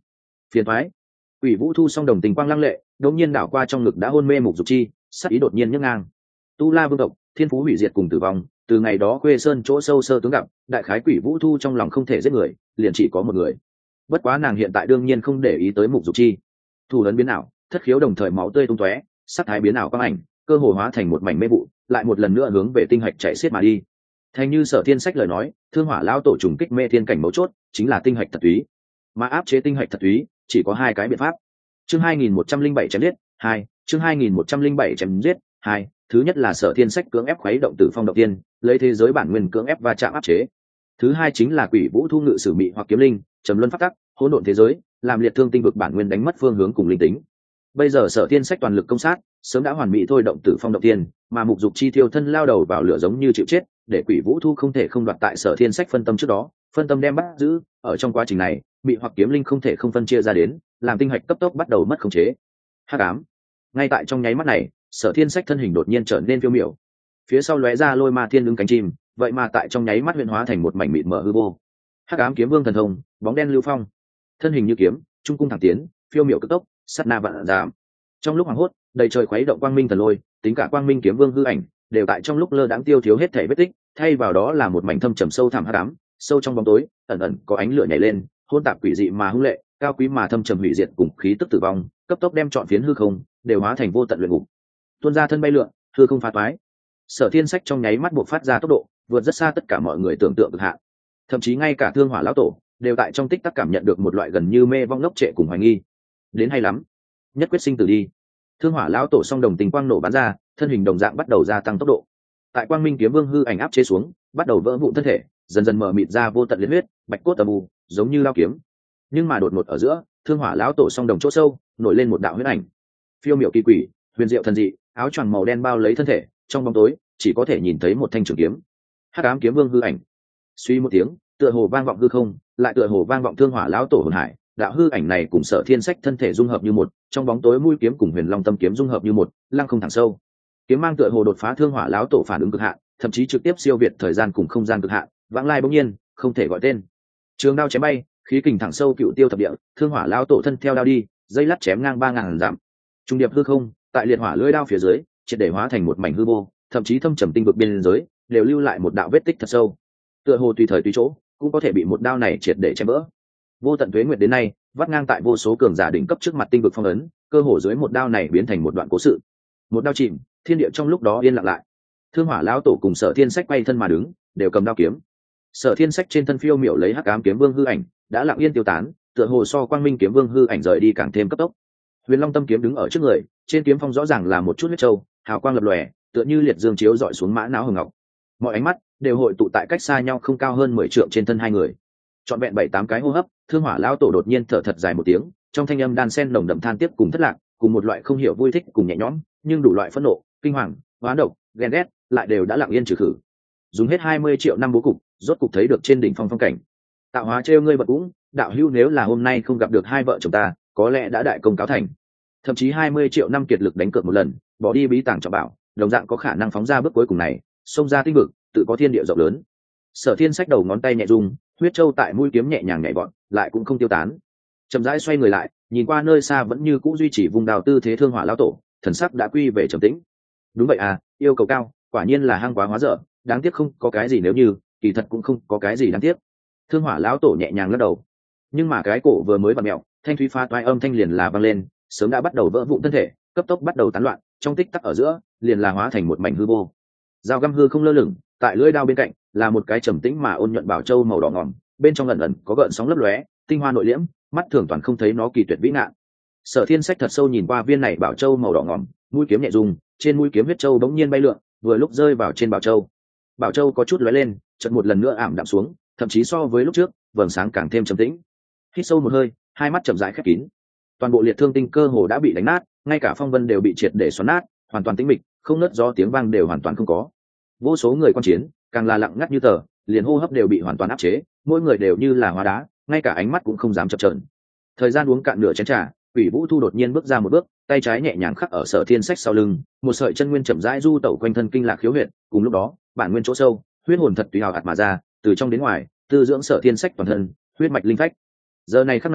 Phiền thoái. Quỷ Vũ Thu song đồng tình quang lăng lệ, đột nhiên đảo qua trong ngực đã hôn mê Mục Dục Chi, sắc ý đột nhiên nhấc ngang. Tu La vương tộc, thiên phú hủy diệt cùng tử vong, từ ngày đó quê sơn chỗ sâu sơ tướng gặp, đại khái Quỷ Vũ Thu trong lòng không thể giết người, liền chỉ có một người. Bất quá nàng hiện tại đương nhiên không để ý tới Mục Dục Chi. Thủ ấn biến ảo, thất khiếu đồng thời máu tươi tung tóe, sắc thái biến ảo quang ảnh, cơ hồ hóa thành một mảnh mê vụ, lại một lần nữa hướng về tinh hạch chạy xiết mà đi. Thành như Sở Thiên Sách lời nói, Thương Hỏa lão tổ trùng kích mê thiên cảnh mấu chốt, chính là tinh hạch thật túy. Mà áp chế tinh hạch thật túy, chỉ có hai cái biện pháp. Chương 2107 chém giết 2, chương 2107 chém giết 2, thứ nhất là Sở Thiên Sách cưỡng ép khuấy động Tử Phong động tiên, lấy thế giới bản nguyên cưỡng ép va chạm áp chế. Thứ hai chính là Quỷ Vũ Thu ngự sử mị hoặc kiếm linh, trầm luân pháp tắc, hỗn độn thế giới, làm liệt thương tinh vực bản nguyên đánh mất phương hướng cùng linh tính. Bây giờ Sở Thiên Sách toàn lực công sát, sớm đã hoàn mỹ thôi động Tử Phong động tiên, mà Mục Dục Chi thiêu thân lao đầu vào lửa giống như chịu chết, để Quỷ Vũ Thu không thể không đoạt tại Sở Thiên Sách phân tâm trước đó, phân tâm đem bắt giữ, ở trong quá trình này, mị hoặc kiếm linh không thể không phân chia ra đến, làm tinh hạch cấp tốc bắt đầu mất khống chế. Hắc ám. Ngay tại trong nháy mắt này, Sở Thiên Sách thân hình đột nhiên trở nên phiêu miểu, phía sau lóe ra lôi ma thiên ứng cánh chim, vậy mà tại trong nháy mắt huyễn hóa thành một mảnh mịt mờ hư vô. Hắc ám kiếm vương thần thông, bóng đen lưu phong, thân hình như kiếm, trung cung thẳng tiến, phiêu miểu cực tốc, sát na vạn giảm. Trong lúc hoảng hốt, đầy trời khuấy động quang minh thần lôi, tính cả quang minh kiếm vương hư ảnh, đều tại trong lúc lơ đãng tiêu thiếu hết thể vết tích, thay vào đó là một mảnh thâm trầm sâu thẳm hắc ám, sâu trong bóng tối, ẩn ẩn có ánh lửa nhảy lên, hỗn tạp quỷ dị mà hung lệ, cao quý mà thâm trầm hủy diệt cùng khí tức tử vong, cấp tốc đem trọn phiến hư không đều hóa thành vô tận luyện ngục. Tuôn ra thân bay lượn, hư không phá toái. Sở Thiên Sách trong nháy mắt buộc phát ra tốc độ, vượt rất xa tất cả mọi người tưởng tượng cực hạn. Thậm chí ngay cả Thương Hỏa lão tổ đều tại trong tích tắc cảm nhận được một loại gần như mê vong ngốc trệ cùng hoài nghi. Đến hay lắm, nhất quyết sinh tử đi. Thương Hỏa lão tổ song đồng tình quang nổ bắn ra, thân hình đồng dạng bắt đầu gia tăng tốc độ. Tại Quang Minh kiếm vương hư ảnh áp chế xuống, bắt đầu vỡ vụn thân thể, dần dần mở mịt ra vô tận liệt huyết, bạch cốt tầm u, giống như lao kiếm. Nhưng mà đột ngột ở giữa, Thương Hỏa lão tổ song đồng chỗ sâu nổi lên một đạo huyết ảnh, phiêu miểu kỳ quỷ, huyền diệu thần dị, áo choàng màu đen bao lấy thân thể, trong bóng tối chỉ có thể nhìn thấy một thanh trường kiếm. Hắc ám kiếm vương hư ảnh. Suy một tiếng, tựa hồ vang vọng hư không, lại tựa hồ vang vọng Thương Hỏa lão tổ hồn hải, đạo hư ảnh này cùng Sở Thiên Sách thân thể dung hợp như một, trong bóng tối mũi kiếm cùng Huyền Long tâm kiếm dung hợp như một, lăng không thẳng sâu. Kiếm mang tựa hồ đột phá Thương Hỏa lão tổ phản ứng cực hạn, thậm chí trực tiếp siêu việt thời gian cùng không gian cực hạn, vãng lai bỗng nhiên, không thể gọi tên. Trường đao chém bay, khí kình thẳng sâu cựu tiêu thập địa, Thương Hỏa lão tổ thân theo đao đi, dây lắt chém ngang 3000 dặm. Trung điệp hư không, tại liệt hỏa lưỡi đao phía dưới, triệt để hóa thành một mảnh hư vô, thậm chí thâm trầm tinh vực biên giới, đều lưu lại một đạo vết tích thật sâu. Tựa hồ tùy thời tùy chỗ, cũng có thể bị một đao này triệt để chém vỡ. Vô tận tuế nguyệt đến nay, vắt ngang tại vô số cường giả đỉnh cấp trước mặt tinh vực phong ấn, cơ hồ dưới một đao này biến thành một đoạn cố sự. Một đao chìm, thiên địa trong lúc đó yên lặng lại. Thương Hỏa lão tổ cùng Sở Thiên Sách quay thân mà đứng, đều cầm đao kiếm. Sở Thiên Sách trên thân phiêu miểu lấy hắc ám kiếm vương hư ảnh, đã lặng yên tiêu tán, tựa hồ so quang minh kiếm vương hư ảnh rời đi càng thêm cấp tốc. Huyền Long tâm kiếm đứng ở trước người, trên kiếm phong rõ ràng là một chút huyết châu, hào quang lập lòe, tựa như liệt dương chiếu dọi xuống mã não hồng ngọc. Mọi ánh mắt đều hội tụ tại cách xa nhau không cao hơn 10 trượng trên thân hai người. Trọn vẹn 7-8 cái hô hấp, Thương Hỏa lão tổ đột nhiên thở thật dài một tiếng, trong thanh âm đan sen nồng đậm than tiếc cùng thất lạc, cùng một loại không hiểu vui thích cùng nhẹ nhõm, nhưng đủ loại phẫn nộ, kinh hoàng, oán độc, ghen ghét, lại đều đã lặng yên trừ khử. Dùng hết 20 triệu năm bố cục, rốt cục thấy được trên đỉnh phong phong cảnh. Tạo hóa trêu ngươi bật cũng, đạo hữu nếu là hôm nay không gặp được hai vợ chồng ta, có lẽ đã đại công cáo thành. Thậm chí 20 triệu năm kiệt lực đánh cược một lần, bỏ đi bí tàng trọng bảo, đồng dạng có khả năng phóng ra bước cuối cùng này, xông ra tinh vực, tự có thiên địa rộng lớn. Sở Thiên Sách đầu ngón tay nhẹ rung, huyết châu tại mũi kiếm nhẹ nhàng nhảy vọt, lại cũng không tiêu tán. Chậm rãi xoay người lại, nhìn qua nơi xa vẫn như cũ duy trì vùng đào tư thế Thương Hỏa lão tổ, thần sắc đã quy về trầm tĩnh. Đúng vậy à, yêu cầu cao, quả nhiên là hang quá hóa dở, đáng tiếc không có cái gì nếu như, kỳ thật cũng không có cái gì đáng tiếc. Thương Hỏa lão tổ nhẹ nhàng lắc đầu. Nhưng mà cái cổ vừa mới bật mẹo, thanh thúy pha toái âm thanh liền là vang lên, sớm đã bắt đầu vỡ vụn thân thể, cấp tốc bắt đầu tán loạn, trong tích tắc ở giữa, liền là hóa thành một mảnh hư vô. Dao găm hư không lơ lửng, tại lưỡi đao bên cạnh là một cái trầm tĩnh mà ôn nhuận bảo châu màu đỏ ngòm, bên trong ẩn ẩn có gợn sóng lấp lóe, tinh hoa nội liễm, mắt thường toàn không thấy nó kỳ tuyệt vĩ ngạn. Sở Thiên Sách thật sâu nhìn qua viên này bảo châu màu đỏ ngòm, mũi kiếm nhẹ rung, trên mũi kiếm huyết châu bỗng nhiên bay lượn, vừa lúc rơi vào trên bảo châu. Bảo châu có chút lóe lên, chợt một lần nữa ảm đạm xuống, thậm chí so với lúc trước, vầng sáng càng thêm trầm tĩnh. Hít sâu một hơi, hai mắt chậm rãi khép kín. Toàn bộ liệt thương tinh cơ hồ đã bị đánh nát, ngay cả phong vân đều bị triệt để xoắn nát, hoàn toàn tĩnh mịch, không nứt gió tiếng vang đều hoàn toàn không có. Vô số người quan chiến, càng là lặng ngắt như tờ, liền hô hấp đều bị hoàn toàn áp chế, mỗi người đều như là hóa đá, ngay cả ánh mắt cũng không dám chập chờn. Thời gian uống cạn nửa chén trà, Quỷ Vũ Thu đột nhiên bước ra một bước, tay trái nhẹ nhàng khắc ở Sở Thiên Sách sau lưng, một sợi chân nguyên chậm rãi du tẩu quanh thân kinh lạc khiếu huyệt, cùng lúc đó, bản nguyên chỗ sâu, huyết hồn thật tùy hào hạt mà ra, từ trong đến ngoài, tư dưỡng Sở Thiên Sách toàn thân, huyết mạch linh phách. Giờ này khắc này,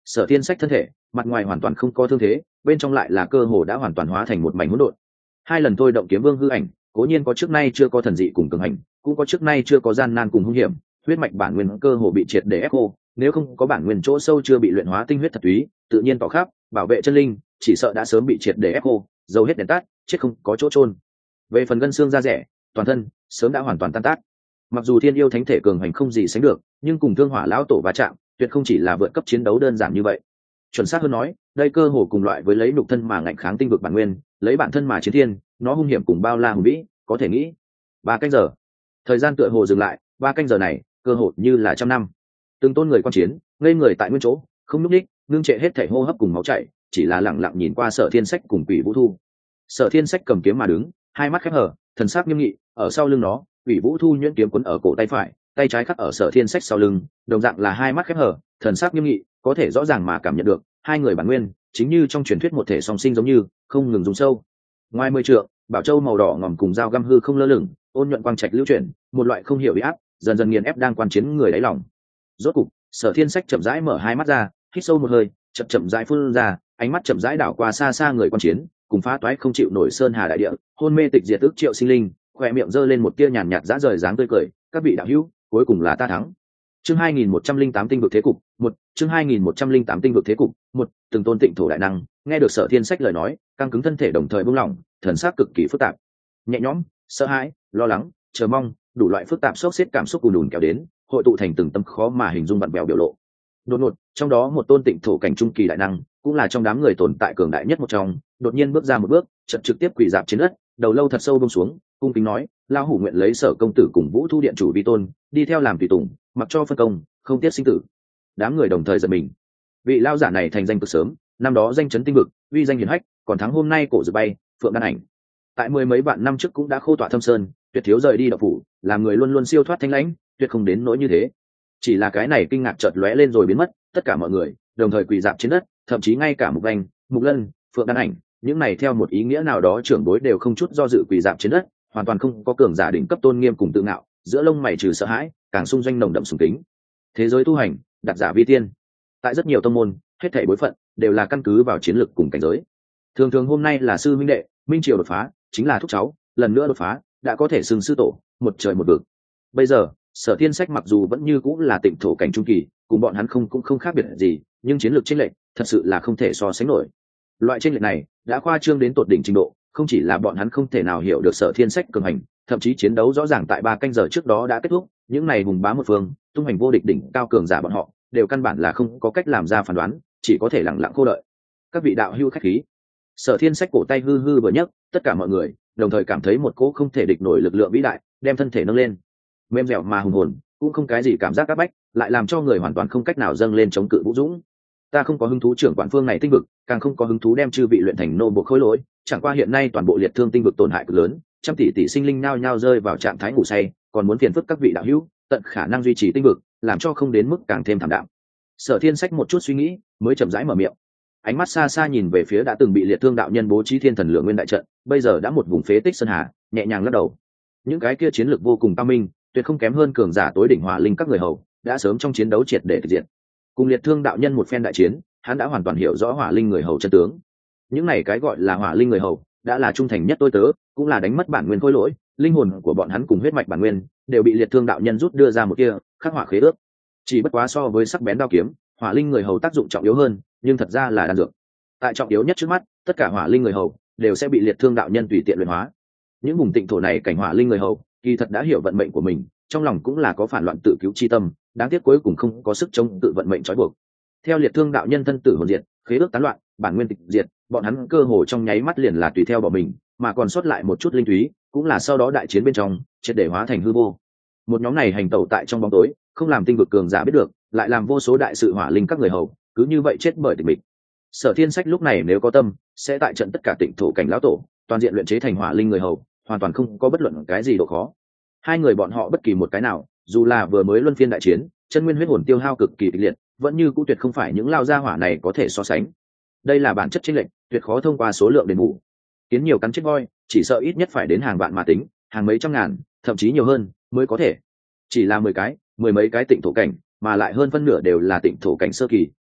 Sở Thiên Sách thân thể mặt ngoài hoàn toàn không có thương thế, bên trong lại là cơ hồ đã hoàn toàn hóa thành một mảnh hỗn độn. Hai lần thôi động kiếm vương hư ảnh, cố nhiên có trước nay chưa có thần dị cùng cường hành, cũng có trước nay chưa có gian nan cùng hung hiểm, huyết mạch bản nguyên cơ hồ bị triệt để ép khô, nếu không có bản nguyên chỗ sâu chưa bị luyện hóa tinh huyết thật túy, tự nhiên tỏ khắp, bảo vệ chân linh, chỉ sợ đã sớm bị triệt để ép khô, dầu hết đèn tắt, chết không có chỗ chôn. Về phần gân xương da rẻ, toàn thân sớm đã hoàn toàn tan tác. Mặc dù thiên yêu thánh thể cường hành không gì sánh được, nhưng cùng thương hỏa lão tổ va chạm, tuyệt không chỉ là vượt cấp chiến đấu đơn giản như vậy. Chuẩn xác hơn nói, đây cơ hồ cùng loại với lấy nhục thân mà ngạnh kháng tinh vực bản nguyên, lấy bản thân mà chiến thiên, nó hung hiểm cùng bao la hùng vĩ, có thể nghĩ. 3 canh giờ, thời gian tựa hồ dừng lại, 3 canh giờ này, cơ hồ như là trăm năm. Từng tôn người quan chiến, ngây người tại nguyên chỗ, không nhúc nhích, ngưng trệ hết thể hô hấp cùng máu chảy, chỉ là lặng lặng nhìn qua Sở Thiên Sách cùng Quỷ Vũ Thu. Sở Thiên Sách cầm kiếm mà đứng, hai mắt khép hờ, thần sắc nghiêm nghị, ở sau lưng nó, Quỷ Vũ Thu nhuyễn kiếm quấn ở cổ tay phải, tay trái khắc ở Sở Thiên Sách sau lưng, đồng dạng là hai mắt khép hờ, thần sắc nghiêm nghị, có thể rõ ràng mà cảm nhận được, hai người bản nguyên chính như trong truyền thuyết một thể song sinh giống như, không ngừng rung sâu. Ngoài 10 trượng, bảo châu màu đỏ ngòm cùng dao găm hư không lơ lửng, ôn nhuận quang trạch lưu chuyển, một loại không hiểu uy áp, dần dần nghiền ép đang quan chiến người đáy lòng. Rốt cục, Sở Thiên Sách chậm rãi mở hai mắt ra, hít sâu một hơi, chậm chậm rãi phun ra, ánh mắt chậm rãi đảo qua xa xa người quan chiến, cùng phá toái không chịu nổi sơn hà đại địa, hôn mê tịch diệt ức triệu sinh linh, khóe miệng giơ lên một tia nhàn nhạt dã rời dáng tươi cười, các vị đạo hữu, cuối cùng là ta thắng. Chương 2108 tinh vực thế cục, 1, chương 2108 tinh vực thế cục, 1, từng tôn tịnh thổ đại năng, nghe được Sở Thiên Sách lời nói, căng cứng thân thể đồng thời buông lỏng, thần sắc cực kỳ phức tạp. Nhẹ nhõm, sợ hãi, lo lắng, chờ mong, đủ loại phức tạp xốc xếp cảm xúc ùn ùn kéo đến, hội tụ thành từng tâm khó mà hình dung vặn vẹo biểu lộ. Đột ngột, trong đó một tôn tịnh thổ cảnh trung kỳ đại năng, cũng là trong đám người tồn tại cường đại nhất một trong, đột nhiên bước ra một bước, chợt trực tiếp quỳ rạp trên đất, đầu lâu thật sâu buông xuống, cung kính nói: "Lão hủ nguyện lấy Sở công tử cùng Vũ Thu điện chủ vi tôn, đi theo làm tùy tùng, mặc cho phân công, không tiếc sinh tử." Đám người đồng thời giật mình. Vị lão giả này thành danh cực sớm, năm đó danh chấn tinh vực, uy danh hiển hách, còn thắng hôm nay cổ dự bay, phượng đan ảnh. Tại mười mấy vạn năm trước cũng đã khô tỏa thâm sơn, tuyệt thiếu rời đi đạo phủ, làm người luôn luôn siêu thoát thanh lãnh, tuyệt không đến nỗi như thế. Chỉ là cái này kinh ngạc chợt lóe lên rồi biến mất, tất cả mọi người đồng thời quỳ rạp trên đất, thậm chí ngay cả Mục Anh, Mục Lân, Phượng Đan Ảnh, những này theo một ý nghĩa nào đó trưởng bối đều không chút do dự quỳ rạp trên đất, hoàn toàn không có cường giả đỉnh cấp tôn nghiêm cùng tự ngạo, giữa lông mày trừ sợ hãi, càng xung doanh nồng đậm sùng kính. Thế giới tu hành, đặt giả vi tiên. Tại rất nhiều tông môn, hết thảy bối phận đều là căn cứ vào chiến lược cùng cảnh giới. Thường thường hôm nay là sư minh đệ, minh triều đột phá, chính là thúc cháu, lần nữa đột phá, đã có thể xưng sư tổ, một trời một vực. Bây giờ, Sở Thiên Sách mặc dù vẫn như cũng là tịnh thổ cảnh trung kỳ, cùng bọn hắn cũng không khác biệt gì, nhưng chiến lược chênh lệch thật sự là không thể so sánh nổi. Loại chênh lệch này đã khoa trương đến tột đỉnh trình độ, không chỉ là bọn hắn không thể nào hiểu được Sở Thiên Sách cường hành, thậm chí chiến đấu rõ ràng tại 3 canh giờ trước đó đã kết thúc, những này hùng bá một phương, tung hành vô địch đỉnh cao cường giả bọn họ, đều căn bản là không có cách làm ra phán đoán, chỉ có thể lặng lặng khô đợi. Các vị đạo hữu khách khí. Sở Thiên Sách cổ tay hư hư vừa nhấc, tất cả mọi người đồng thời cảm thấy một cỗ không thể địch nổi lực lượng vĩ đại, đem thân thể nâng lên. Mềm dẻo mà hùng hồn, cũng không cái gì cảm giác áp bách, lại làm cho người hoàn toàn không cách nào dâng lên chống cự vũ dũng. Ta không có hứng thú trưởng quản phương này tinh vực, càng không có hứng thú đem chư vị luyện thành nô buộc khối lỗi, chẳng qua hiện nay toàn bộ liệt thương tinh vực tổn hại cực lớn, trăm tỷ tỷ sinh linh nao nhao rơi vào trạng thái ngủ say, còn muốn phiền phức các vị đạo hữu, tận khả năng duy trì tinh vực, làm cho không đến mức càng thêm thảm đạm. Sở Thiên Sách một chút suy nghĩ, mới chậm rãi mở miệng. Ánh mắt xa xa nhìn về phía đã từng bị liệt thương đạo nhân bố trí thiên thần lượng nguyên đại trận, bây giờ đã một vùng phế tích sơn hà, nhẹ nhàng lắc đầu. Những cái kia chiến lược vô cùng cao minh, tuyệt không kém hơn cường giả tối đỉnh hỏa linh các người hầu, đã sớm trong chiến đấu triệt để thực diện. Cùng liệt thương đạo nhân một phen đại chiến, hắn đã hoàn toàn hiểu rõ hỏa linh người hầu chân tướng. Những này cái gọi là hỏa linh người hầu, đã là trung thành nhất tôi tớ, cũng là đánh mất bản nguyên khối lỗi, linh hồn của bọn hắn cùng huyết mạch bản nguyên đều bị liệt thương đạo nhân rút đưa ra một kia, khắc hỏa khế ước. Chỉ bất quá so với sắc bén đao kiếm, hỏa linh người hầu tác dụng trọng yếu hơn, nhưng thật ra là đan dược. Tại trọng yếu nhất trước mắt, tất cả hỏa linh người hầu đều sẽ bị liệt thương đạo nhân tùy tiện luyện hóa. Những vùng tịnh thổ này cảnh hỏa linh người hầu, kỳ thật đã hiểu vận mệnh của mình, trong lòng cũng là có phản loạn tự cứu chi tâm, đáng tiếc cuối cùng không có sức chống tự vận mệnh trói buộc. Theo liệt thương đạo nhân thân tử hồn diệt, khế ước tán loạn, bản nguyên tịch diệt, bọn hắn cơ hồ trong nháy mắt liền là tùy theo bỏ mình, mà còn sót lại một chút linh túy, cũng là sau đó đại chiến bên trong, triệt để hóa thành hư vô. Một nhóm này hành tẩu tại trong bóng tối, không làm tinh vực cường giả biết được, lại làm vô số đại sự hỏa linh các người hầu, cứ như vậy chết bởi tịch mịch. Sở Thiên Sách lúc này nếu có tâm, sẽ tại trận tất cả tịnh thổ cảnh lão tổ, toàn diện luyện chế thành hỏa linh người hầu, hoàn toàn không có bất luận cái gì độ khó. Hai người bọn họ bất kỳ một cái nào, dù là vừa mới luân phiên đại chiến, chân nguyên huyết hồn tiêu hao cực kỳ kịch liệt, vẫn như cũ tuyệt không phải những lao gia hỏa này có thể so sánh. Đây là bản chất chênh lệch, tuyệt khó thông qua số lượng đền bù. Kiến nhiều cắn chết voi, chỉ sợ ít nhất phải đến hàng vạn mà tính, hàng mấy trăm ngàn, thậm chí nhiều hơn mới có thể. Chỉ là 10 cái, mười mấy cái tịnh thổ cảnh, mà lại hơn phân nửa đều là tịnh thổ cảnh sơ kỳ,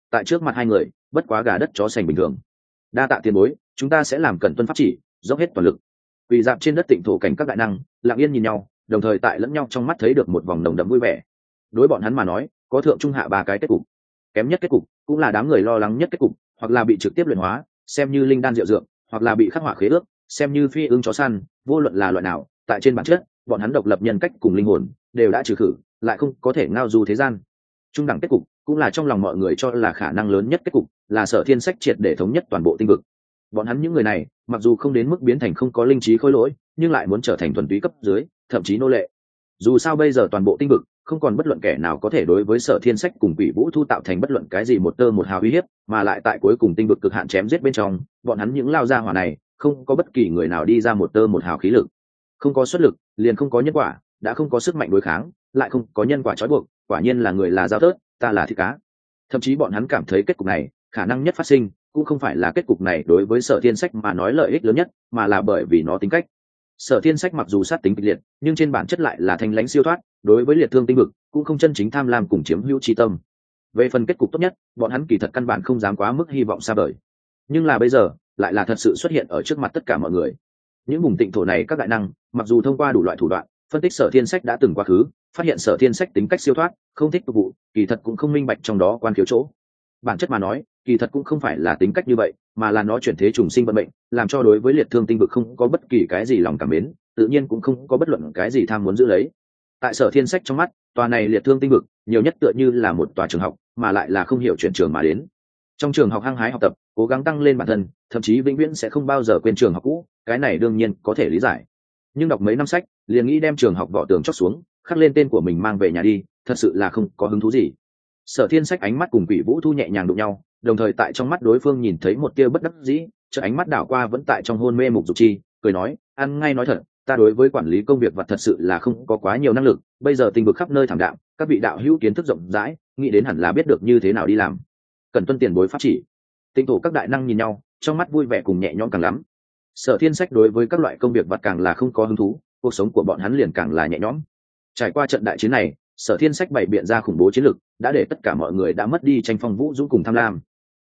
tại trước mặt hai người bất quá gà đất chó sành bình thường. Đa tạ tiền bối, chúng ta sẽ làm cẩn tuân pháp chỉ, dốc hết toàn lực. Quỳ dạp trên đất Tịnh thổ cảnh các đại năng lặng yên nhìn nhau, đồng thời tại lẫn nhau trong mắt thấy được một vòng nồng đậm vui vẻ. Đối bọn hắn mà nói, có thượng trung hạ ba cái kết cục. Kém nhất kết cục cũng là đám người lo lắng nhất kết cục, hoặc là bị trực tiếp luyện hóa xem như linh đan diệu dược, hoặc là bị khắc họa khế ước xem như phi ưng chó săn. Vô luận là loại nào, tại trên bản chất bọn hắn độc lập nhân cách cùng linh hồn đều đã trừ khử, lại không có thể ngao du thế gian. Trung đẳng kết cục cũng là trong lòng mọi người cho là khả năng lớn nhất kết cục, là Sở Thiên Sách triệt để thống nhất toàn bộ tinh vực. Bọn hắn những người này mặc dù không đến mức biến thành không có linh trí khôi lỗi, nhưng lại muốn trở thành thuần túy cấp dưới, thậm chí nô lệ. Dù sao bây giờ toàn bộ tinh vực không còn bất luận kẻ nào có thể đối với Sở Thiên Sách cùng Quỷ Vũ Thu tạo thành bất luận cái gì một tơ một hào uy hiếp, mà lại tại cuối cùng tinh vực cực hạn chém giết bên trong, bọn hắn những lao ra hỏa này không có bất kỳ người nào đi ra một tơ một hào khí lực. Không có xuất lực liền không có nhân quả, đã không có sức mạnh đối kháng, lại không có nhân quả trói buộc, quả nhiên là người là dao tớt, ta là thịt cá. Thậm chí bọn hắn cảm thấy kết cục này khả năng nhất phát sinh cũng không phải là kết cục này đối với Sở Thiên Sách mà nói lợi ích lớn nhất, mà là bởi vì nó tính cách. Sở Thiên Sách mặc dù sát tính kịch liệt, nhưng trên bản chất lại là thanh lãnh siêu thoát, đối với liệt thương tinh vực cũng không chân chính tham lam cùng chiếm hữu chi tâm. Về phần kết cục tốt nhất, bọn hắn kỳ thật căn bản không dám quá mức hy vọng xa vời. Nhưng là bây giờ, lại là thật sự xuất hiện ở trước mặt tất cả mọi người. Những vùng tịnh thổ này các đại năng, mặc dù thông qua đủ loại thủ đoạn phân tích Sở Thiên Sách đã từng quá khứ, phát hiện Sở Thiên Sách tính cách siêu thoát, không thích phục vụ, kỳ thật cũng không minh bạch trong đó quan khiếu chỗ. Bản chất mà nói, kỳ thật cũng không phải là tính cách như vậy, mà là nó chuyển thế trùng sinh vận mệnh, làm cho đối với liệt thương tinh vực không có bất kỳ cái gì lòng cảm mến, tự nhiên cũng không có bất luận cái gì tham muốn giữ lấy. Tại Sở Thiên Sách trong mắt, tòa này liệt thương tinh vực nhiều nhất tựa như là một tòa trường học, mà lại là không hiểu chuyển trường mà đến. Trong trường học hăng hái học tập, cố gắng tăng lên bản thân, thậm chí vĩnh viễn sẽ không bao giờ quên trường học cũ, cái này đương nhiên có thể lý giải. Nhưng đọc mấy năm sách, liền nghĩ đem trường học vỏ tường chóc xuống, khắc lên tên của mình mang về nhà đi, thật sự là không có hứng thú gì. Sở Thiên Sách ánh mắt cùng Quỷ Vũ Thu nhẹ nhàng đụng nhau, đồng thời tại trong mắt đối phương nhìn thấy một tia bất đắc dĩ, chợt ánh mắt đảo qua vẫn tại trong hôn mê Mục Dục Chi, cười nói, ăn ngay nói thật, ta đối với quản lý công việc vật thật sự là không có quá nhiều năng lực, bây giờ tình vực khắp nơi thảm đạm, các vị đạo hữu kiến thức rộng rãi, nghĩ đến hẳn là biết được như thế nào đi làm. Cần tuân tiền bối pháp chỉ. Tinh thủ các đại năng nhìn nhau, trong mắt vui vẻ cùng nhẹ nhõm càng lắm. Sở Thiên Sách đối với các loại công việc vật càng là không có hứng thú, cuộc sống của bọn hắn liền càng là nhẹ nhõm. Trải qua trận đại chiến này, Sở Thiên Sách bày biện ra khủng bố chiến lực, đã để tất cả mọi người đã mất đi tranh phong vũ dũng cùng tham lam,